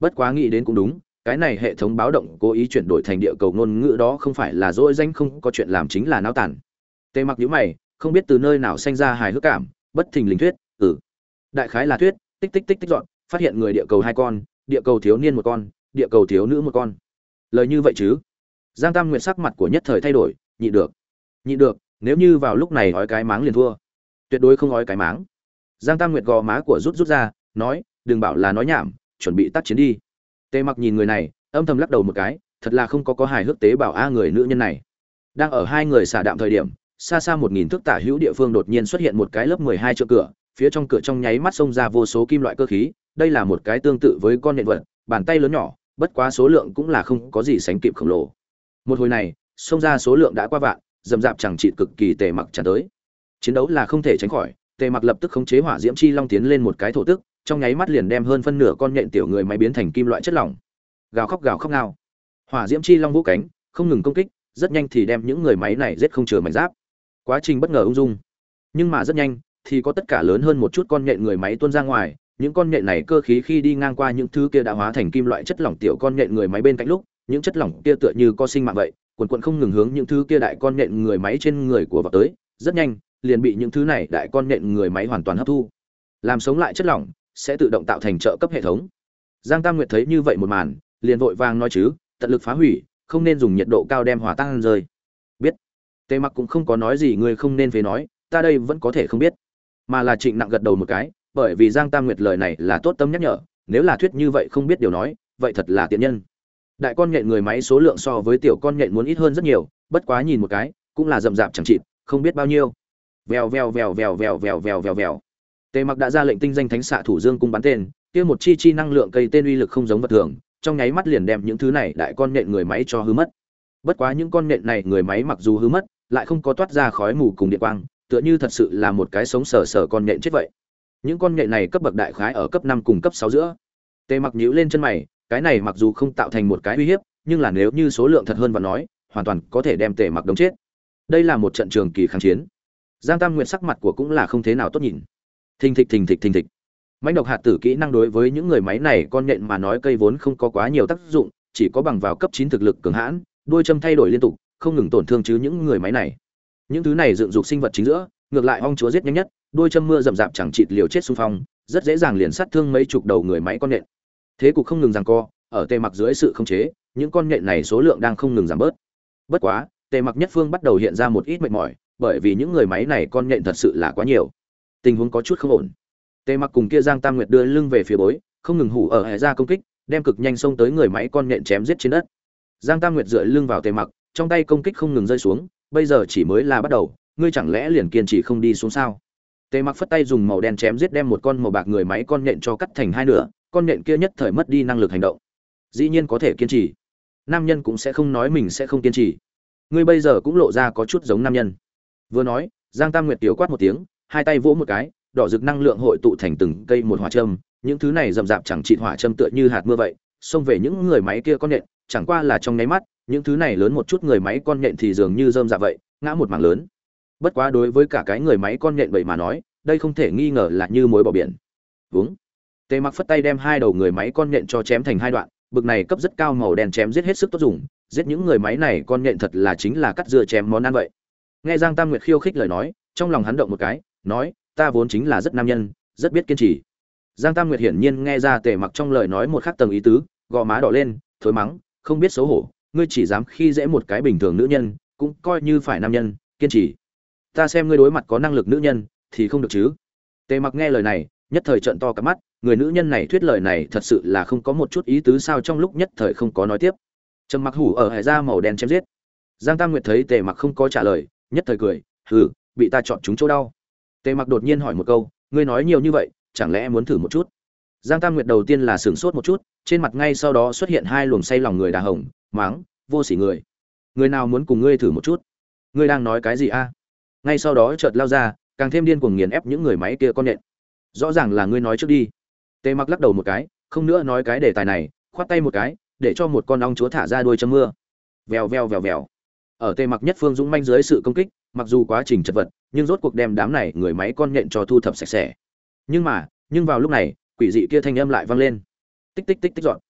[SPEAKER 1] bất quá nghĩ đến cũng đúng, cái này hệ thống báo động cố ý chuyển đổi thành địa cầu ngôn ngữ đó không phải là dỗi danh không có chuyện làm chính là náo tản. Tề Mặc nhíu mày, không biết từ nơi nào sinh ra hài hước cảm, bất thình lình thuyết, "Ừ, đại khái là thuyết, tích tích tích tích dọn, phát hiện người địa cầu hai con, địa cầu thiếu niên một con, địa cầu thiếu nữ một con." Lời như vậy chứ? Giang Tam Nguyệt sắc mặt của nhất thời thay đổi, nhịn được. Nhịn được, nếu như vào lúc này ói cái máng liền thua. Tuyệt đối không ói cái máng. Giang Tam Nguyệt gò má của rút rút ra, nói, "Đừng bảo là nói nhảm, chuẩn bị tác chiến đi." Tề Mặc nhìn người này, âm thầm lắc đầu một cái, thật là không có có hài hước tế bảo a người nữ nhân này. Đang ở hai người xả đạm thời điểm, xa xa một nghìn thước tả hữu địa phương đột nhiên xuất hiện một cái lớp mười hai chỗ cửa, phía trong cửa trong nháy mắt xông ra vô số kim loại cơ khí, đây là một cái tương tự với con nhện vật, bàn tay lớn nhỏ, bất quá số lượng cũng là không có gì sánh kịp khổng lồ. Một hồi này, xông ra số lượng đã qua vạn, dầm dạp chẳng trị cực kỳ Tề Mặc tràn tới. Chiến đấu là không thể tránh khỏi, Tề Mặc lập tức khống chế hỏa diễm chi long tiến lên một cái thổ tức, trong nháy mắt liền đem hơn phân nửa con nhện tiểu người máy biến thành kim loại chất lỏng. Gào khóc gào khóc nào. Hỏa diễm chi long vũ cánh, không ngừng công kích, rất nhanh thì đem những người máy này giết không chừa mảnh giáp. Quá trình bất ngờ ung dung, nhưng mà rất nhanh thì có tất cả lớn hơn một chút con nhện người máy tuôn ra ngoài, những con nhện này cơ khí khi đi ngang qua những thứ kia đã hóa thành kim loại chất lỏng tiểu con nhện người máy bên cạnh lúc, những chất lỏng kia tựa như có sinh mạng vậy, cuồn cuộn không ngừng hướng những thứ kia đại con nhện người máy trên người của vào tới, rất nhanh liền bị những thứ này đại con nhện người máy hoàn toàn hấp thu. Làm sống lại chất lỏng sẽ tự động tạo thành trợ cấp hệ thống. Giang Tam Nguyệt thấy như vậy một màn, liền vội vàng nói chứ, tận lực phá hủy, không nên dùng nhiệt độ cao đem hòa tan rơi. Biết. Tề Mặc cũng không có nói gì ngươi không nên phế nói, ta đây vẫn có thể không biết, mà là Trịnh Nặng gật đầu một cái, bởi vì Giang Tam Nguyệt lời này là tốt tâm nhắc nhở, nếu là thuyết như vậy không biết điều nói, vậy thật là tiện nhân. Đại con nhện người máy số lượng so với tiểu con nhện muốn ít hơn rất nhiều, bất quá nhìn một cái, cũng là rậm rạp chẳng chịt, không biết bao nhiêu. Vèo vèo vèo vèo vèo vèo vèo vèo vèo. Tề Mặc đã ra lệnh tinh danh thánh xạ thủ dương cung bắn tên, kia một chi chi năng lượng cây tên uy lực không giống vật thường, trong nháy mắt liền đem những thứ này đại con nhện người máy cho hư mất. Bất quá những con nhện này người máy mặc dù hư mất, lại không có toát ra khói mù cùng điện quang, tựa như thật sự là một cái sống sờ sờ con nhện chết vậy. Những con nhện này cấp bậc đại khái ở cấp năm cùng cấp sáu giữa. Tề Mặc nhíu lên chân mày, cái này mặc dù không tạo thành một cái uy hiếp, nhưng là nếu như số lượng thật hơn và nói, hoàn toàn có thể đem Tề Mặc đóng chết. Đây là một trận trường kỳ kháng chiến. Giang Tam Nguyệt sắc mặt của cũng là không thế nào tốt nhìn. Thình thịch thình thịch thình thịch. Mãnh độc hạt tử kỹ năng đối với những người máy này con nhện mà nói cây vốn không có quá nhiều tác dụng, chỉ có bằng vào cấp chín thực lực cường hãn, đuôi châm thay đổi liên tục, không ngừng tổn thương chứ những người máy này. Những thứ này dựng dục sinh vật chính giữa, ngược lại ong chúa giết nhanh nhất, đuôi châm mưa rậm rạp chẳng chịt liều chết xung phong, rất dễ dàng liền sát thương mấy chục đầu người máy con nhện. Thế cục không ngừng giằng co, ở Tề Mặc dưới sự khống chế, những con nhện này số lượng đang không ngừng giảm bớt. Bất quá, Tề Mặc nhất phương bắt đầu hiện ra một ít mệt mỏi, bởi vì những người máy này con nhện thật sự là quá nhiều. Tình huống có chút không ổn. Tề Mặc cùng kia Giang Tam Nguyệt đưa lưng về phía bối, không ngừng hủ ở hệ ra công kích, đem cực nhanh xông tới người máy con nhện chém giết trên đất. Giang Tam Nguyệt dựa lưng vào Tề Mặc, trong tay công kích không ngừng rơi xuống, bây giờ chỉ mới là bắt đầu, ngươi chẳng lẽ liền kiên trì không đi xuống sao? Tề Mặc phất tay dùng màu đen chém giết đem một con màu bạc người máy con nhện cho cắt thành hai nửa, con nhện kia nhất thời mất đi năng lực hành động. Dĩ nhiên có thể kiên trì. Nam nhân cũng sẽ không nói mình sẽ không kiên trì. Ngươi bây giờ cũng lộ ra có chút giống nam nhân. Vừa nói, Giang Tam Nguyệt tiểu quát một tiếng, hai tay vỗ một cái, đỏ rực năng lượng hội tụ thành từng cây một hỏa châm, những thứ này rậm rạp chẳng trị hỏa châm tựa như hạt mưa vậy, xông về những người máy kia con nhện, chẳng qua là trong nháy mắt, những thứ này lớn một chút người máy con nhện thì dường như rơm dạ vậy, ngã một mảng lớn. Bất quá đối với cả cái người máy con nhện vậy mà nói, đây không thể nghi ngờ là như muối bỏ biển. Vúng. Tề Mặc phất tay đem hai đầu người máy con nhện cho chém thành hai đoạn, bực này cấp rất cao màu đen chém giết hết sức tốt dùng, giết những người máy này con nhện thật là chính là cắt dưa chém món ăn vậy. Nghe Giang Tam Nguyệt khiêu khích lời nói, trong lòng hắn động một cái, nói, ta vốn chính là rất nam nhân, rất biết kiên trì. Giang Tam Nguyệt hiển nhiên nghe ra Tề Mặc trong lời nói một khắc tầng ý tứ, gò má đỏ lên, thối mắng, không biết xấu hổ, ngươi chỉ dám khi dễ một cái bình thường nữ nhân, cũng coi như phải nam nhân, kiên trì. Ta xem ngươi đối mặt có năng lực nữ nhân thì không được chứ. Tề Mặc nghe lời này, nhất thời trợn to cả mắt, người nữ nhân này thuyết lời này thật sự là không có một chút ý tứ sao, trong lúc nhất thời không có nói tiếp. Trầm Mặc hủ ở hải ra màu đen chém giết. Giang Tam Nguyệt thấy Tề Mặc không có trả lời, nhất thời cười, hừ, bị ta chọn trúng chỗ đau. Tề Mặc đột nhiên hỏi một câu, ngươi nói nhiều như vậy, chẳng lẽ muốn thử một chút? Giang Tam Nguyệt đầu tiên là sửng sốt một chút, trên mặt ngay sau đó xuất hiện hai luồng say lòng người đà hồng, máng, vô sỉ người. Người nào muốn cùng ngươi thử một chút? Ngươi đang nói cái gì a? Ngay sau đó chợt lao ra, càng thêm điên cuồng nghiền ép những người máy kia con nhện. Rõ ràng là ngươi nói trước đi. Tề Mặc lắc đầu một cái, không nữa nói cái đề tài này, khoát tay một cái, để cho một con ong chúa thả ra đuôi châm mưa. Vèo vèo vèo vèo. Ở Tề Mặc nhất phương dũng manh dưới sự công kích, mặc dù quá trình chật vật, nhưng rốt cuộc đem đám này người máy con nhện cho thu thập sạch sẽ. Nhưng mà, nhưng vào lúc này, quỷ dị kia thanh âm lại vang lên. Tích tích tích tích dọn.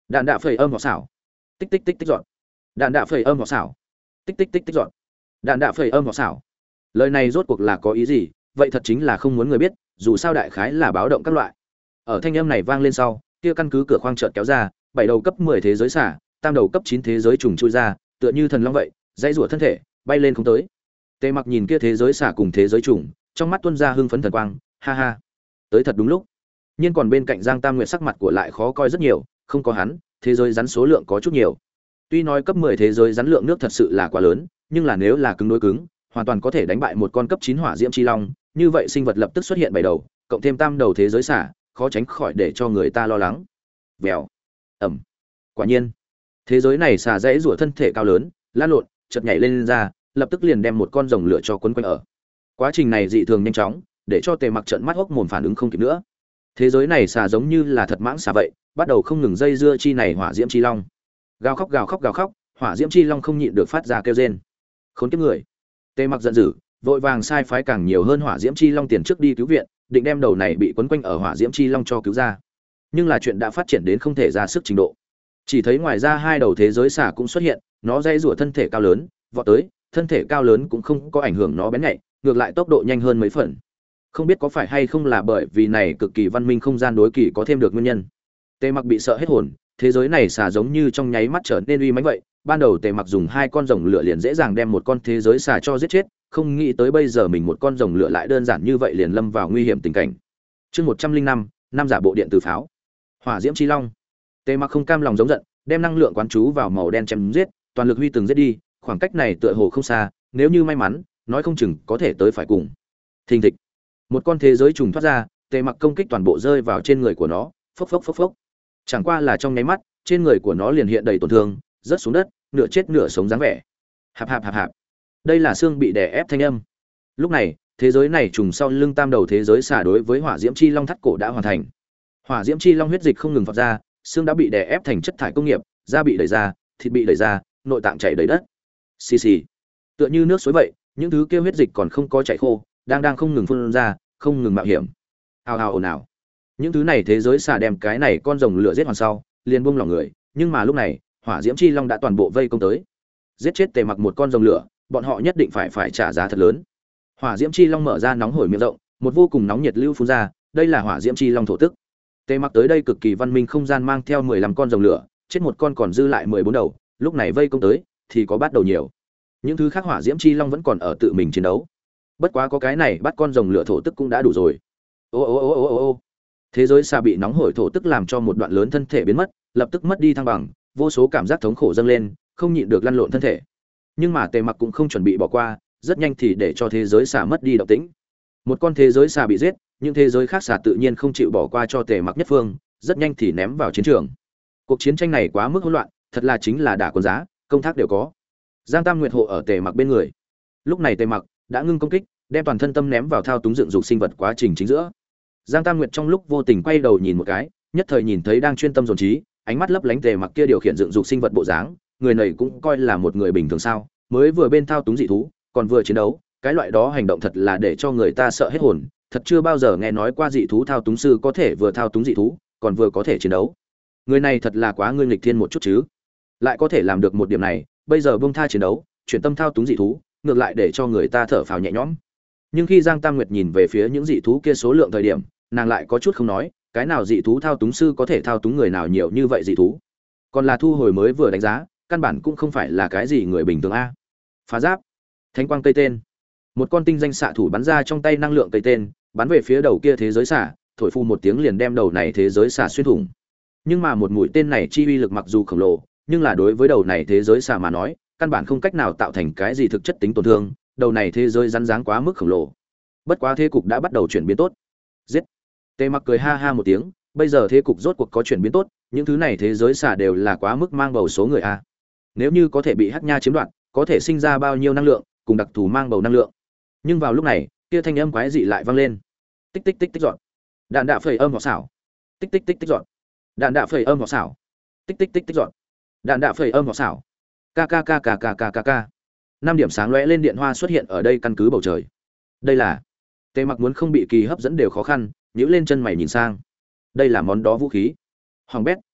[SPEAKER 1] đạn đạ phẩy âm họ xảo, tích tích tích tích dọn, đạn đạ phẩy âm họ xảo, tích tích tích tích dọn, đạn đạ phẩy âm họ xảo. Lời này rốt cuộc là có ý gì? Vậy thật chính là không muốn người biết, dù sao đại khái là báo động các loại. Ở thanh âm này vang lên sau, kia căn cứ cửa khoang chợt kéo ra, bảy đầu cấp mười thế giới xả, tam đầu cấp chín thế giới trùng chui ra, tựa như thần long vậy, dãy rủa thân thể, bay lên không tới. Tề Mặc nhìn kia thế giới xả cùng thế giới trùng, trong mắt tuôn ra hưng phấn thần quang, ha ha. Tới thật đúng lúc. Nhưng còn bên cạnh Giang Tam Nguyệt sắc mặt của lại khó coi rất nhiều, không có hắn, thế giới rắn số lượng có chút nhiều. Tuy nói cấp mười thế giới rắn lượng nước thật sự là quá lớn, nhưng là nếu là cứng đối cứng, hoàn toàn có thể đánh bại một con cấp chín hỏa diễm chi long, như vậy sinh vật lập tức xuất hiện bảy đầu, cộng thêm tam đầu thế giới xả, khó tránh khỏi để cho người ta lo lắng. Vèo. Ầm. Quả nhiên, thế giới này xả dãy rủa thân thể cao lớn, lan lộn, chợt nhảy lên, lên ra, lập tức liền đem một con rồng lửa cho quấn quanh ở. Quá trình này dị thường nhanh chóng, để cho Tề Mặc trợn mắt hốc mồm phản ứng không kịp nữa. Thế giới này xả giống như là thật mãng xả vậy, bắt đầu không ngừng dây dưa chi này hỏa diễm chi long. Gào khóc gào khóc gào khóc, hỏa diễm chi long không nhịn được phát ra kêu rên. Khốn kiếp người. Tề Mặc giận dữ, vội vàng sai phái càng nhiều hơn hỏa diễm chi long tiền trước đi cứu viện, định đem đầu này bị quấn quanh ở hỏa diễm chi long cho cứu ra. Nhưng là chuyện đã phát triển đến không thể ra sức trình độ. Chỉ thấy ngoài ra hai đầu thế giới xả cũng xuất hiện, nó dây rủa thân thể cao lớn, vọt tới, thân thể cao lớn cũng không có ảnh hưởng nó bén nhạy, ngược lại tốc độ nhanh hơn mấy phần. Không biết có phải hay không là bởi vì này cực kỳ văn minh không gian đối kỳ có thêm được nguyên nhân. Tề Mặc bị sợ hết hồn, thế giới này xả giống như trong nháy mắt trở nên uy mãnh vậy. Ban đầu Tề Mặc dùng hai con rồng lửa liền dễ dàng đem một con thế giới xả cho giết chết, không nghĩ tới bây giờ mình một con rồng lửa lại đơn giản như vậy liền lâm vào nguy hiểm tình cảnh. Chương một trăm linh năm, năm giả bộ điện từ pháo. Hỏa diễm chi long. Tề Mặc không cam lòng giống giận, đem năng lượng quán chú vào màu đen chém giết, toàn lực huy từng giết đi, khoảng cách này tựa hồ không xa, nếu như may mắn, nói không chừng có thể tới phải cùng. Thình thịch. Một con thế giới trùng thoát ra, Tề Mặc công kích toàn bộ rơi vào trên người của nó, phốc phốc phốc phốc. Chẳng qua là trong nháy mắt, trên người của nó liền hiện đầy tổn thương, rớt xuống đất, nửa chết nửa sống dáng vẻ. Hạp hạp hạp hạp. Đây là xương bị đè ép thanh âm. Lúc này, thế giới này trùng sau lưng tam đầu thế giới xả đối với hỏa diễm chi long thắt cổ đã hoàn thành. Hỏa diễm chi long huyết dịch không ngừng phọt ra, xương đã bị đè ép thành chất thải công nghiệp, da bị đẩy ra, thịt bị đẩy ra, nội tạng chảy đầy đất. Xì xì. Tựa như nước suối vậy, những thứ kia huyết dịch còn không có chảy khô, đang đang không ngừng phun ra, không ngừng mạo hiểm. Hào hào ồn ào. Những thứ này thế giới xả đem cái này con rồng lửa giết hoàn sau, liền buông lòng người, nhưng mà lúc này, hỏa diễm chi long đã toàn bộ vây công tới. Giết chết Tề Mặc một con rồng lửa, bọn họ nhất định phải phải trả giá thật lớn. Hỏa diễm chi long mở ra nóng hổi miệng rộng, một vô cùng nóng nhiệt lưu phun ra, đây là hỏa diễm chi long thổ tức. Tề Mặc tới đây cực kỳ văn minh không gian mang theo mười lăm con rồng lửa, chết một con còn dư lại mười bốn đầu, lúc này vây công tới thì có bắt đầu nhiều. Những thứ khác hỏa diễm chi long vẫn còn ở tự mình chiến đấu. Bất quá có cái này bắt con rồng lửa thổ tức cũng đã đủ rồi. Ô ô ô ô ô ô. Thế giới xa bị nóng hổi thổ tức làm cho một đoạn lớn thân thể biến mất, lập tức mất đi thăng bằng, vô số cảm giác thống khổ dâng lên, không nhịn được lăn lộn thân thể. Nhưng mà Tề Mặc cũng không chuẩn bị bỏ qua, rất nhanh thì để cho thế giới xà mất đi động tĩnh. Một con thế giới xà bị giết, những thế giới khác xà tự nhiên không chịu bỏ qua cho Tề Mặc nhất phương, rất nhanh thì ném vào chiến trường. Cuộc chiến tranh này quá mức hỗn loạn, thật là chính là đả quân giá, công thác đều có. Giang Tam Nguyệt hộ ở Tề Mặc bên người. Lúc này Tề Mặc đã ngưng công kích, đem toàn thân tâm ném vào thao túng dựng dục sinh vật quá trình chính giữa. Giang Tam Nguyệt trong lúc vô tình quay đầu nhìn một cái, nhất thời nhìn thấy đang chuyên tâm dồn trí, ánh mắt lấp lánh Tề Mặc kia điều khiển dựng dục sinh vật bộ dáng, người này cũng coi là một người bình thường sao? Mới vừa bên thao túng dị thú, còn vừa chiến đấu, cái loại đó hành động thật là để cho người ta sợ hết hồn, thật chưa bao giờ nghe nói qua dị thú thao túng sư có thể vừa thao túng dị thú, còn vừa có thể chiến đấu. Người này thật là quá ngươi nghịch thiên một chút chứ. Lại có thể làm được một điểm này, bây giờ buông tha chiến đấu, chuyển tâm thao túng dị thú, ngược lại để cho người ta thở phào nhẹ nhõm. Nhưng khi Giang Tam Nguyệt nhìn về phía những dị thú kia số lượng thời điểm, nàng lại có chút không nói, cái nào dị thú thao túng sư có thể thao túng người nào nhiều như vậy dị thú. Còn là thu hồi mới vừa đánh giá, căn bản cũng không phải là cái gì người bình thường a. Phá giáp, thánh quang cây tên. Một con tinh danh xạ thủ bắn ra trong tay năng lượng cây tên, bắn về phía đầu kia thế giới xạ, thổi phu một tiếng liền đem đầu này thế giới xạ xuyên thủng. Nhưng mà một mũi tên này chi uy lực mặc dù khổng lồ, nhưng là đối với đầu này thế giới xạ mà nói, căn bản không cách nào tạo thành cái gì thực chất tính tổn thương, đầu này thế giới rắn dáng quá mức khổng lồ. Bất quá thế cục đã bắt đầu chuyển biến tốt. Giết. Tề Mặc cười ha ha một tiếng, bây giờ thế cục rốt cuộc có chuyển biến tốt, những thứ này thế giới xạ đều là quá mức mang bầu số người a. Nếu như có thể bị Hắc Nha chiếm đoạt, có thể sinh ra bao nhiêu năng lượng, cùng đặc thù mang bầu năng lượng. Nhưng vào lúc này, kia thanh âm quái dị lại vang lên. Tích tích tích tích dọn. Đạn đạ phẩy âm họ xảo. Tích tích tích tích dọn. Đạn đạ phẩy âm họ xảo. Tích tích tích tích dọn. Đạn đạ phẩy âm họ xảo. K k k k k k k k. Năm điểm sáng lóe lên điện hoa xuất hiện ở đây căn cứ bầu trời. Đây là Tề Mặc muốn không bị kỳ hấp dẫn đều khó khăn, nhíu lên chân mày nhìn sang. Đây là món đó vũ khí. Hoàng bét,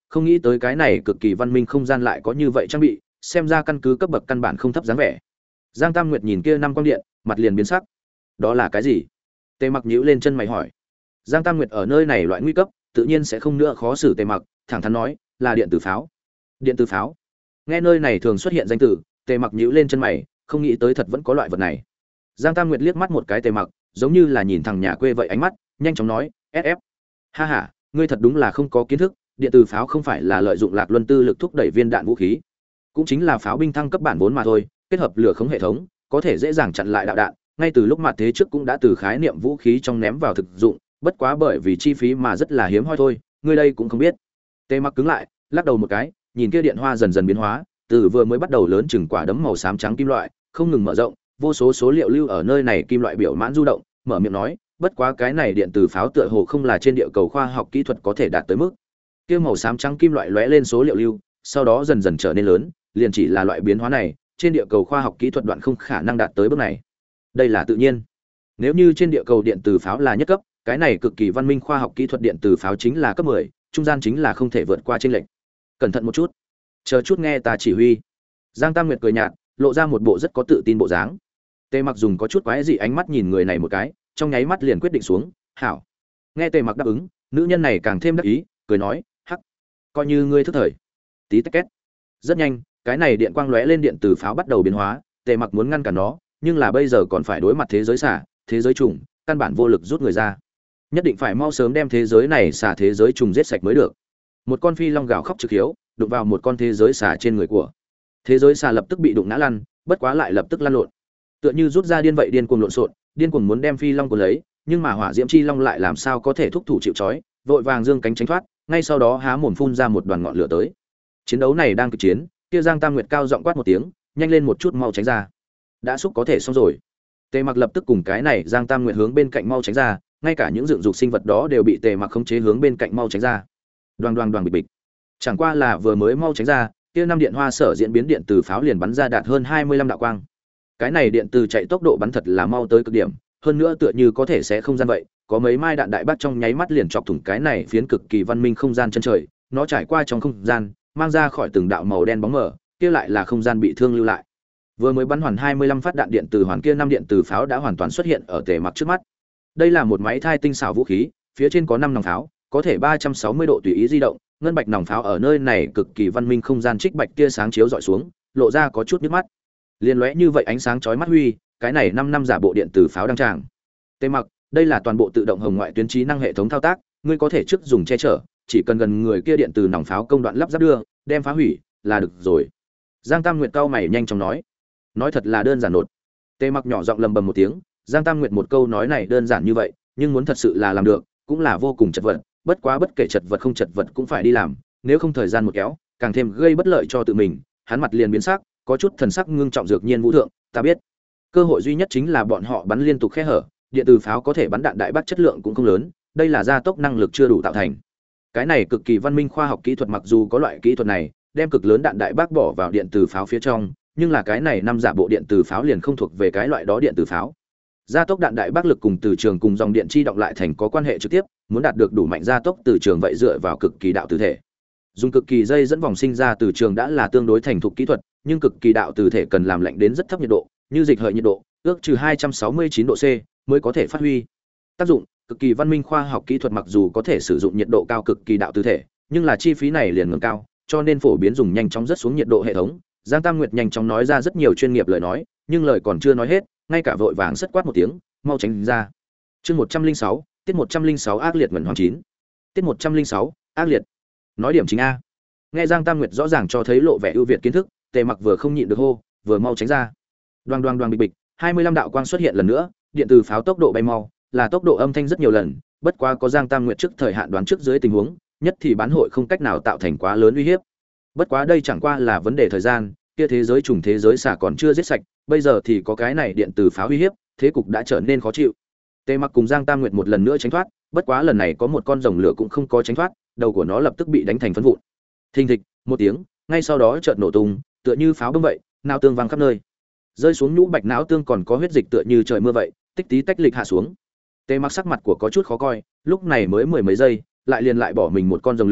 [SPEAKER 1] không nghĩ tới cái này cực kỳ văn minh không gian lại có như vậy trang bị, xem ra căn cứ cấp bậc căn bản không thấp dáng vẻ. Giang Tam Nguyệt nhìn kia năm quang điện, mặt liền biến sắc. Đó là cái gì? Tề Mặc nhíu lên chân mày hỏi. Giang Tam Nguyệt ở nơi này loại nguy cấp, tự nhiên sẽ không nữa khó xử Tề Mặc, thẳng thắn nói, là điện tử pháo. Điện tử pháo? Nghe nơi này thường xuất hiện danh từ, Tề Mặc nhíu lên chân mày, không nghĩ tới thật vẫn có loại vật này. Giang Tam Nguyệt liếc mắt một cái Tề Mặc, giống như là nhìn thằng nhà quê vậy ánh mắt, nhanh chóng nói, "ét ép." Ha ha, ngươi thật đúng là không có kiến thức, điện tử pháo không phải là lợi dụng lạc luân tư lực thúc đẩy viên đạn vũ khí, cũng chính là pháo binh thăng cấp bản vốn mà thôi, kết hợp lửa khống hệ thống, có thể dễ dàng chặn lại đạo đạn, ngay từ lúc mặt thế trước cũng đã từ khái niệm vũ khí trong ném vào thực dụng, bất quá bởi vì chi phí mà rất là hiếm hoi thôi, ngươi đây cũng không biết. Tề Mặc cứng lại, lắc đầu một cái, nhìn kia điện hoa dần dần biến hóa, từ vừa mới bắt đầu lớn chừng quả đấm màu xám trắng kim loại, không ngừng mở rộng, vô số số liệu lưu ở nơi này kim loại biểu mãn du động, mở miệng nói, bất quá cái này điện tử pháo tựa hồ không là trên địa cầu khoa học kỹ thuật có thể đạt tới mức. Kia màu xám trắng kim loại lóe lên số liệu lưu, sau đó dần dần trở nên lớn, liền chỉ là loại biến hóa này, trên địa cầu khoa học kỹ thuật đoạn không khả năng đạt tới bước này. Đây là tự nhiên. Nếu như trên địa cầu điện tử pháo là nhất cấp, cái này cực kỳ văn minh khoa học kỹ thuật điện tử pháo chính là cấp mười, trung gian chính là không thể vượt qua chênh lệch. Cẩn thận một chút, chờ chút nghe ta chỉ huy. Giang Tam Nguyệt cười nhạt, lộ ra một bộ rất có tự tin bộ dáng. Tề Mặc dùng có chút quái dị ánh mắt nhìn người này một cái, trong nháy mắt liền quyết định xuống, "Hảo." Nghe Tề Mặc đáp ứng, nữ nhân này càng thêm đắc ý, cười nói, "Hắc, coi như ngươi thức thời." Tí tách két. Rất nhanh, cái này điện quang lóe lên điện từ pháo bắt đầu biến hóa, Tề Mặc muốn ngăn cản nó, nhưng là bây giờ còn phải đối mặt thế giới xả, thế giới trùng, căn bản vô lực rút người ra. Nhất định phải mau sớm đem thế giới này xả thế giới trùng giết sạch mới được. Một con phi long gào khóc trực hiếu, đụng vào một con thế giới xả trên người của. Thế giới xả lập tức bị đụng ngã lăn, bất quá lại lập tức lăn lộn. Tựa như rút ra điên vậy điên cuồng lộn xộn, điên cuồng muốn đem phi long cuốn lấy, nhưng mà hỏa diễm chi long lại làm sao có thể thúc thủ chịu trói, vội vàng dương cánh tránh thoát, ngay sau đó há mồm phun ra một đoàn ngọn lửa tới. Chiến đấu này đang kịch chiến, kia Giang Tam Nguyệt cao giọng quát một tiếng, nhanh lên một chút mau tránh ra. Đã xúc có thể xong rồi. Tề Mặc lập tức cùng cái này Giang Tam Nguyệt hướng bên cạnh mau tránh ra, ngay cả những dựng dục sinh vật đó đều bị Tề Mặc khống chế hướng bên cạnh mau tránh ra. Đoàng đoàng đoàng bịch bịch. Chẳng qua là vừa mới mau tránh ra, kia năm điện hoa sở diễn biến điện từ pháo liền bắn ra đạt hơn hai mươi lăm đạo quang. Cái này điện từ chạy tốc độ bắn thật là mau tới cực điểm, hơn nữa tựa như có thể sẽ không gian vậy, có mấy mai đạn đại bác trong nháy mắt liền chọc thủng cái này phiến cực kỳ văn minh không gian chân trời, nó trải qua trong không gian, mang ra khỏi từng đạo màu đen bóng mờ, kia lại là không gian bị thương lưu lại. Vừa mới bắn hoàn hai mươi lăm phát đạn điện từ hoàn kia năm điện từ pháo đã hoàn toàn xuất hiện ở Tề Mặc trước mắt. Đây là một máy thai tinh xảo vũ khí, phía trên có năm nòng pháo, có thể ba trăm sáu mươi độ tùy ý di động, ngân bạch nòng pháo ở nơi này cực kỳ văn minh không gian trích bạch tia sáng chiếu dọi xuống, lộ ra có chút nhức mắt. Liên lóe như vậy ánh sáng chói mắt huy, cái này năm năm giả bộ điện từ pháo đăng tràng. Tề Mặc, đây là toàn bộ tự động hồng ngoại tuyến trí năng hệ thống thao tác, ngươi có thể trước dùng che chở, chỉ cần gần người kia điện từ nòng pháo công đoạn lắp ráp đưa, đem phá hủy là được rồi. Giang Tam Nguyệt cao mày nhanh chóng nói. Nói thật là đơn giản nột. Tề Mặc nhỏ giọng lầm bầm một tiếng, Giang Tam Nguyệt một câu nói này đơn giản như vậy, nhưng muốn thật sự là làm được, cũng là vô cùng chật vật, bất quá bất kể chật vật không chật vật cũng phải đi làm, nếu không thời gian một kéo, càng thêm gây bất lợi cho tự mình. Hắn mặt liền biến sắc, có chút thần sắc ngưng trọng dược nhiên vũ thượng, ta biết. Cơ hội duy nhất chính là bọn họ bắn liên tục khe hở, điện từ pháo có thể bắn đạn đại bác chất lượng cũng không lớn, đây là gia tốc năng lực chưa đủ tạo thành. Cái này cực kỳ văn minh khoa học kỹ thuật, mặc dù có loại kỹ thuật này, đem cực lớn đạn đại bác bỏ vào điện từ pháo phía trong, nhưng là cái này năm giả bộ điện từ pháo liền không thuộc về cái loại đó điện từ pháo. Gia tốc đạn đại bác lực cùng từ trường cùng dòng điện chi động lại thành có quan hệ trực tiếp, muốn đạt được đủ mạnh gia tốc từ trường vậy dựa vào cực kỳ đạo từ thể. Dùng cực kỳ dây dẫn vòng sinh ra từ trường đã là tương đối thành thục kỹ thuật, nhưng cực kỳ đạo từ thể cần làm lạnh đến rất thấp nhiệt độ, như dịch hợi nhiệt độ, ước trừ hai trăm sáu mươi chín độ C mới có thể phát huy tác dụng. Cực kỳ văn minh khoa học kỹ thuật mặc dù có thể sử dụng nhiệt độ cao cực kỳ đạo từ thể, nhưng là chi phí này liền ngừng cao, cho nên phổ biến dùng nhanh chóng rất xuống nhiệt độ hệ thống. Giang Tam Nguyệt nhanh chóng nói ra rất nhiều chuyên nghiệp lời nói, nhưng lời còn chưa nói hết, ngay cả vội vàng sất quát một tiếng, mau tránh ra. Chương một trăm linh sáu, tiết một trăm linh sáu ác liệt ngẩn hoàng chín. Tiết một trăm linh sáu, ác liệt. Nói điểm chính a. Nghe Giang Tam Nguyệt rõ ràng cho thấy lộ vẻ ưu việt kiến thức, Tề Mặc vừa không nhịn được hô, vừa mau tránh ra. Đoàng đoàng đoàng bịch bịch, hai mươi lăm đạo quang xuất hiện lần nữa, điện từ pháo tốc độ bay mau, là tốc độ âm thanh rất nhiều lần, bất quá có Giang Tam Nguyệt trước thời hạn đoán trước dưới tình huống, nhất thì bán hội không cách nào tạo thành quá lớn uy hiếp. Bất quá đây chẳng qua là vấn đề thời gian, kia thế giới trùng thế giới xả còn chưa giết sạch, bây giờ thì có cái này điện từ pháo uy hiếp, thế cục đã trở nên khó chịu. Tề Mặc cùng Giang Tam Nguyệt một lần nữa tránh thoát, bất quá lần này có một con rồng lửa cũng không có tránh thoát, đầu của nó lập tức bị đánh thành phấn vụn. Thình thịch, một tiếng, ngay sau đó chợt nổ tung, tựa như pháo bom vậy, não tương vang khắp nơi. Rơi xuống nhũ bạch não tương còn có huyết dịch tựa như trời mưa vậy, tích tí tách lịch hạ xuống. Tề Mặc sắc mặt của có chút khó coi, lúc này mới mười mấy giây, lại liền lại bỏ mình một con rồng lửa,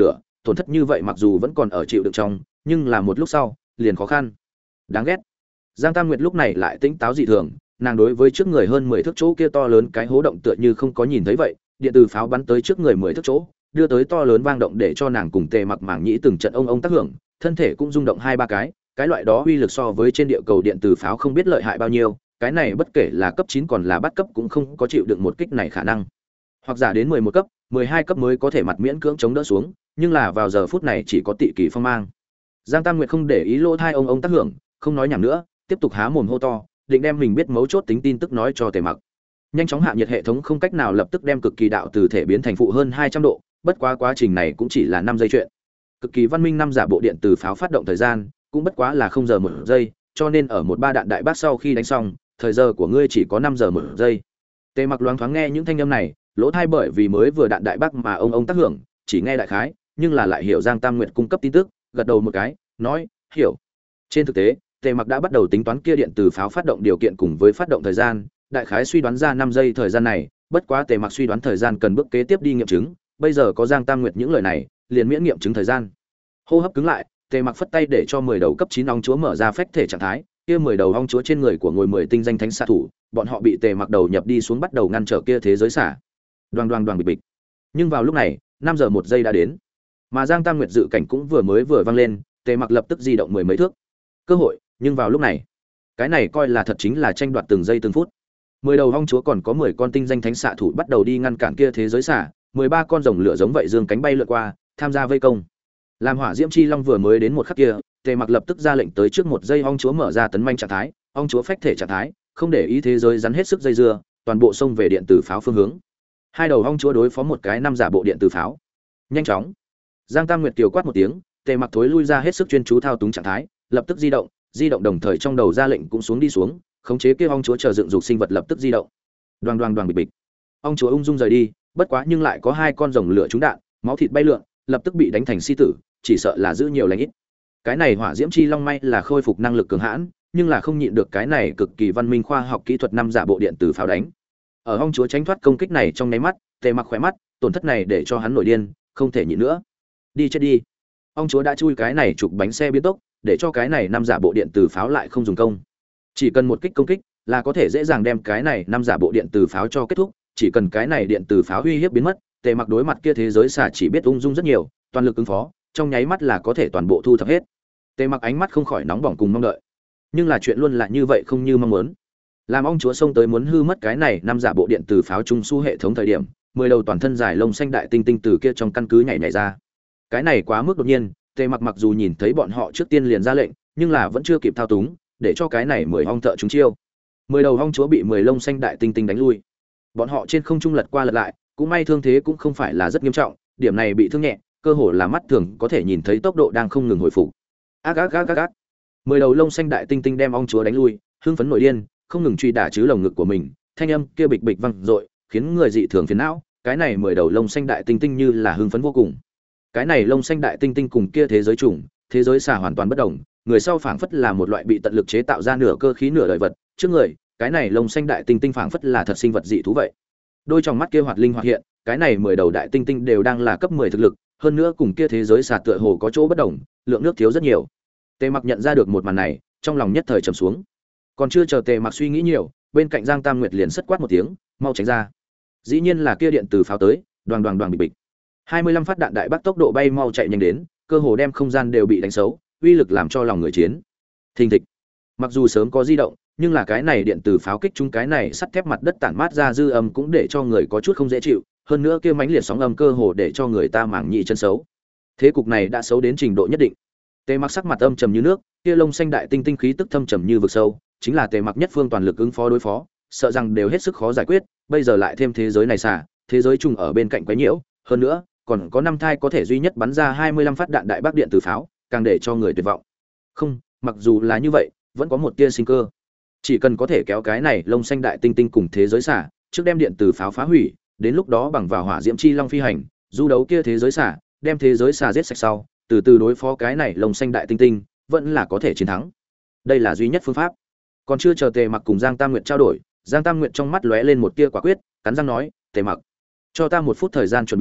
[SPEAKER 1] tổn thất như vậy mặc dù vẫn còn ở chịu đựng trong, nhưng là một lúc sau liền khó khăn. Đáng ghét. Giang Tam Nguyệt lúc này lại tỉnh táo dị thường, nàng đối với trước người hơn mười thước chỗ kia to lớn cái hố động tựa như không có nhìn thấy vậy, điện từ pháo bắn tới trước người mười thước chỗ, đưa tới to lớn vang động để cho nàng cùng Tề Mặc mảng nhĩ từng trận ông ông tác hưởng, thân thể cũng rung động hai ba cái, cái loại đó uy lực so với trên địa cầu điện từ pháo không biết lợi hại bao nhiêu, cái này bất kể là cấp chín còn là bắt cấp cũng không có chịu đựng một kích này khả năng. Hoặc giả đến mười một cấp, mười hai cấp mới có thể mặt miễn cưỡng chống đỡ xuống, nhưng là vào giờ phút này chỉ có tị kỳ phong mang. Giang Tam Nguyệt không để ý lỗ thai ông ông tác hưởng, không nói nhảm nữa, tiếp tục há mồm hô to, định đem mình biết mấu chốt tính tin tức nói cho Tề Mặc. Nhanh chóng hạ nhiệt hệ thống không cách nào lập tức đem cực kỳ đạo từ thể biến thành phụ hơn hai trăm độ, bất quá quá trình này cũng chỉ là năm giây chuyện. Cực kỳ văn minh năm giả bộ điện từ pháo phát động thời gian, cũng bất quá là không giờ một giây, cho nên ở một ba đạn đại bác sau khi đánh xong, thời giờ của ngươi chỉ có năm giờ một giây. Tề Mặc loáng thoáng nghe những thanh âm này, lỗ thai bởi vì mới vừa đạn đại bác mà ông ông tác hưởng, chỉ nghe đại khái, nhưng là lại hiểu Giang Tam Nguyệt cung cấp tin tức, gật đầu một cái, nói, hiểu. Trên thực tế, Tề Mặc đã bắt đầu tính toán kia điện từ pháo phát động điều kiện cùng với phát động thời gian, đại khái suy đoán ra năm giây thời gian này, bất quá Tề Mặc suy đoán thời gian cần bước kế tiếp đi nghiệm chứng, bây giờ có Giang Tam Nguyệt những lời này, liền miễn nghiệm chứng thời gian. Hô hấp cứng lại, Tề Mặc phất tay để cho mười đầu cấp chín ong chúa mở ra phách thể trạng thái, kia mười đầu ong chúa trên người của ngồi mười tinh danh thánh xạ thủ, bọn họ bị Tề Mặc đầu nhập đi xuống bắt đầu ngăn trở kia thế giới xả. Đoàng đoàng đoàng bịch bịch. Nhưng vào lúc này, năm giờ một giây đã đến. Mà Giang Tam Nguyệt dự cảnh cũng vừa mới vừa vang lên, Tề Mặc lập tức di động mười mấy thước. Cơ hội, nhưng vào lúc này, cái này coi là thật chính là tranh đoạt từng giây từng phút. Mười đầu ong chúa còn có mười con tinh danh thánh xạ thủ bắt đầu đi ngăn cản kia thế giới xả, mười ba con rồng lửa giống vậy dương cánh bay lượn qua, tham gia vây công. Làm hỏa diễm chi long vừa mới đến một khắc kia, Tề Mặc lập tức ra lệnh tới trước một giây ong chúa mở ra tấn manh trạng thái, ong chúa phách thể trạng thái, không để ý thế giới rắn hết sức dây dưa, toàn bộ xông về điện tử pháo phương hướng. Hai đầu ong chúa đối phó một cái năm giả bộ điện tử pháo. Nhanh chóng. Giang Tam Nguyệt kiều quát một tiếng, Tề Mặc thối lui ra hết sức chuyên chú thao túng trạng thái, lập tức di động, di động đồng thời trong đầu ra lệnh cũng xuống đi xuống, khống chế kia ong chúa chờ dựng dục sinh vật lập tức di động. Đoàng đoàng đoàng bịch bịch. Ong chúa ung dung rời đi, bất quá nhưng lại có hai con rồng lửa trúng đạn, máu thịt bay lượn, lập tức bị đánh thành si tử, chỉ sợ là giữ nhiều lành ít. Cái này hỏa diễm chi long may là khôi phục năng lực cường hãn, nhưng là không nhịn được cái này cực kỳ văn minh khoa học kỹ thuật năm giả bộ điện từ pháo đánh. Ở ong chúa tránh thoát công kích này trong nháy mắt, Tề Mặc khỏe mắt, tổn thất này để cho hắn nổi điên, không thể nhịn nữa. Đi chết đi. Ong chúa đã chui cái này chụp bánh xe biến tốc, để cho cái này năm giả bộ điện từ pháo lại không dùng công. Chỉ cần một kích công kích là có thể dễ dàng đem cái này năm giả bộ điện từ pháo cho kết thúc, chỉ cần cái này điện từ pháo uy hiếp biến mất, Tề Mặc đối mặt kia thế giới xả chỉ biết ung dung rất nhiều, toàn lực ứng phó, trong nháy mắt là có thể toàn bộ thu thập hết. Tề Mặc ánh mắt không khỏi nóng bỏng cùng mong đợi. Nhưng là chuyện luôn là như vậy không như mong muốn. Làm ong chúa xông tới muốn hư mất cái này năm giả bộ điện từ pháo trung su hệ thống thời điểm, mười đầu toàn thân dài lông xanh đại tinh tinh từ kia trong căn cứ nhảy nhảy ra. Cái này quá mức đột nhiên, Tề Mặc mặc dù nhìn thấy bọn họ trước tiên liền ra lệnh, nhưng là vẫn chưa kịp thao túng, để cho cái này mười ong thợ chúng chiêu. Mười đầu ong chúa bị mười lông xanh đại tinh tinh đánh lui. Bọn họ trên không trung lật qua lật lại, cũng may thương thế cũng không phải là rất nghiêm trọng, điểm này bị thương nhẹ, cơ hồ là mắt thường có thể nhìn thấy tốc độ đang không ngừng hồi phục. Ác ác ác ác ác. Mười đầu lông xanh đại tinh tinh đem ong chúa đánh lui, hưng phấn nổi điên, không ngừng truy đả chứ lồng ngực của mình, thanh âm kia bịch bịch vang dội, khiến người dị thường phiền não. Cái này mười đầu lông xanh đại tinh tinh như là hưng phấn vô cùng. Cái này lông xanh đại tinh tinh cùng kia thế giới trùng, thế giới xà hoàn toàn bất đồng, người sau phảng phất là một loại bị tận lực chế tạo ra nửa cơ khí nửa đời vật, trước người, cái này lông xanh đại tinh tinh phảng phất là thật sinh vật dị thú vậy. Đôi trong mắt kia hoạt linh hoạt hiện, cái này mười đầu đại tinh tinh đều đang là cấp mười thực lực, hơn nữa cùng kia thế giới xà tựa hồ có chỗ bất đồng, lượng nước thiếu rất nhiều. Tề Mặc nhận ra được một màn này, trong lòng nhất thời trầm xuống. Còn chưa chờ Tề Mặc suy nghĩ nhiều, bên cạnh Giang Tam Nguyệt liền sất quát một tiếng, mau tránh ra. Dĩ nhiên là kia điện từ pháo tới, đoàng đoàng đoàng bịch bịch. hai mươi lăm phát đạn đại bác tốc độ bay mau chạy nhanh đến, cơ hồ đem không gian đều bị đánh xấu, uy lực làm cho lòng người chiến. Thình thịch. Mặc dù sớm có di động, nhưng là cái này điện từ pháo kích chúng cái này sắt thép mặt đất tản mát ra dư âm cũng để cho người có chút không dễ chịu, hơn nữa kia mãnh liệt sóng âm cơ hồ để cho người ta mảng nhị chân xấu. Thế cục này đã xấu đến trình độ nhất định. Tề Mặc sắc mặt âm trầm như nước, kia lông xanh đại tinh tinh khí tức thâm trầm như vực sâu, chính là Tề Mặc nhất phương toàn lực ứng phó đối phó, sợ rằng đều hết sức khó giải quyết, bây giờ lại thêm thế giới này xả, thế giới trùng ở bên cạnh quấy nhiễu, hơn nữa, còn có năm thai có thể duy nhất bắn ra hai mươi lăm phát đạn đại bác điện từ pháo, càng để cho người tuyệt vọng. Không, mặc dù là như vậy, vẫn có một tia sinh cơ. Chỉ cần có thể kéo cái này lông xanh đại tinh tinh cùng thế giới xả, trước đem điện từ pháo phá hủy, đến lúc đó bằng vào hỏa diễm chi long phi hành, du đấu kia thế giới xả, đem thế giới xả giết sạch sau, từ từ đối phó cái này lông xanh đại tinh tinh, vẫn là có thể chiến thắng. Đây là duy nhất phương pháp. Còn chưa chờ Tề Mặc cùng Giang Tam Nguyệt trao đổi, Giang Tam Nguyệt trong mắt lóe lên một tia quả quyết, cắn răng nói, "Tề Mặc, cho ta một phút thời gian chuẩn bị,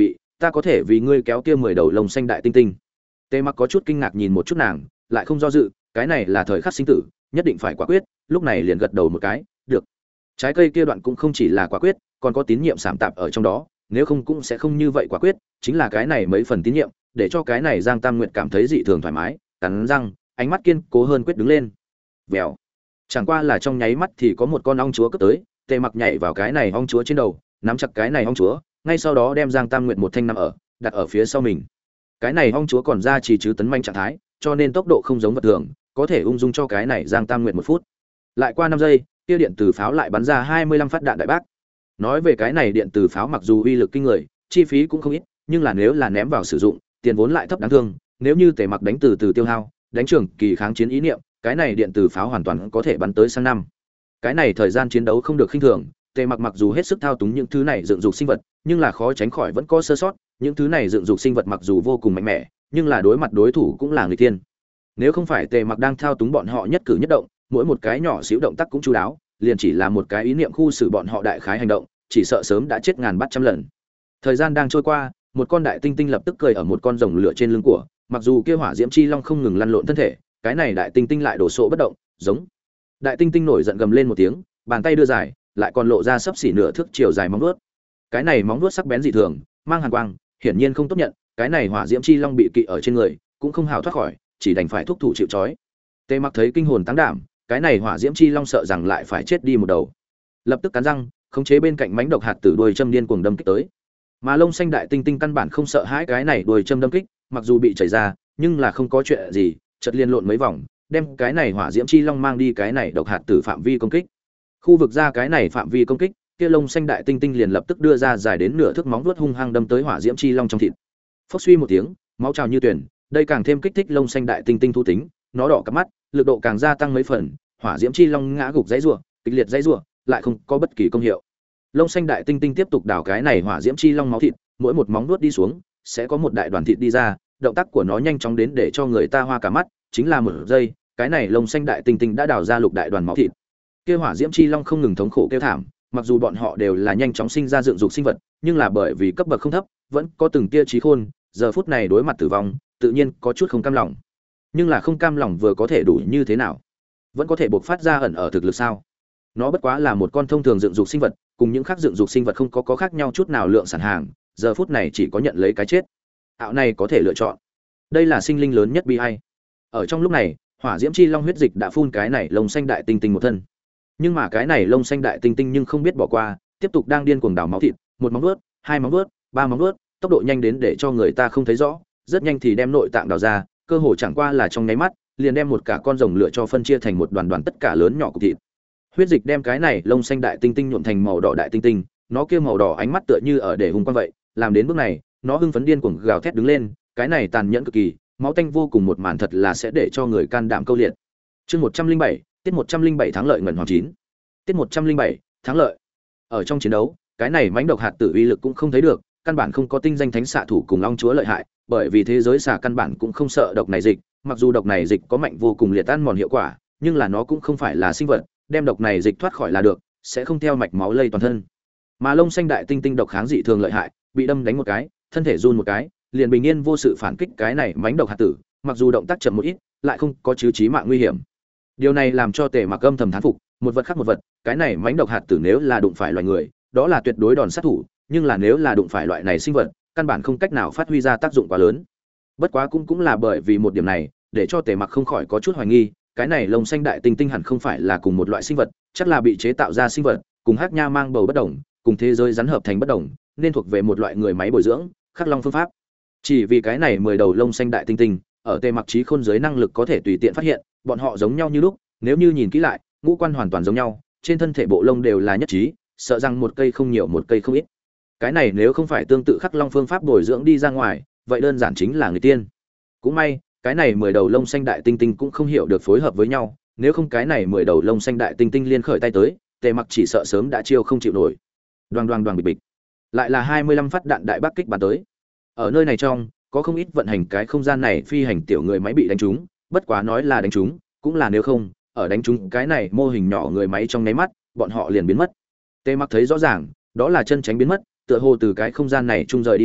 [SPEAKER 1] ta có thể vì ngươi kéo kia mười đầu lông xanh đại tinh tinh. Tề Mặc có chút kinh ngạc nhìn một chút nàng, lại không do dự, cái này là thời khắc sinh tử, nhất định phải quả quyết, lúc này liền gật đầu một cái, được. Trái cây kia đoạn cũng không chỉ là quả quyết, còn có tín nhiệm sảm tạp ở trong đó, nếu không cũng sẽ không như vậy quả quyết, chính là cái này mấy phần tín nhiệm, để cho cái này Giang Tam Nguyệt cảm thấy dị thường thoải mái, cắn răng, ánh mắt kiên cố hơn quyết đứng lên. Vèo. Chẳng qua là trong nháy mắt thì có một con ong chúa cấp tới, Tề Mặc nhảy vào cái này ong chúa trên đầu, nắm chặt cái này ong chúa, ngay sau đó đem Giang Tam Nguyệt một thanh nắm ở, đặt ở phía sau mình. Cái này ong chúa còn ra chỉ chứ tấn manh trạng thái, cho nên tốc độ không giống vật thường, có thể ung dung cho cái này Giang Tam Nguyệt một phút. Lại qua năm giây, kia điện từ pháo lại bắn ra hai mươi lăm phát đạn đại bác. Nói về cái này điện từ pháo mặc dù uy lực kinh người, chi phí cũng không ít, nhưng là nếu là ném vào sử dụng, tiền vốn lại thấp đáng thương, nếu như Tề Mặc đánh từ từ tiêu hao, đánh trường kỳ kháng chiến ý niệm, cái này điện từ pháo hoàn toàn có thể bắn tới sang năm. Cái này thời gian chiến đấu không được khinh thường, Tề Mặc mặc dù hết sức thao túng những thứ này dựng dục sinh vật, nhưng là khó tránh khỏi vẫn có sơ sót, những thứ này dựng dục sinh vật mặc dù vô cùng mạnh mẽ, nhưng là đối mặt đối thủ cũng là người tiên. Nếu không phải Tề Mặc đang thao túng bọn họ nhất cử nhất động, mỗi một cái nhỏ xíu động tác cũng chu đáo, liền chỉ là một cái ý niệm khu xử bọn họ đại khái hành động, chỉ sợ sớm đã chết ngàn bát trăm lần. Thời gian đang trôi qua, một con đại tinh tinh lập tức cười ở một con rồng lửa trên lưng của, mặc dù kia hỏa diễm chi long không ngừng lăn lộn thân thể, cái này đại tinh tinh lại đổ sộ bất động, giống. Đại tinh tinh nổi giận gầm lên một tiếng, bàn tay đưa dài, lại còn lộ ra sấp xỉ nửa thước chiều dài móng vuốt. Cái này móng vuốt sắc bén dị thường, mang hàn quang, hiển nhiên không tốt nhận, cái này hỏa diễm chi long bị kỵ ở trên người, cũng không hào thoát khỏi, chỉ đành phải thúc thủ chịu trói. Tề Mặc thấy kinh hồn tăng đảm, cái này hỏa diễm chi long sợ rằng lại phải chết đi một đầu. Lập tức cắn răng, khống chế bên cạnh mánh độc hạt tử đuôi châm điên cuồng đâm kích tới. Mà lông xanh đại tinh tinh căn bản không sợ hãi cái này đuôi châm đâm kích, mặc dù bị chảy ra, nhưng là không có chuyện gì, chợt liên lộn mấy vòng, đem cái này hỏa diễm chi long mang đi cái này độc hạt tử phạm vi công kích. Khu vực ra cái này phạm vi công kích, kia lông xanh đại tinh tinh liền lập tức đưa ra dài đến nửa thước móng vuốt hung hăng đâm tới hỏa diễm chi long trong thịt. Phốc suy một tiếng, máu trào như tuyển, đây càng thêm kích thích lông xanh đại tinh tinh thu tính, nó đỏ cặp mắt, lực độ càng gia tăng mấy phần, hỏa diễm chi long ngã gục dãy rủa, kịch liệt dãy rủa, lại không có bất kỳ công hiệu. Lông xanh đại tinh tinh tiếp tục đảo cái này hỏa diễm chi long máu thịt, mỗi một móng vuốt đi xuống, sẽ có một đại đoàn thịt đi ra, động tác của nó nhanh chóng đến để cho người ta hoa cả mắt, chính là một giây, cái này lông xanh đại tinh tinh đã đào ra lục đại đoàn máu thịt. Kia hỏa diễm chi long không ngừng thống khổ kêu thảm, mặc dù bọn họ đều là nhanh chóng sinh ra dựng dục sinh vật, nhưng là bởi vì cấp bậc không thấp, vẫn có từng tia trí khôn, giờ phút này đối mặt tử vong, tự nhiên có chút không cam lòng. Nhưng là không cam lòng vừa có thể đủ như thế nào? Vẫn có thể bộc phát ra ẩn ở thực lực sao? Nó bất quá là một con thông thường dựng dục sinh vật, cùng những khác dựng dục sinh vật không có có khác nhau chút nào lượng sản hàng, giờ phút này chỉ có nhận lấy cái chết. Ảo này có thể lựa chọn. Đây là sinh linh lớn nhất bi ai. Ở trong lúc này, hỏa diễm chi long huyết dịch đã phun cái này lông xanh đại tinh tinh một thân. Nhưng mà cái này lông xanh đại tinh tinh nhưng không biết bỏ qua, tiếp tục đang điên cuồng đào máu thịt, một móng vuốt, hai móng vuốt, ba móng vuốt, tốc độ nhanh đến để cho người ta không thấy rõ, rất nhanh thì đem nội tạng đào ra, cơ hồ chẳng qua là trong nháy mắt, liền đem một cả con rồng lửa cho phân chia thành một đoàn đoàn tất cả lớn nhỏ cục thịt. Huyết dịch đem cái này lông xanh đại tinh tinh nhuộm thành màu đỏ đại tinh tinh, nó kia màu đỏ ánh mắt tựa như ở để hung quang vậy, làm đến bước này, nó hưng phấn điên cuồng gào thét đứng lên, cái này tàn nhẫn cực kỳ, máu tanh vô cùng một màn thật là sẽ để cho người can đảm câu liệt. Chương một trăm linh bảy, tiết một trăm linh bảy thắng lợi ngẩn hoàng chín. Tiết một trăm linh bảy, thắng lợi. Ở trong chiến đấu, cái này mãnh độc hạt tử uy lực cũng không thấy được, căn bản không có tinh danh thánh xạ thủ cùng long chúa lợi hại, bởi vì thế giới xạ căn bản cũng không sợ độc này dịch, mặc dù độc này dịch có mạnh vô cùng liệt tan mòn hiệu quả, nhưng là nó cũng không phải là sinh vật, đem độc này dịch thoát khỏi là được, sẽ không theo mạch máu lây toàn thân. Mà lông xanh đại tinh tinh độc kháng dị thường lợi hại, bị đâm đánh một cái, thân thể run một cái, liền bình yên vô sự phản kích cái này mãnh độc hạt tử, mặc dù động tác chậm một ít, lại không có chứ chí mạng nguy hiểm. Điều này làm cho Tề Mặc âm thầm thán phục, một vật khác một vật, cái này mãnh độc hạt tử nếu là đụng phải loài người, đó là tuyệt đối đòn sát thủ, nhưng là nếu là đụng phải loại này sinh vật, căn bản không cách nào phát huy ra tác dụng quá lớn. Bất quá cũng cũng là bởi vì một điểm này, để cho Tề Mặc không khỏi có chút hoài nghi, cái này lông xanh đại tinh tinh hẳn không phải là cùng một loại sinh vật, chắc là bị chế tạo ra sinh vật, cùng Hắc Nha mang bầu bất đồng, cùng thế giới rắn hợp thành bất đồng, nên thuộc về một loại người máy bồi dưỡng, khắc long phương pháp. Chỉ vì cái này mười đầu lông xanh đại tinh tinh, ở Tề Mặc trí khôn giới năng lực có thể tùy tiện phát hiện, bọn họ giống nhau như lúc, nếu như nhìn kỹ lại, ngũ quan hoàn toàn giống nhau, trên thân thể bộ lông đều là nhất trí, sợ rằng một cây không nhiều một cây không ít. Cái này nếu không phải tương tự khắc long phương pháp bồi dưỡng đi ra ngoài, vậy đơn giản chính là người tiên. Cũng may, cái này mười đầu lông xanh đại tinh tinh cũng không hiểu được phối hợp với nhau, nếu không cái này mười đầu lông xanh đại tinh tinh liên khởi tay tới, Tề Mặc chỉ sợ sớm đã chiêu không chịu nổi. Đoàng đoàng đoàng bịch bịch. Lại là hai mươi lăm phát đạn đại bác kích bắn tới. Ở nơi này trong, có không ít vận hành cái không gian này phi hành tiểu người máy bị đánh trúng, bất quá nói là đánh trúng, cũng là nếu không, ở đánh trúng cái này mô hình nhỏ người máy trong nháy mắt, bọn họ liền biến mất. Tề Mặc thấy rõ ràng, đó là chân tránh biến mất, tựa hồ từ cái không gian này trung rời đi vậy,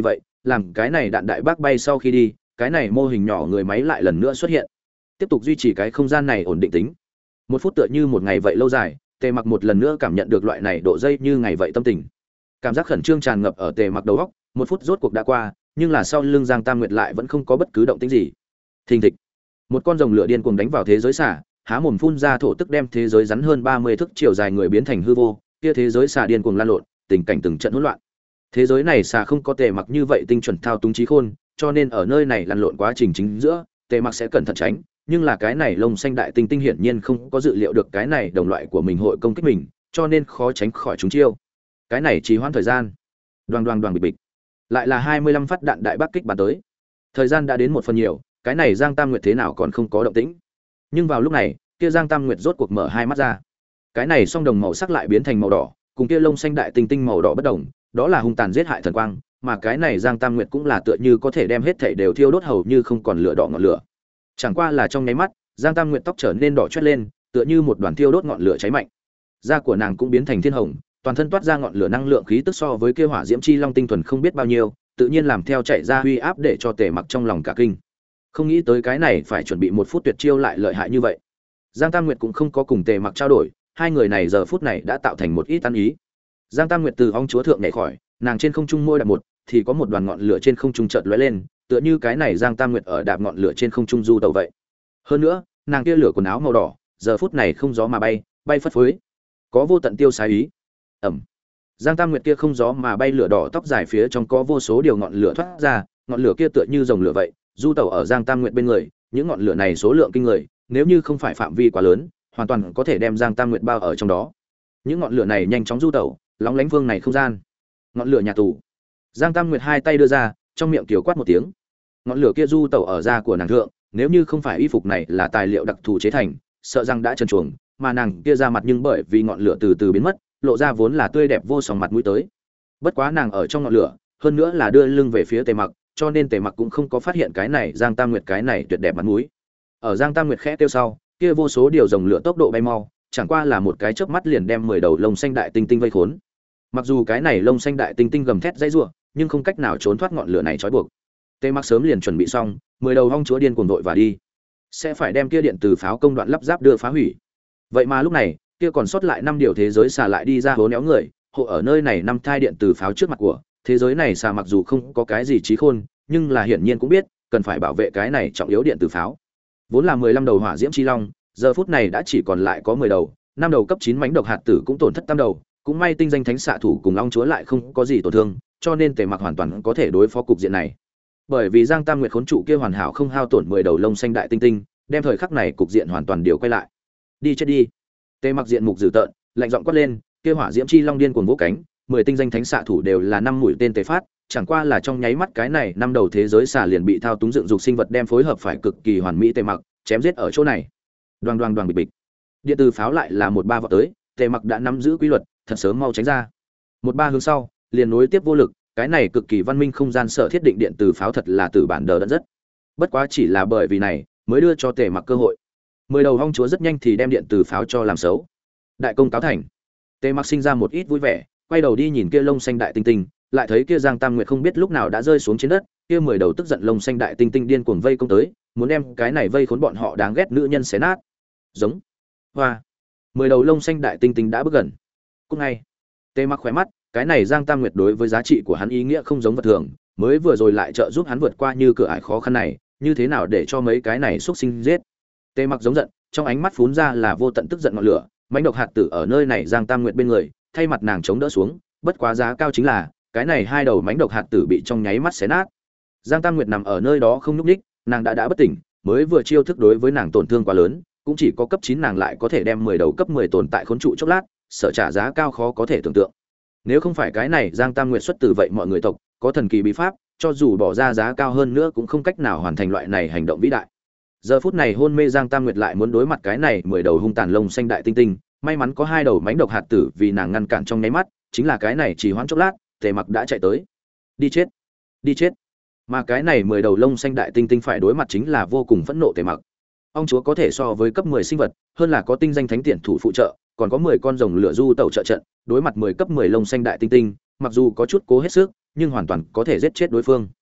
[SPEAKER 1] làm cái này đạn đại bác bay sau khi đi, cái này mô hình nhỏ người máy lại lần nữa xuất hiện, tiếp tục duy trì cái không gian này ổn định tính. Một phút tựa như một ngày vậy lâu dài, Tề Mặc một lần nữa cảm nhận được loại này độ dây như ngày vậy tâm tình. Cảm giác khẩn trương tràn ngập ở Tề Mặc đầu óc, một phút rốt cuộc đã qua, nhưng là sau lưng Giang Tam Nguyệt lại vẫn không có bất cứ động tĩnh gì. Thình thịch. Một con rồng lửa điên cuồng đánh vào thế giới xà, há mồm phun ra thổ tức đem thế giới rắn hơn ba mươi thước chiều dài người biến thành hư vô, kia thế giới xà điên cuồng lan lộn, tình cảnh từng trận hỗn loạn. Thế giới này xà không có Tề Mặc như vậy tinh chuẩn thao túng trí khôn, cho nên ở nơi này lăn lộn quá trình chính giữa, Tề Mặc sẽ cẩn thận tránh, nhưng là cái này lông xanh đại tinh tinh hiển nhiên không có dự liệu được cái này đồng loại của mình hội công kích mình, cho nên khó tránh khỏi chúng chiêu. Cái này trì hoãn thời gian. Đoàng đoàng đoàng bịch bịch. Lại là hai mươi lăm phát đạn đại bác kích bắn tới. Thời gian đã đến một phần nhiều, cái này Giang Tam Nguyệt thế nào còn không có động tĩnh. Nhưng vào lúc này, kia Giang Tam Nguyệt rốt cuộc mở hai mắt ra. Cái này song đồng màu sắc lại biến thành màu đỏ, cùng kia lông xanh đại tinh tinh màu đỏ bất đồng, đó là hung tàn giết hại thần quang, mà cái này Giang Tam Nguyệt cũng là tựa như có thể đem hết thảy đều thiêu đốt hầu như không còn lửa đỏ ngọn lửa. Chẳng qua là trong nháy mắt, Giang Tam Nguyệt tóc trở nên đỏ chót lên, tựa như một đoàn thiêu đốt ngọn lửa cháy mạnh. Da của nàng cũng biến thành thiên hồng, toàn thân toát ra ngọn lửa năng lượng khí tức so với kia hỏa diễm chi long tinh thuần không biết bao nhiêu, tự nhiên làm theo chạy ra uy áp để cho Tề Mặc trong lòng cả kinh. Không nghĩ tới cái này phải chuẩn bị một phút tuyệt chiêu lại lợi hại như vậy. Giang Tam Nguyệt cũng không có cùng Tề Mặc trao đổi, hai người này giờ phút này đã tạo thành một ít ăn ý. Giang Tam Nguyệt từ ong chúa thượng nhảy khỏi, nàng trên không trung môi đặt một, thì có một đoàn ngọn lửa trên không trung chợt lóe lên, tựa như cái này Giang Tam Nguyệt ở đạp ngọn lửa trên không trung du tàu vậy. Hơn nữa, nàng kia lửa quần áo màu đỏ, giờ phút này không gió mà bay, bay phất phới, có vô tận tiêu sái ý. Ẩm. Giang Tam Nguyệt kia không gió mà bay lửa đỏ tóc dài phía trong có vô số điều ngọn lửa thoát ra, ngọn lửa kia tựa như rồng lửa vậy, du tàu ở Giang Tam Nguyệt bên người, những ngọn lửa này số lượng kinh người, nếu như không phải phạm vi quá lớn, hoàn toàn có thể đem Giang Tam Nguyệt bao ở trong đó. Những ngọn lửa này nhanh chóng du tàu, lóng lánh vương này không gian. Ngọn lửa nhà tù. Giang Tam Nguyệt hai tay đưa ra, trong miệng kiều quát một tiếng. Ngọn lửa kia du tàu ở da của nàng thượng, nếu như không phải y phục này là tài liệu đặc thù chế thành, sợ rằng đã trần truồng, mà nàng kia ra mặt nhưng bởi vì ngọn lửa từ từ biến mất, lộ ra vốn là tươi đẹp vô song mặt mũi tới. Bất quá nàng ở trong ngọn lửa, hơn nữa là đưa lưng về phía Tề Mặc, cho nên Tề Mặc cũng không có phát hiện cái này Giang Tam Nguyệt cái này tuyệt đẹp mặt mũi. Ở Giang Tam Nguyệt khẽ tiêu sau, kia vô số điều rồng lửa tốc độ bay mau, chẳng qua là một cái chớp mắt liền đem mười đầu lông xanh đại tinh tinh vây khốn. Mặc dù cái này lông xanh đại tinh tinh gầm thét dãy rủa, nhưng không cách nào trốn thoát ngọn lửa này trói buộc. Tề Mặc sớm liền chuẩn bị xong, mười đầu ong chúa điên cuồng đội và đi, sẽ phải đem kia điện từ pháo công đoạn lắp ráp đưa phá hủy. Vậy mà lúc này, kia còn sót lại năm điều thế giới xà lại đi ra hố néo người, hộ ở nơi này năm thai điện từ pháo trước mặt của thế giới này xà, mặc dù không có cái gì trí khôn, nhưng là hiển nhiên cũng biết cần phải bảo vệ cái này trọng yếu điện từ pháo. Vốn là mười lăm đầu hỏa diễm chi long, giờ phút này đã chỉ còn lại có mười đầu, năm đầu cấp chín mãnh độc hạt tử cũng tổn thất tam đầu, cũng may tinh danh thánh xạ thủ cùng long chúa lại không có gì tổn thương, cho nên Tề Mặc hoàn toàn có thể đối phó cục diện này. Bởi vì Giang Tam Nguyệt khốn trụ kia hoàn hảo không hao tổn mười đầu lông xanh đại tinh tinh, đem thời khắc này cục diện hoàn toàn điều quay lại. Đi chết đi. Tề Mặc diện mục dữ tợn, lạnh giọng quát lên, kia hỏa diễm chi long điên cuồng vỗ cánh, mười tinh danh thánh xạ thủ đều là năm mũi tên tề phát, chẳng qua là trong nháy mắt cái này năm đầu thế giới xà liền bị thao túng dựng dục sinh vật đem phối hợp phải cực kỳ hoàn mỹ Tề Mặc chém giết ở chỗ này. Đoàng đoàng đoàng bịch bịch. Điện từ pháo lại là một ba vọt tới, Tề Mặc đã nắm giữ quy luật, thật sớm mau tránh ra. Một ba hướng sau, liền nối tiếp vô lực, cái này cực kỳ văn minh không gian sở thiết định điện từ pháo thật là từ bản đờ đẫn rất. Bất quá chỉ là bởi vì này, mới đưa cho Tề Mặc cơ hội. Mười đầu ong chúa rất nhanh thì đem điện từ pháo cho làm xấu. Đại công cáo thành. Tề Mặc sinh ra một ít vui vẻ, quay đầu đi nhìn kia lông xanh đại tinh tinh, lại thấy kia Giang Tam Nguyệt không biết lúc nào đã rơi xuống trên đất, kia mười đầu tức giận lông xanh đại tinh tinh điên cuồng vây công tới, muốn đem cái này vây khốn bọn họ đáng ghét nữ nhân xé nát. Giống. Hoa. Mười đầu lông xanh đại tinh tinh đã bước gần. Cũng ngay. Tề Mặc khỏe mắt, cái này Giang Tam Nguyệt đối với giá trị của hắn ý nghĩa không giống vật thường, mới vừa rồi lại trợ giúp hắn vượt qua như cửa ải khó khăn này, như thế nào để cho mấy cái này xúc sinh giết. Tề Mặc giống giận, trong ánh mắt phún ra là vô tận tức giận ngọn lửa, mãnh độc hạt tử ở nơi này Giang Tam Nguyệt bên người, thay mặt nàng chống đỡ xuống, bất quá giá cao chính là, cái này hai đầu mãnh độc hạt tử bị trong nháy mắt xé nát. Giang Tam Nguyệt nằm ở nơi đó không nhúc nhích, nàng đã đã bất tỉnh, mới vừa chiêu thức đối với nàng tổn thương quá lớn, cũng chỉ có cấp chín nàng lại có thể đem mười đầu cấp mười tồn tại khốn trụ chốc lát, sợ trả giá cao khó có thể tưởng tượng. Nếu không phải cái này Giang Tam Nguyệt xuất từ vậy mọi người tộc, có thần kỳ bí pháp, cho dù bỏ ra giá cao hơn nữa cũng không cách nào hoàn thành loại này hành động vĩ đại. Giờ phút này hôn mê Giang Tam Nguyệt lại muốn đối mặt cái này mười đầu hung tàn lông xanh đại tinh tinh, may mắn có hai đầu mãnh độc hạt tử vì nàng ngăn cản trong nháy mắt, chính là cái này chỉ hoãn chốc lát, Tề Mặc đã chạy tới. Đi chết, đi chết. Mà cái này mười đầu lông xanh đại tinh tinh phải đối mặt chính là vô cùng phẫn nộ Tề Mặc. Ông chúa có thể so với cấp mười sinh vật, hơn là có tinh danh thánh tiện thủ phụ trợ, còn có mười con rồng lửa du tẩu trợ trận, đối mặt mười cấp mười lông xanh đại tinh tinh, mặc dù có chút cố hết sức, nhưng hoàn toàn có thể giết chết đối phương.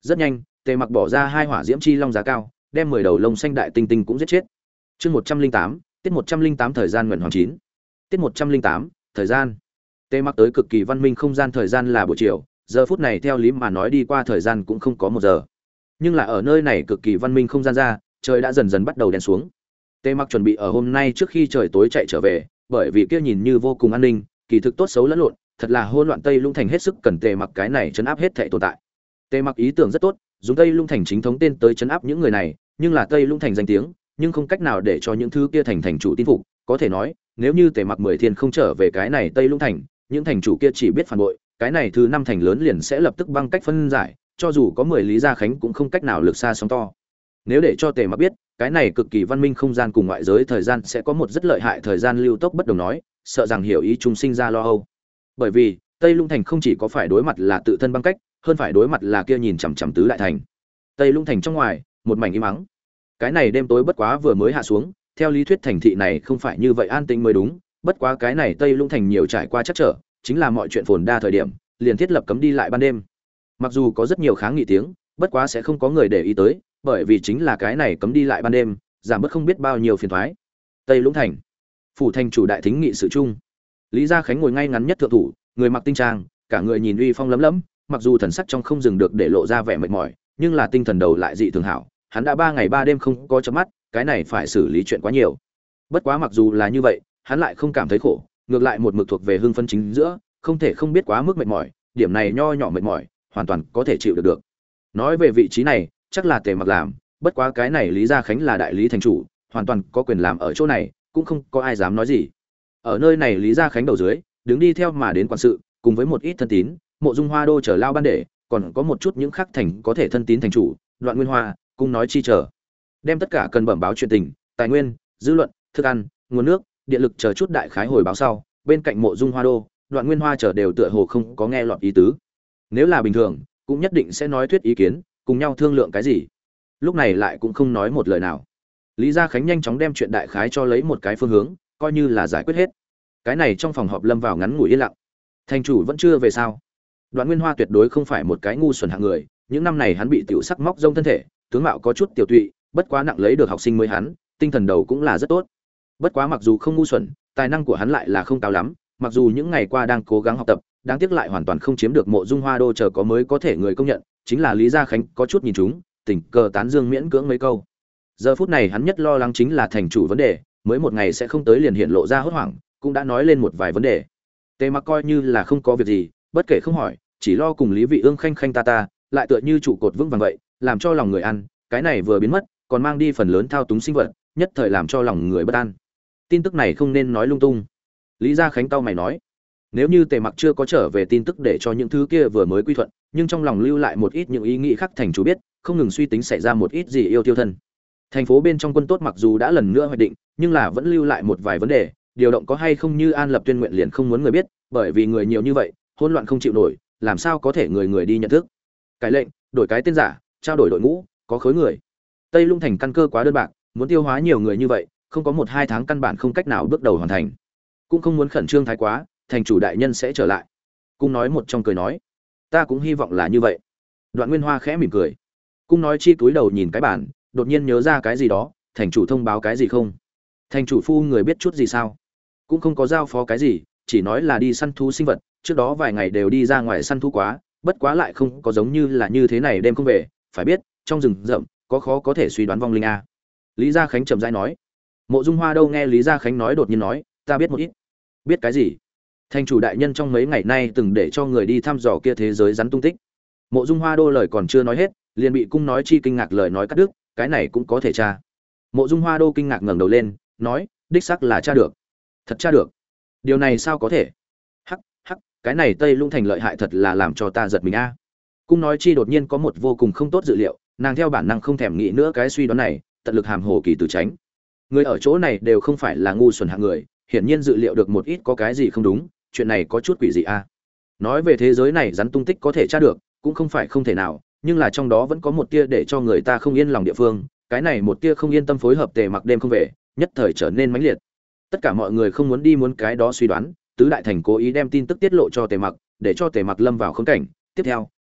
[SPEAKER 1] Rất nhanh, Tề Mặc bỏ ra hai hỏa diễm chi long giá cao, đem mười đầu lông xanh đại tinh tinh cũng giết chết. Chương một trăm linh tám, tiết một trăm linh tám thời gian nguyện hoàng chín. Tiết một trăm linh tám, thời gian. Tề Mặc tới cực kỳ văn minh không gian thời gian là buổi chiều, giờ phút này theo lý mà nói đi qua thời gian cũng không có một giờ. Nhưng là ở nơi này cực kỳ văn minh không gian ra, trời đã dần dần bắt đầu đen xuống. Tề Mặc chuẩn bị ở hôm nay trước khi trời tối chạy trở về, bởi vì kia nhìn như vô cùng an ninh, kỳ thực tốt xấu lẫn lộn, thật là hỗn loạn Tây Lũng thành hết sức cần Tề Mặc cái này trấn áp hết thảy tồn tại. Tề Mặc ý tưởng rất tốt, dùng Tây Lũng thành chính thống tên tới trấn áp những người này, nhưng là Tây Lũng thành danh tiếng, nhưng không cách nào để cho những thứ kia thành thành chủ tin phục, có thể nói, nếu như Tề Mặc mười thiên không trở về cái này Tây Lũng thành, những thành chủ kia chỉ biết phản bội, cái này thứ năm thành lớn liền sẽ lập tức băng cách phân giải, cho dù có mười Lý Gia Khánh cũng không cách nào lực xa sóng to. Nếu để cho Tề Mặc biết, cái này cực kỳ văn minh không gian cùng ngoại giới thời gian sẽ có một rất lợi hại thời gian lưu tốc bất đồng nói, sợ rằng hiểu ý chúng sinh ra lo âu. Bởi vì, Tây Lũng thành không chỉ có phải đối mặt là tự thân băng cách, hơn phải đối mặt là kia nhìn chằm chằm tứ đại thành. Tây Lũng thành trong ngoài, một mảnh im mắng. Cái này đêm tối bất quá vừa mới hạ xuống, theo lý thuyết thành thị này không phải như vậy an tĩnh mới đúng, bất quá cái này Tây Lũng thành nhiều trải qua chắc trở, chính là mọi chuyện phồn đa thời điểm, liền thiết lập cấm đi lại ban đêm. Mặc dù có rất nhiều kháng nghị tiếng, bất quá sẽ không có người để ý tới, bởi vì chính là cái này cấm đi lại ban đêm, giảm bớt không biết bao nhiêu phiền toái. Tây Lũng thành, phủ thành chủ đại thính nghị sự chung. Lý Gia Khánh ngồi ngay ngắn nhất thượng thủ, người mặc tinh trang, cả người nhìn uy phong lấm lấm, mặc dù thần sắc trong không dừng được để lộ ra vẻ mệt mỏi, nhưng là tinh thần đầu lại dị thường hảo, hắn đã ba ngày ba đêm không có chớp mắt, cái này phải xử lý chuyện quá nhiều. Bất quá mặc dù là như vậy, hắn lại không cảm thấy khổ, ngược lại một mực thuộc về hưng phấn chính giữa, không thể không biết quá mức mệt mỏi, điểm này nho nhỏ mệt mỏi, hoàn toàn có thể chịu được được. Nói về vị trí này, chắc là Tề Mặc làm, bất quá cái này Lý Gia Khánh là đại lý thành chủ, hoàn toàn có quyền làm ở chỗ này, cũng không có ai dám nói gì. Ở nơi này Lý Gia Khánh đầu dưới, đứng đi theo mà đến quản sự, cùng với một ít thân tín, Mộ Dung Hoa Đô chờ lao ban để, còn có một chút những khác thành có thể thân tín thành chủ, Đoạn Nguyên Hoa, cung nói chi chờ. Đem tất cả cần bẩm báo chuyện tình, tài nguyên, dư luận, thức ăn, nguồn nước, điện lực chờ chút đại khái hồi báo sau, bên cạnh Mộ Dung Hoa Đô, Đoạn Nguyên Hoa chờ đều tựa hồ không có nghe lọt ý tứ. Nếu là bình thường, cũng nhất định sẽ nói thuyết ý kiến, cùng nhau thương lượng cái gì. Lúc này lại cũng không nói một lời nào. Lý Gia Khánh nhanh chóng đem chuyện đại khái cho lấy một cái phương hướng, coi như là giải quyết hết. Cái này trong phòng họp lâm vào ngắn ngủi yên lặng. Thành chủ vẫn chưa về sao? Đoạn Nguyên Hoa tuyệt đối không phải một cái ngu xuẩn hạng người, những năm này hắn bị tiểu sắc móc rông thân thể, tướng mạo có chút tiểu tụy, bất quá nặng lấy được học sinh mới hắn, tinh thần đầu cũng là rất tốt. Bất quá mặc dù không ngu xuẩn, tài năng của hắn lại là không cao lắm, mặc dù những ngày qua đang cố gắng học tập, đáng tiếc lại hoàn toàn không chiếm được Mộ Dung Hoa Đô chờ có mới có thể người công nhận, chính là Lý Gia Khánh có chút nhìn chúng, tình cờ tán dương miễn cưỡng mấy câu. Giờ phút này hắn nhất lo lắng chính là thành chủ vấn đề, mới một ngày sẽ không tới liền hiện lộ ra hốt hoảng, cũng đã nói lên một vài vấn đề. Tề Mặc coi như là không có việc gì, bất kể không hỏi, chỉ lo cùng Lý Vị Ương khanh khanh ta ta, lại tựa như trụ cột vững vàng vậy, làm cho lòng người ăn, cái này vừa biến mất, còn mang đi phần lớn thao túng sinh vật, nhất thời làm cho lòng người bất an. Tin tức này không nên nói lung tung. Lý Gia Khánh cau mày nói, nếu như Tề Mặc chưa có trở về tin tức để cho những thứ kia vừa mới quy thuận, nhưng trong lòng lưu lại một ít những ý nghĩ khác thành chủ biết, không ngừng suy tính xảy ra một ít gì yêu tiêu thân. Thành phố bên trong quân tốt mặc dù đã lần nữa hoạch định, nhưng là vẫn lưu lại một vài vấn đề, điều động có hay không như An Lập tuyên nguyện liền không muốn người biết, bởi vì người nhiều như vậy, hỗn loạn không chịu nổi, làm sao có thể người người đi nhận thức. Cái lệnh, đổi cái tên giả, trao đổi đội ngũ, có khối người. Tây Lũng thành căn cơ quá đơn bạc, muốn tiêu hóa nhiều người như vậy, không có một hai tháng căn bản không cách nào bước đầu hoàn thành. Cũng không muốn khẩn trương thái quá, thành chủ đại nhân sẽ trở lại. Cung nói một trong cười nói, ta cũng hy vọng là như vậy. Đoạn Nguyên Hoa khẽ mỉm cười. Cung nói chi cúi đầu nhìn cái bản, đột nhiên nhớ ra cái gì đó, thành chủ thông báo cái gì không? Thành chủ phu người biết chút gì sao? Cũng không có giao phó cái gì, chỉ nói là đi săn thú sinh vật, trước đó vài ngày đều đi ra ngoài săn thú quá, bất quá lại không có giống như là như thế này đêm không về, phải biết, trong rừng rậm có khó có thể suy đoán vong linh a. Lý Gia Khánh chậm rãi nói. Mộ Dung Hoa đâu nghe Lý Gia Khánh nói đột nhiên nói, ta biết một ít. Biết cái gì? Thành chủ đại nhân trong mấy ngày nay từng để cho người đi thăm dò kia thế giới rắn tung tích. Mộ Dung Hoa đô lời còn chưa nói hết, liền bị cung nói chi kinh ngạc lời nói cắt đứt, cái này cũng có thể tra. Mộ Dung Hoa đô kinh ngạc ngẩng đầu lên, nói, đích xác là tra được. Thật tra được? Điều này sao có thể? Hắc, hắc, cái này Tây Lũng thành lợi hại thật là làm cho ta giật mình a. Cung nói chi đột nhiên có một vô cùng không tốt dự liệu, nàng theo bản năng không thèm nghĩ nữa cái suy đoán này, tận lực hàm hồ kỳ từ tránh. Người ở chỗ này đều không phải là ngu xuẩn hạng người, hiển nhiên dự liệu được một ít có cái gì không đúng, chuyện này có chút quỷ dị a. Nói về thế giới này rắn tung tích có thể tra được, cũng không phải không thể nào, nhưng là trong đó vẫn có một tia để cho người ta không yên lòng địa phương, cái này một tia không yên tâm phối hợp Tề Mặc đêm không về, nhất thời trở nên mãnh liệt. Tất cả mọi người không muốn đi muốn cái đó suy đoán, tứ đại thành cố ý đem tin tức tiết lộ cho Tề Mặc, để cho Tề Mặc lâm vào khốn cảnh, tiếp theo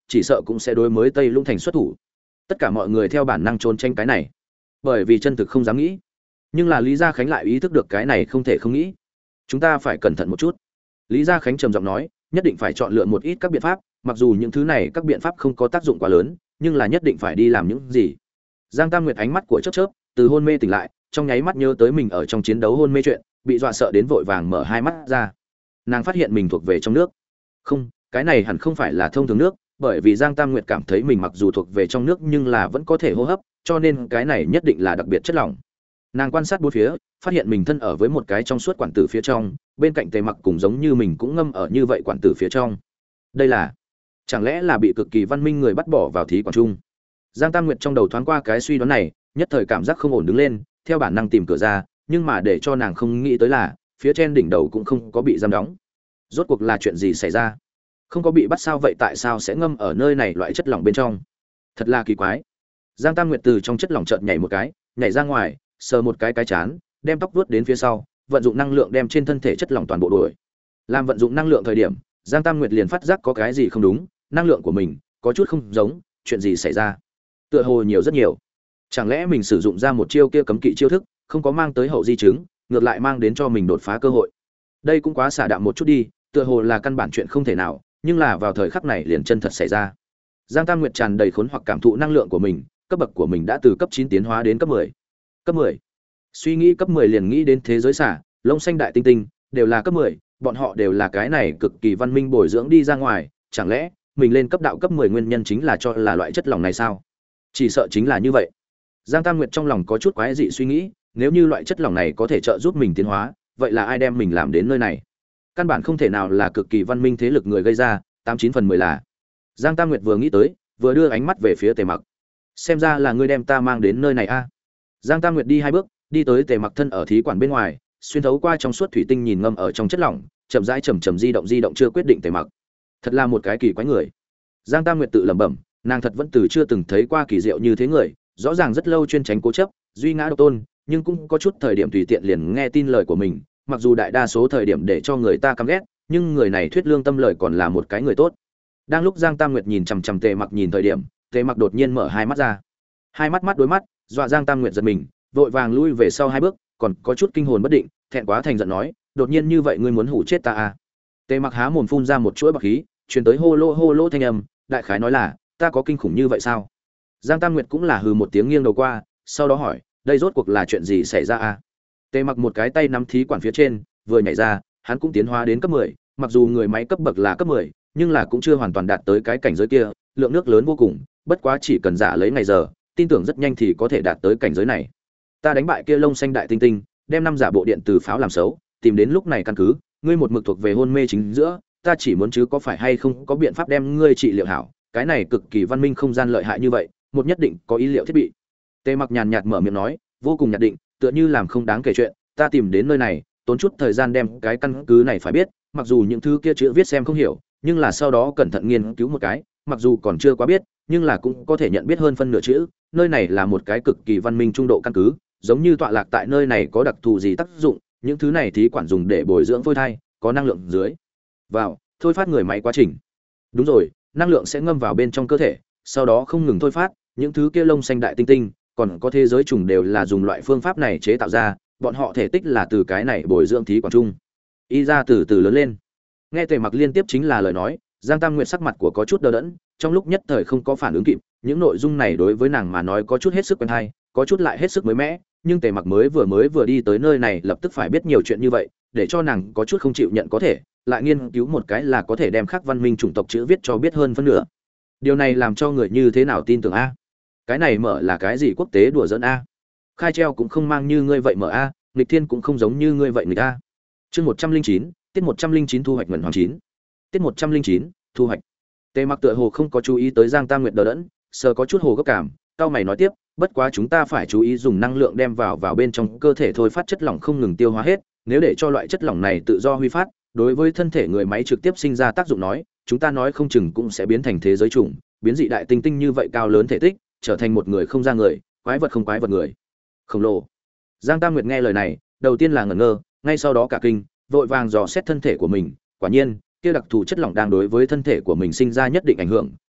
[SPEAKER 1] chỉ sợ cũng sẽ đối mới Tây Lũng thành xuất thủ. Tất cả mọi người theo bản năng trốn tránh cái này, bởi vì chân thực không dám nghĩ. Nhưng là Lý Gia Khánh lại ý thức được cái này không thể không nghĩ. Chúng ta phải cẩn thận một chút. Lý Gia Khánh trầm giọng nói, nhất định phải chọn lựa một ít các biện pháp, mặc dù những thứ này các biện pháp không có tác dụng quá lớn, nhưng là nhất định phải đi làm những gì. Giang Tam Nguyệt ánh mắt của chớp chớp, từ hôn mê tỉnh lại, trong nháy mắt nhớ tới mình ở trong chiến đấu hôn mê chuyện, bị dọa sợ đến vội vàng mở hai mắt ra. Nàng phát hiện mình thuộc về trong nước. Không, cái này hẳn không phải là thông thường nước, bởi vì Giang Tam Nguyệt cảm thấy mình mặc dù thuộc về trong nước nhưng là vẫn có thể hô hấp, cho nên cái này nhất định là đặc biệt chất lỏng. Nàng quan sát bốn phía, phát hiện mình thân ở với một cái trong suốt quản tử phía trong, bên cạnh Tề Mặc cũng giống như mình cũng ngâm ở như vậy quản tử phía trong. Đây là, chẳng lẽ là bị cực kỳ văn minh người bắt bỏ vào thí quản chung? Giang Tam Nguyệt trong đầu thoáng qua cái suy đoán này, nhất thời cảm giác không ổn đứng lên, theo bản năng tìm cửa ra, nhưng mà để cho nàng không nghĩ tới là, phía trên đỉnh đầu cũng không có bị giam đóng. Rốt cuộc là chuyện gì xảy ra? Không có bị bắt sao vậy, tại sao sẽ ngâm ở nơi này loại chất lỏng bên trong? Thật là kỳ quái. Giang Tam Nguyệt từ trong chất lỏng chợt nhảy một cái, nhảy ra ngoài, sờ một cái cái chán, đem tóc vuốt đến phía sau, vận dụng năng lượng đem trên thân thể chất lỏng toàn bộ đuổi. Làm vận dụng năng lượng thời điểm, Giang Tam Nguyệt liền phát giác có cái gì không đúng, năng lượng của mình có chút không giống, chuyện gì xảy ra? Tựa hồ nhiều rất nhiều. Chẳng lẽ mình sử dụng ra một chiêu kia cấm kỵ chiêu thức, không có mang tới hậu di chứng, ngược lại mang đến cho mình đột phá cơ hội. Đây cũng quá xả đạm một chút đi, tựa hồ là căn bản chuyện không thể nào, nhưng là vào thời khắc này liền chân thật xảy ra. Giang Tam Nguyệt tràn đầy khốn hoặc cảm thụ năng lượng của mình, cấp bậc của mình đã từ cấp chín tiến hóa đến cấp mười. Cấp mười. Suy nghĩ cấp mười liền nghĩ đến thế giới xả, lông xanh đại tinh tinh, đều là cấp mười, bọn họ đều là cái này cực kỳ văn minh bồi dưỡng đi ra ngoài, chẳng lẽ mình lên cấp đạo cấp mười nguyên nhân chính là cho là loại chất lỏng này sao? Chỉ sợ chính là như vậy. Giang Tam Nguyệt trong lòng có chút quái dị suy nghĩ, nếu như loại chất lỏng này có thể trợ giúp mình tiến hóa, vậy là ai đem mình làm đến nơi này? Căn bản không thể nào là cực kỳ văn minh thế lực người gây ra, tám chín phần mười là. Giang Tam Nguyệt vừa nghĩ tới, vừa đưa ánh mắt về phía Tề Mặc. Xem ra là ngươi đem ta mang đến nơi này a. Giang Tam Nguyệt đi hai bước, đi tới Tề Mặc thân ở thí quản bên ngoài, xuyên thấu qua trong suốt thủy tinh nhìn ngâm ở trong chất lỏng, chậm rãi chậm chậm di động di động chưa quyết định Tề Mặc. Thật là một cái kỳ quái người. Giang Tam Nguyệt tự lẩm bẩm, nàng thật vẫn từ chưa từng thấy qua kỳ diệu như thế người, rõ ràng rất lâu chuyên tránh cố chấp, duy ngã độc tôn, nhưng cũng có chút thời điểm tùy tiện liền nghe tin lời của mình, mặc dù đại đa số thời điểm để cho người ta căm ghét, nhưng người này thuyết lương tâm lời còn là một cái người tốt. Đang lúc Giang Tam Nguyệt nhìn chằm chằm Tề Mặc nhìn thời điểm, Tề Mặc đột nhiên mở hai mắt ra. Hai mắt mắt đối mắt, dọa Giang Tam Nguyệt giật mình, vội vàng lui về sau hai bước, còn có chút kinh hồn bất định, thẹn quá thành giận nói, đột nhiên như vậy ngươi muốn hủ chết ta à? Tề Mặc há mồm phun ra một chuỗi bạc khí, truyền tới hô lô hô lô thanh âm, đại khái nói là, ta có kinh khủng như vậy sao? Giang Tam Nguyệt cũng là hừ một tiếng nghiêng đầu qua, sau đó hỏi, đây rốt cuộc là chuyện gì xảy ra à? Tề Mặc một cái tay nắm thí quản phía trên, vừa nhảy ra, hắn cũng tiến hóa đến cấp mười, mặc dù người máy cấp bậc là cấp mười, nhưng là cũng chưa hoàn toàn đạt tới cái cảnh giới kia, lượng nước lớn vô cùng, bất quá chỉ cần giả lấy ngày giờ, tin tưởng rất nhanh thì có thể đạt tới cảnh giới này. Ta đánh bại kia lông xanh đại tinh tinh, đem năm giả bộ điện từ pháo làm xấu, tìm đến lúc này căn cứ, ngươi một mực thuộc về hôn mê chính giữa, ta chỉ muốn chứ có phải hay không có biện pháp đem ngươi trị liệu hảo, cái này cực kỳ văn minh không gian lợi hại như vậy, một nhất định có ý liệu thiết bị. Tề Mặc nhàn nhạt mở miệng nói, vô cùng nhạt định, tựa như làm không đáng kể chuyện, ta tìm đến nơi này, tốn chút thời gian đem cái căn cứ này phải biết, mặc dù những thứ kia chữ viết xem không hiểu, nhưng là sau đó cẩn thận nghiên cứu một cái, mặc dù còn chưa quá biết, nhưng là cũng có thể nhận biết hơn phân nửa chữ, nơi này là một cái cực kỳ văn minh trung độ căn cứ, giống như tọa lạc tại nơi này có đặc thù gì tác dụng, những thứ này thí quản dùng để bồi dưỡng phôi thai, có năng lượng dưới vào, thôi phát người máy quá trình. Đúng rồi, năng lượng sẽ ngâm vào bên trong cơ thể, sau đó không ngừng thôi phát, những thứ kia lông xanh đại tinh tinh, còn có thế giới trùng đều là dùng loại phương pháp này chế tạo ra, bọn họ thể tích là từ cái này bồi dưỡng thí quản chung. Y ra từ từ lớn lên. Nghe Tề Mặc liên tiếp chính là lời nói, Giang Tam Nguyệt sắc mặt của có chút đờ đẫn, trong lúc nhất thời không có phản ứng kịp, những nội dung này đối với nàng mà nói có chút hết sức quen hay, có chút lại hết sức mới mẻ, nhưng Tề Mặc mới vừa mới vừa đi tới nơi này lập tức phải biết nhiều chuyện như vậy, để cho nàng có chút không chịu nhận có thể, lại nghiên cứu một cái là có thể đem khắc văn minh chủng tộc chữ viết cho biết hơn phân nửa. Điều này làm cho người như thế nào tin tưởng a? Cái này mở là cái gì quốc tế đùa giỡn a? Khai treo cũng không mang như ngươi vậy mở a, nghịch thiên cũng không giống như ngươi vậy nghịch a. Chương một trăm linh chín, tiết một trăm linh chín thu hoạch nguyện hoàng chín. Tiết một trăm linh chín, thu hoạch. Tề Mặc tựa hồ không có chú ý tới Giang Tam Nguyệt đờ đẫn, sờ có chút hồ gấp cảm, cao mày nói tiếp, bất quá chúng ta phải chú ý dùng năng lượng đem vào vào bên trong cơ thể thôi phát chất lỏng không ngừng tiêu hóa hết, nếu để cho loại chất lỏng này tự do huy phát, đối với thân thể người máy trực tiếp sinh ra tác dụng nói, chúng ta nói không chừng cũng sẽ biến thành thế giới trùng, biến dị đại tinh tinh như vậy cao lớn thể tích, trở thành một người không ra người, quái vật không quái vật người. Khổng lồ. Giang Tam Nguyệt nghe lời này, đầu tiên là ngẩn ngơ, ngay sau đó cả kinh, vội vàng dò xét thân thể của mình, quả nhiên, kia đặc thù chất lỏng đang đối với thân thể của mình sinh ra nhất định ảnh hưởng,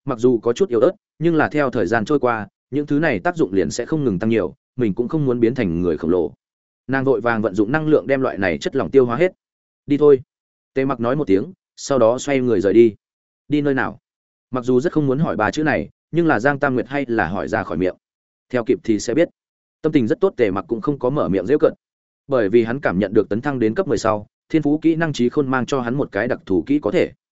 [SPEAKER 1] mặc dù có chút yếu ớt nhưng là theo thời gian trôi qua những thứ này tác dụng liền sẽ không ngừng tăng nhiều, mình cũng không muốn biến thành người khổng lồ. Nàng vội vàng vận dụng năng lượng đem loại này chất lỏng tiêu hóa hết. Đi thôi. Tề Mặc nói một tiếng, sau đó xoay người rời đi. Đi nơi nào? Mặc dù rất không muốn hỏi ba chữ này, nhưng là Giang Tam Nguyệt hay là hỏi ra khỏi miệng. Theo kịp thì sẽ biết. Tâm tình rất tốt, Tề Mặc cũng không có mở miệng giễu cợt, bởi vì hắn cảm nhận được tấn thăng đến cấp mười sau, thiên phú kỹ năng trí khôn mang cho hắn một cái đặc thù kỹ có thể.